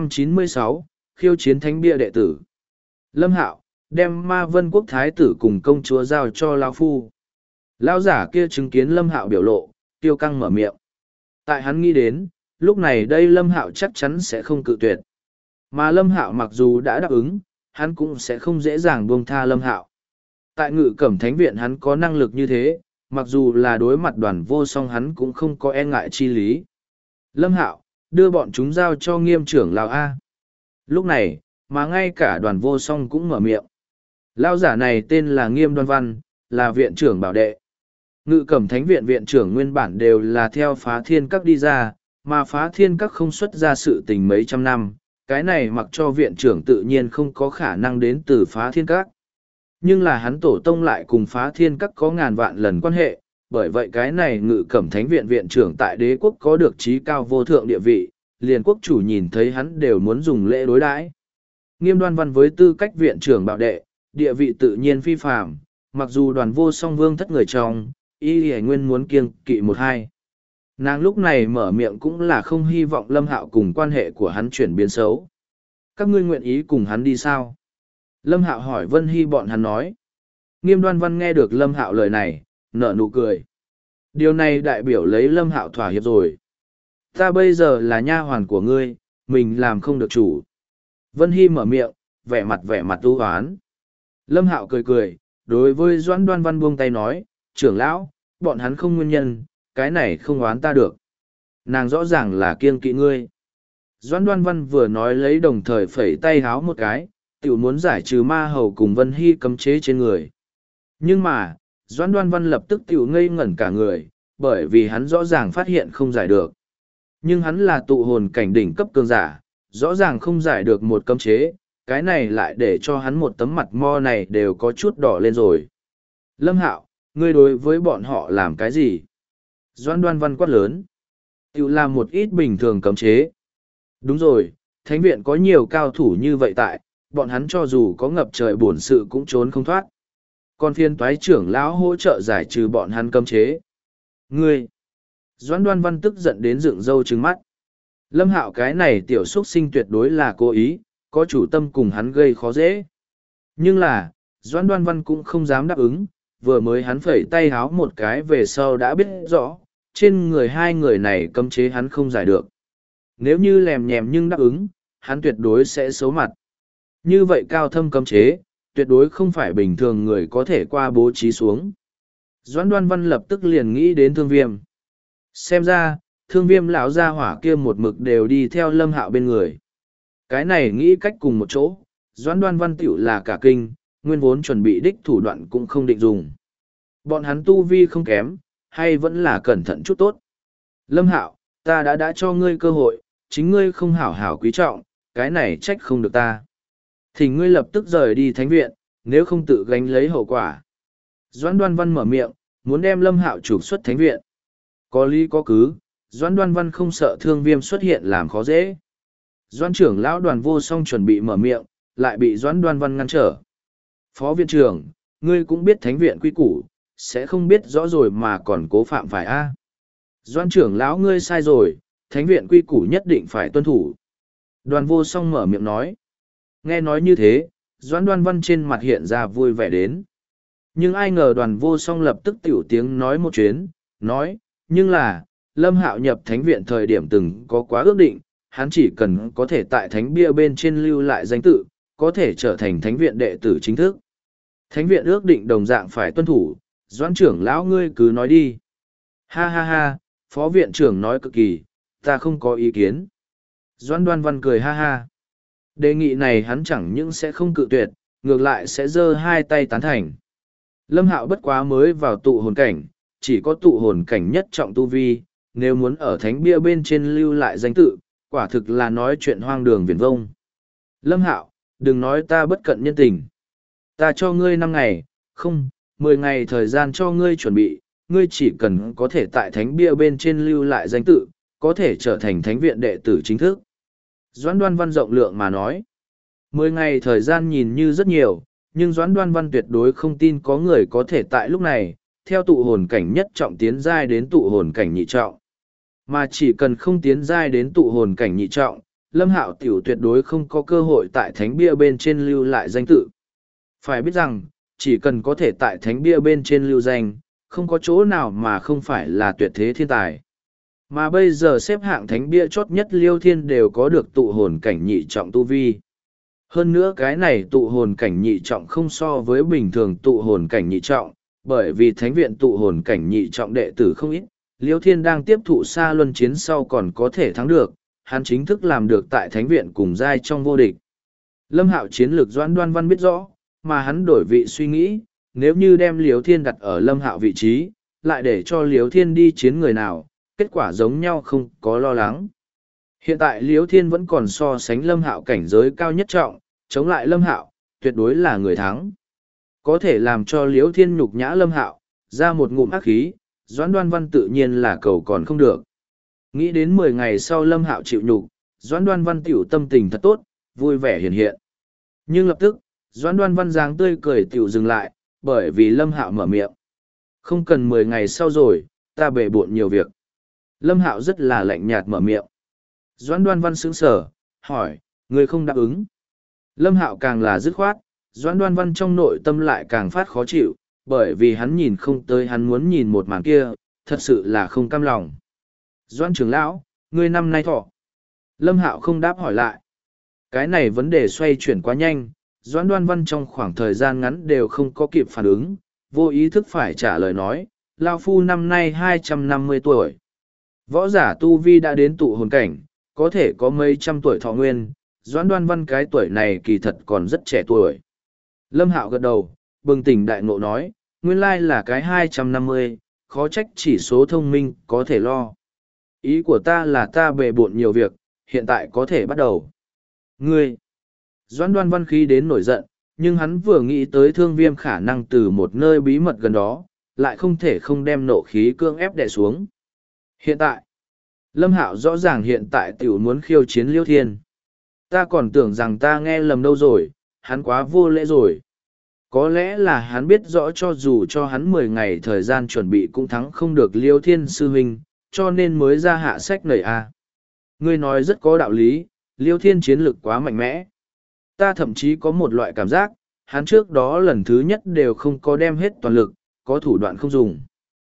396, khiêu chiến thánh bia đệ tử. Lâm Hạo, đem Ma Vân Quốc thái tử cùng công chúa giao cho lão phu. Lão giả kia chứng kiến Lâm Hạo biểu lộ, tiêu căng mở miệng. Tại hắn nghĩ đến, lúc này đây Lâm Hạo chắc chắn sẽ không cự tuyệt. Mà Lâm Hạo mặc dù đã đáp ứng, hắn cũng sẽ không dễ dàng buông tha Lâm Hạo. Tại Ngự Cẩm Thánh Viện hắn có năng lực như thế, mặc dù là đối mặt đoàn vô song hắn cũng không có e ngại chi lý. Lâm Hạo, đưa bọn chúng giao cho Nghiêm trưởng lão A. Lúc này, mà ngay cả đoàn vô song cũng mở miệng. Lão giả này tên là Nghiêm Đoan Văn, là viện trưởng bảo đệ. Ngự Cẩm Thánh Viện viện trưởng nguyên bản đều là theo Phá Thiên Các đi ra, mà Phá Thiên Các không xuất ra sự tình mấy trăm năm, cái này mặc cho viện trưởng tự nhiên không có khả năng đến từ Phá Thiên Các. Nhưng là hắn tổ tông lại cùng Phá Thiên Các có ngàn vạn lần quan hệ, bởi vậy cái này Ngự Cẩm Thánh viện viện trưởng tại đế quốc có được trí cao vô thượng địa vị, liền quốc chủ nhìn thấy hắn đều muốn dùng lễ đối đãi. Nghiêm Đoan Văn với tư cách viện trưởng bảo đệ, địa vị tự nhiên phi phàm, mặc dù Đoàn Vô Song vương thất người trong, y hải nguyên muốn kiêng kỵ một hai. Nàng lúc này mở miệng cũng là không hy vọng Lâm Hạo cùng quan hệ của hắn chuyển biến xấu. Các ngươi nguyện ý cùng hắn đi sao? Lâm Hạo hỏi Vân Hy bọn hắn nói. Nghiêm Đoan Văn nghe được Lâm Hạo lời này, nở nụ cười. Điều này đại biểu lấy Lâm Hạo thỏa hiệp rồi. Ta bây giờ là nha hoàn của ngươi, mình làm không được chủ. Vân Hy mở miệng, vẻ mặt u hoán. Lâm Hạo cười cười, đối với Doãn Đoan Văn buông tay nói, trưởng lão, bọn hắn không nguyên nhân, cái này không oán ta được. Nàng rõ ràng là kiêng kỵ ngươi. Doãn Đoan Văn vừa nói lấy đồng thời phẩy tay háo một cái, tiểu muốn giải trừ ma hầu cùng Vân Hy cấm chế trên người. Nhưng mà, Doãn Đoan Văn lập tức tiểu ngây ngẩn cả người, bởi vì hắn rõ ràng phát hiện không giải được. Nhưng hắn là tụ hồn cảnh đỉnh cấp cường giả, rõ ràng không giải được một cấm chế, cái này lại để cho hắn một tấm mặt mo này đều có chút đỏ lên rồi. Lâm Hạo, ngươi đối với bọn họ làm cái gì? Doãn Đoan Văn quát lớn. Tiểu làm một ít bình thường cấm chế. Đúng rồi, thánh viện có nhiều cao thủ như vậy tại, bọn hắn cho dù có ngập trời bổn sự cũng trốn không thoát. Còn phiên toái trưởng lão hỗ trợ giải trừ bọn hắn cấm chế. Ngươi! Doãn Đoan Văn tức giận đến dựng râu trừng mắt. Lâm Hạo cái này tiểu xuất sinh tuyệt đối là cố ý, có chủ tâm cùng hắn gây khó dễ. Nhưng là, Doãn Đoan Văn cũng không dám đáp ứng, vừa mới hắn phẩy tay háo một cái về sau đã biết rõ, trên người hai người này cấm chế hắn không giải được. Nếu như lèm nhèm nhưng đáp ứng, hắn tuyệt đối sẽ xấu mặt. Như vậy cao thâm cấm chế, tuyệt đối không phải bình thường người có thể qua bố trí xuống. Doãn Đoan Văn lập tức liền nghĩ đến Thương Viêm. Xem ra, Thương Viêm lão gia hỏa kia một mực đều đi theo Lâm Hạo bên người. Cái này nghĩ cách cùng một chỗ, Doãn Đoan Văn tiểu là cả kinh, nguyên vốn chuẩn bị đích thủ đoạn cũng không định dùng. Bọn hắn tu vi không kém, hay vẫn là cẩn thận chút tốt. Lâm Hạo, ta đã cho ngươi cơ hội, chính ngươi không hảo hảo quý trọng, cái này trách không được ta. Thì ngươi lập tức rời đi thánh viện, nếu không tự gánh lấy hậu quả. Doãn Đoan Văn mở miệng, muốn đem Lâm Hạo trục xuất thánh viện. Có lý có cứ, Doãn Đoan Văn không sợ Thương Viêm xuất hiện làm khó dễ. Doãn trưởng lão Đoàn Vô Song chuẩn bị mở miệng, lại bị Doãn Đoan Văn ngăn trở. Phó viện trưởng, ngươi cũng biết thánh viện quy củ, sẽ không biết rõ rồi mà còn cố phạm phải a. Doãn trưởng lão ngươi sai rồi, thánh viện quy củ nhất định phải tuân thủ. Đoàn Vô Song mở miệng nói. Nghe nói như thế, Doãn Đoan Văn trên mặt hiện ra vui vẻ đến. Nhưng ai ngờ Đoàn Vô Song lập tức tiểu tiếng nói một chuyến, nói, nhưng là, Lâm Hạo nhập thánh viện thời điểm từng có quá ước định, hắn chỉ cần có thể tại thánh bia bên trên lưu lại danh tự, có thể trở thành thánh viện đệ tử chính thức. Thánh viện ước định đồng dạng phải tuân thủ, Doãn trưởng lão ngươi cứ nói đi. Ha ha ha, phó viện trưởng nói cực kỳ, ta không có ý kiến. Doãn Đoan Văn cười ha ha. Đề nghị này hắn chẳng những sẽ không cự tuyệt, ngược lại sẽ giơ hai tay tán thành. Lâm Hạo bất quá mới vào tụ hồn cảnh, chỉ có tụ hồn cảnh nhất trọng tu vi, nếu muốn ở thánh bia bên trên lưu lại danh tự, quả thực là nói chuyện hoang đường viển vông. Lâm Hạo, đừng nói ta bất cận nhân tình. Ta cho ngươi 5 ngày, không, 10 ngày thời gian cho ngươi chuẩn bị, ngươi chỉ cần có thể tại thánh bia bên trên lưu lại danh tự, có thể trở thành thánh viện đệ tử chính thức. Doãn Đoan Văn rộng lượng mà nói. 10 ngày thời gian nhìn như rất nhiều, nhưng Doãn Đoan Văn tuyệt đối không tin có người có thể tại lúc này, theo tụ hồn cảnh nhất trọng tiến giai đến tụ hồn cảnh nhị trọng. Mà chỉ cần không tiến giai đến tụ hồn cảnh nhị trọng, Lâm Hạo tiểu tuyệt đối không có cơ hội tại thánh bia bên trên lưu lại danh tự. Phải biết rằng, chỉ cần có thể tại thánh bia bên trên lưu danh, không có chỗ nào mà không phải là tuyệt thế thiên tài. Mà bây giờ xếp hạng thánh bia chót nhất Liêu Thiên đều có được tụ hồn cảnh nhị trọng tu vi. Hơn nữa cái này tụ hồn cảnh nhị trọng không so với bình thường tụ hồn cảnh nhị trọng, bởi vì thánh viện tụ hồn cảnh nhị trọng đệ tử không ít, Liêu Thiên đang tiếp thụ xa luân chiến sau còn có thể thắng được, hắn chính thức làm được tại thánh viện cùng giai trong vô địch. Lâm Hạo chiến lược Doãn Đoan Văn biết rõ, mà hắn đổi vị suy nghĩ, nếu như đem Liêu Thiên đặt ở Lâm Hạo vị trí, lại để cho Liêu Thiên đi chiến người nào, kết quả giống nhau không có lo lắng. Hiện tại Liêu Thiên vẫn còn so sánh Lâm Hạo cảnh giới cao nhất trọng, chống lại Lâm Hạo, tuyệt đối là người thắng. Có thể làm cho Liễu Thiên nhục nhã Lâm Hạo, ra một ngụm ác khí, Doãn Đoan Văn tự nhiên là cầu còn không được. Nghĩ đến 10 ngày sau Lâm Hạo chịu nhục, Doãn Đoan Văn tiểu tâm tình thật tốt, vui vẻ hiện hiện. Nhưng lập tức, Doãn Đoan Văn dáng tươi cười tiểu dừng lại, bởi vì Lâm Hạo mở miệng. Không cần 10 ngày sau rồi, ta bề bộn nhiều việc. Lâm Hạo rất là lạnh nhạt mở miệng. Doãn Đoan Văn sững sờ, hỏi, ngươi không đáp ứng. Lâm Hạo càng là dứt khoát, Doãn Đoan Văn trong nội tâm lại càng phát khó chịu, bởi vì hắn nhìn không tới hắn muốn nhìn một màn kia, thật sự là không cam lòng. Doãn trưởng lão, ngươi năm nay thọ. Lâm Hạo không đáp hỏi lại. Cái này vấn đề xoay chuyển quá nhanh, Doãn Đoan Văn trong khoảng thời gian ngắn đều không có kịp phản ứng, vô ý thức phải trả lời nói, Lao Phu năm nay 250 tuổi. Võ giả Tu Vi đã đến tụ hồn cảnh, có thể có mấy trăm tuổi thọ nguyên, Doãn Đoan Văn cái tuổi này kỳ thật còn rất trẻ tuổi. Lâm Hạo gật đầu, bừng tỉnh đại ngộ nói, nguyên lai là cái 250, khó trách chỉ số thông minh có thể lo. Ý của ta là ta bề bộn nhiều việc, hiện tại có thể bắt đầu. Ngươi! Doãn Đoan Văn khí đến nổi giận, nhưng hắn vừa nghĩ tới Thương Viêm khả năng từ một nơi bí mật gần đó, lại không thể không đem nộ khí cưỡng ép đè xuống. Hiện tại, Lâm Hạo rõ ràng hiện tại tiểu muốn khiêu chiến Liêu Thiên. Ta còn tưởng rằng ta nghe lầm đâu rồi, hắn quá vô lễ rồi. Có lẽ là hắn biết rõ cho dù cho hắn 10 ngày thời gian chuẩn bị cũng thắng không được Liêu Thiên sư huynh, cho nên mới ra hạ sách nảy a. Ngươi nói rất có đạo lý, Liêu Thiên chiến lực quá mạnh mẽ. Ta thậm chí có một loại cảm giác, hắn trước đó lần thứ nhất đều không có đem hết toàn lực, có thủ đoạn không dùng.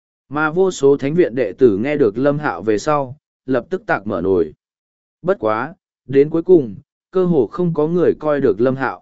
Mà vô số thánh viện đệ tử nghe được Lâm Hạo về sau, lập tức tạc mở nồi. Bất quá, đến cuối cùng, cơ hồ không có người coi được Lâm Hạo.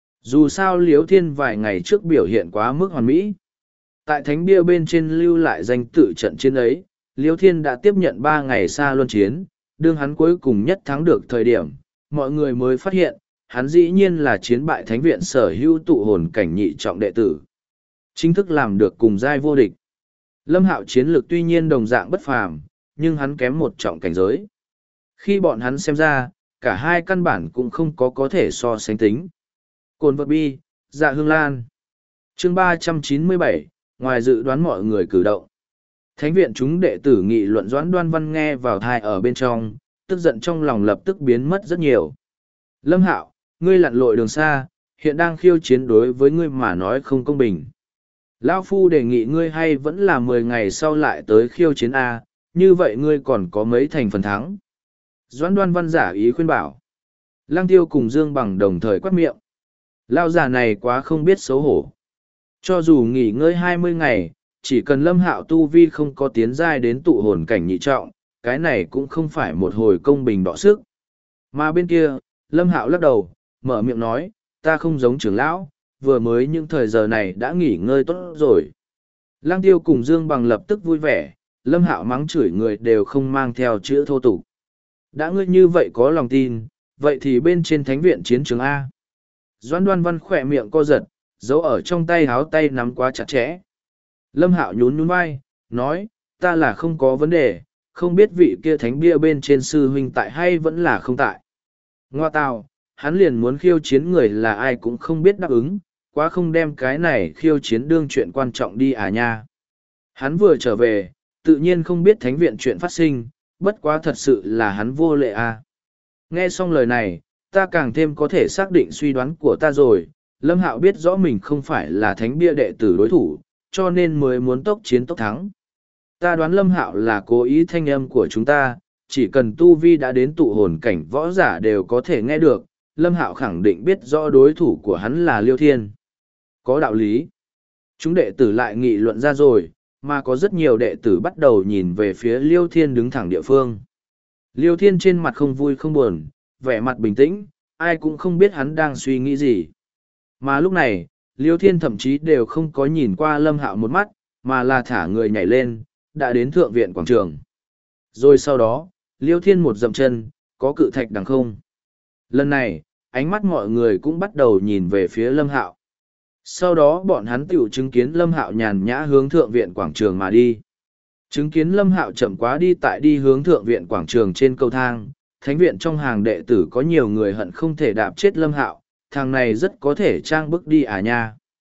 Dù sao Liễu Thiên vài ngày trước biểu hiện quá mức hoàn mỹ. Tại thánh bia bên trên lưu lại danh tự trận chiến ấy, Liễu Thiên đã tiếp nhận 3 ngày xa luân chiến, đương hắn cuối cùng nhất thắng được thời điểm, mọi người mới phát hiện, hắn dĩ nhiên là chiến bại thánh viện sở hữu tụ hồn cảnh nhị trọng đệ tử. Chính thức làm được cùng giai vô địch. Lâm Hạo chiến lược tuy nhiên đồng dạng bất phàm, nhưng hắn kém một trọng cảnh giới. Khi bọn hắn xem ra, cả hai căn bản cũng không có thể so sánh tính. Cồn vật bi, dạ hương lan. Chương 397, ngoài dự đoán mọi người cử động. Thánh viện chúng đệ tử nghị luận Doãn Đoan Văn nghe vào thai ở bên trong, tức giận trong lòng lập tức biến mất rất nhiều. Lâm Hạo, ngươi lặn lội đường xa, hiện đang khiêu chiến đối với ngươi mà nói không công bình. Lão Phu đề nghị ngươi hay vẫn là 10 ngày sau lại tới khiêu chiến A, như vậy ngươi còn có mấy thành phần thắng. Doãn Đoan Văn giả ý khuyên bảo. Lăng Tiêu cùng Dương Bằng đồng thời quát miệng. Lão già này quá không biết xấu hổ. Cho dù nghỉ ngơi 20 ngày, chỉ cần Lâm Hạo tu vi không có tiến giai đến tụ hồn cảnh nhị trọng, cái này cũng không phải một hồi công bình đọ sức. Mà bên kia, Lâm Hạo lắc đầu, mở miệng nói, ta không giống trưởng lão, vừa mới những thời giờ này đã nghỉ ngơi tốt rồi. Lăng Tiêu cùng Dương Bằng lập tức vui vẻ, Lâm Hạo mắng chửi người đều không mang theo chữ thô tục. Đã ngươi như vậy có lòng tin, vậy thì bên trên thánh viện chiến trường A. Doãn Đoan Văn khỏe miệng co giật, giấu ở trong tay háo tay nắm quá chặt chẽ. Lâm Hạo nhún nhún vai, nói, ta là không có vấn đề, không biết vị kia thánh bia bên trên sư huynh tại hay vẫn là không tại. Ngoa tào, hắn liền muốn khiêu chiến người là ai cũng không biết đáp ứng, quá không đem cái này khiêu chiến đương chuyện quan trọng đi à nha. Hắn vừa trở về, tự nhiên không biết thánh viện chuyện phát sinh, bất quá thật sự là hắn vô lệ à. Nghe xong lời này, ta càng thêm có thể xác định suy đoán của ta rồi, Lâm Hạo biết rõ mình không phải là thánh bia đệ tử đối thủ, cho nên mới muốn tốc chiến tốc thắng. Ta đoán Lâm Hạo là cố ý thanh âm của chúng ta, chỉ cần tu vi đã đến tụ hồn cảnh võ giả đều có thể nghe được, Lâm Hạo khẳng định biết rõ đối thủ của hắn là Liêu Thiên. Có đạo lý. Chúng đệ tử lại nghị luận ra rồi, mà có rất nhiều đệ tử bắt đầu nhìn về phía Liêu Thiên đứng thẳng địa phương. Liêu Thiên trên mặt không vui không buồn, vẻ mặt bình tĩnh, ai cũng không biết hắn đang suy nghĩ gì. Mà lúc này, Liêu Thiên thậm chí đều không có nhìn qua Lâm Hạo một mắt, mà là thả người nhảy lên, đã đến thượng viện quảng trường. Rồi sau đó, Liêu Thiên một dậm chân, có cự thạch đằng không. Lần này, ánh mắt mọi người cũng bắt đầu nhìn về phía Lâm Hạo. Sau đó bọn hắn tiểu chứng kiến Lâm Hạo nhàn nhã hướng thượng viện quảng trường mà đi. Chứng kiến Lâm Hạo chậm quá đi hướng thượng viện quảng trường trên cầu thang, thánh viện trong hàng đệ tử có nhiều người hận không thể đạp chết Lâm Hạo, thằng này rất có thể trang bức đi à nha.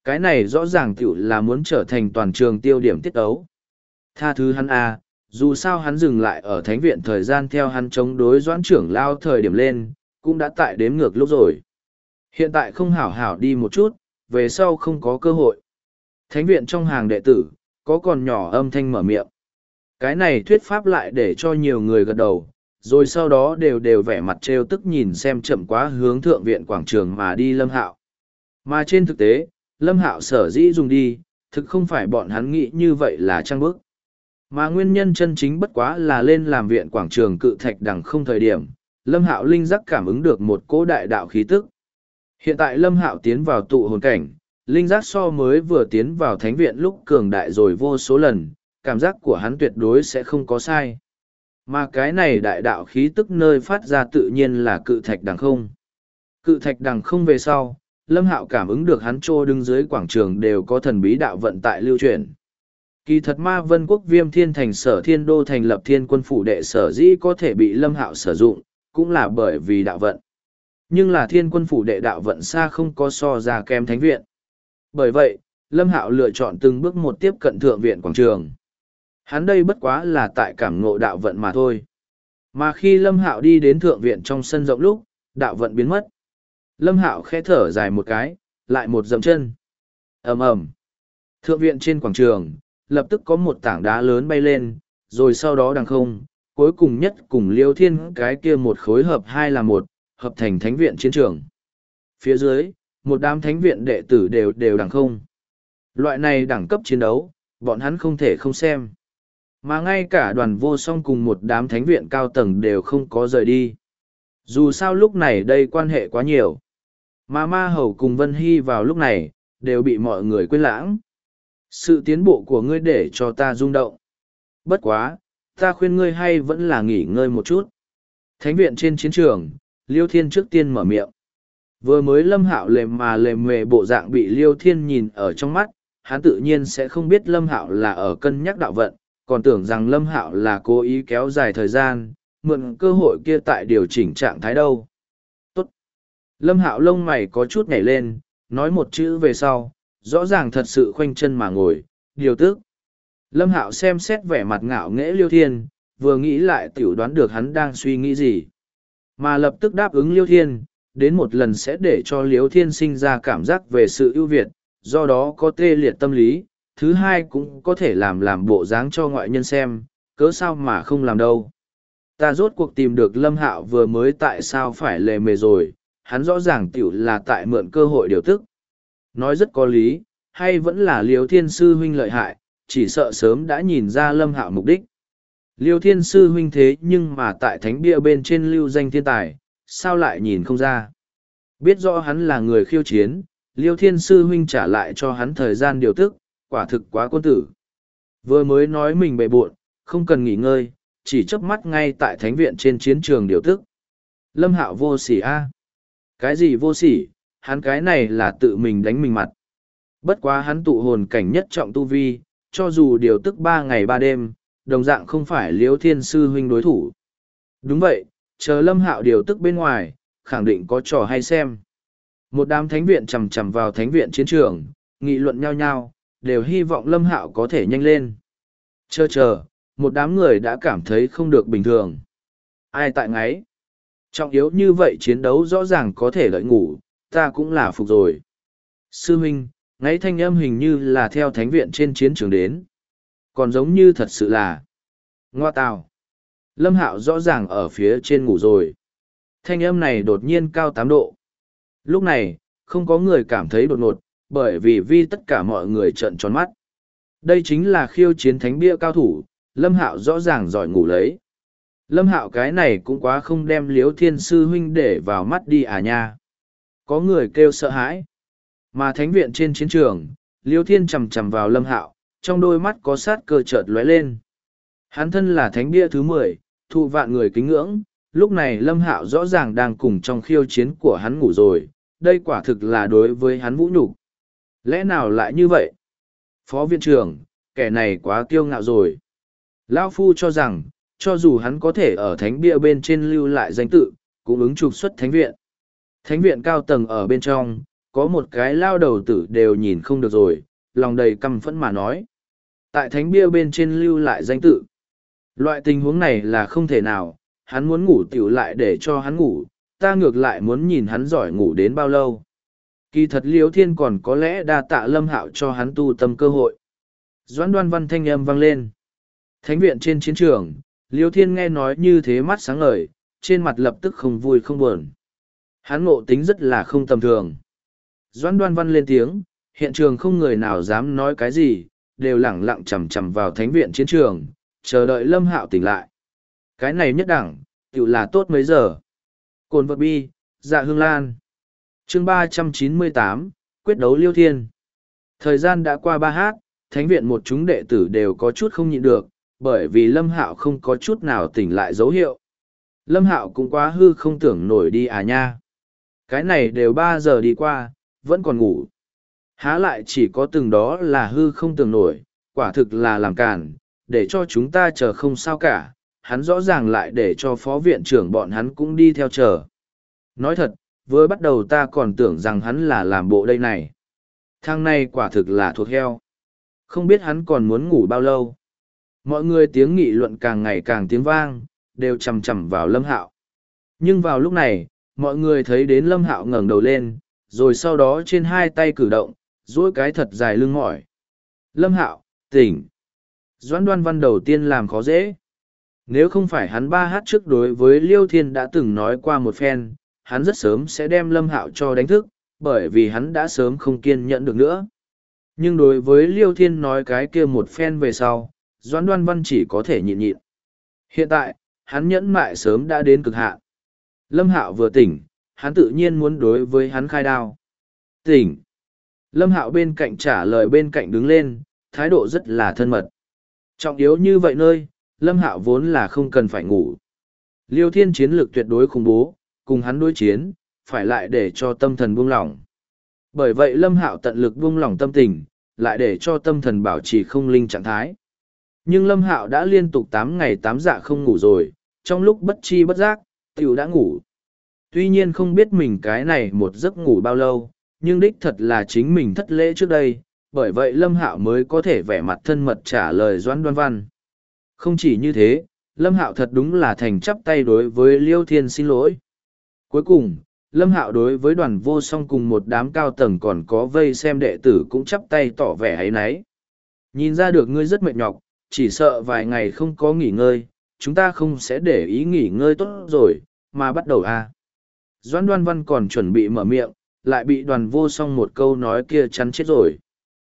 Cái này rõ ràng tiểu là muốn trở thành toàn trường tiêu điểm tiết ấu. Tha thứ hắn à, dù sao hắn dừng lại ở thánh viện thời gian theo hắn chống đối doãn trưởng lao thời điểm lên, cũng đã tại đếm ngược lúc rồi. Hiện tại không hảo hảo đi một chút, về sau không có cơ hội. Thánh viện trong hàng đệ tử, có còn nhỏ âm thanh mở miệng. Cái này thuyết pháp lại để cho nhiều người gật đầu, rồi sau đó đều vẻ mặt trêu tức nhìn xem chậm quá hướng thượng viện quảng trường mà đi Lâm Hạo. Mà trên thực tế, Lâm Hạo sở dĩ dùng đi, thực không phải bọn hắn nghĩ như vậy là trăng bức. Mà nguyên nhân chân chính bất quá là lên làm viện quảng trường cự thạch đằng không thời điểm, Lâm Hạo linh giác cảm ứng được một cỗ đại đạo khí tức. Hiện tại Lâm Hạo tiến vào tụ hồn cảnh, linh giác so mới vừa tiến vào thánh viện lúc cường đại rồi vô số lần, cảm giác của hắn tuyệt đối sẽ không có sai. Mà cái này đại đạo khí tức nơi phát ra tự nhiên là cự thạch đằng không. Cự thạch đằng không về sau, Lâm Hạo cảm ứng được hắn trô đứng dưới quảng trường đều có thần bí đạo vận tại lưu truyền. Kỳ thật Ma Vân Quốc Viêm Thiên Thành Sở Thiên Đô thành lập Thiên Quân Phủ đệ sở dĩ có thể bị Lâm Hạo sử dụng, cũng là bởi vì đạo vận. Nhưng là Thiên Quân Phủ đệ đạo vận xa không có so ra kém thánh viện. Bởi vậy, Lâm Hạo lựa chọn từng bước một tiếp cận thượng viện quảng trường. Hắn đây bất quá là tại cảm ngộ đạo vận mà thôi. Mà khi Lâm Hạo đi đến thượng viện trong sân rộng lúc, đạo vận biến mất. Lâm Hạo khẽ thở dài một cái, lại một dậm chân. Ầm ầm. Thượng viện trên quảng trường, lập tức có một tảng đá lớn bay lên, rồi sau đó đằng không, cuối cùng nhất cùng Liêu Thiên cái kia một khối hợp hai là một, hợp thành thánh viện chiến trường. Phía dưới, một đám thánh viện đệ tử đều đằng không. Loại này đẳng cấp chiến đấu, bọn hắn không thể không xem. Mà ngay cả đoàn vô song cùng một đám thánh viện cao tầng đều không có rời đi. Dù sao lúc này đây quan hệ quá nhiều. Mà Ma Hầu cùng Vân Hy vào lúc này, đều bị mọi người quên lãng. Sự tiến bộ của ngươi để cho ta rung động. Bất quá, ta khuyên ngươi hay vẫn là nghỉ ngơi một chút. Thánh viện trên chiến trường, Liêu Thiên trước tiên mở miệng. Vừa mới Lâm Hạo lề mề bộ dạng bị Liêu Thiên nhìn ở trong mắt, hắn tự nhiên sẽ không biết Lâm Hạo là ở cân nhắc đạo vận, còn tưởng rằng Lâm Hạo là cố ý kéo dài thời gian, mượn cơ hội kia tại điều chỉnh trạng thái đâu. Tốt. Lâm Hạo lông mày có chút nhảy lên, nói một chữ về sau, rõ ràng thật sự khoanh chân mà ngồi, điều tức. Lâm Hạo xem xét vẻ mặt ngạo nghễ Liêu Thiên, vừa nghĩ lại tiểu đoán được hắn đang suy nghĩ gì. Mà lập tức đáp ứng Liêu Thiên, đến một lần sẽ để cho Liêu Thiên sinh ra cảm giác về sự ưu việt, do đó có tê liệt tâm lý, thứ hai cũng có thể làm bộ dáng cho ngoại nhân xem, cớ sao mà không làm đâu. Ta rốt cuộc tìm được Lâm Hạo vừa mới tại sao phải lề mề rồi, hắn rõ ràng tiểu là tại mượn cơ hội điều tức. Nói rất có lý, hay vẫn là Liêu Thiên Sư huynh lợi hại, chỉ sợ sớm đã nhìn ra Lâm Hạo mục đích. Liêu Thiên Sư huynh thế nhưng mà tại thánh bia bên trên lưu danh thiên tài, sao lại nhìn không ra. Biết rõ hắn là người khiêu chiến, Liêu Thiên Sư huynh trả lại cho hắn thời gian điều tức, quả thực quá quân tử. Vừa mới nói mình bệ buộn, không cần nghỉ ngơi, chỉ chớp mắt ngay tại thánh viện trên chiến trường điều tức. Lâm Hạo vô sỉ a. Cái gì vô sỉ, hắn cái này là tự mình đánh mình mặt. Bất quá hắn tụ hồn cảnh nhất trọng tu vi, cho dù điều tức 3 ngày 3 đêm, đồng dạng không phải Liêu Thiên Sư huynh đối thủ. Đúng vậy, chờ Lâm Hạo điều tức bên ngoài, khẳng định có trò hay xem. Một đám thánh viện chầm chầm vào thánh viện chiến trường, nghị luận nhau nhau, đều hy vọng Lâm Hạo có thể nhanh lên. Chờ, một đám người đã cảm thấy không được bình thường. Ai tại ngáy? Trọng yếu như vậy chiến đấu rõ ràng có thể lợi ngủ, ta cũng là phục rồi. Sư huynh, ngáy thanh âm hình như là theo thánh viện trên chiến trường đến. Còn giống như thật sự là ngoa tào. Lâm Hạo rõ ràng ở phía trên ngủ rồi. Thanh âm này đột nhiên cao 8 độ. Lúc này, không có người cảm thấy đột ngột, bởi vì tất cả mọi người trợn tròn mắt. Đây chính là khiêu chiến thánh bia cao thủ, Lâm Hạo rõ ràng giỏi ngủ lấy. Lâm Hạo cái này cũng quá không đem Liêu Thiên Sư huynh để vào mắt đi à nha. Có người kêu sợ hãi. Mà thánh viện trên chiến trường, Liêu Thiên chầm chầm vào Lâm Hạo, trong đôi mắt có sát cơ chợt lóe lên. Hắn thân là thánh bia thứ 10, thụ vạn người kính ngưỡng, lúc này Lâm Hạo rõ ràng đang cùng trong khiêu chiến của hắn ngủ rồi, đây quả thực là đối với hắn vũ nhục. Lẽ nào lại như vậy? Phó viện trưởng, kẻ này quá kiêu ngạo rồi. Lão Phu cho rằng, cho dù hắn có thể ở thánh bia bên trên lưu lại danh tự, cũng ứng trục xuất thánh viện. Thánh viện cao tầng ở bên trong, Có một cái lao đầu tử đều nhìn không được rồi, lòng đầy căm phẫn mà nói. Tại thánh bia bên trên lưu lại danh tự. Loại tình huống này là không thể nào, hắn muốn ngủ tiểu lại để cho hắn ngủ, ta ngược lại muốn nhìn hắn giỏi ngủ đến bao lâu. Kỳ thật Liêu Thiên còn có lẽ đa tạ Lâm Hạo cho hắn tu tâm cơ hội. Doãn Đoan Văn thanh âm vang lên. Thánh viện trên chiến trường, Liêu Thiên nghe nói như thế mắt sáng ngời, trên mặt lập tức không vui không buồn. Hắn ngộ tính rất là không tầm thường. Doãn Đoan Văn lên tiếng, hiện trường không người nào dám nói cái gì, đều lẳng lặng chằm chằm vào thánh viện chiến trường, chờ đợi Lâm Hạo tỉnh lại. Cái này nhất đẳng, tự là tốt mấy giờ. Cồn vật bi, dạ hương lan. Chương 398, quyết đấu Liêu Thiên. Thời gian đã qua 3h, thánh viện một chúng đệ tử đều có chút không nhịn được, bởi vì Lâm Hạo không có chút nào tỉnh lại dấu hiệu. Lâm Hạo cũng quá hư không tưởng nổi đi à nha. Cái này đều 3 giờ đi qua, vẫn còn ngủ. Há lại chỉ có từng đó là hư không tưởng nổi, quả thực là làm cản, để cho chúng ta chờ không sao cả, hắn rõ ràng lại để cho phó viện trưởng bọn hắn cũng đi theo chờ. Nói thật, vừa bắt đầu ta còn tưởng rằng hắn là làm bộ đây này. Thằng này quả thực là thuộc heo. Không biết hắn còn muốn ngủ bao lâu. Mọi người tiếng nghị luận càng ngày càng tiếng vang, đều chằm chằm vào Lâm Hạo. Nhưng vào lúc này, mọi người thấy đến Lâm Hạo ngẩng đầu lên, rồi sau đó trên hai tay cử động, duỗi cái thật dài lưng mỏi. Lâm Hạo, tỉnh. Doãn Đoan Văn đầu tiên làm khó dễ. Nếu không phải hắn 3h trước đối với Liêu Thiên đã từng nói qua một phen, hắn rất sớm sẽ đem Lâm Hạo cho đánh thức, bởi vì hắn đã sớm không kiên nhẫn được nữa. Nhưng đối với Liêu Thiên nói cái kia một phen về sau, Doãn Đoan Văn chỉ có thể nhịn nhịn. Hiện tại, hắn nhẫn mại sớm đã đến cực hạn. Lâm Hạo vừa tỉnh, hắn tự nhiên muốn đối với hắn khai đao. Tỉnh. Lâm Hạo bên cạnh trả lời bên cạnh đứng lên, thái độ rất là thân mật. Trọng yếu như vậy nơi, Lâm Hạo vốn là không cần phải ngủ. Liêu Thiên chiến lược tuyệt đối khủng bố, cùng hắn đối chiến, phải lại để cho tâm thần buông lỏng. Bởi vậy Lâm Hạo tận lực buông lỏng tâm tình, lại để cho tâm thần bảo trì không linh trạng thái. Nhưng Lâm Hạo đã liên tục 8 ngày 8 dạ không ngủ rồi, trong lúc bất chi bất giác, tiểu đã ngủ. Tuy nhiên không biết mình cái này một giấc ngủ bao lâu, nhưng đích thật là chính mình thất lễ trước đây, bởi vậy Lâm Hạo mới có thể vẻ mặt thân mật trả lời Doãn Đoan Văn. Không chỉ như thế, Lâm Hạo thật đúng là thành chắp tay đối với Liêu Thiên xin lỗi. Cuối cùng, Lâm Hạo đối với Đoàn Vô Song cùng một đám cao tầng còn có vây xem đệ tử cũng chắp tay tỏ vẻ áy náy. Nhìn ra được ngươi rất mệt nhọc, chỉ sợ vài ngày không có nghỉ ngơi, chúng ta không sẽ để ý nghỉ ngơi tốt rồi, mà bắt đầu à. Doãn Đoan Văn còn chuẩn bị mở miệng, lại bị Đoàn Vô Song một câu nói kia chắn chết rồi.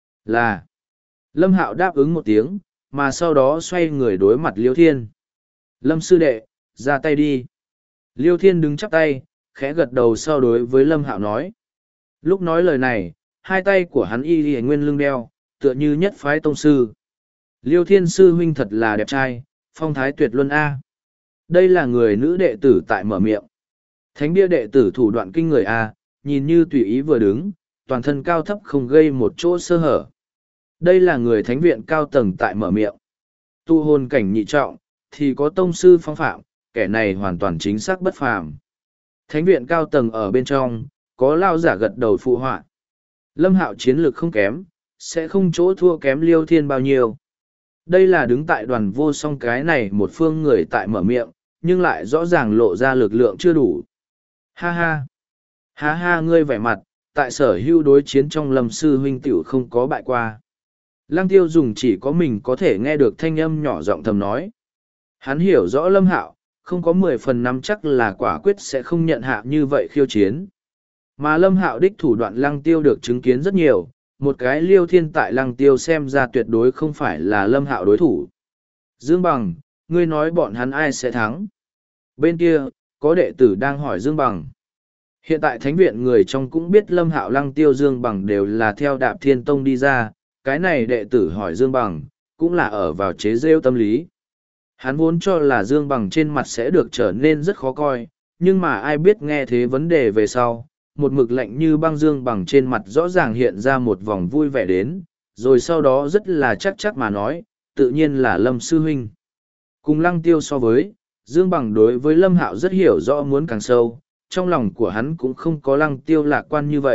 Là. Lâm Hạo đáp ứng một tiếng, mà sau đó xoay người đối mặt Liêu Thiên. Lâm sư đệ, ra tay đi. Liêu Thiên đứng chắp tay, khẽ gật đầu sau đối với Lâm Hạo nói. Lúc nói lời này, hai tay của hắn y nguyên lưng đeo, tựa như nhất phái tông sư. Liêu Thiên sư huynh thật là đẹp trai, phong thái tuyệt luân A. Đây là người nữ đệ tử tại mở miệng. Thánh bia đệ tử thủ đoạn kinh người A, nhìn như tùy ý vừa đứng, toàn thân cao thấp không gây một chỗ sơ hở. Đây là người thánh viện cao tầng tại mở miệng. Tu hồn cảnh nhị trọng, thì có tông sư phong phạm, kẻ này hoàn toàn chính xác bất phàm. Thánh viện cao tầng ở bên trong, có lao giả gật đầu phụ họa. Lâm Hạo chiến lược không kém, sẽ không chỗ thua kém Liêu Thiên bao nhiêu. Đây là đứng tại Đoàn Vô Song cái này một phương người tại mở miệng, nhưng lại rõ ràng lộ ra lực lượng chưa đủ. Ha ha! Ha ha ngươi vẻ mặt, tại sở hữu đối chiến trong Lâm sư huynh tiểu không có bại qua. Lăng Tiêu dùng chỉ có mình có thể nghe được thanh âm nhỏ giọng thầm nói. Hắn hiểu rõ Lâm Hạo, không có 10 phần nắm chắc là quả quyết sẽ không nhận hạ như vậy khiêu chiến. Mà Lâm Hạo đích thủ đoạn Lăng Tiêu được chứng kiến rất nhiều, một cái Liêu Thiên tại Lăng Tiêu xem ra tuyệt đối không phải là Lâm Hạo đối thủ. Dương Bằng, ngươi nói bọn hắn ai sẽ thắng? Bên kia, có đệ tử đang hỏi Dương Bằng. Hiện tại thánh viện người trong cũng biết Lâm Hạo Lăng Tiêu Dương Bằng đều là theo Đạp Thiên Tông đi ra, cái này đệ tử hỏi Dương Bằng, cũng là ở vào chế rêu tâm lý. Hắn vốn cho là Dương Bằng trên mặt sẽ được trở nên rất khó coi, nhưng mà ai biết nghe thế vấn đề về sau, một mực lạnh như băng Dương Bằng trên mặt rõ ràng hiện ra một vòng vui vẻ đến, rồi sau đó rất là chắc mà nói, tự nhiên là Lâm sư huynh. Cùng Lăng Tiêu so với, Dương Bằng đối với Lâm Hạo rất hiểu rõ muốn càng sâu, trong lòng của hắn cũng không có Lăng Tiêu lạc quan như vậy,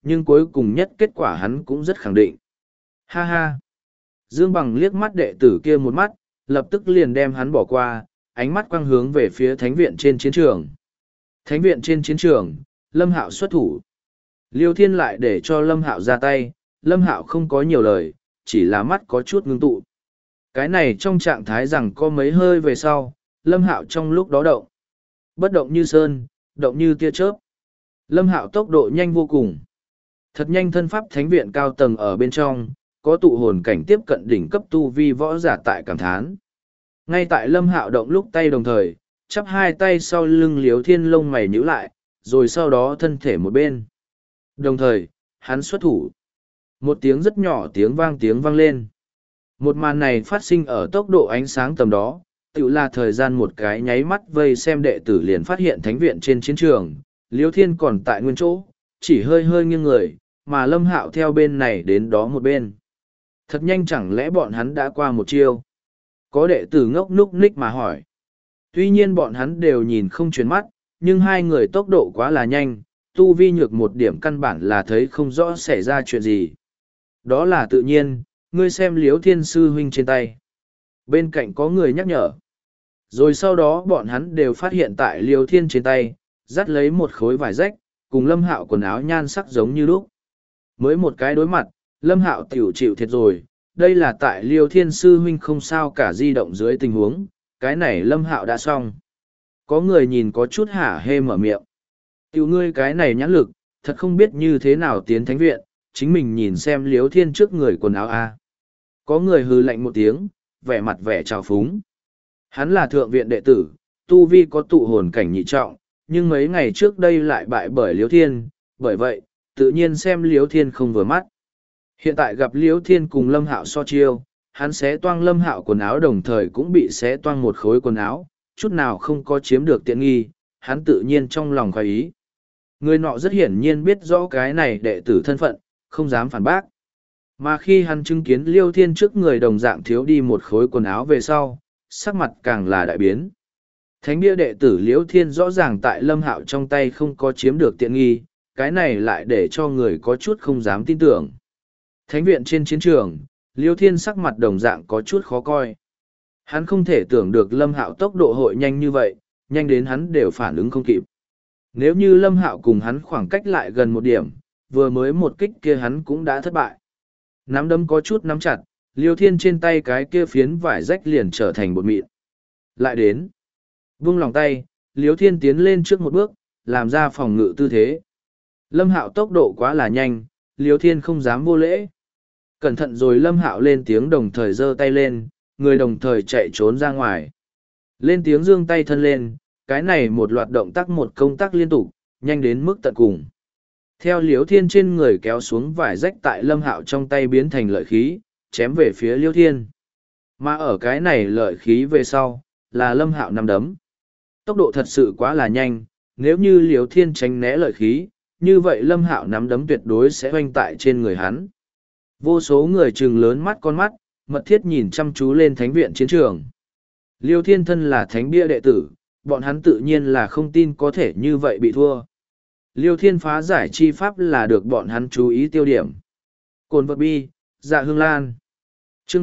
nhưng cuối cùng nhất kết quả hắn cũng rất khẳng định. Ha ha! Dương Bằng liếc mắt đệ tử kia một mắt, lập tức liền đem hắn bỏ qua, ánh mắt quang hướng về phía thánh viện trên chiến trường. Thánh viện trên chiến trường, Lâm Hạo xuất thủ. Liêu Thiên lại để cho Lâm Hạo ra tay, Lâm Hạo không có nhiều lời, chỉ là mắt có chút ngưng tụ. Cái này trong trạng thái rằng có mấy hơi về sau, Lâm Hạo trong lúc đó động. Bất động như sơn, động như tia chớp. Lâm Hạo tốc độ nhanh vô cùng. Thật nhanh thân pháp thánh viện cao tầng ở bên trong, có tụ hồn cảnh tiếp cận đỉnh cấp tu vi võ giả tại cảm thán. Ngay tại Lâm Hạo động lúc tay đồng thời, chắp hai tay sau lưng Liêu Thiên lông mày nhíu lại, rồi sau đó thân thể một bên. Đồng thời, hắn xuất thủ. Một tiếng rất nhỏ tiếng vang lên. Một màn này phát sinh ở tốc độ ánh sáng tầm đó, tự là thời gian một cái nháy mắt vây xem đệ tử liền phát hiện thánh viện trên chiến trường, Liêu Thiên còn tại nguyên chỗ, chỉ hơi hơi nghiêng người, mà Lâm Hạo theo bên này đến đó một bên. Thật nhanh chẳng lẽ bọn hắn đã qua một chiêu? Có đệ tử ngốc núc ních mà hỏi. Tuy nhiên bọn hắn đều nhìn không chuyển mắt, nhưng hai người tốc độ quá là nhanh, tu vi nhược một điểm căn bản là thấy không rõ xảy ra chuyện gì. Đó là tự nhiên, ngươi xem Liếu Thiên sư huynh trên tay. Bên cạnh có người nhắc nhở. Rồi sau đó bọn hắn đều phát hiện tại Liêu Thiên trên tay, dắt lấy một khối vải rách, cùng Lâm Hạo quần áo nhan sắc giống như lúc. Mới một cái đối mặt, Lâm Hạo tiểu chịu thiệt rồi, đây là tại Liêu Thiên sư huynh không sao cả di động dưới tình huống, cái này Lâm Hạo đã xong. Có người nhìn có chút hả hê mở miệng. Tiểu ngươi cái này nhãn lực, thật không biết như thế nào tiến thánh viện, chính mình nhìn xem Liêu Thiên trước người quần áo a. Có người hừ lạnh một tiếng, vẻ mặt vẻ trào phúng. Hắn là thượng viện đệ tử, tu vi có tụ hồn cảnh nhị trọng, nhưng mấy ngày trước đây lại bại bởi Liêu Thiên, bởi vậy, tự nhiên xem Liêu Thiên không vừa mắt. Hiện tại gặp Liêu Thiên cùng Lâm Hạo so chiêu, hắn xé toang Lâm Hạo quần áo đồng thời cũng bị xé toang một khối quần áo, chút nào không có chiếm được tiện nghi, hắn tự nhiên trong lòng khoái ý. Người nọ rất hiển nhiên biết rõ cái này đệ tử thân phận, không dám phản bác. Mà khi hắn chứng kiến Liêu Thiên trước người đồng dạng thiếu đi một khối quần áo về sau, sắc mặt càng là đại biến. Thánh bia đệ tử Liêu Thiên rõ ràng tại Lâm Hạo trong tay không có chiếm được tiện nghi, cái này lại để cho người có chút không dám tin tưởng. Thánh viện trên chiến trường, Liêu Thiên sắc mặt đồng dạng có chút khó coi. Hắn không thể tưởng được Lâm Hạo tốc độ hội nhanh như vậy, nhanh đến hắn đều phản ứng không kịp. Nếu như Lâm Hạo cùng hắn khoảng cách lại gần một điểm, vừa mới một kích kia hắn cũng đã thất bại. Nắm đấm có chút nắm chặt, Liêu Thiên trên tay cái kia phiến vải rách liền trở thành bột mịn. Lại đến. Vung lòng tay, Liêu Thiên tiến lên trước một bước, làm ra phòng ngự tư thế. Lâm Hạo tốc độ quá là nhanh, Liêu Thiên không dám vô lễ. Cẩn thận rồi Lâm Hạo lên tiếng đồng thời giơ tay lên, người đồng thời chạy trốn ra ngoài. Lên tiếng giương tay thân lên, cái này một loạt động tác một công tác liên tục, nhanh đến mức tận cùng. Theo Liêu Thiên trên người kéo xuống vải rách tại Lâm Hạo trong tay biến thành lợi khí, chém về phía Liêu Thiên. Mà ở cái này lợi khí về sau, là Lâm Hạo nắm đấm. Tốc độ thật sự quá là nhanh, nếu như Liêu Thiên tránh né lợi khí, như vậy Lâm Hạo nắm đấm tuyệt đối sẽ hoanh tại trên người hắn. Vô số người trừng lớn mắt con mắt, mật thiết nhìn chăm chú lên thánh viện chiến trường. Liêu Thiên thân là thánh bia đệ tử, bọn hắn tự nhiên là không tin có thể như vậy bị thua. Liêu Thiên phá giải chi pháp là được bọn hắn chú ý tiêu điểm. Cồn vật bi, dạ hương lan. Chương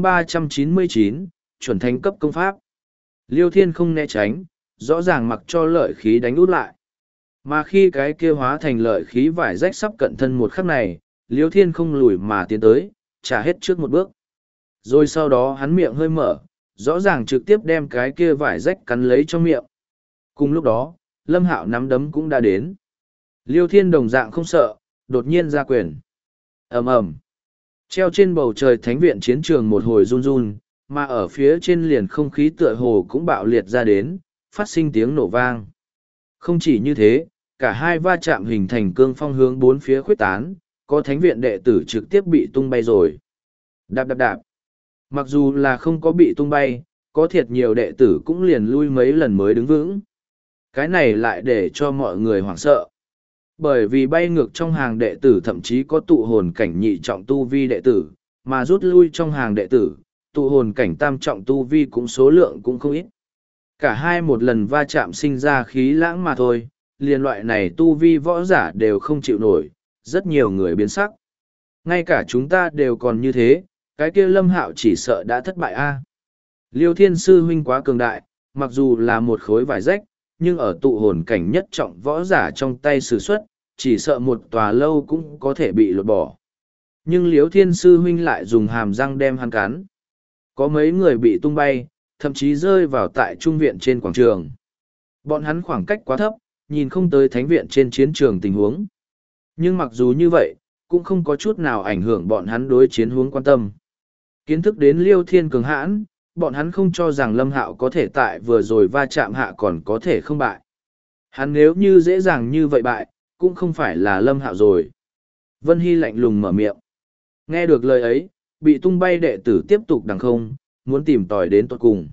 399, chuẩn thánh cấp công pháp. Liêu Thiên không né tránh, rõ ràng mặc cho lợi khí đánh út lại. Mà khi cái kia hóa thành lợi khí vải rách sắp cận thân một khắc này, Liêu Thiên không lùi mà tiến tới, trả hết trước một bước. Rồi sau đó hắn miệng hơi mở, rõ ràng trực tiếp đem cái kia vải rách cắn lấy trong miệng. Cùng lúc đó, Lâm Hạo nắm đấm cũng đã đến. Liêu Thiên đồng dạng không sợ, đột nhiên ra quyền. Ầm ầm. Treo trên bầu trời thánh viện chiến trường một hồi run run, mà ở phía trên liền không khí tựa hồ cũng bạo liệt ra đến, phát sinh tiếng nổ vang. Không chỉ như thế, cả hai va chạm hình thành cương phong hướng bốn phía khuếch tán, có thánh viện đệ tử trực tiếp bị tung bay rồi. Đạp đạp đạp. Mặc dù là không có bị tung bay, có thiệt nhiều đệ tử cũng liền lui mấy lần mới đứng vững. Cái này lại để cho mọi người hoảng sợ. Bởi vì bay ngược trong hàng đệ tử thậm chí có tụ hồn cảnh nhị trọng tu vi đệ tử, mà rút lui trong hàng đệ tử, tụ hồn cảnh tam trọng tu vi cũng số lượng cũng không ít. Cả hai một lần va chạm sinh ra khí lãng mà thôi, liền loại này tu vi võ giả đều không chịu nổi, rất nhiều người biến sắc. Ngay cả chúng ta đều còn như thế, cái kia Lâm Hạo chỉ sợ đã thất bại a. Liêu Thiên Sư huynh quá cường đại, mặc dù là một khối vải rách, nhưng ở tụ hồn cảnh nhất trọng võ giả trong tay sử xuất, chỉ sợ một tòa lâu cũng có thể bị lột bỏ. Nhưng Liêu Thiên Sư huynh lại dùng hàm răng đem hắn cắn. Có mấy người bị tung bay, thậm chí rơi vào tại trung viện trên quảng trường. Bọn hắn khoảng cách quá thấp, nhìn không tới thánh viện trên chiến trường tình huống. Nhưng mặc dù như vậy, cũng không có chút nào ảnh hưởng bọn hắn đối chiến hướng quan tâm. Kiến thức đến Liêu Thiên cường hãn, bọn hắn không cho rằng Lâm Hạo có thể tại vừa rồi va chạm hạ còn có thể không bại. Hắn nếu như dễ dàng như vậy bại, cũng không phải là Lâm Hạo rồi. Vân Hy lạnh lùng mở miệng. Nghe được lời ấy, bị tung bay đệ tử tiếp tục đằng không, muốn tìm tòi đến tận cùng.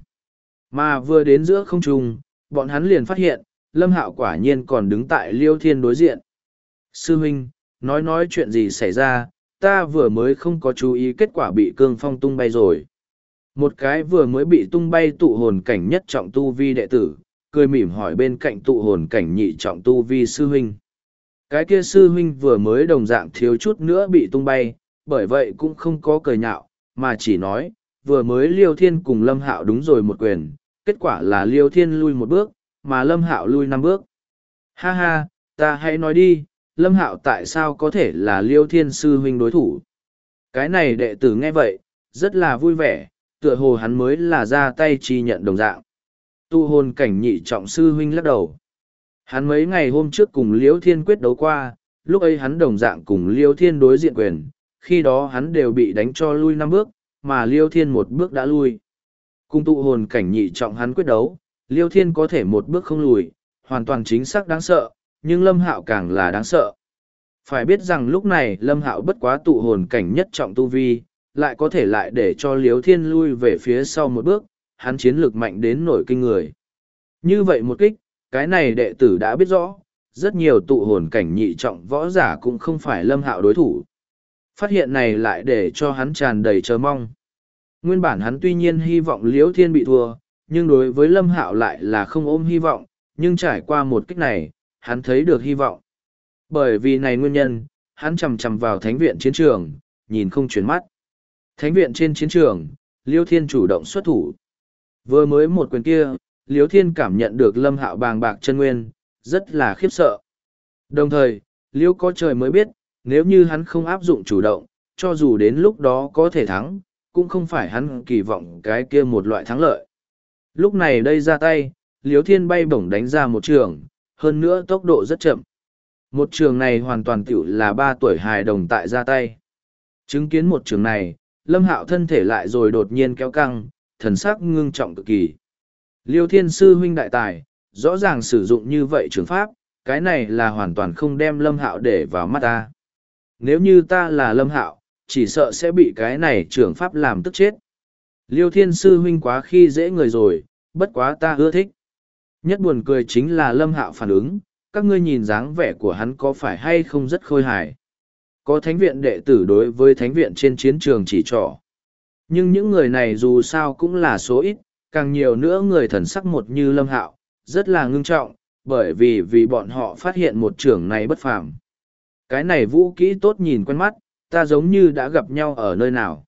Mà vừa đến giữa không trung, bọn hắn liền phát hiện, Lâm Hạo quả nhiên còn đứng tại Liêu Thiên đối diện. Sư huynh, nói chuyện gì xảy ra, ta vừa mới không có chú ý kết quả bị cương phong tung bay rồi. Một cái vừa mới bị tung bay tụ hồn cảnh nhất trọng tu vi đệ tử, cười mỉm hỏi bên cạnh tụ hồn cảnh nhị trọng tu vi sư huynh. Cái kia sư huynh vừa mới đồng dạng thiếu chút nữa bị tung bay, bởi vậy cũng không có cười nhạo, mà chỉ nói, vừa mới Liêu Thiên cùng Lâm Hạo đúng rồi một quyền, kết quả là Liêu Thiên lui một bước, mà Lâm Hạo lui 5 bước. Ha ha, ta hãy nói đi, Lâm Hạo tại sao có thể là Liêu Thiên sư huynh đối thủ? Cái này đệ tử nghe vậy, rất là vui vẻ, tựa hồ hắn mới là ra tay chi nhận đồng dạng. Tu hồn cảnh nhị trọng sư huynh lắc đầu. Hắn mấy ngày hôm trước cùng Liêu Thiên quyết đấu qua, lúc ấy hắn đồng dạng cùng Liêu Thiên đối diện quyền, khi đó hắn đều bị đánh cho lui 5 bước, mà Liêu Thiên một bước đã lui. Cùng tụ hồn cảnh nhị trọng hắn quyết đấu, Liêu Thiên có thể một bước không lùi, hoàn toàn chính xác đáng sợ, nhưng Lâm Hạo càng là đáng sợ. Phải biết rằng lúc này Lâm Hạo bất quá tụ hồn cảnh nhất trọng tu vi, lại có thể lại để cho Liêu Thiên lui về phía sau một bước, hắn chiến lược mạnh đến nổi kinh người. Như vậy một kích, cái này đệ tử đã biết rõ, rất nhiều tụ hồn cảnh nhị trọng võ giả cũng không phải Lâm Hạo đối thủ. Phát hiện này lại để cho hắn tràn đầy chờ mong. Nguyên bản hắn tuy nhiên hy vọng Liêu Thiên bị thua, nhưng đối với Lâm Hạo lại là không ôm hy vọng, nhưng trải qua một kích này, hắn thấy được hy vọng. Bởi vì này nguyên nhân, hắn chầm chầm vào thánh viện chiến trường, nhìn không chuyển mắt. Thánh viện trên chiến trường, Liêu Thiên chủ động xuất thủ. Vừa mới một quyền kia, Liêu Thiên cảm nhận được Lâm Hạo bàng bạc chân nguyên, rất là khiếp sợ. Đồng thời, Liêu có trời mới biết, nếu như hắn không áp dụng chủ động, cho dù đến lúc đó có thể thắng, cũng không phải hắn kỳ vọng cái kia một loại thắng lợi. Lúc này đây ra tay, Liêu Thiên bay bổng đánh ra một trường, hơn nữa tốc độ rất chậm. Một trường này hoàn toàn tiểu là 3 tuổi hài đồng tại ra tay. Chứng kiến một trường này, Lâm Hạo thân thể lại rồi đột nhiên kéo căng, thần sắc ngưng trọng cực kỳ. Liêu Thiên sư huynh đại tài, rõ ràng sử dụng như vậy trường pháp, cái này là hoàn toàn không đem Lâm Hạo để vào mắt ta. Nếu như ta là Lâm Hạo, chỉ sợ sẽ bị cái này trường pháp làm tức chết. Liêu Thiên sư huynh quá khi dễ người rồi, bất quá ta ưa thích. Nhất buồn cười chính là Lâm Hạo phản ứng, các ngươi nhìn dáng vẻ của hắn có phải hay không rất khôi hài. Có thánh viện đệ tử đối với thánh viện trên chiến trường chỉ trỏ. Nhưng những người này dù sao cũng là số ít, càng nhiều nữa người thần sắc một như Lâm Hạo, rất là ngưng trọng, bởi vì bọn họ phát hiện một trường này bất phàm. Cái này vũ kỹ tốt nhìn quen mắt, ta giống như đã gặp nhau ở nơi nào.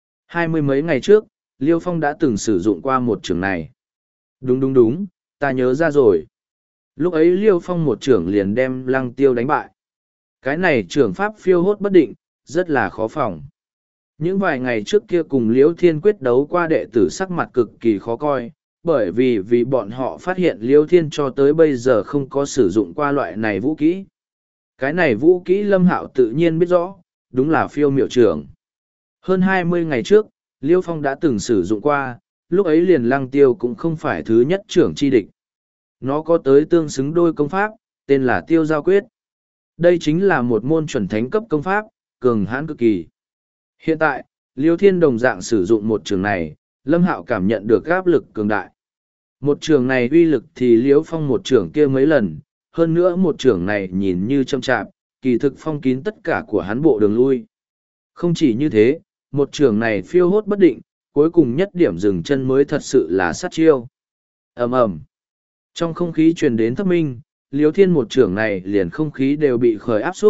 20 mấy ngày trước, Liêu Phong đã từng sử dụng qua một trường này. Đúng, ta nhớ ra rồi. Lúc ấy Liêu Phong một trưởng liền đem Lăng Tiêu đánh bại. Cái này trưởng pháp phiêu hốt bất định, rất là khó phòng. Những vài ngày trước kia cùng Liễu Thiên quyết đấu qua đệ tử sắc mặt cực kỳ khó coi, bởi vì bọn họ phát hiện Liễu Thiên cho tới bây giờ không có sử dụng qua loại này vũ kỹ. Cái này vũ kỹ Lâm Hạo tự nhiên biết rõ, đúng là phiêu miểu trưởng. Hơn 20 ngày trước, Liêu Phong đã từng sử dụng qua, lúc ấy liền Lăng Tiêu cũng không phải thứ nhất trưởng chi địch. Nó có tới tương xứng đôi công pháp, tên là Tiêu Giao Quyết. Đây chính là một môn chuẩn thánh cấp công pháp, cường hãn cực kỳ. Hiện tại, Liêu Thiên đồng dạng sử dụng một trường này, Lâm Hạo cảm nhận được áp lực cường đại. Một trường này uy lực thì Liêu Phong một trường kia mấy lần, hơn nữa một trường này nhìn như châm chạp, kỳ thực phong kín tất cả của hắn bộ đường lui. Không chỉ như thế, một trường này phiêu hốt bất định, cuối cùng nhất điểm dừng chân mới thật sự là sát chiêu. Ầm ầm. Trong không khí truyền đến thất minh, Liêu Thiên một trưởng này liền không khí đều bị khởi áp xúc,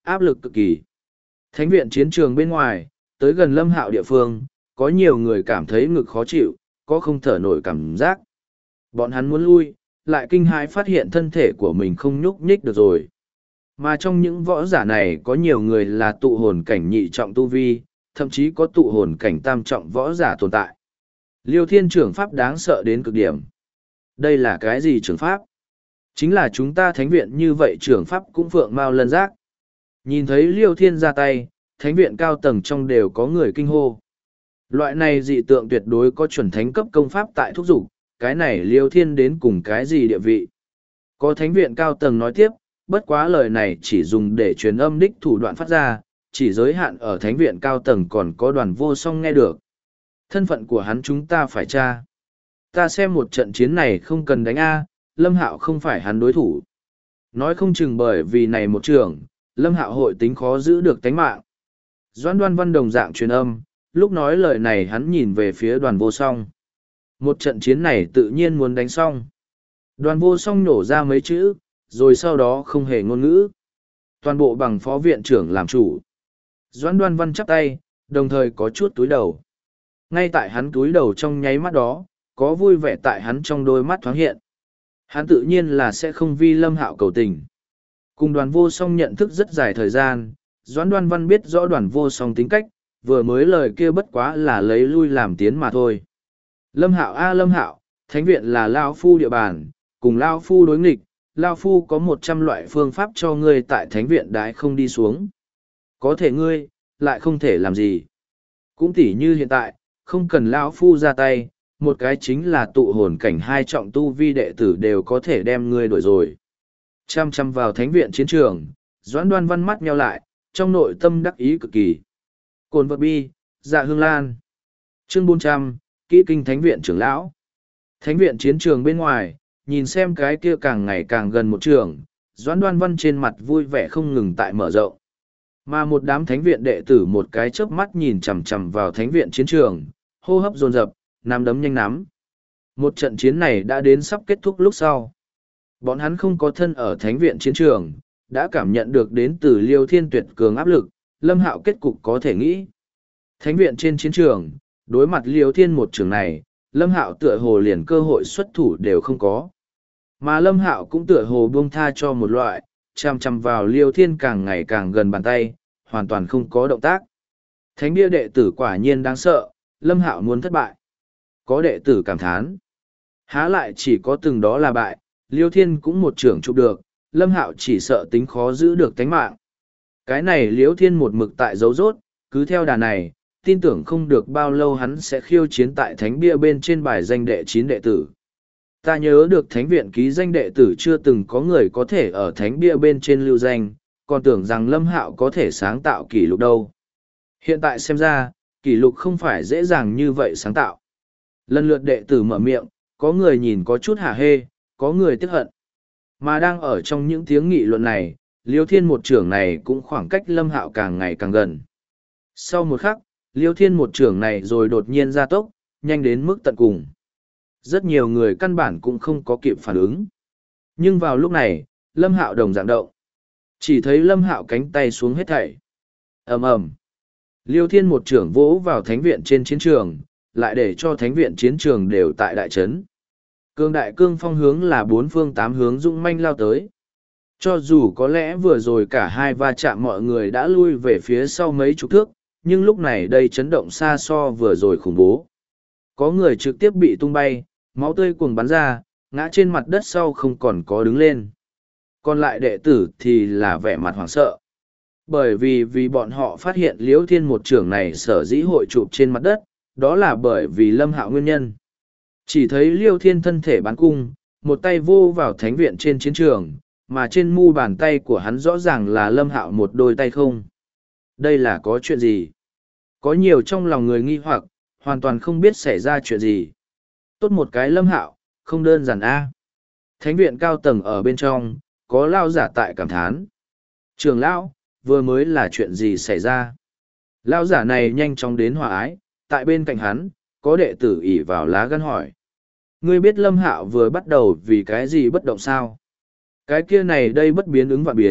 áp lực cực kỳ. Thánh viện chiến trường bên ngoài, tới gần Lâm Hạo địa phương, có nhiều người cảm thấy ngực khó chịu, có không thở nổi cảm giác. Bọn hắn muốn lui, lại kinh hãi phát hiện thân thể của mình không nhúc nhích được rồi. Mà trong những võ giả này có nhiều người là tụ hồn cảnh nhị trọng tu vi, thậm chí có tụ hồn cảnh tam trọng võ giả tồn tại. Liêu Thiên trưởng pháp đáng sợ đến cực điểm. Đây là cái gì trưởng pháp? Chính là chúng ta thánh viện như vậy trưởng pháp cũng phượng mau lân giác. Nhìn thấy Liêu Thiên ra tay, thánh viện cao tầng trong đều có người kinh hô. Loại này dị tượng tuyệt đối có chuẩn thánh cấp công pháp tại thúc dục, cái này Liêu Thiên đến cùng cái gì địa vị. Có thánh viện cao tầng nói tiếp, bất quá lời này chỉ dùng để truyền âm đích thủ đoạn phát ra, chỉ giới hạn ở thánh viện cao tầng còn có Đoàn Vô Song nghe được. Thân phận của hắn chúng ta phải tra. Ta xem một trận chiến này không cần đánh A, Lâm Hạo không phải hắn đối thủ. Nói không chừng bởi vì này một trường, Lâm Hạo hội tính khó giữ được tánh mạng. Doãn Đoan Văn đồng dạng truyền âm, lúc nói lời này hắn nhìn về phía Đoàn Vô Song. Một trận chiến này tự nhiên muốn đánh xong. Đoàn Vô Song nổ ra mấy chữ, rồi sau đó không hề ngôn ngữ. Toàn bộ bằng phó viện trưởng làm chủ. Doãn Đoan Văn chắp tay, đồng thời có chút túi đầu. Ngay tại hắn túi đầu trong nháy mắt đó, có vui vẻ tại hắn trong đôi mắt thoáng hiện. Hắn tự nhiên là sẽ không vi Lâm Hạo cầu tình. Cùng Đoàn Vô Song nhận thức rất dài thời gian, Doãn Đoan Văn biết rõ Đoàn Vô Song tính cách, vừa mới lời kia bất quá là lấy lui làm tiến mà thôi. Lâm Hạo a Lâm Hạo, thánh viện là Lao Phu địa bàn, cùng Lao Phu đối nghịch, Lao Phu có 100 loại phương pháp cho ngươi tại thánh viện đái không đi xuống. Có thể ngươi, lại không thể làm gì. Cũng tỉ như hiện tại, không cần Lao Phu ra tay, một cái chính là tụ hồn cảnh hai trọng tu vi đệ tử đều có thể đem ngươi đuổi rồi. Chăm chăm vào thánh viện chiến trường, Doãn Đoan Văn mắt nheo lại, trong nội tâm đắc ý cực kỳ. Cồn vật bi, dạ hương lan. Chương 400, kỹ kinh thánh viện trưởng lão. Thánh viện chiến trường bên ngoài, nhìn xem cái kia càng ngày càng gần một trường, Doãn Đoan Văn trên mặt vui vẻ không ngừng tại mở rộng. Mà một đám thánh viện đệ tử một cái chớp mắt nhìn chằm chằm vào thánh viện chiến trường, hô hấp dồn dập, nắm đấm nhanh nắm. Một trận chiến này đã đến sắp kết thúc lúc sau. Bọn hắn không có thân ở thánh viện chiến trường, đã cảm nhận được đến từ Liêu Thiên tuyệt cường áp lực, Lâm Hạo kết cục có thể nghĩ. Thánh viện trên chiến trường, đối mặt Liêu Thiên một trường này, Lâm Hạo tựa hồ liền cơ hội xuất thủ đều không có. Mà Lâm Hạo cũng tựa hồ buông tha cho một loại, chằm chằm vào Liêu Thiên càng ngày càng gần bàn tay, hoàn toàn không có động tác. Thánh bia đệ tử quả nhiên đáng sợ, Lâm Hạo muốn thất bại. Có đệ tử cảm thán. Há lại chỉ có từng đó là bại, Liêu Thiên cũng một trưởng chụp được, Lâm Hạo chỉ sợ tính khó giữ được tánh mạng. Cái này Liêu Thiên một mực tại dấu rốt, cứ theo đà này, tin tưởng không được bao lâu hắn sẽ khiêu chiến tại thánh bia bên trên bài danh đệ 9 đệ tử. Ta nhớ được thánh viện ký danh đệ tử chưa từng có người có thể ở thánh bia bên trên lưu danh, còn tưởng rằng Lâm Hạo có thể sáng tạo kỷ lục đâu. Hiện tại xem ra, kỷ lục không phải dễ dàng như vậy sáng tạo. Lần lượt đệ tử mở miệng, có người nhìn có chút hả hê, có người tiếc hận. Mà đang ở trong những tiếng nghị luận này, Liêu Thiên một trưởng này cũng khoảng cách Lâm Hạo càng ngày càng gần. Sau một khắc, Liêu Thiên một trưởng này rồi đột nhiên gia tốc, nhanh đến mức tận cùng. Rất nhiều người căn bản cũng không có kịp phản ứng. Nhưng vào lúc này, Lâm Hạo đồng dạng động. Chỉ thấy Lâm Hạo cánh tay xuống hết thảy. Ầm ầm. Liêu Thiên một trưởng vỗ vào thánh viện trên chiến trường, lại để cho thánh viện chiến trường đều tại đại trấn. Cương đại cương phong hướng là bốn phương tám hướng dũng manh lao tới. Cho dù có lẽ vừa rồi cả hai va chạm mọi người đã lui về phía sau mấy chục thước, nhưng lúc này đây chấn động xa so vừa rồi khủng bố. Có người trực tiếp bị tung bay, máu tươi cuồng bắn ra, ngã trên mặt đất sau không còn có đứng lên. Còn lại đệ tử thì là vẻ mặt hoảng sợ. Bởi vì bọn họ phát hiện Liễu Thiên một trưởng này sở dĩ hội chụp trên mặt đất, đó là bởi vì Lâm Hạo nguyên nhân. Chỉ thấy Liêu Thiên thân thể bắn cung, một tay vô vào thánh viện trên chiến trường, mà trên mu bàn tay của hắn rõ ràng là Lâm Hạo một đôi tay không. Đây là có chuyện gì? Có nhiều trong lòng người nghi hoặc, hoàn toàn không biết xảy ra chuyện gì. Tốt một cái Lâm Hạo, không đơn giản a. Thánh viện cao tầng ở bên trong, có lao giả tại cảm thán. Trường lão, vừa mới là chuyện gì xảy ra? Lao giả này nhanh chóng đến hòa ái, tại bên cạnh hắn, có đệ tử ỉ vào lá gan hỏi. Ngươi biết Lâm Hạo vừa bắt đầu vì cái gì bất động sao? Cái kia này đây bất biến ứng vạn biến,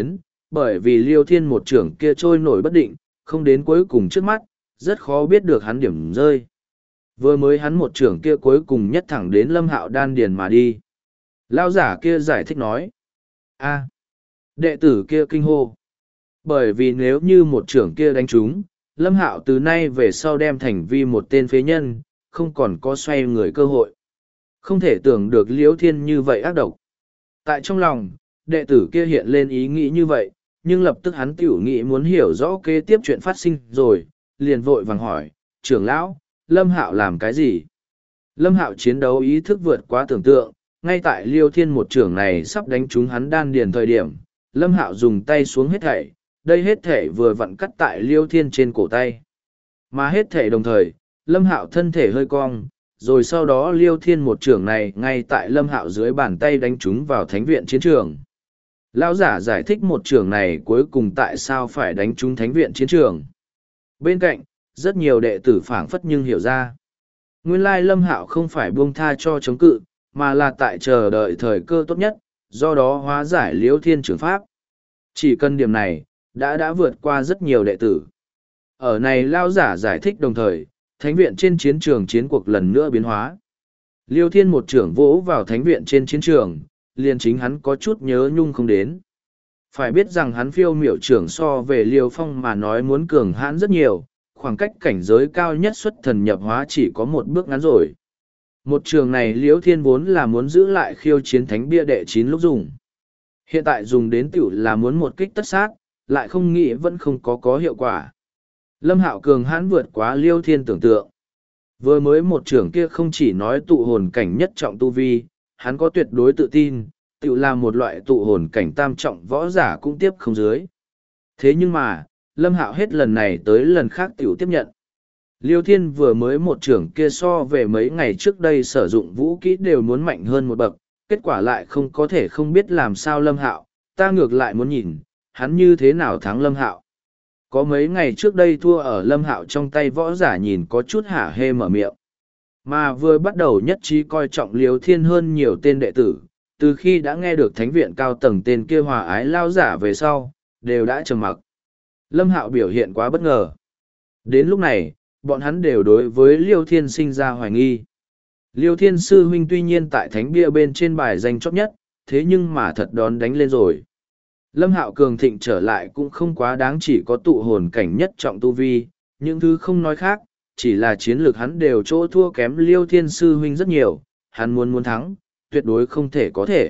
bởi vì Liêu Thiên một trưởng kia trôi nổi bất định, không đến cuối cùng trước mắt, rất khó biết được hắn điểm rơi. Vừa mới hắn một trưởng kia cuối cùng nhất thẳng đến Lâm Hạo đan điền mà đi. Lao giả kia giải thích nói. A, đệ tử kia kinh hô. Bởi vì nếu như một trưởng kia đánh trúng, Lâm Hạo từ nay về sau đem thành vi một tên phế nhân, không còn có xoay người cơ hội. Không thể tưởng được Liễu Thiên như vậy ác độc. Tại trong lòng, đệ tử kia hiện lên ý nghĩ như vậy, nhưng lập tức hắn tiểu nghĩ muốn hiểu rõ kế tiếp chuyện phát sinh rồi, liền vội vàng hỏi, trưởng lão, Lâm Hạo làm cái gì? Lâm Hạo chiến đấu ý thức vượt quá tưởng tượng, ngay tại Liêu Thiên một trưởng này sắp đánh trúng hắn đan điền thời điểm, Lâm Hạo dùng tay xuống hết thảy, đây hết thảy vừa vặn cắt tại Liêu Thiên trên cổ tay. Mà hết thảy đồng thời, Lâm Hạo thân thể hơi cong, rồi sau đó Liêu Thiên một trưởng này ngay tại Lâm Hạo dưới bàn tay đánh trúng vào thánh viện chiến trường. Lão giả giải thích một trưởng này cuối cùng tại sao phải đánh trúng thánh viện chiến trường. Bên cạnh, rất nhiều đệ tử phảng phất nhưng hiểu ra. Nguyên lai Lâm Hạo không phải buông tha cho chống cự, mà là tại chờ đợi thời cơ tốt nhất, do đó hóa giải Liêu Thiên trưởng pháp. Chỉ cần điểm này, đã vượt qua rất nhiều đệ tử. Ở này Lão giả giải thích đồng thời, thánh viện trên chiến trường chiến cuộc lần nữa biến hóa. Liêu Thiên một trưởng vỗ vào thánh viện trên chiến trường, liền chính hắn có chút nhớ nhung không đến. Phải biết rằng hắn phiêu miểu trưởng so về Liêu Phong mà nói muốn cường hãn rất nhiều, khoảng cách cảnh giới cao nhất xuất thần nhập hóa chỉ có một bước ngắn rồi. Một trường này Liêu Thiên vốn là muốn giữ lại khiêu chiến thánh bia đệ 9 lúc dùng. Hiện tại dùng đến tiểu là muốn một kích tất sát, lại không nghĩ vẫn không có hiệu quả. Lâm Hạo cường hãn vượt quá Liêu Thiên tưởng tượng. Vừa mới một trưởng kia không chỉ nói tụ hồn cảnh nhất trọng tu vi, hắn có tuyệt đối tự tin, tự là một loại tụ hồn cảnh tam trọng võ giả cũng tiếp không dưới. Thế nhưng mà, Lâm Hạo hết lần này tới lần khác tiểu tiếp nhận. Liêu Thiên vừa mới một trưởng kia so về mấy ngày trước đây sử dụng vũ kỹ đều muốn mạnh hơn một bậc, kết quả lại không có thể không biết làm sao Lâm Hạo, ta ngược lại muốn nhìn, hắn như thế nào thắng Lâm Hạo. Có mấy ngày trước đây thua ở Lâm Hạo trong tay võ giả nhìn có chút hả hê mở miệng. Mà vừa bắt đầu nhất trí coi trọng Liêu Thiên hơn nhiều tên đệ tử, từ khi đã nghe được thánh viện cao tầng tên kia hòa ái lao giả về sau, đều đã trầm mặc. Lâm Hạo biểu hiện quá bất ngờ. Đến lúc này, bọn hắn đều đối với Liêu Thiên sinh ra hoài nghi. Liêu Thiên sư huynh tuy nhiên tại thánh bia bên trên bài danh chót nhất, thế nhưng mà thật đón đánh lên rồi. Lâm Hạo cường thịnh trở lại cũng không quá đáng, chỉ có tụ hồn cảnh nhất trọng tu vi, những thứ không nói khác, chỉ là chiến lược hắn đều chỗ thua kém Liêu Thiên sư huynh rất nhiều, hắn muốn thắng, tuyệt đối không thể có thể.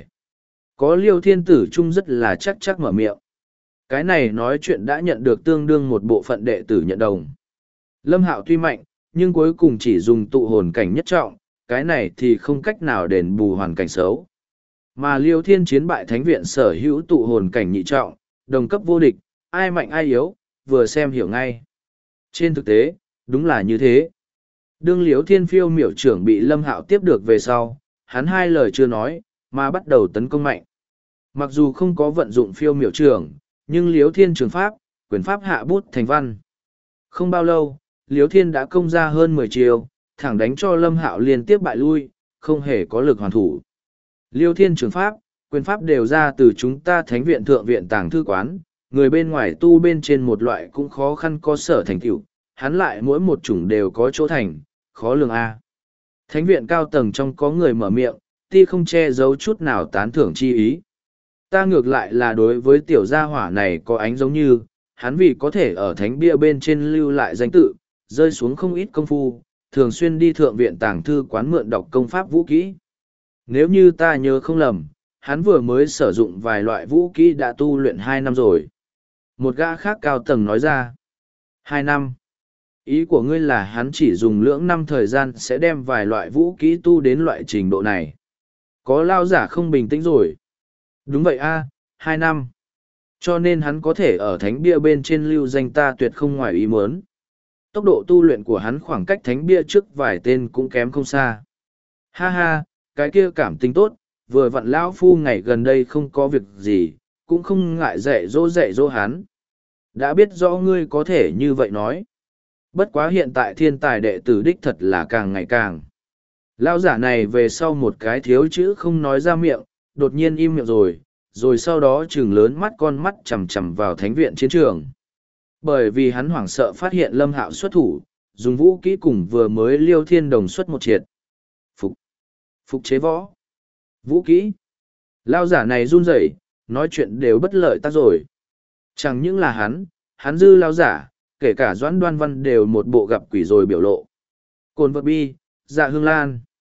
Có Liêu Thiên tử trung rất là chắc mở miệng. Cái này nói chuyện đã nhận được tương đương một bộ phận đệ tử nhận đồng. Lâm Hạo tuy mạnh, nhưng cuối cùng chỉ dùng tụ hồn cảnh nhất trọng, cái này thì không cách nào đền bù hoàn cảnh xấu. Mà Liêu Thiên chiến bại thánh viện sở hữu tụ hồn cảnh nhị trọng, đồng cấp vô địch, ai mạnh ai yếu, vừa xem hiểu ngay. Trên thực tế, đúng là như thế. Đương Liêu Thiên phiêu miểu trưởng bị Lâm Hạo tiếp được về sau, hắn hai lời chưa nói, mà bắt đầu tấn công mạnh. Mặc dù không có vận dụng phiêu miểu trưởng, nhưng Liêu Thiên trường pháp, quyền pháp hạ bút thành văn. Không bao lâu, Liêu Thiên đã công ra hơn 10 chiều, thẳng đánh cho Lâm Hạo liên tiếp bại lui, không hề có lực hoàn thủ. Liêu Thiên trường pháp, quyền pháp đều ra từ chúng ta thánh viện thượng viện tàng thư quán, người bên ngoài tu bên trên một loại cũng khó khăn có sở thành tựu, hắn lại mỗi một chủng đều có chỗ thành, khó lường a. Thánh viện cao tầng trong có người mở miệng, ti không che giấu chút nào tán thưởng chi ý. Ta ngược lại là đối với tiểu gia hỏa này có ánh giống như, hắn vì có thể ở thánh bia bên trên lưu lại danh tự, rơi xuống không ít công phu, thường xuyên đi thượng viện tàng thư quán mượn đọc công pháp vũ kỹ. Nếu như ta nhớ không lầm, hắn vừa mới sử dụng vài loại vũ kỹ đã tu luyện 2 năm rồi. Một gã khác cao tầng nói ra. 2 năm. Ý của ngươi là hắn chỉ dùng lưỡng năm thời gian sẽ đem vài loại vũ kỹ tu đến loại trình độ này. Có lao giả không bình tĩnh rồi. Đúng vậy a, 2 năm. Cho nên hắn có thể ở thánh bia bên trên lưu danh ta tuyệt không ngoài ý muốn. Tốc độ tu luyện của hắn khoảng cách thánh bia trước vài tên cũng kém không xa. Ha ha, cái kia cảm tính tốt, vừa vặn lão phu ngày gần đây không có việc gì, cũng không ngại dạy dỗ hắn. Đã biết rõ ngươi có thể như vậy nói. Bất quá hiện tại thiên tài đệ tử đích thật là càng ngày càng. Lão giả này về sau một cái thiếu chữ không nói ra miệng, đột nhiên im miệng rồi, rồi sau đó chừng lớn mắt con mắt chằm chằm vào thánh viện chiến trường. Bởi vì hắn hoảng sợ phát hiện Lâm Hạo xuất thủ, dùng vũ kỹ cùng vừa mới Liêu Thiên Đồng xuất một triệt. Phục chế võ. Vũ kỹ. Lao giả này run rẩy, nói chuyện đều bất lợi ta rồi. Chẳng những là hắn dư lao giả, kể cả Doãn Đoan Văn đều một bộ gặp quỷ rồi biểu lộ. Cồn vật bi, dạ hương lan.